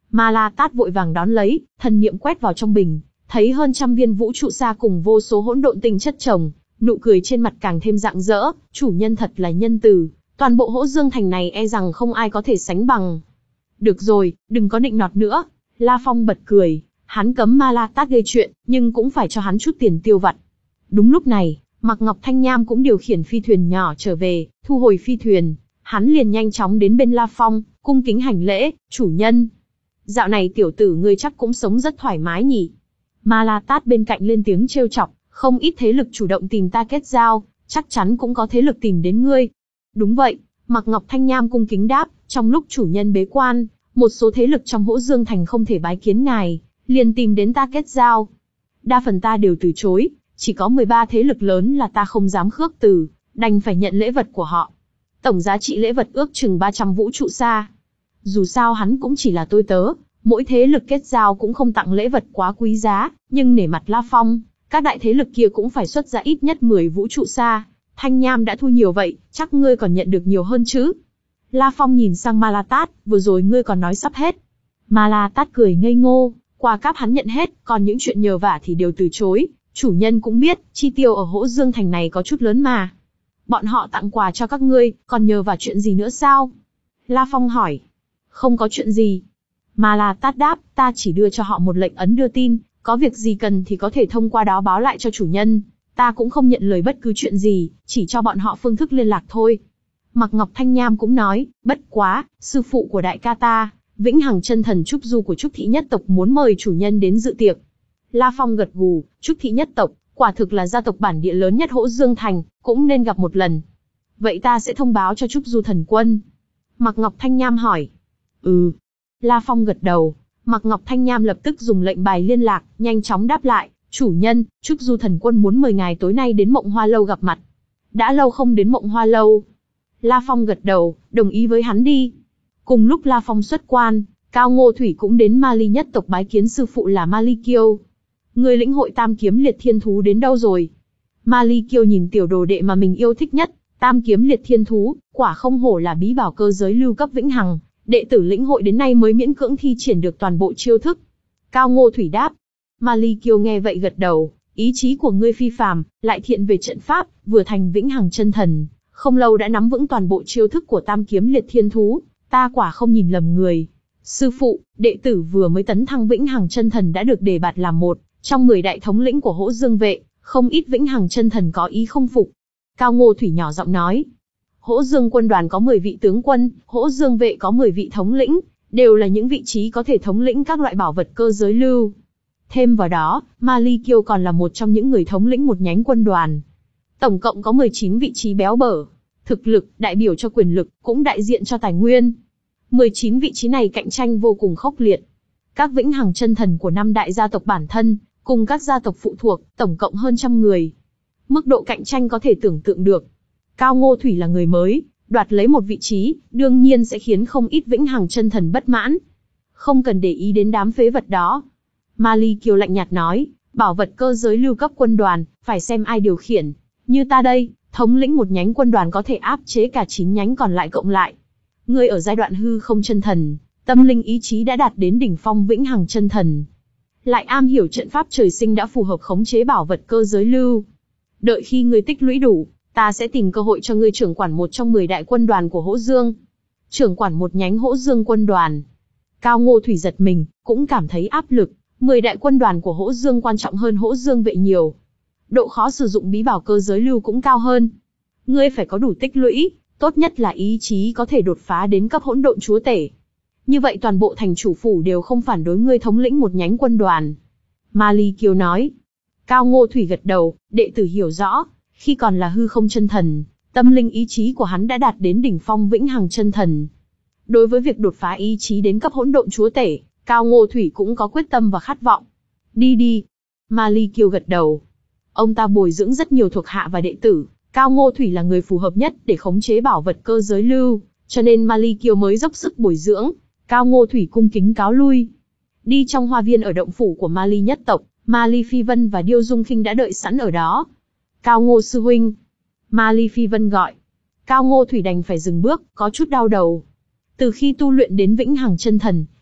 Ma La Tát vội vàng đón lấy, thần niệm quét vào trong bình, thấy hơn trăm viên vũ trụ sa cùng vô số hỗn độn tinh chất chồng, nụ cười trên mặt càng thêm rạng rỡ, chủ nhân thật là nhân từ, toàn bộ Hỗ Dương thành này e rằng không ai có thể sánh bằng. Được rồi, đừng có nịnh nọt nữa. La Phong bật cười, hắn cấm Ma La Tát gây chuyện, nhưng cũng phải cho hắn chút tiền tiêu vặt. Đúng lúc này, Mạc Ngọc Thanh Nham cũng điều khiển phi thuyền nhỏ trở về, thu hồi phi thuyền, hắn liền nhanh chóng đến bên La Phong, cung kính hành lễ, chủ nhân. Dạo này tiểu tử ngươi chắc cũng sống rất thoải mái nhỉ? Ma La Tát bên cạnh lên tiếng trêu chọc, không ít thế lực chủ động tìm ta kết giao, chắc chắn cũng có thế lực tìm đến ngươi. Đúng vậy, Mạc Ngọc Thanh Nham cung kính đáp, trong lúc chủ nhân bế quan, một số thế lực trong Hỗ Dương thành không thể bái kiến ngài, liền tìm đến ta kết giao. Đa phần ta đều từ chối, chỉ có mười ba thế lực lớn là ta không dám khước từ, đành phải nhận lễ vật của họ. Tổng giá trị lễ vật ước chừng ba trăm vũ trụ sa. Dù sao hắn cũng chỉ là tôi tớ, mỗi thế lực kết giao cũng không tặng lễ vật quá quý giá, nhưng nể mặt La Phong, các đại thế lực kia cũng phải xuất ra ít nhất mười vũ trụ sa. Thanh Nham đã thu nhiều vậy, chắc ngươi còn nhận được nhiều hơn chứ? La Phong nhìn sang Ma La Tát, vừa rồi ngươi còn nói sắp hết. Ma La Tát cười ngây ngô, quà cáp hắn nhận hết, còn những chuyện nhờ vả thì đều từ chối. Chủ nhân cũng biết, chi tiêu ở Hỗ Dương thành này có chút lớn mà. Bọn họ tặng quà cho các ngươi, còn nhờ vả chuyện gì nữa sao? La Phong hỏi. Không có chuyện gì. Ma La Tát đáp, ta chỉ đưa cho họ một lệnh ấn đưa tin, có việc gì cần thì có thể thông qua đó báo lại cho chủ nhân. Ta cũng không nhận lời bất cứ chuyện gì, chỉ cho bọn họ phương thức liên lạc thôi. Mạc Ngọc Thanh Nham cũng nói, bất quá, sư phụ của đại ca ta, Vĩnh Hằng Chân Thần Trúc Du của Trúc Thị nhất tộc muốn mời chủ nhân đến dự tiệc. La Phong gật gù, Trúc Thị nhất tộc, quả thực là gia tộc bản địa lớn nhất Hỗ Dương thành, cũng nên gặp một lần. Vậy ta sẽ thông báo cho Trúc Du thần quân. Mạc Ngọc Thanh Nham hỏi. Ừ. La Phong gật đầu, Mạc Ngọc Thanh Nham lập tức dùng lệnh bài liên lạc, nhanh chóng đáp lại, chủ nhân, Trúc Du thần quân muốn mời ngài tối nay đến Mộng Hoa Lâu gặp mặt. Đã lâu không đến Mộng Hoa Lâu. La Phong gật đầu, đồng ý với hắn đi. Cùng lúc La Phong xuất quan, Cao Ngô Thủy cũng đến Ma Ly nhất tộc bái kiến sư phụ là Ma Ly Kiêu. Người lĩnh hội Tam Kiếm Liệt Thiên Thú đến đâu rồi? Ma Ly Kiêu nhìn tiểu đồ đệ mà mình yêu thích nhất, Tam Kiếm Liệt Thiên Thú, quả không hổ là bí bảo cơ giới lưu cấp vĩnh hằng, đệ tử lĩnh hội đến nay mới miễn cưỡng thi triển được toàn bộ chiêu thức. Cao Ngô Thủy đáp. Ma Ly Kiêu nghe vậy gật đầu, ý chí của ngươi phi phàm, lại thiện về trận pháp, vừa thành Vĩnh Hằng Chân Thần, không lâu đã nắm vững toàn bộ chiêu thức của Tam Kiếm Liệt Thiên Thú, ta quả không nhìn lầm người. Sư phụ, đệ tử vừa mới tấn thăng Vĩnh Hằng Chân Thần đã được đề bạt làm một trong mười đại thống lĩnh của Hỗ Dương vệ, không ít Vĩnh Hằng Chân Thần có ý không phục. Cao Ngô Thủy nhỏ giọng nói, Hỗ Dương quân đoàn có mười vị tướng quân, Hỗ Dương vệ có mười vị thống lĩnh, đều là những vị trí có thể thống lĩnh các loại bảo vật cơ giới lưu. Thêm vào đó, Ma Ly Kiêu còn là một trong những người thống lĩnh một nhánh quân đoàn. Tổng cộng có mười chín vị trí béo bở. Thực lực, đại biểu cho quyền lực, cũng đại diện cho tài nguyên. mười chín vị trí này cạnh tranh vô cùng khốc liệt. Các Vĩnh Hằng Chân Thần của năm đại gia tộc bản thân, cùng các gia tộc phụ thuộc, tổng cộng hơn trăm người. Mức độ cạnh tranh có thể tưởng tượng được. Cao Ngô Thủy là người mới, đoạt lấy một vị trí, đương nhiên sẽ khiến không ít Vĩnh Hằng Chân Thần bất mãn. Không cần để ý đến đám phế vật đó. Ma Ly Kiêu lạnh nhạt nói, bảo vật cơ giới lưu cấp quân đoàn, phải xem ai điều khiển. Như ta đây, thống lĩnh một nhánh quân đoàn có thể áp chế cả chín nhánh còn lại cộng lại. Ngươi ở giai đoạn hư không chân thần, tâm linh ý chí đã đạt đến đỉnh phong Vĩnh Hằng Chân Thần. Lại am hiểu trận pháp trời sinh đã phù hợp khống chế bảo vật cơ giới lưu. Đợi khi ngươi tích lũy đủ, ta sẽ tìm cơ hội cho ngươi trưởng quản một trong mười đại quân đoàn của Hỗ Dương. Trưởng quản một nhánh Hỗ Dương quân đoàn. Cao Ngô Thủy giật mình, cũng cảm thấy áp lực. Mười đại quân đoàn của Hỗ Dương quan trọng hơn Hỗ Dương vệ nhiều. Độ khó sử dụng bí bảo cơ giới lưu cũng cao hơn. Ngươi phải có đủ tích lũy, tốt nhất là ý chí có thể đột phá đến cấp hỗn độn chúa tể. Như vậy toàn bộ thành chủ phủ đều không phản đối ngươi thống lĩnh một nhánh quân đoàn. Ma Ly Kiêu nói. Cao Ngô Thủy gật đầu, đệ tử hiểu rõ, khi còn là hư không chân thần, tâm linh ý chí của hắn đã đạt đến đỉnh phong Vĩnh Hằng Chân Thần. Đối với việc đột phá ý chí đến cấp hỗn độn chúa tể, Cao Ngô Thủy cũng có quyết tâm và khát vọng. Đi đi. Ma Ly Kiêu gật đầu. Ông ta bồi dưỡng rất nhiều thuộc hạ và đệ tử, Cao Ngô Thủy là người phù hợp nhất để khống chế bảo vật cơ giới lưu, cho nên Ma Ly Kiêu mới dốc sức bồi dưỡng. Cao Ngô Thủy cung kính cáo lui. Đi trong hoa viên ở động phủ của Ma Ly nhất tộc, Ma Ly Phi Vân và Điêu Dung Khinh đã đợi sẵn ở đó. Cao Ngô sư huynh. Ma Ly Phi Vân gọi. Cao Ngô Thủy đành phải dừng bước, có chút đau đầu. Từ khi tu luyện đến Vĩnh Hằng Chân Thần,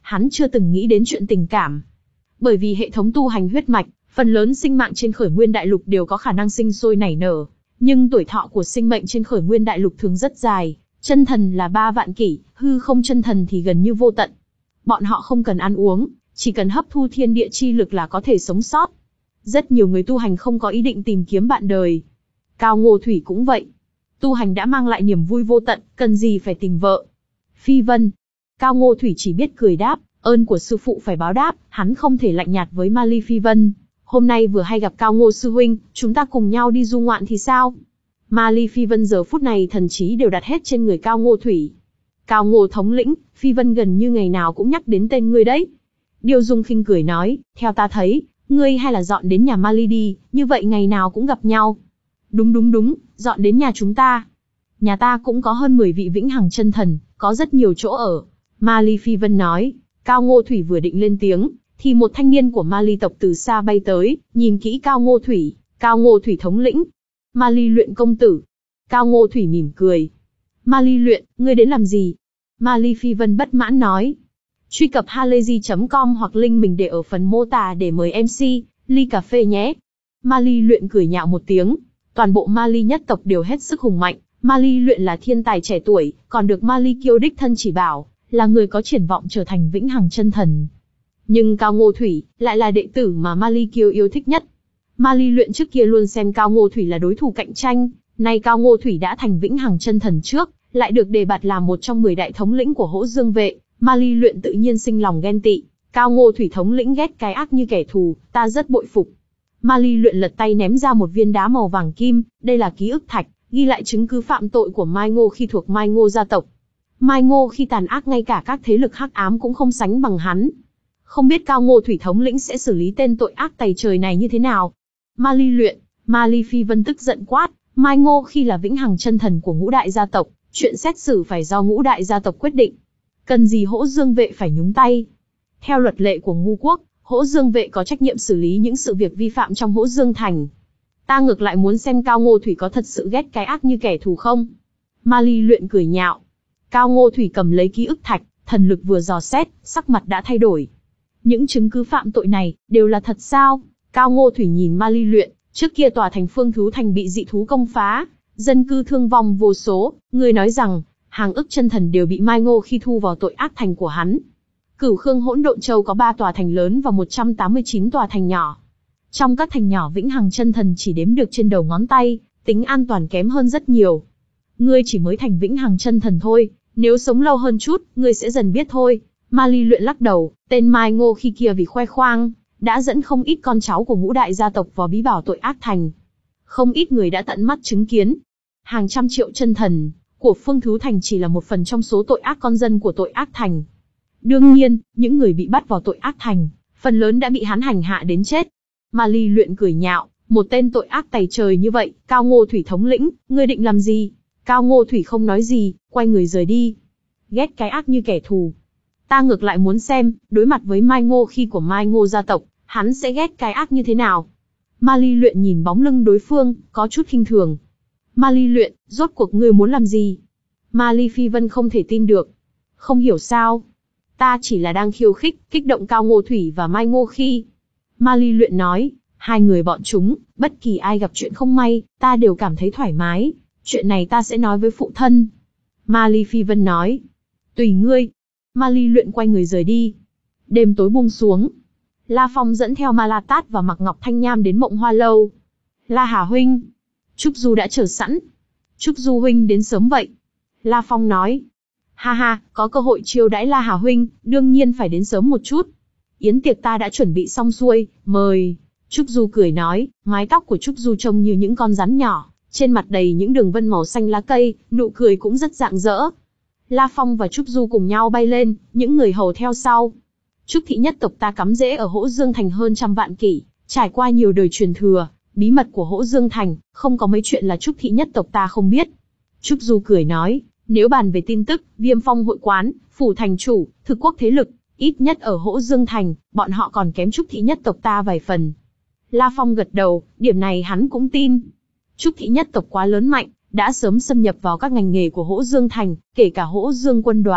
hắn chưa từng nghĩ đến chuyện tình cảm. Bởi vì hệ thống tu hành huyết mạch, phần lớn sinh mạng trên Khởi Nguyên Đại Lục đều có khả năng sinh sôi nảy nở, nhưng tuổi thọ của sinh mệnh trên Khởi Nguyên Đại Lục thường rất dài, chân thần là ba vạn kỷ, hư không chân thần thì gần như vô tận. Bọn họ không cần ăn uống, chỉ cần hấp thu thiên địa chi lực là có thể sống sót. Rất nhiều người tu hành không có ý định tìm kiếm bạn đời. Cao Ngô Thủy cũng vậy. Tu hành đã mang lại niềm vui vô tận, cần gì phải tìm vợ. Phi Vân. Cao Ngô Thủy chỉ biết cười đáp, ơn của sư phụ phải báo đáp, hắn không thể lạnh nhạt với Ma Ly Phi Vân. Hôm nay vừa hay gặp Cao Ngô sư huynh, chúng ta cùng nhau đi du ngoạn thì sao? Ma Ly Phi Vân giờ phút này thần trí đều đặt hết trên người Cao Ngô Thủy. Cao Ngô thống lĩnh, Phi Vân gần như ngày nào cũng nhắc đến tên ngươi đấy. Điêu Dung khinh cười nói, theo ta thấy, ngươi hay là dọn đến nhà Ma Ly đi, như vậy ngày nào cũng gặp nhau. Đúng đúng đúng, dọn đến nhà chúng ta. Nhà ta cũng có hơn mười vị vĩnh hằng chân thần, có rất nhiều chỗ ở. Ma Ly Phi Vân nói. Cao Ngô Thủy vừa định lên tiếng, thì một thanh niên của Ma Ly tộc từ xa bay tới, nhìn kỹ Cao Ngô Thủy. Cao Ngô Thủy thống lĩnh. Ma Ly Luyện công tử. Cao Ngô Thủy mỉm cười. Ma Ly Luyện, ngươi đến làm gì? Ma Ly Phi Vân bất mãn nói. Truy cập halayzi chấm com hoặc link mình để ở phần mô tả để mời em xê, ly cà phê nhé. Ma Ly Luyện cười nhạo một tiếng. Toàn bộ Ma Ly nhất tộc đều hết sức hùng mạnh. Ma Ly Luyện là thiên tài trẻ tuổi, còn được Ma Ly Kiêu đích thân chỉ bảo, là người có triển vọng trở thành vĩnh hằng chân thần. Nhưng Cao Ngô Thủy lại là đệ tử mà Ma Ly Kiêu yêu thích nhất. Ma Ly Luyện trước kia luôn xem Cao Ngô Thủy là đối thủ cạnh tranh, nay Cao Ngô Thủy đã thành vĩnh hằng chân thần trước, lại được đề bạt làm một trong mười đại thống lĩnh của Hỗ Dương vệ, Ma Ly Luyện tự nhiên sinh lòng ghen tị. Cao Ngô Thủy thống lĩnh ghét cái ác như kẻ thù, ta rất bội phục. Ma Ly Luyện lật tay ném ra một viên đá màu vàng kim, đây là ký ức thạch, ghi lại chứng cứ phạm tội của Mai Ngô khi thuộc Mai Ngô gia tộc. Mai Ngô khi tàn ác ngay cả các thế lực hắc ám cũng không sánh bằng hắn. Không biết Cao Ngô Thủy thống lĩnh sẽ xử lý tên tội ác tày trời này như thế nào? Ma Ly Luyện, Ma Ly Phi Vân tức giận quát, Mai Ngô khi là vĩnh hằng chân thần của ngũ đại gia tộc, chuyện xét xử phải do ngũ đại gia tộc quyết định. Cần gì Hỗ Dương vệ phải nhúng tay? Theo luật lệ của Ngũ quốc, Hỗ Dương vệ có trách nhiệm xử lý những sự việc vi phạm trong Hỗ Dương thành. Ta ngược lại muốn xem Cao Ngô Thủy có thật sự ghét cái ác như kẻ thù không? Ma Ly Luyện cười nhạo. Cao Ngô Thủy cầm lấy ký ức thạch, thần lực vừa dò xét, sắc mặt đã thay đổi. Những chứng cứ phạm tội này, đều là thật sao? Cao Ngô Thủy nhìn Ma Ly Luyện, trước kia tòa thành Phương Thú Thành bị dị thú công phá, dân cư thương vong vô số, người nói rằng, hàng ức chân thần đều bị Mai Ngô khi thu vào tội ác thành của hắn. Cửu Khương Hỗn Độn Châu có ba tòa thành lớn và một trăm tám mươi chín tòa thành nhỏ. Trong các thành nhỏ vĩnh hằng chân thần chỉ đếm được trên đầu ngón tay, tính an toàn kém hơn rất nhiều. Ngươi chỉ mới thành vĩnh hằng chân thần thôi, nếu sống lâu hơn chút, ngươi sẽ dần biết thôi. Ma Ly Luyện lắc đầu, tên Mai Ngô khi kia vì khoe khoang, đã dẫn không ít con cháu của ngũ đại gia tộc vào bí bảo tội ác thành. Không ít người đã tận mắt chứng kiến. Hàng trăm triệu chân thần của Phương Thú Thành chỉ là một phần trong số tội ác con dân của tội ác thành. Đương nhiên, những người bị bắt vào tội ác thành, phần lớn đã bị hắn hành hạ đến chết. Ma Ly Luyện cười nhạo, một tên tội ác tày trời như vậy, Cao Ngô Thủy thống lĩnh, ngươi định làm gì? Cao Ngô Thủy không nói gì, quay người rời đi. Ghét cái ác như kẻ thù. Ta ngược lại muốn xem, đối mặt với Mai Ngô khi của Mai Ngô gia tộc, hắn sẽ ghét cái ác như thế nào? Ma Ly Luyện nhìn bóng lưng đối phương, có chút khinh thường. Ma Ly Luyện, rốt cuộc ngươi muốn làm gì? Ma Ly Phi Vân không thể tin được. Không hiểu sao? Ta chỉ là đang khiêu khích, kích động Cao Ngô Thủy và Mai Ngô khi. Ma Ly Luyện nói, hai người bọn chúng, bất kỳ ai gặp chuyện không may, ta đều cảm thấy thoải mái. Chuyện này ta sẽ nói với phụ thân. Ma Ly Phi Vân nói, tùy ngươi. Ma Ly Luyện quay người rời đi. Đêm tối buông xuống. La Phong dẫn theo Ma La Tát và Mạc Ngọc Thanh Nham đến Mộng Hoa Lâu. La Hà huynh. Trúc Du đã chờ sẵn. Trúc Du huynh đến sớm vậy. La Phong nói. Ha ha, có cơ hội chiêu đãi La Hà huynh, đương nhiên phải đến sớm một chút. Yến tiệc ta đã chuẩn bị xong xuôi, mời. Trúc Du cười nói, mái tóc của Trúc Du trông như những con rắn nhỏ, trên mặt đầy những đường vân màu xanh lá cây, nụ cười cũng rất rạng rỡ. La Phong và Trúc Du cùng nhau bay lên, những người hầu theo sau. Trúc thị nhất tộc ta cắm rễ ở Hỗ Dương Thành hơn trăm vạn kỷ, trải qua nhiều đời truyền thừa, bí mật của Hỗ Dương Thành, không có mấy chuyện là Trúc thị nhất tộc ta không biết. Trúc Du cười nói, nếu bàn về tin tức, Viêm Phong hội quán, phủ thành chủ, thực quốc thế lực, ít nhất ở Hỗ Dương Thành, bọn họ còn kém Trúc thị nhất tộc ta vài phần. La Phong gật đầu, điểm này hắn cũng tin. Trúc thị nhất tộc quá lớn mạnh, đã sớm xâm nhập vào các ngành nghề của Hỗ Dương Thành, kể cả Hỗ Dương quân đoàn,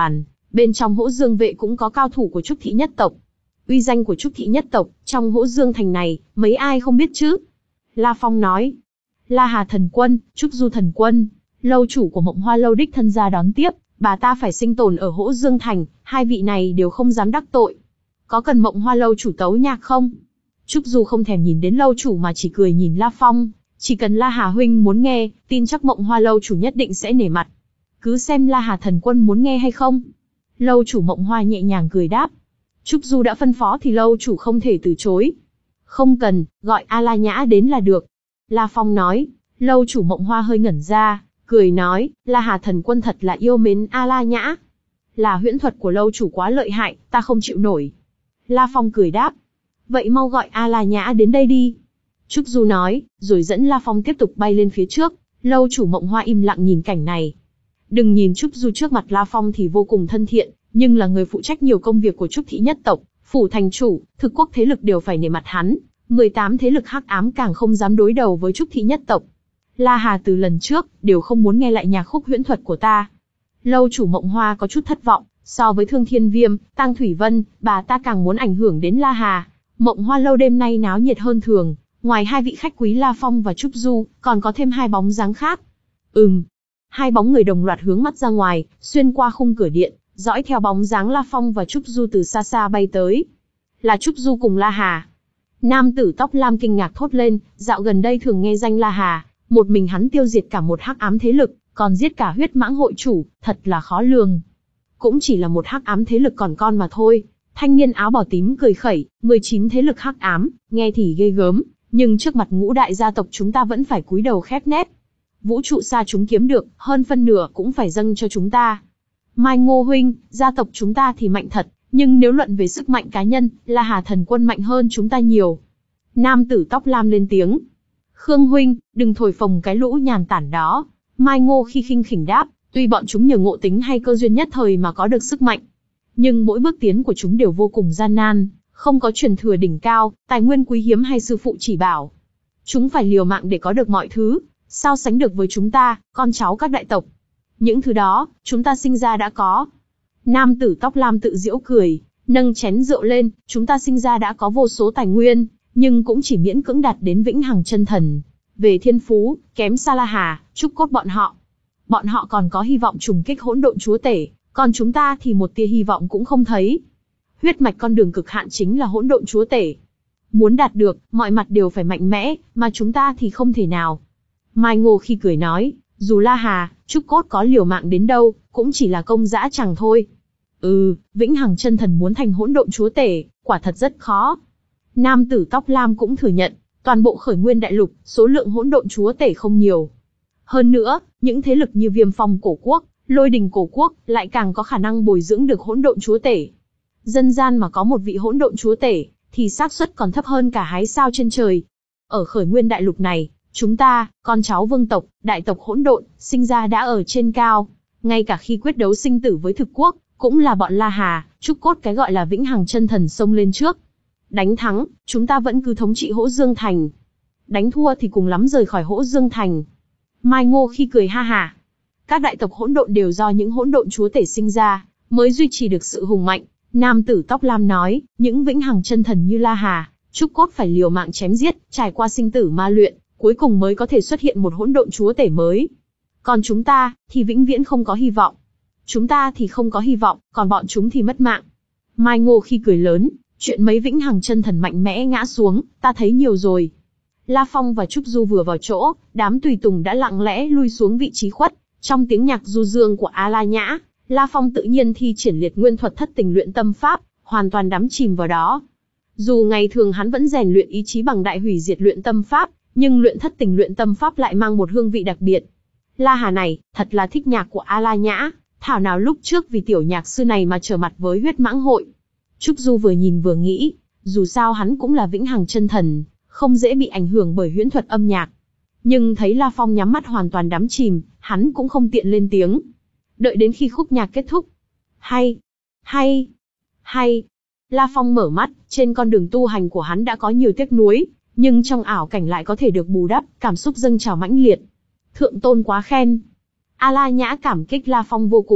Bên trong Hỗ Dương vệ cũng có cao thủ của Trúc Thị nhất tộc. Uy danh của Trúc Thị nhất tộc, trong Hỗ Dương thành này, mấy ai không biết chứ? La Phong nói. La Hà thần quân, Trúc Du thần quân, lâu chủ của Mộng Hoa lâu đích thân ra đón tiếp, bà ta phải sinh tồn ở Hỗ Dương thành, hai vị này đều không dám đắc tội. Có cần Mộng Hoa lâu chủ tấu nhạc không? Trúc Du không thèm nhìn đến lâu chủ mà chỉ cười nhìn La Phong, chỉ cần La Hà huynh muốn nghe, tin chắc Mộng Hoa lâu chủ nhất định sẽ nể mặt. Cứ xem La Hà thần quân muốn nghe hay không. Lâu chủ Mộng Hoa nhẹ nhàng cười đáp. Trúc Du đã phân phó thì lâu chủ không thể từ chối. Không cần, gọi A La Nhã đến là được. La Phong nói. Lâu chủ Mộng Hoa hơi ngẩn ra, cười nói, La Hà thần quân thật là yêu mến A La Nhã. Là huyễn thuật của lâu chủ quá lợi hại, ta không chịu nổi. La Phong cười đáp. Vậy mau gọi A La Nhã đến đây đi. Trúc Du nói, rồi dẫn La Phong tiếp tục bay lên phía trước. Lâu chủ Mộng Hoa im lặng nhìn cảnh này. Đừng nhìn Trúc Du trước mặt La Phong thì vô cùng thân thiện, nhưng là người phụ trách nhiều công việc của Trúc Thị nhất tộc, phủ thành chủ, thực quốc thế lực đều phải nể mặt hắn. mười tám thế lực hắc ám càng không dám đối đầu với Trúc Thị nhất tộc. La Hà từ lần trước, đều không muốn nghe lại nhạc khúc huyễn thuật của ta. Lâu chủ Mộng Hoa có chút thất vọng, so với Thương Thiên Viêm, Tang Thủy Vân, bà ta càng muốn ảnh hưởng đến La Hà. Mộng Hoa lâu đêm nay náo nhiệt hơn thường, ngoài hai vị khách quý La Phong và Trúc Du, còn có thêm hai bóng dáng khác. Ừm. Hai bóng người đồng loạt hướng mắt ra ngoài, xuyên qua khung cửa điện, dõi theo bóng dáng La Phong và Trúc Du từ xa xa bay tới. Là Trúc Du cùng La Hà. Nam tử tóc lam kinh ngạc thốt lên, dạo gần đây thường nghe danh La Hà, một mình hắn tiêu diệt cả một hắc ám thế lực, còn giết cả huyết mãng hội chủ, thật là khó lường. Cũng chỉ là một hắc ám thế lực còn con mà thôi. Thanh niên áo bào tím cười khẩy, mười chín thế lực hắc ám, nghe thì ghê gớm, nhưng trước mặt ngũ đại gia tộc chúng ta vẫn phải cúi đầu khép nép. Vũ trụ xa chúng kiếm được, hơn phân nửa cũng phải dâng cho chúng ta. Mai Ngô huynh, gia tộc chúng ta thì mạnh thật, nhưng nếu luận về sức mạnh cá nhân, La Hà thần quân mạnh hơn chúng ta nhiều. Nam tử tóc lam lên tiếng. Khương huynh, đừng thổi phồng cái lũ nhàn tản đó. Mai Ngô khi khinh khỉnh đáp, tuy bọn chúng nhờ ngộ tính hay cơ duyên nhất thời mà có được sức mạnh, nhưng mỗi bước tiến của chúng đều vô cùng gian nan, không có truyền thừa đỉnh cao, tài nguyên quý hiếm hay sư phụ chỉ bảo. Chúng phải liều mạng để có được mọi thứ, sao sánh được với chúng ta, con cháu các đại tộc. Những thứ đó, chúng ta sinh ra đã có. Nam tử tóc lam tự giễu cười, nâng chén rượu lên, chúng ta sinh ra đã có vô số tài nguyên, nhưng cũng chỉ miễn cưỡng đạt đến vĩnh hằng chân thần. Về thiên phú, kém xa La Hà, Trúc Cốt bọn họ. Bọn họ còn có hy vọng trùng kích hỗn độn chúa tể, còn chúng ta thì một tia hy vọng cũng không thấy. Huyết mạch con đường cực hạn chính là hỗn độn chúa tể. Muốn đạt được, mọi mặt đều phải mạnh mẽ, mà chúng ta thì không thể nào. Mai Ngô khi cười nói, dù La Hà, Trúc Cốt có liều mạng đến đâu, cũng chỉ là công dã chẳng thôi. Ừ, vĩnh hằng chân thần muốn thành hỗn độn chúa tể, quả thật rất khó. Nam tử tóc lam cũng thừa nhận, toàn bộ khởi nguyên đại lục, số lượng hỗn độn chúa tể không nhiều. Hơn nữa, những thế lực như Viêm Phong cổ quốc, Lôi Đình cổ quốc, lại càng có khả năng bồi dưỡng được hỗn độn chúa tể. Dân gian mà có một vị hỗn độn chúa tể, thì xác suất còn thấp hơn cả hái sao trên trời. Ở khởi nguyên đại lục này, chúng ta, con cháu vương tộc, đại tộc hỗn độn, sinh ra đã ở trên cao. Ngay cả khi quyết đấu sinh tử với thực quốc, cũng là bọn La Hà, Trúc Cốt cái gọi là vĩnh hằng chân thần xông lên trước. Đánh thắng, chúng ta vẫn cứ thống trị Hỗ Dương thành. Đánh thua thì cùng lắm rời khỏi Hỗ Dương thành. Mai Ngô khi cười ha hả. Các đại tộc hỗn độn đều do những hỗn độn chúa tể sinh ra, mới duy trì được sự hùng mạnh. Nam tử tóc lam nói, những vĩnh hằng chân thần như La Hà, Trúc Cốt phải liều mạng chém giết, trải qua sinh tử ma luyện, cuối cùng mới có thể xuất hiện một hỗn độn chúa tể mới. Còn chúng ta, thì vĩnh viễn không có hy vọng. Chúng ta thì không có hy vọng, còn bọn chúng thì mất mạng. Mai Ngô khi cười lớn, chuyện mấy vĩnh hằng chân thần mạnh mẽ ngã xuống, ta thấy nhiều rồi. La Phong và Trúc Du vừa vào chỗ, đám tùy tùng đã lặng lẽ lui xuống vị trí khuất. Trong tiếng nhạc du dương của A La Nhã, La Phong tự nhiên thi triển liệt nguyên thuật thất tình luyện tâm pháp, hoàn toàn đắm chìm vào đó. Dù ngày thường hắn vẫn rèn luyện ý chí bằng đại hủy diệt luyện tâm pháp, nhưng luyện thất tình luyện tâm pháp lại mang một hương vị đặc biệt. La Hà này, thật là thích nhạc của A La Nhã, thảo nào lúc trước vì tiểu nhạc sư này mà trở mặt với huyết mãng hội. Trúc Du vừa nhìn vừa nghĩ, dù sao hắn cũng là vĩnh hằng chân thần, không dễ bị ảnh hưởng bởi huyễn thuật âm nhạc. Nhưng thấy La Phong nhắm mắt hoàn toàn đắm chìm, hắn cũng không tiện lên tiếng. Đợi đến khi khúc nhạc kết thúc. Hay, hay, hay. La Phong mở mắt, trên con đường tu hành của hắn đã có nhiều tiếc nuối, nhưng trong ảo cảnh lại có thể được bù đắp, cảm xúc dâng trào mãnh liệt. Thượng tôn quá khen. A La Nhã cảm kích La Phong vô cùng,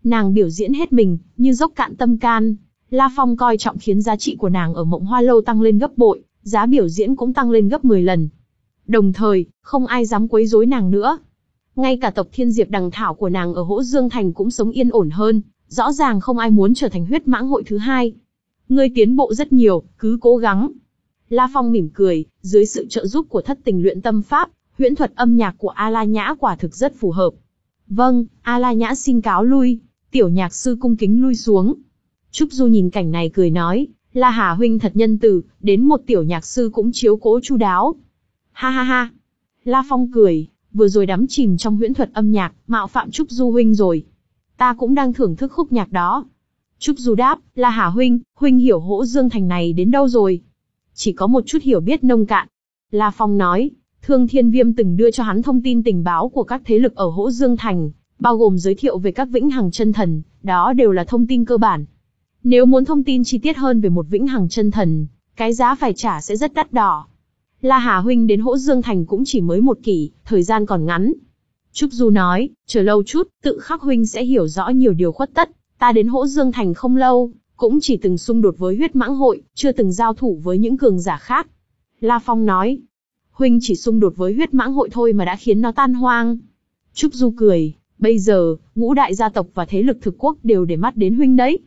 Nàng biểu diễn hết mình, như dốc cạn tâm can. La Phong coi trọng khiến giá trị của nàng ở Mộng Hoa Lâu tăng lên gấp bội, giá biểu diễn cũng tăng lên gấp mười lần. Đồng thời, không ai dám quấy rối nàng nữa. Ngay cả tộc Thiên Diệp Đằng Thảo của nàng ở Hỗ Dương Thành cũng sống yên ổn hơn, rõ ràng không ai muốn trở thành huyết mãng hội thứ hai. Ngươi tiến bộ rất nhiều, cứ cố gắng. La Phong mỉm cười, dưới sự trợ giúp của thất tình luyện tâm pháp, huyễn thuật âm nhạc của A La Nhã quả thực rất phù hợp. Vâng, A La Nhã xin cáo lui. Tiểu nhạc sư cung kính lui xuống. Trúc Du nhìn cảnh này cười nói, La Hà huynh thật nhân từ, đến một tiểu nhạc sư cũng chiếu cố chu đáo. Ha ha ha. La Phong cười, vừa rồi đắm chìm trong huyễn thuật âm nhạc, mạo phạm Trúc Du huynh rồi. Ta cũng đang thưởng thức khúc nhạc đó. Trúc Du đáp, La Hà huynh, huynh hiểu Hỗ Dương Thành này đến đâu rồi? Chỉ có một chút hiểu biết nông cạn. La Phong nói, Thương Thiên Viêm từng đưa cho hắn thông tin tình báo của các thế lực ở Hỗ Dương Thành, bao gồm giới thiệu về các vĩnh hằng chân thần, đó đều là thông tin cơ bản. Nếu muốn thông tin chi tiết hơn về một vĩnh hằng chân thần, cái giá phải trả sẽ rất đắt đỏ. La Hà huynh đến Hỗ Dương Thành cũng chỉ mới một kỷ, thời gian còn ngắn. Trúc Du nói, chờ lâu chút, tự khắc huynh sẽ hiểu rõ nhiều điều khuất tất. Ta đến Hỗ Dương Thành không lâu, cũng chỉ từng xung đột với huyết mãng hội, chưa từng giao thủ với những cường giả khác. La Phong nói, huynh chỉ xung đột với huyết mãng hội thôi mà đã khiến nó tan hoang. Trúc Du cười, bây giờ, ngũ đại gia tộc và thế lực thực quốc đều để mắt đến huynh đấy.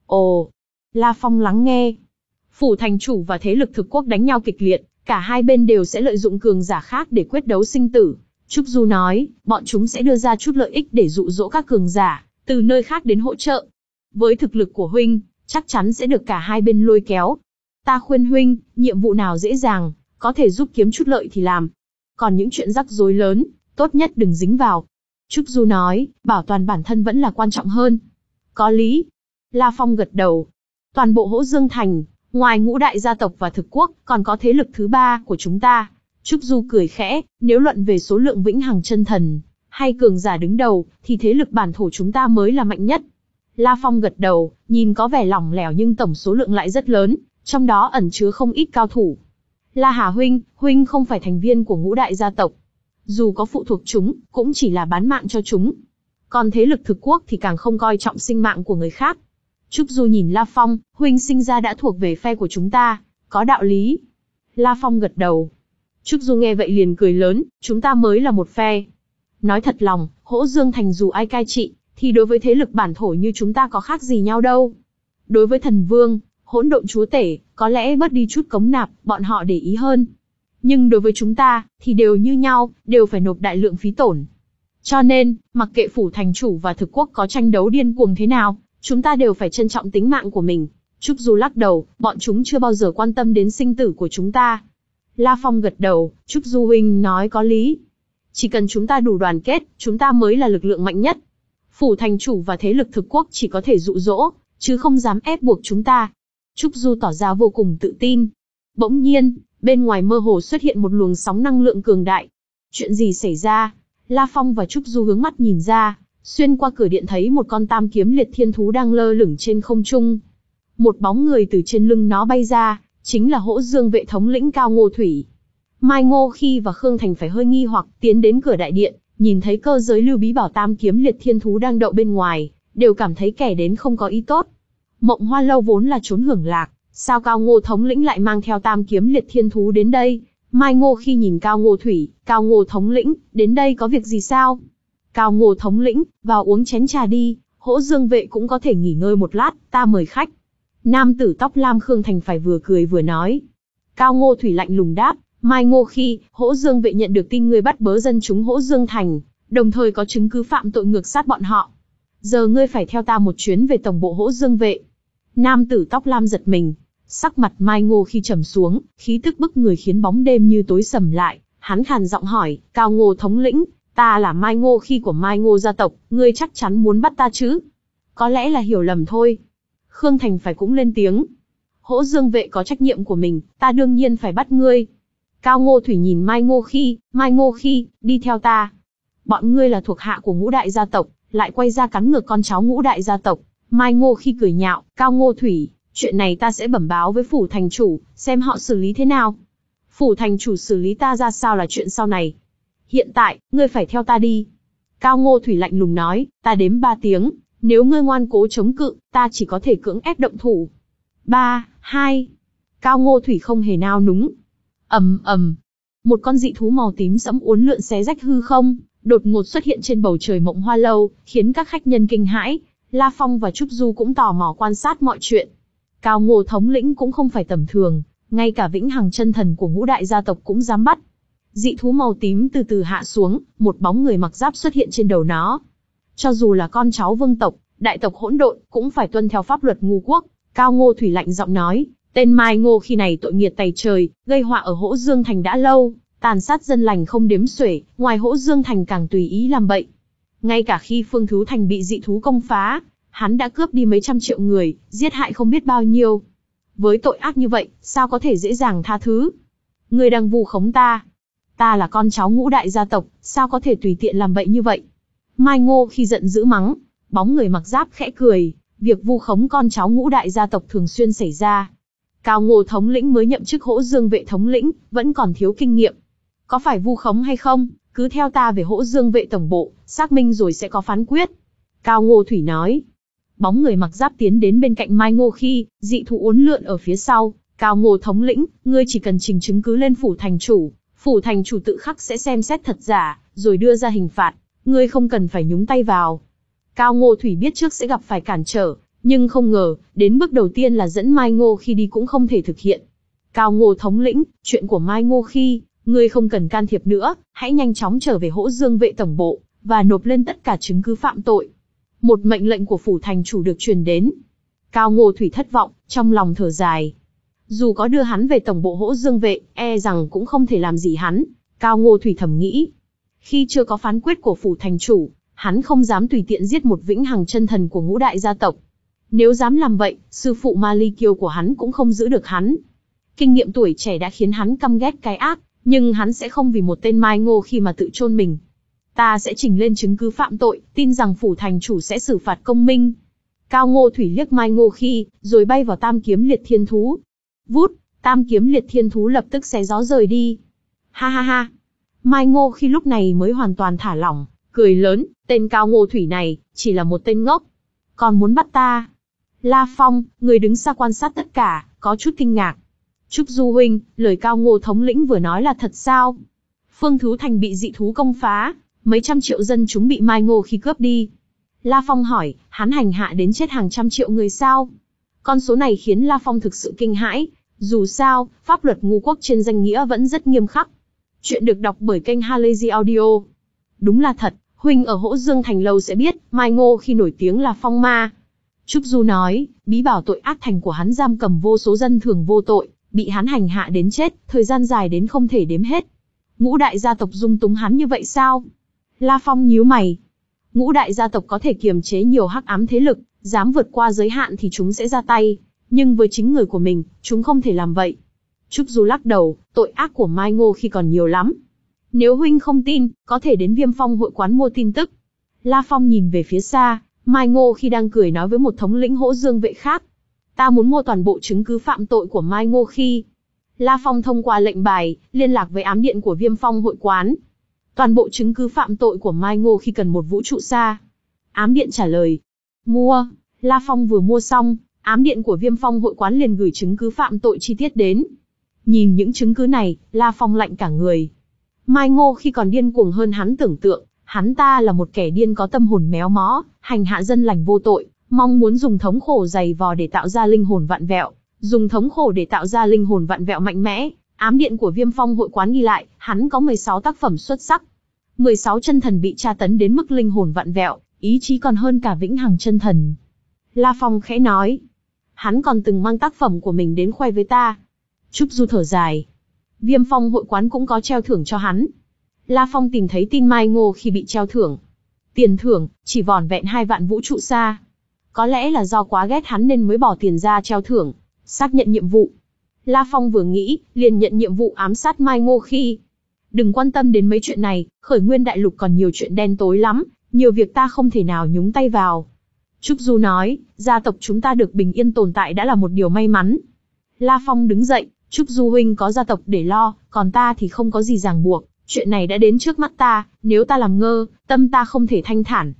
Ồ, La Phong lắng nghe. Phủ thành chủ và thế lực thực quốc đánh nhau kịch liệt, cả hai bên đều sẽ lợi dụng cường giả khác để quyết đấu sinh tử. Trúc Du nói, bọn chúng sẽ đưa ra chút lợi ích để dụ dỗ các cường giả từ nơi khác đến hỗ trợ. Với thực lực của huynh, chắc chắn sẽ được cả hai bên lôi kéo. Ta khuyên huynh, nhiệm vụ nào dễ dàng, có thể giúp kiếm chút lợi thì làm. Còn những chuyện rắc rối lớn, tốt nhất đừng dính vào. Trúc Du nói, bảo toàn bản thân vẫn là quan trọng hơn. Có lý. La Phong gật đầu. Toàn bộ Hỗ Dương Thành, ngoài ngũ đại gia tộc và thực quốc, còn có thế lực thứ ba của chúng ta. Trúc Du cười khẽ, nếu luận về số lượng vĩnh hằng chân thần, hay cường giả đứng đầu, thì thế lực bản thổ chúng ta mới là mạnh nhất. La Phong gật đầu, nhìn có vẻ lỏng lẻo nhưng tổng số lượng lại rất lớn, trong đó ẩn chứa không ít cao thủ. La Hà huynh, huynh không phải thành viên của ngũ đại gia tộc. Dù có phụ thuộc chúng, cũng chỉ là bán mạng cho chúng. Còn thế lực thực quốc thì càng không coi trọng sinh mạng của người khác. Trúc Du nhìn La Phong, huynh sinh ra đã thuộc về phe của chúng ta, có đạo lý. La Phong gật đầu. Trúc Du nghe vậy liền cười lớn, chúng ta mới là một phe. Nói thật lòng, Hỗ Dương Thành dù ai cai trị, thì đối với thế lực bản thổ như chúng ta có khác gì nhau đâu. Đối với thần vương, hỗn độn chúa tể, có lẽ bớt đi chút cống nạp, bọn họ để ý hơn. Nhưng đối với chúng ta, thì đều như nhau, đều phải nộp đại lượng phí tổn. Cho nên, mặc kệ phủ thành chủ và thực quốc có tranh đấu điên cuồng thế nào, chúng ta đều phải trân trọng tính mạng của mình. Trúc Du lắc đầu, bọn chúng chưa bao giờ quan tâm đến sinh tử của chúng ta. La Phong gật đầu, Trúc Du huynh nói có lý. Chỉ cần chúng ta đủ đoàn kết, chúng ta mới là lực lượng mạnh nhất. Phủ thành chủ và thế lực thực quốc chỉ có thể dụ dỗ, chứ không dám ép buộc chúng ta. Trúc Du tỏ ra vô cùng tự tin. Bỗng nhiên, bên ngoài mơ hồ xuất hiện một luồng sóng năng lượng cường đại. Chuyện gì xảy ra? La Phong và Trúc Du hướng mắt nhìn ra, xuyên qua cửa điện thấy một con tam kiếm liệt thiên thú đang lơ lửng trên không trung. Một bóng người từ trên lưng nó bay ra, chính là Hỗ Dương vệ thống lĩnh Cao Ngô Thủy. Mai Ngô Khi và Khương Thành phải hơi nghi hoặc tiến đến cửa đại điện, nhìn thấy cơ giới lưu bí bảo tam kiếm liệt thiên thú đang đậu bên ngoài, đều cảm thấy kẻ đến không có ý tốt. Mộng Hoa Lâu vốn là trốn hưởng lạc, sao Cao Ngô thống lĩnh lại mang theo tam kiếm liệt thiên thú đến đây? Mai Ngô Khi nhìn Cao Ngô Thủy, Cao Ngô thống lĩnh, đến đây có việc gì sao? Cao Ngô thống lĩnh, vào uống chén trà đi, Hỗ Dương vệ cũng có thể nghỉ ngơi một lát, ta mời khách. Nam tử tóc lam Khương Thành phải vừa cười vừa nói. Cao Ngô Thủy lạnh lùng đáp, Mai Ngô Khi, Hỗ Dương vệ nhận được tin ngươi bắt bớ dân chúng Hỗ Dương Thành, đồng thời có chứng cứ phạm tội ngược sát bọn họ. Giờ ngươi phải theo ta một chuyến về tổng bộ Hỗ Dương vệ. Nam tử tóc lam giật mình, sắc mặt Mai Ngô Khi trầm xuống, khí tức bức người khiến bóng đêm như tối sầm lại. Hắn khàn giọng hỏi, Cao Ngô thống lĩnh, ta là Mai Ngô Khi của Mai Ngô gia tộc, ngươi chắc chắn muốn bắt ta chứ? Có lẽ là hiểu lầm thôi. Khương Thành phải cũng lên tiếng. Hỗ Dương vệ có trách nhiệm của mình, ta đương nhiên phải bắt ngươi. Cao Ngô Thủy nhìn Mai Ngô Khi, Mai Ngô Khi, đi theo ta. Bọn ngươi là thuộc hạ của ngũ đại gia tộc, lại quay ra cắn ngược con cháu ngũ đại gia tộc. Mai Ngô Khi cười nhạo, Cao Ngô Thủy, chuyện này ta sẽ bẩm báo với phủ thành chủ, xem họ xử lý thế nào. Phủ thành chủ xử lý ta ra sao là chuyện sau này. Hiện tại, ngươi phải theo ta đi. Cao Ngô Thủy lạnh lùng nói, ta đếm ba tiếng, Nếu ngươi ngoan cố chống cự, ta chỉ có thể cưỡng ép động thủ. Ba, hai. Cao Ngô Thủy không hề nao núng. Ầm ầm. Một con dị thú màu tím sẫm uốn lượn xé rách hư không, đột ngột xuất hiện trên bầu trời Mộng Hoa Lâu, khiến các khách nhân kinh hãi. La Phong và Trúc Du cũng tò mò quan sát mọi chuyện. Cao Ngô thống lĩnh cũng không phải tầm thường, ngay cả vĩnh hằng chân thần của ngũ đại gia tộc cũng dám bắt. Dị thú màu tím từ từ hạ xuống, một bóng người mặc giáp xuất hiện trên đầu nó. Cho dù là con cháu vương tộc, đại tộc hỗn độn, cũng phải tuân theo pháp luật ngu quốc. Cao Ngô Thủy lạnh giọng nói, tên Mai Ngô khi này tội nghiệt tày trời, gây họa ở Hỗ Dương Thành đã lâu, tàn sát dân lành không đếm xuể, ngoài Hỗ Dương Thành càng tùy ý làm bậy. Ngay cả khi Phương Thú Thành bị dị thú công phá, hắn đã cướp đi mấy trăm triệu người, giết hại không biết bao nhiêu. Với tội ác như vậy, sao có thể dễ dàng tha thứ? Ngươi đang vu khống ta. Ta là con cháu ngũ đại gia tộc, sao có thể tùy tiện làm bậy như vậy? Mai Ngô khi giận dữ mắng, bóng người mặc giáp khẽ cười, việc vu khống con cháu ngũ đại gia tộc thường xuyên xảy ra. Cao Ngô thống lĩnh mới nhậm chức Hỗ Dương vệ thống lĩnh, vẫn còn thiếu kinh nghiệm. Có phải vu khống hay không, cứ theo ta về Hỗ Dương vệ tổng bộ, xác minh rồi sẽ có phán quyết. Cao Ngô Thủy nói. Bóng người mặc giáp tiến đến bên cạnh Mai Ngô khi, dị thú uốn lượn ở phía sau. Cao Ngô thống lĩnh, ngươi chỉ cần trình chứng cứ lên phủ thành chủ, phủ thành chủ tự khắc sẽ xem xét thật giả, rồi đưa ra hình phạt, ngươi không cần phải nhúng tay vào. Cao Ngô Thủy biết trước sẽ gặp phải cản trở, nhưng không ngờ, đến bước đầu tiên là dẫn Mai Ngô khi đi cũng không thể thực hiện. Cao Ngô thống lĩnh, chuyện của Mai Ngô khi, ngươi không cần can thiệp nữa, hãy nhanh chóng trở về Hỗ Dương vệ tổng bộ, và nộp lên tất cả chứng cứ phạm tội. Một mệnh lệnh của phủ thành chủ được truyền đến. Cao Ngô Thủy thất vọng, trong lòng thở dài. Dù có đưa hắn về tổng bộ Hỗ Dương vệ, e rằng cũng không thể làm gì hắn. Cao Ngô Thủy thầm nghĩ. Khi chưa có phán quyết của phủ thành chủ, hắn không dám tùy tiện giết một vĩnh hằng chân thần của ngũ đại gia tộc. Nếu dám làm vậy, sư phụ Ma Ly Kiêu của hắn cũng không giữ được hắn. Kinh nghiệm tuổi trẻ đã khiến hắn căm ghét cái ác, nhưng hắn sẽ không vì một tên Mai Ngô khi mà tự chôn mình. Ta sẽ trình lên chứng cứ phạm tội, tin rằng phủ thành chủ sẽ xử phạt công minh. Cao Ngô Thủy liếc Mai Ngô khi, rồi bay vào tam kiếm liệt thiên thú. Vút, tam kiếm liệt thiên thú lập tức xé gió rời đi. Ha ha ha. Mai Ngô khi lúc này mới hoàn toàn thả lỏng, cười lớn, tên Cao Ngô Thủy này, chỉ là một tên ngốc. Còn muốn bắt ta? La Phong, người đứng xa quan sát tất cả, có chút kinh ngạc. Trúc Du huynh, lời Cao Ngô thống lĩnh vừa nói là thật sao? Phương Thú Thành bị dị thú công phá, mấy trăm triệu dân chúng bị Mai Ngô khi cướp đi. La Phong hỏi, hắn hành hạ đến chết hàng trăm triệu người sao? Con số này khiến La Phong thực sự kinh hãi, dù sao, pháp luật ngu quốc trên danh nghĩa vẫn rất nghiêm khắc. Chuyện được đọc bởi kênh Halazy Audio. Đúng là thật, huynh ở Hỗ Dương Thành lâu sẽ biết, Mai Ngô khi nổi tiếng là phong ma. Trúc Du nói, bí bảo tội ác thành của hắn giam cầm vô số dân thường vô tội, bị hắn hành hạ đến chết, thời gian dài đến không thể đếm hết. Ngũ đại gia tộc dung túng hắn như vậy sao? La Phong nhíu mày. Ngũ đại gia tộc có thể kiềm chế nhiều hắc ám thế lực, dám vượt qua giới hạn thì chúng sẽ ra tay. Nhưng với chính người của mình, chúng không thể làm vậy. Trúc Du lắc đầu, tội ác của Mai Ngô khi còn nhiều lắm. Nếu huynh không tin, có thể đến Viêm Phong hội quán mua tin tức. La Phong nhìn về phía xa, Mai Ngô khi đang cười nói với một thống lĩnh Hỗ Dương vệ khác. Ta muốn mua toàn bộ chứng cứ phạm tội của Mai Ngô khi. La Phong thông qua lệnh bài, liên lạc với ám điện của Viêm Phong hội quán. Toàn bộ chứng cứ phạm tội của Mai Ngô khi cần một vũ trụ xa. Ám điện trả lời. Mua. La Phong vừa mua xong, ám điện của Viêm Phong hội quán liền gửi chứng cứ phạm tội chi tiết đến. Nhìn những chứng cứ này, La Phong lạnh cả người. Mai Ngô khi còn điên cuồng hơn hắn tưởng tượng, hắn ta là một kẻ điên có tâm hồn méo mó, hành hạ dân lành vô tội, mong muốn dùng thống khổ dày vò để tạo ra linh hồn vặn vẹo, dùng thống khổ để tạo ra linh hồn vặn vẹo mạnh mẽ. Ám điện của Viêm Phong hội quán ghi lại, hắn có mười sáu tác phẩm xuất sắc. mười sáu chân thần bị tra tấn đến mức linh hồn vặn vẹo, ý chí còn hơn cả vĩnh hằng chân thần. La Phong khẽ nói. Hắn còn từng mang tác phẩm của mình đến khoe với ta. Trúc Du thở dài. Viêm Phong hội quán cũng có treo thưởng cho hắn. La Phong tìm thấy tin Mai Ngô khi bị treo thưởng. Tiền thưởng, chỉ vỏn vẹn hai vạn vũ trụ xa. Có lẽ là do quá ghét hắn nên mới bỏ tiền ra treo thưởng. Xác nhận nhiệm vụ. La Phong vừa nghĩ, liền nhận nhiệm vụ ám sát Mai Ngô khi. Đừng quan tâm đến mấy chuyện này, Khởi Nguyên đại lục còn nhiều chuyện đen tối lắm, nhiều việc ta không thể nào nhúng tay vào. Trúc Du nói, gia tộc chúng ta được bình yên tồn tại đã là một điều may mắn. La Phong đứng dậy, Trúc Du huynh có gia tộc để lo, còn ta thì không có gì ràng buộc, chuyện này đã đến trước mắt ta, nếu ta làm ngơ, tâm ta không thể thanh thản.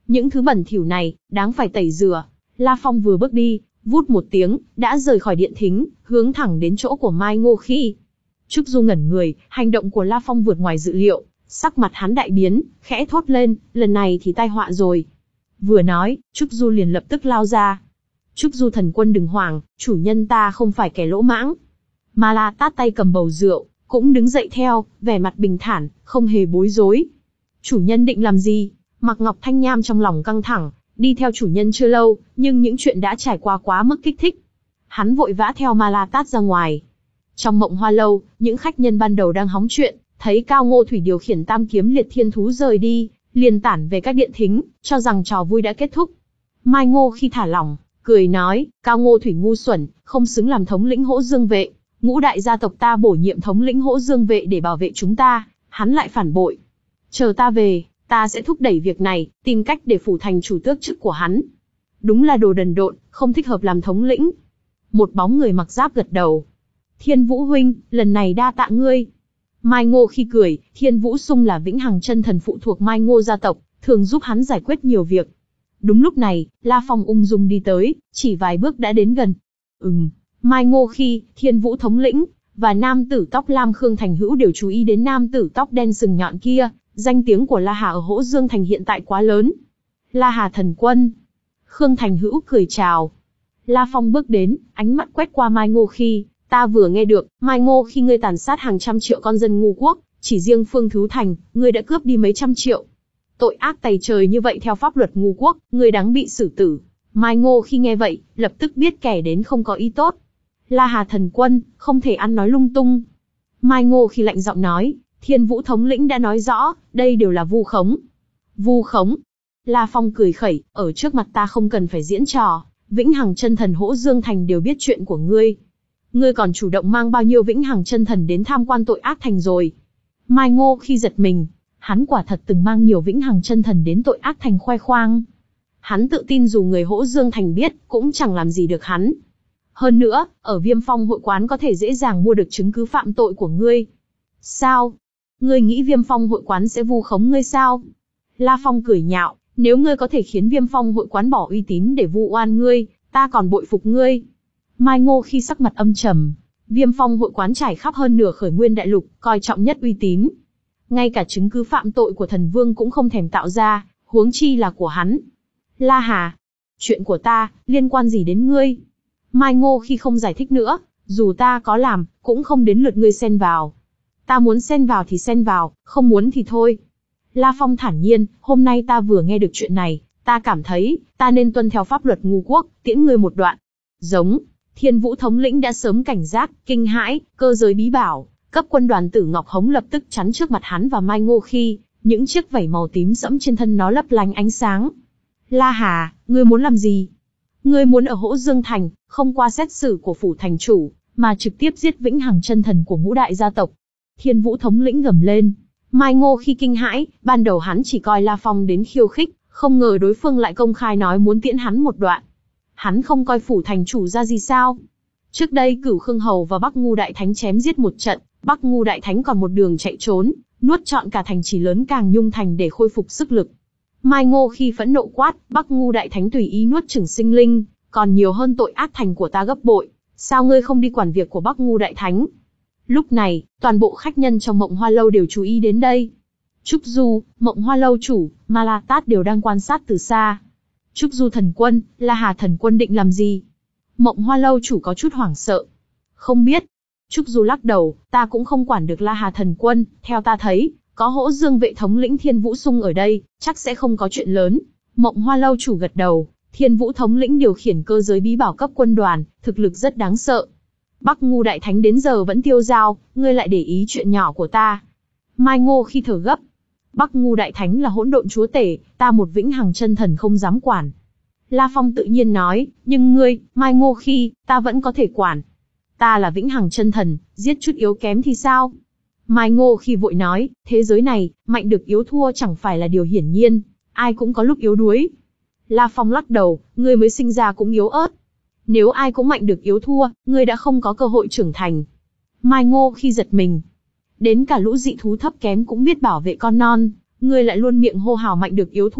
Những thứ bẩn thỉu này, đáng phải tẩy rửa. La Phong vừa bước đi, vút một tiếng, đã rời khỏi điện thính, hướng thẳng đến chỗ của Mai Ngô Khi. Trúc Du ngẩn người, hành động của La Phong vượt ngoài dự liệu, sắc mặt hắn đại biến, khẽ thốt lên, lần này thì tai họa rồi. Vừa nói, Trúc Du liền lập tức lao ra. Trúc Du thần quân đừng hoảng, chủ nhân ta không phải kẻ lỗ mãng. Ma La Tát tay cầm bầu rượu, cũng đứng dậy theo, vẻ mặt bình thản, không hề bối rối. Chủ nhân định làm gì? Mạc Ngọc Thanh Nham trong lòng căng thẳng, đi theo chủ nhân chưa lâu, nhưng những chuyện đã trải qua quá mức kích thích. Hắn vội vã theo Ma La Tát ra ngoài. Trong Mộng Hoa Lâu, những khách nhân ban đầu đang hóng chuyện, thấy Cao Ngô Thủy điều khiển tam kiếm liệt thiên thú rời đi, liền tản về các điện thính, cho rằng trò vui đã kết thúc. Mai Ngô Khi thả lỏng, cười nói, Cao Ngô Thủy ngu xuẩn, không xứng làm thống lĩnh Hỗ Dương vệ. Ngũ đại gia tộc ta bổ nhiệm thống lĩnh Hỗ Dương vệ để bảo vệ chúng ta, hắn lại phản bội. Chờ ta về, ta sẽ thúc đẩy việc này, tìm cách để phủ thành chủ tước chức của hắn. Đúng là đồ đần độn, không thích hợp làm thống lĩnh. Một bóng người mặc giáp gật đầu. Thiên Vũ huynh, lần này đa tạ ngươi. Mai Ngô Khi cười, Thiên Vũ Sung là vĩnh hằng chân thần phụ thuộc Mai Ngô gia tộc, thường giúp hắn giải quyết nhiều việc. Đúng lúc này, La Phong ung dung đi tới, chỉ vài bước đã đến gần. Ừm, Mai Ngô Khi, Thiên Vũ thống lĩnh, và nam tử tóc lam Khương Thành Hữu đều chú ý đến nam tử tóc đen sừng nhọn kia, danh tiếng của La Hà ở Hỗ Dương thành hiện tại quá lớn. La Hà thần quân. Khương Thành Hữu cười chào. La Phong bước đến, ánh mắt quét qua Mai Ngô Khi, ta vừa nghe được, Mai Ngô Khi ngươi tàn sát hàng trăm triệu con dân ngu quốc, chỉ riêng Phương Thứ Thành, ngươi đã cướp đi mấy trăm triệu. Tội ác tày trời như vậy theo pháp luật ngu quốc, ngươi đáng bị xử tử. Mai Ngô Khi nghe vậy, lập tức biết kẻ đến không có ý tốt. La Hà thần quân, không thể ăn nói lung tung. Mai Ngô Khi lạnh giọng nói, Thiên Vũ thống lĩnh đã nói rõ, đây đều là vu khống. Vu khống. La Phong cười khẩy, ở trước mặt ta không cần phải diễn trò, vĩnh hằng chân thần Hỗ Dương thành đều biết chuyện của ngươi. Ngươi còn chủ động mang bao nhiêu vĩnh hằng chân thần đến tham quan tội ác thành rồi. Mai Ngô Khi giật mình, hắn quả thật từng mang nhiều vĩnh hằng chân thần đến tội ác thành khoe khoang. Hắn tự tin dù người Hỗ Dương thành biết, cũng chẳng làm gì được hắn. Hơn nữa, ở Viêm Phong hội quán có thể dễ dàng mua được chứng cứ phạm tội của ngươi. Sao? Ngươi nghĩ Viêm Phong hội quán sẽ vu khống ngươi sao? La Phong cười nhạo, nếu ngươi có thể khiến Viêm Phong hội quán bỏ uy tín để vu oan ngươi, ta còn bội phục ngươi. Mai Ngô Khi sắc mặt âm trầm, Viêm Phong hội quán trải khắp hơn nửa khởi nguyên đại lục, coi trọng nhất uy tín. Ngay cả chứng cứ phạm tội của thần vương cũng không thèm tạo ra, huống chi là của hắn. La Hà, chuyện của ta, liên quan gì đến ngươi? Mai Ngô Khi không giải thích nữa, dù ta có làm, cũng không đến lượt ngươi xen vào. Ta muốn xen vào thì xen vào, không muốn thì thôi. La Phong thản nhiên, hôm nay ta vừa nghe được chuyện này, ta cảm thấy, ta nên tuân theo pháp luật ngu quốc, tiễn ngươi một đoạn. Giống, Thiên Vũ thống lĩnh đã sớm cảnh giác, kinh hãi, cơ giới bí bảo, cấp quân đoàn Tử Ngọc Hống lập tức chắn trước mặt hắn và Mai Ngô Khi, những chiếc vảy màu tím sẫm trên thân nó lấp lánh ánh sáng. La Hà, ngươi muốn làm gì? Ngươi muốn ở Hỗ Dương thành, không qua xét xử của phủ thành chủ, mà trực tiếp giết vĩnh hằng chân thần của ngũ đại gia tộc. Thiên Vũ thống lĩnh gầm lên. Mai Ngô Khi kinh hãi, ban đầu hắn chỉ coi La Phong đến khiêu khích, không ngờ đối phương lại công khai nói muốn tiễn hắn một đoạn. Hắn không coi phủ thành chủ ra gì sao? Trước đây Cửu Khương Hầu và Bắc Ngu Đại Thánh chém giết một trận, Bắc Ngu Đại Thánh còn một đường chạy trốn, nuốt trọn cả thành trì lớn Càng Nhung thành để khôi phục sức lực. Mai Ngô Khi phẫn nộ quát, Bắc Ngu Đại Thánh tùy ý nuốt chửng sinh linh, còn nhiều hơn tội ác thành của ta gấp bội, sao ngươi không đi quản việc của Bắc Ngu Đại Thánh? Lúc này, toàn bộ khách nhân trong Mộng Hoa Lâu đều chú ý đến đây. Trúc Du, Mộng Hoa Lâu chủ, Ma La Tát đều đang quan sát từ xa. Trúc Du thần quân, La Hà thần quân định làm gì? Mộng Hoa Lâu chủ có chút hoảng sợ. Không biết. Trúc Du lắc đầu, ta cũng không quản được La Hà thần quân, theo ta thấy, có Hỗ Dương vệ thống lĩnh Thiên Vũ Sung ở đây, chắc sẽ không có chuyện lớn. Mộng Hoa Lâu chủ gật đầu, Thiên Vũ thống lĩnh điều khiển cơ giới bí bảo cấp quân đoàn, thực lực rất đáng sợ. Bắc Ngu Đại Thánh đến giờ vẫn tiêu dao, ngươi lại để ý chuyện nhỏ của ta. Mai Ngô Khi thở gấp. Bắc Ngu Đại Thánh là hỗn độn chúa tể, ta một vĩnh hằng chân thần không dám quản. La Phong tự nhiên nói, nhưng ngươi, Mai Ngô Khi, ta vẫn có thể quản. Ta là vĩnh hằng chân thần, giết chút yếu kém thì sao? Mai Ngô Khi vội nói, thế giới này, mạnh được yếu thua chẳng phải là điều hiển nhiên, ai cũng có lúc yếu đuối. La Phong lắc đầu, ngươi mới sinh ra cũng yếu ớt. Nếu ai cũng mạnh được yếu thua, ngươi đã không có cơ hội trưởng thành. Mai Ngô Khi giật mình. Đến cả lũ dị thú thấp kém cũng biết bảo vệ con non, ngươi lại luôn miệng hô hào mạnh được yếu thua,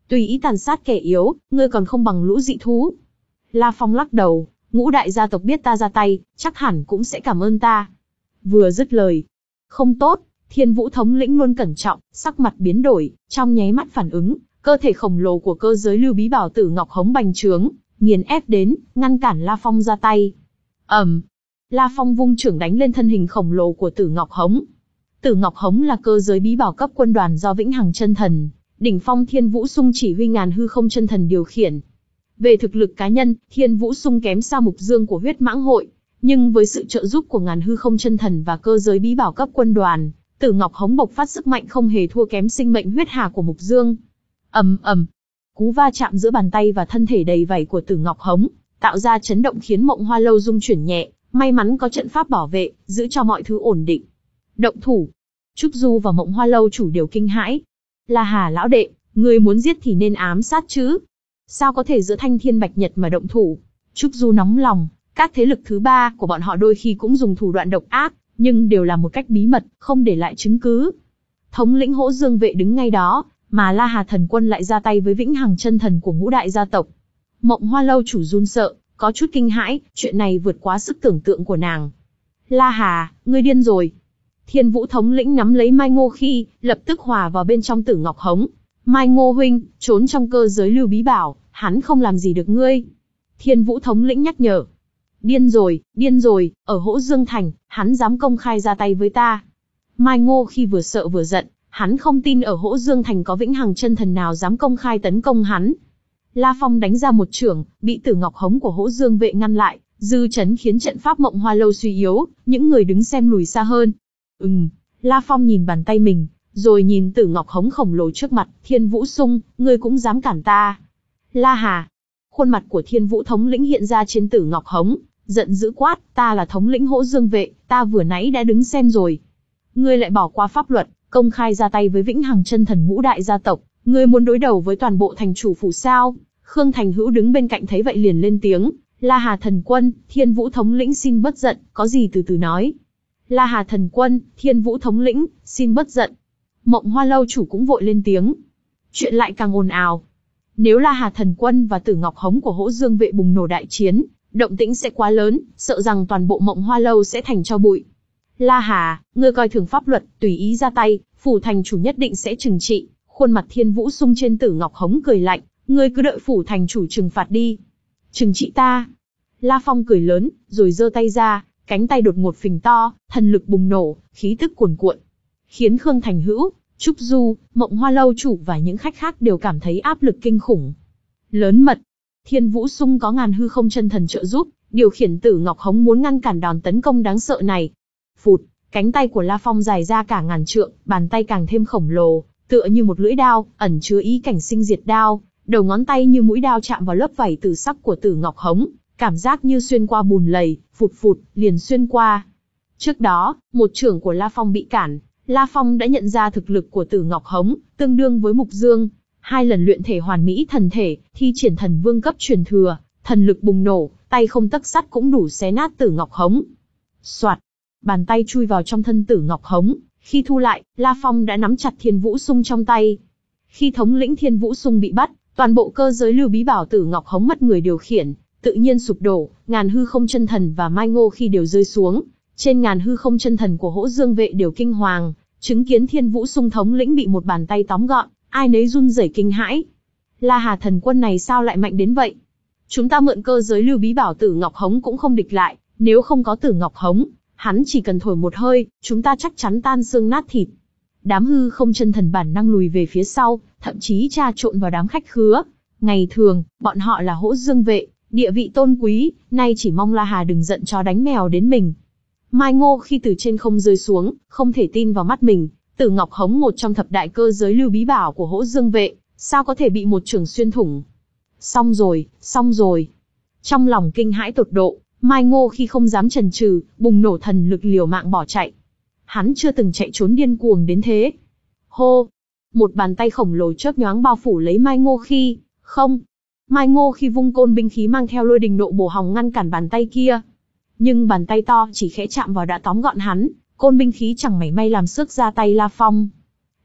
tùy ý tàn sát kẻ yếu, ngươi còn không bằng lũ dị thú. La Phong lắc đầu, ngũ đại gia tộc biết ta ra tay, chắc hẳn cũng sẽ cảm ơn ta. Vừa dứt lời, không tốt, Thiên Vũ thống lĩnh luôn cẩn trọng, sắc mặt biến đổi, trong nháy mắt phản ứng, cơ thể khổng lồ của cơ giới lưu bí bảo Tử Ngọc Hống bành trướng, nghiền ép đến, ngăn cản La Phong ra tay. ầm, um, La Phong vung trưởng đánh lên thân hình khổng lồ của Tử Ngọc Hống. Tử Ngọc Hống là cơ giới bí bảo cấp quân đoàn do Vĩnh Hằng Chân Thần, đỉnh phong Thiên Vũ Sung chỉ huy ngàn hư không chân thần điều khiển. Về thực lực cá nhân, Thiên Vũ Sung kém xa Mục Dương của huyết mãng hội, nhưng với sự trợ giúp của ngàn hư không chân thần và cơ giới bí bảo cấp quân đoàn, Tử Ngọc Hống bộc phát sức mạnh không hề thua kém sinh mệnh huyết hà của Mục Dương. ầm ầm, cú va chạm giữa bàn tay và thân thể đầy vảy của Tử Ngọc Hống, tạo ra chấn động khiến Mộng Hoa Lâu rung chuyển nhẹ, may mắn có trận pháp bảo vệ, giữ cho mọi thứ ổn định. Động thủ. Trúc Du và Mộng Hoa Lâu chủ đều kinh hãi. La Hà lão đệ, người muốn giết thì nên ám sát chứ. Sao có thể giữa Thanh Thiên Bạch Nhật mà động thủ? Trúc Du nóng lòng, các thế lực thứ ba của bọn họ đôi khi cũng dùng thủ đoạn độc ác, nhưng đều là một cách bí mật, không để lại chứng cứ. Thống lĩnh Hỗ Dương vệ đứng ngay đó, mà La Hà thần quân lại ra tay với Vĩnh Hằng chân thần của ngũ đại gia tộc. Mộng Hoa Lâu chủ run sợ, có chút kinh hãi, chuyện này vượt quá sức tưởng tượng của nàng. La Hà, ngươi điên rồi. Thiên Vũ thống lĩnh nắm lấy Mai Ngô Khi, lập tức hòa vào bên trong Tử Ngọc Hống. Mai Ngô huynh, trốn trong cơ giới lưu bí bảo, hắn không làm gì được ngươi. Thiên Vũ thống lĩnh nhắc nhở. Điên rồi, điên rồi, ở Hỗ Dương Thành, hắn dám công khai ra tay với ta. Mai Ngô Khi vừa sợ vừa giận, hắn không tin ở Hỗ Dương Thành có Vĩnh Hằng chân thần nào dám công khai tấn công hắn. La Phong đánh ra một chưởng, bị Tử Ngọc Hống của Hỗ Dương vệ ngăn lại, dư chấn khiến trận pháp Mộng Hoa Lâu suy yếu, những người đứng xem lùi xa hơn. Ừm, La Phong nhìn bàn tay mình, rồi nhìn Tử Ngọc Hống khổng lồ trước mặt, Thiên Vũ Sung, ngươi cũng dám cản ta. La Hà. Khuôn mặt của Thiên Vũ thống lĩnh hiện ra trên Tử Ngọc Hống, giận dữ quát, ta là thống lĩnh Hỗ Dương vệ, ta vừa nãy đã đứng xem rồi. Ngươi lại bỏ qua pháp luật, công khai ra tay với Vĩnh Hằng chân thần ngũ đại gia tộc, ngươi muốn đối đầu với toàn bộ thành chủ phủ sao? Khương Thành Hữu đứng bên cạnh thấy vậy liền lên tiếng, La Hà thần quân, Thiên Vũ thống lĩnh xin bớt giận, có gì từ từ nói. La Hà thần quân, Thiên Vũ thống lĩnh, xin bớt giận. Mộng Hoa Lâu chủ cũng vội lên tiếng. Chuyện lại càng ồn ào. Nếu La Hà thần quân và Tử Ngọc Hống của Hỗ Dương vệ bùng nổ đại chiến, động tĩnh sẽ quá lớn, sợ rằng toàn bộ Mộng Hoa Lâu sẽ thành tro bụi. La Hà, ngươi coi thường pháp luật, tùy ý ra tay, phủ thành chủ nhất định sẽ trừng trị. Khuôn mặt Thiên Vũ Sung trên Tử Ngọc Hống cười lạnh, ngươi cứ đợi phủ thành chủ trừng phạt đi. Trừng trị ta. La Phong cười lớn, rồi giơ tay ra, cánh tay đột ngột phình to, thần lực bùng nổ, khí tức cuồn cuộn, khiến Khương Thành Hữu, Trúc Du, Mộng Hoa Lâu chủ và những khách khác đều cảm thấy áp lực kinh khủng. Lớn mật. Thiên Vũ Sung có ngàn hư không chân thần trợ giúp, điều khiển Tử Ngọc Hống muốn ngăn cản đòn tấn công đáng sợ này. Phụt, cánh tay của La Phong dài ra cả ngàn trượng, bàn tay càng thêm khổng lồ, tựa như một lưỡi đao, ẩn chứa ý cảnh sinh diệt đao, đầu ngón tay như mũi đao chạm vào lớp vảy tử sắc của Tử Ngọc Hống, cảm giác như xuyên qua bùn lầy, phụt phụt, liền xuyên qua. Trước đó, một chưởng của La Phong bị cản, La Phong đã nhận ra thực lực của Tử Ngọc Hống, tương đương với Mục Dương. Hai lần luyện thể hoàn mỹ thần thể, thi triển thần vương cấp truyền thừa, thần lực bùng nổ, tay không tấc sắt cũng đủ xé nát Tử Ngọc Hống. Soạt, bàn tay chui vào trong thân Tử Ngọc Hống, khi thu lại, La Phong đã nắm chặt Thiên Vũ Sung trong tay. Khi thống lĩnh Thiên Vũ Sung bị bắt, toàn bộ cơ giới lưu bí bảo Tử Ngọc Hống mất người điều khiển, tự nhiên sụp đổ, ngàn hư không chân thần và Mai Ngô Khi đều rơi xuống. Trên ngàn hư không chân thần của Hỗ Dương vệ đều kinh hoàng, chứng kiến Thiên Vũ Sung thống lĩnh bị một bàn tay tóm gọn, ai nấy run rẩy kinh hãi. La Hà thần quân này sao lại mạnh đến vậy? Chúng ta mượn cơ giới lưu bí bảo Tử Ngọc Hống cũng không địch lại, nếu không có Tử Ngọc Hống, hắn chỉ cần thổi một hơi, chúng ta chắc chắn tan xương nát thịt. Đám hư không chân thần bản năng lùi về phía sau, thậm chí tra trộn vào đám khách khứa. Ngày thường, bọn họ là Hỗ Dương vệ, địa vị tôn quý, nay chỉ mong La Hà đừng giận chó đánh mèo đến mình. Mai Ngô khi từ trên không rơi xuống, không thể tin vào mắt mình, Tử Ngọc Hống một trong thập đại cơ giới lưu bí bảo của Hỗ Dương vệ, sao có thể bị một chưởng xuyên thủng? Xong rồi, xong rồi. Trong lòng kinh hãi tột độ, Mai Ngô khi không dám chần chừ, bùng nổ thần lực liều mạng bỏ chạy. Hắn chưa từng chạy trốn điên cuồng đến thế. Hô! Một bàn tay khổng lồ chớp nhoáng bao phủ lấy Mai Ngô khi, không. Mai Ngô khi vung côn binh khí mang theo lôi đình nộ bổ hòng ngăn cản bàn tay kia. Nhưng bàn tay to chỉ khẽ chạm vào đã tóm gọn hắn, côn binh khí chẳng mảy may làm xước ra tay La Phong.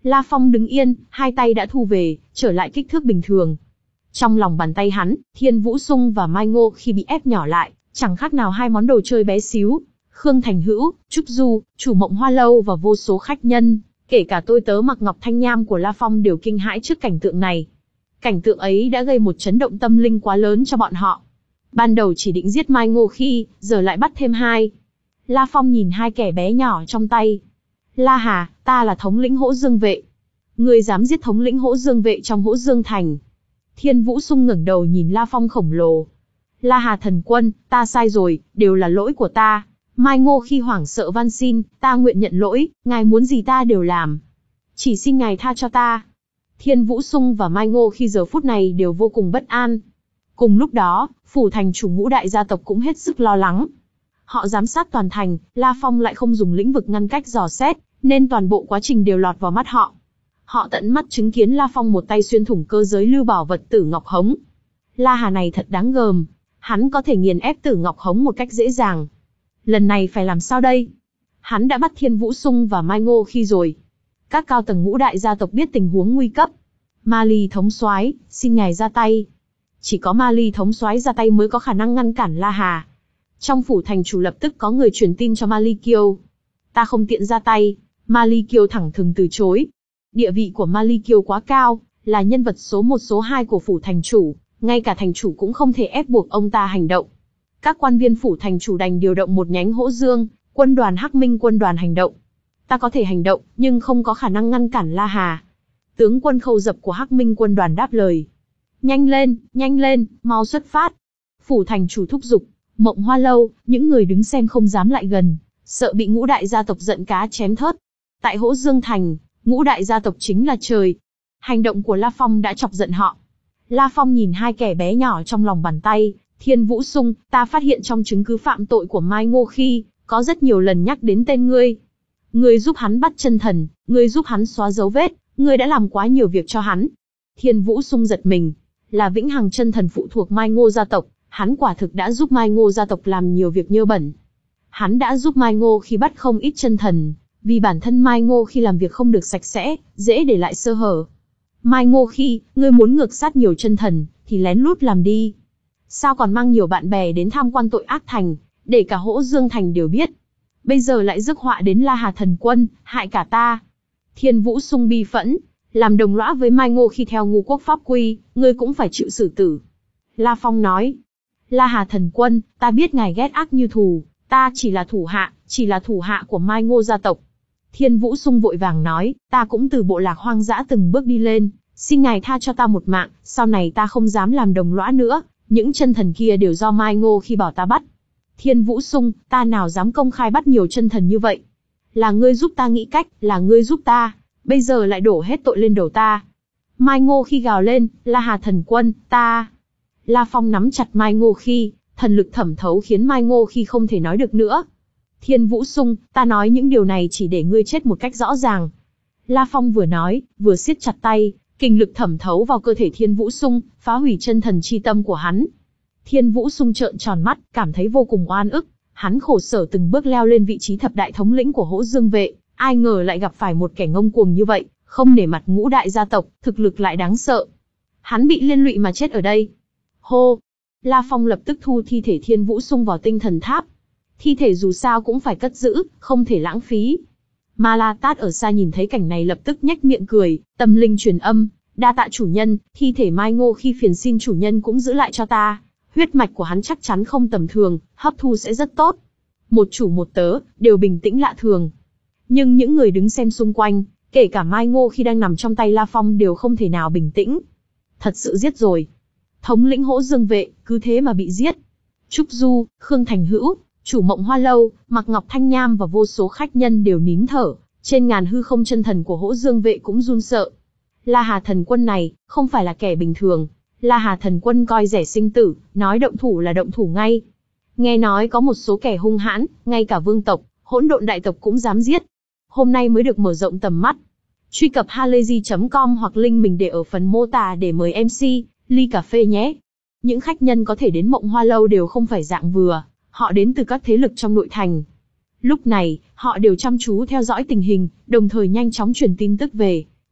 La Phong đứng yên, hai tay đã thu về, trở lại kích thước bình thường. Trong lòng bàn tay hắn, Thiên Vũ Sung và Mai Ngô khi bị ép nhỏ lại, chẳng khác nào hai món đồ chơi bé xíu. Khương Thành Hữu, Trúc Du, chủ Mộng Hoa Lâu và vô số khách nhân, kể cả tôi tớ mặc ngọc thanh nham của La Phong đều kinh hãi trước cảnh tượng này. Cảnh tượng ấy đã gây một chấn động tâm linh quá lớn cho bọn họ. Ban đầu chỉ định giết Mai Ngô Khi, giờ lại bắt thêm hai. La Phong nhìn hai kẻ bé nhỏ trong tay. La Hà, ta là thống lĩnh Hỗ Dương vệ. Ngươi dám giết thống lĩnh Hỗ Dương vệ trong Hỗ Dương thành. Thiên Vũ Sung ngẩng đầu nhìn La Phong khổng lồ. La Hà thần quân, ta sai rồi, đều là lỗi của ta. Mai Ngô Khi hoảng sợ van xin, ta nguyện nhận lỗi, ngài muốn gì ta đều làm. Chỉ xin ngài tha cho ta. Thiên Vũ Sung và Mai Ngô Khi giờ phút này đều vô cùng bất an. Cùng lúc đó, phủ thành chủ ngũ đại gia tộc cũng hết sức lo lắng. Họ giám sát toàn thành, La Phong lại không dùng lĩnh vực ngăn cách dò xét, nên toàn bộ quá trình đều lọt vào mắt họ. Họ tận mắt chứng kiến La Phong một tay xuyên thủng cơ giới lưu bảo vật Tử Ngọc Hống. La Hà này thật đáng gờm, hắn có thể nghiền ép Tử Ngọc Hống một cách dễ dàng. Lần này phải làm sao đây? Hắn đã bắt Thiên Vũ Sung và Mai Ngô Khi rồi. Các cao tầng ngũ đại gia tộc biết tình huống nguy cấp. Ma Ly thống soái, xin ngài ra tay. Chỉ có Ma Ly thống soái ra tay mới có khả năng ngăn cản La Hà. Trong phủ thành chủ lập tức có người truyền tin cho Ma Ly Kiêu. Ta không tiện ra tay. Ma Ly Kiêu thẳng thừng từ chối. Địa vị của Ma Ly Kiêu quá cao, là nhân vật số một số hai của phủ thành chủ, ngay cả thành chủ cũng không thể ép buộc ông ta hành động. Các quan viên phủ thành chủ đành điều động một nhánh Hỗ Dương, quân đoàn Hắc Minh quân đoàn hành động. Ta có thể hành động, nhưng không có khả năng ngăn cản La Hà. Tướng quân Khâu Dập của Hắc Minh quân đoàn đáp lời. Nhanh lên, nhanh lên, mau xuất phát. Phủ thành chủ thúc giục. Mộng Hoa Lâu, những người đứng xem không dám lại gần, sợ bị ngũ đại gia tộc giận cá chém thớt. Tại Hỗ Dương thành, ngũ đại gia tộc chính là trời. Hành động của La Phong đã chọc giận họ. La Phong nhìn hai kẻ bé nhỏ trong lòng bàn tay. Thiên Vũ Sung, ta phát hiện trong chứng cứ phạm tội của Mai Ngô Khi, có rất nhiều lần nhắc đến tên ngươi. Ngươi giúp hắn bắt chân thần, ngươi giúp hắn xóa dấu vết, ngươi đã làm quá nhiều việc cho hắn. Thiên Vũ Sung giật mình, là Vĩnh Hằng chân thần phụ thuộc Mai Ngô gia tộc, hắn quả thực đã giúp Mai Ngô gia tộc làm nhiều việc nhơ bẩn. Hắn đã giúp Mai Ngô Khi bắt không ít chân thần, vì bản thân Mai Ngô Khi làm việc không được sạch sẽ, dễ để lại sơ hở. Mai Ngô Khi, ngươi muốn ngược sát nhiều chân thần, thì lén lút làm đi. Sao còn mang nhiều bạn bè đến tham quan tội ác thành, để cả Hỗ Dương thành đều biết. Bây giờ lại rước họa đến La Hà thần quân, hại cả ta. Thiên Vũ Sung bi phẫn, làm đồng lõa với Mai Ngô Khi theo ngu quốc pháp quy, ngươi cũng phải chịu xử tử. La Phong nói, La Hà thần quân, ta biết ngài ghét ác như thù, ta chỉ là thủ hạ, chỉ là thủ hạ của Mai Ngô gia tộc. Thiên Vũ Sung vội vàng nói, ta cũng từ bộ lạc hoang dã từng bước đi lên, xin ngài tha cho ta một mạng, sau này ta không dám làm đồng lõa nữa, những chân thần kia đều do Mai Ngô Khi bảo ta bắt. Thiên Vũ Sung, ta nào dám công khai bắt nhiều chân thần như vậy. Là ngươi giúp ta nghĩ cách, là ngươi giúp ta, bây giờ lại đổ hết tội lên đầu ta. Mai Ngô Khi gào lên, La Hà thần quân, ta. La Phong nắm chặt Mai Ngô Khi, thần lực thẩm thấu khiến Mai Ngô Khi không thể nói được nữa. Thiên Vũ Sung, ta nói những điều này chỉ để ngươi chết một cách rõ ràng. La Phong vừa nói, vừa siết chặt tay, kình lực thẩm thấu vào cơ thể Thiên Vũ Sung, phá hủy chân thần chi tâm của hắn. Thiên Vũ Sung trợn tròn mắt, cảm thấy vô cùng oan ức. Hắn khổ sở từng bước leo lên vị trí thập đại thống lĩnh của Hỗ Dương vệ, ai ngờ lại gặp phải một kẻ ngông cuồng như vậy, không nể mặt ngũ đại gia tộc, thực lực lại đáng sợ. Hắn bị liên lụy mà chết ở đây. Hô! La Phong lập tức thu thi thể Thiên Vũ Sung vào tinh thần tháp. Thi thể dù sao cũng phải cất giữ, không thể lãng phí. Ma La Tát ở xa nhìn thấy cảnh này lập tức nhếch miệng cười, tâm linh truyền âm, đa tạ chủ nhân, thi thể Mai Ngô Khi phiền xin chủ nhân cũng giữ lại cho ta. Huyết mạch của hắn chắc chắn không tầm thường, hấp thu sẽ rất tốt. Một chủ một tớ, đều bình tĩnh lạ thường. Nhưng những người đứng xem xung quanh, kể cả Mai Ngô Khi đang nằm trong tay La Phong đều không thể nào bình tĩnh. Thật sự giết rồi. Thống lĩnh Hỗ Dương vệ, cứ thế mà bị giết. Trúc Du, Khương Thành Hữu, chủ Mộng Hoa Lâu, Mạc Ngọc Thanh Nham và vô số khách nhân đều nín thở. Trên ngàn hư không chân thần của Hỗ Dương vệ cũng run sợ. La Hà thần quân này, không phải là kẻ bình thường. La Hà thần quân coi rẻ sinh tử, nói động thủ là động thủ ngay. Nghe nói có một số kẻ hung hãn, ngay cả vương tộc, hỗn độn đại tộc cũng dám giết. Hôm nay mới được mở rộng tầm mắt. Truy cập halayzi chấm com hoặc link mình để ở phần mô tả để mời em xê, ly cà phê nhé. Những khách nhân có thể đến Mộng Hoa Lâu đều không phải dạng vừa, họ đến từ các thế lực trong nội thành. Lúc này, họ đều chăm chú theo dõi tình hình, đồng thời nhanh chóng truyền tin tức về.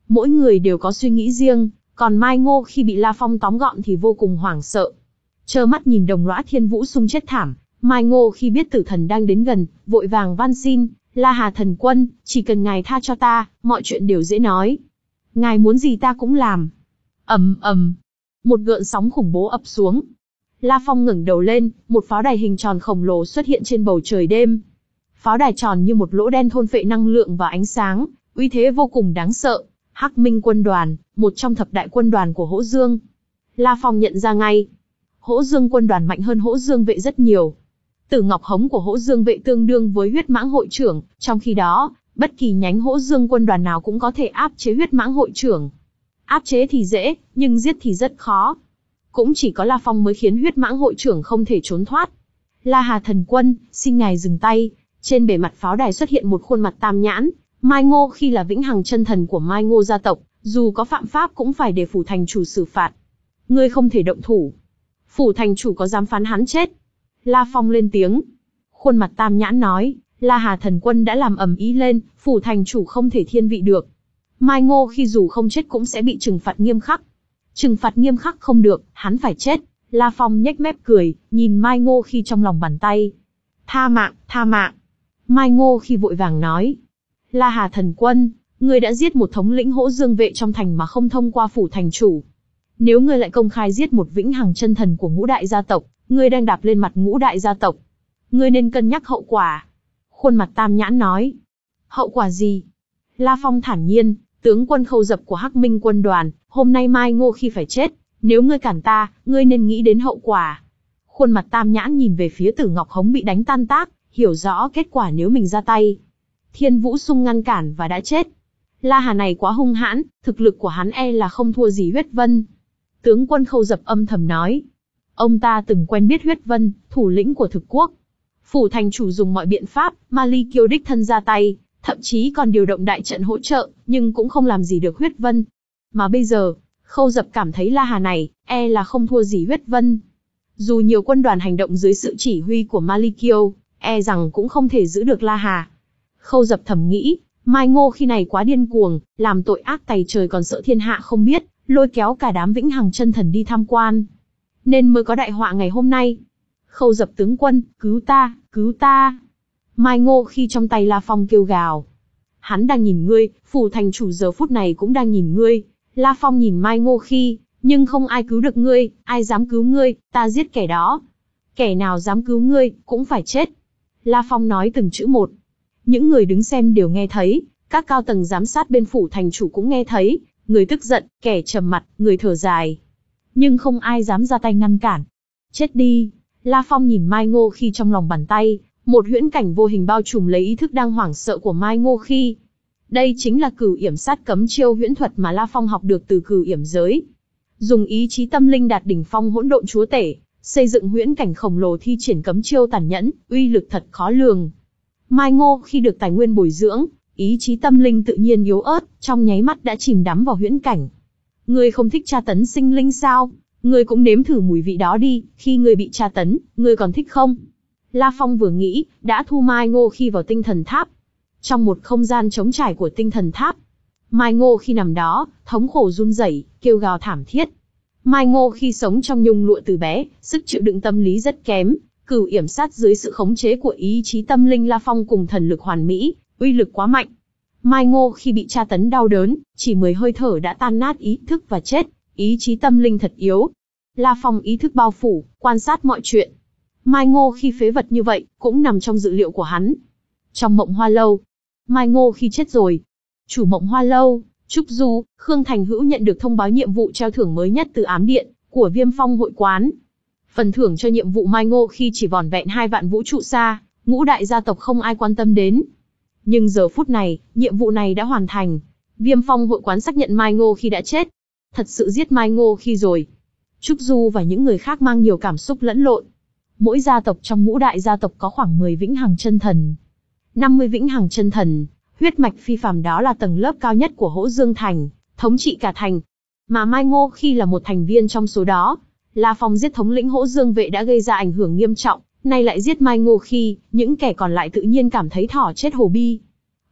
Mỗi người đều có suy nghĩ riêng, còn Mai Ngô khi bị La Phong tóm gọn thì vô cùng hoảng sợ. Trơ mắt nhìn đồng lõa Thiên Vũ Xung chết thảm, Mai Ngô khi biết tử thần đang đến gần, vội vàng van xin, La Hà thần quân, chỉ cần ngài tha cho ta, mọi chuyện đều dễ nói. Ngài muốn gì ta cũng làm. Ầm ầm, một gợn sóng khủng bố ập xuống. La Phong ngẩng đầu lên, một pháo đài hình tròn khổng lồ xuất hiện trên bầu trời đêm. Pháo đài tròn như một lỗ đen thôn phệ năng lượng và ánh sáng, uy thế vô cùng đáng sợ. Hắc Minh quân đoàn, một trong thập đại quân đoàn của Hỗ Dương. La Phong nhận ra ngay, Hỗ Dương quân đoàn mạnh hơn Hỗ Dương vệ rất nhiều. Tử Ngọc Hống của Hỗ Dương vệ tương đương với Huyết Mãng hội trưởng, trong khi đó, bất kỳ nhánh Hỗ Dương quân đoàn nào cũng có thể áp chế Huyết Mãng hội trưởng. Áp chế thì dễ, nhưng giết thì rất khó. Cũng chỉ có La Phong mới khiến Huyết Mãng hội trưởng không thể trốn thoát. La Hà thần quân, xin ngài dừng tay. Trên bề mặt pháo đài xuất hiện một khuôn mặt tam nhãn. Mai Ngô khi là vĩnh hằng chân thần của Mai Ngô gia tộc, dù có phạm pháp cũng phải để phủ thành chủ xử phạt. Ngươi không thể động thủ. Phủ thành chủ có dám phán hắn chết? La Phong lên tiếng. Khuôn mặt tam nhãn nói, La Hà thần quân đã làm ầm ĩ lên, phủ thành chủ không thể thiên vị được. Mai Ngô khi dù không chết cũng sẽ bị trừng phạt nghiêm khắc. Trừng phạt nghiêm khắc không được, hắn phải chết. La Phong nhếch mép cười, nhìn Mai Ngô khi trong lòng bàn tay. Tha mạng, tha mạng. Mai Ngô khi vội vàng nói. La Hà thần quân, ngươi đã giết một thống lĩnh Hỗ Dương vệ trong thành mà không thông qua phủ thành chủ. Nếu ngươi lại công khai giết một vĩnh hằng chân thần của ngũ đại gia tộc, ngươi đang đạp lên mặt ngũ đại gia tộc. Ngươi nên cân nhắc hậu quả. Khuôn mặt tam nhãn nói. Hậu quả gì? La Phong thản nhiên, tướng quân Khâu Dập của Hắc Minh quân đoàn, hôm nay Mai Ngô khi phải chết. Nếu ngươi cản ta, ngươi nên nghĩ đến hậu quả. Khuôn mặt tam nhãn nhìn về phía Tử Ngọc Hống bị đánh tan tác, hiểu rõ kết quả nếu mình ra tay. Thiên Vũ Xung ngăn cản và đã chết. La Hà này quá hung hãn, thực lực của hắn e là không thua gì Huyết Vân. Tướng quân Khâu Dập âm thầm nói. Ông ta từng quen biết Huyết Vân, thủ lĩnh của thực quốc. Phủ thành chủ dùng mọi biện pháp, Mali Kiêu đích thân ra tay, thậm chí còn điều động đại trận hỗ trợ, nhưng cũng không làm gì được Huyết Vân. Mà bây giờ, Khâu Dập cảm thấy La Hà này, e là không thua gì Huyết Vân. Dù nhiều quân đoàn hành động dưới sự chỉ huy của Mali Kiêu, e rằng cũng không thể giữ được La Hà. Khâu Dập thầm nghĩ, Mai Ngô khi này quá điên cuồng, làm tội ác tày trời còn sợ thiên hạ không biết, lôi kéo cả đám vĩnh hằng chân thần đi tham quan. Nên mới có đại họa ngày hôm nay. Khâu Dập tướng quân, cứu ta, cứu ta. Mai Ngô khi trong tay La Phong kêu gào. Hắn đang nhìn ngươi, phủ thành chủ giờ phút này cũng đang nhìn ngươi. La Phong nhìn Mai Ngô khi, nhưng không ai cứu được ngươi, ai dám cứu ngươi, ta giết kẻ đó. Kẻ nào dám cứu ngươi, cũng phải chết. La Phong nói từng chữ một. Những người đứng xem đều nghe thấy, các cao tầng giám sát bên phủ thành chủ cũng nghe thấy, người tức giận, kẻ trầm mặt, người thở dài. Nhưng không ai dám ra tay ngăn cản. Chết đi. La Phong nhìn Mai Ngô khi trong lòng bàn tay, một huyễn cảnh vô hình bao trùm lấy ý thức đang hoảng sợ của Mai Ngô khi. Đây chính là cửu yểm sát cấm chiêu huyễn thuật mà La Phong học được từ cửu yểm giới. Dùng ý chí tâm linh đạt đỉnh phong hỗn độn chúa tể, xây dựng huyễn cảnh khổng lồ thi triển cấm chiêu tàn nhẫn, uy lực thật khó lường. Mai Ngô khi được tài nguyên bồi dưỡng, ý chí tâm linh tự nhiên yếu ớt, trong nháy mắt đã chìm đắm vào huyễn cảnh. Ngươi không thích tra tấn sinh linh sao? Ngươi cũng nếm thử mùi vị đó đi, khi ngươi bị tra tấn, ngươi còn thích không? La Phong vừa nghĩ, đã thu Mai Ngô khi vào tinh thần tháp. Trong một không gian trống trải của tinh thần tháp, Mai Ngô khi nằm đó, thống khổ run rẩy, kêu gào thảm thiết. Mai Ngô khi sống trong nhung lụa từ bé, sức chịu đựng tâm lý rất kém, cửu yểm sát dưới sự khống chế của ý chí tâm linh La Phong cùng thần lực hoàn mỹ, uy lực quá mạnh. Mai Ngô khi bị tra tấn đau đớn, chỉ mười hơi thở đã tan nát ý thức và chết, ý chí tâm linh thật yếu. La Phong ý thức bao phủ, quan sát mọi chuyện. Mai Ngô khi phế vật như vậy, cũng nằm trong dự liệu của hắn. Trong Mộng Hoa Lâu, Mai Ngô khi chết rồi. Chủ Mộng Hoa Lâu, Trúc Du, Khương Thành Hữu nhận được thông báo nhiệm vụ treo thưởng mới nhất từ ám điện của Viêm Phong hội quán. Phần thưởng cho nhiệm vụ Mai Ngô khi chỉ vỏn vẹn hai vạn vũ trụ xa, ngũ đại gia tộc không ai quan tâm đến. Nhưng giờ phút này, nhiệm vụ này đã hoàn thành. Viêm Phong hội quán xác nhận Mai Ngô khi đã chết. Thật sự giết Mai Ngô khi rồi. Trúc Du và những người khác mang nhiều cảm xúc lẫn lộn. Mỗi gia tộc trong ngũ đại gia tộc có khoảng mười vĩnh hằng chân thần. năm mươi vĩnh hằng chân thần, huyết mạch phi phàm đó là tầng lớp cao nhất của Hỗ Dương Thành, thống trị cả thành. Mà Mai Ngô khi là một thành viên trong số đó. La Phong giết thống lĩnh Hỗ Dương vệ đã gây ra ảnh hưởng nghiêm trọng, nay lại giết Mai Ngô khi, những kẻ còn lại tự nhiên cảm thấy thỏ chết hồ bi.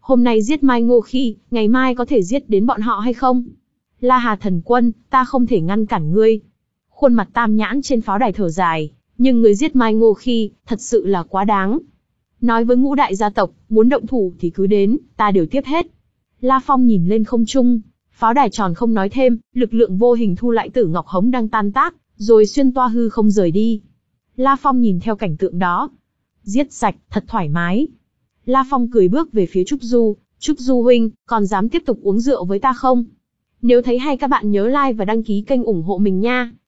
Hôm nay giết Mai Ngô Khi, ngày mai có thể giết đến bọn họ hay không? La Hà thần quân, ta không thể ngăn cản ngươi. Khuôn mặt Tam Nhãn trên pháo đài thở dài, nhưng người giết Mai Ngô Khi, thật sự là quá đáng. Nói với ngũ đại gia tộc, muốn động thủ thì cứ đến, ta đều tiếp hết. La Phong nhìn lên không trung, pháo đài tròn không nói thêm, lực lượng vô hình thu lại Tử Ngọc Hống đang tan tác, rồi xuyên toa hư không rời đi. La Phong nhìn theo cảnh tượng đó. Giết sạch, thật thoải mái. La Phong cười bước về phía Trúc Du, Trúc Du huynh, còn dám tiếp tục uống rượu với ta không? Nếu thấy hay các bạn nhớ like và đăng ký kênh ủng hộ mình nha.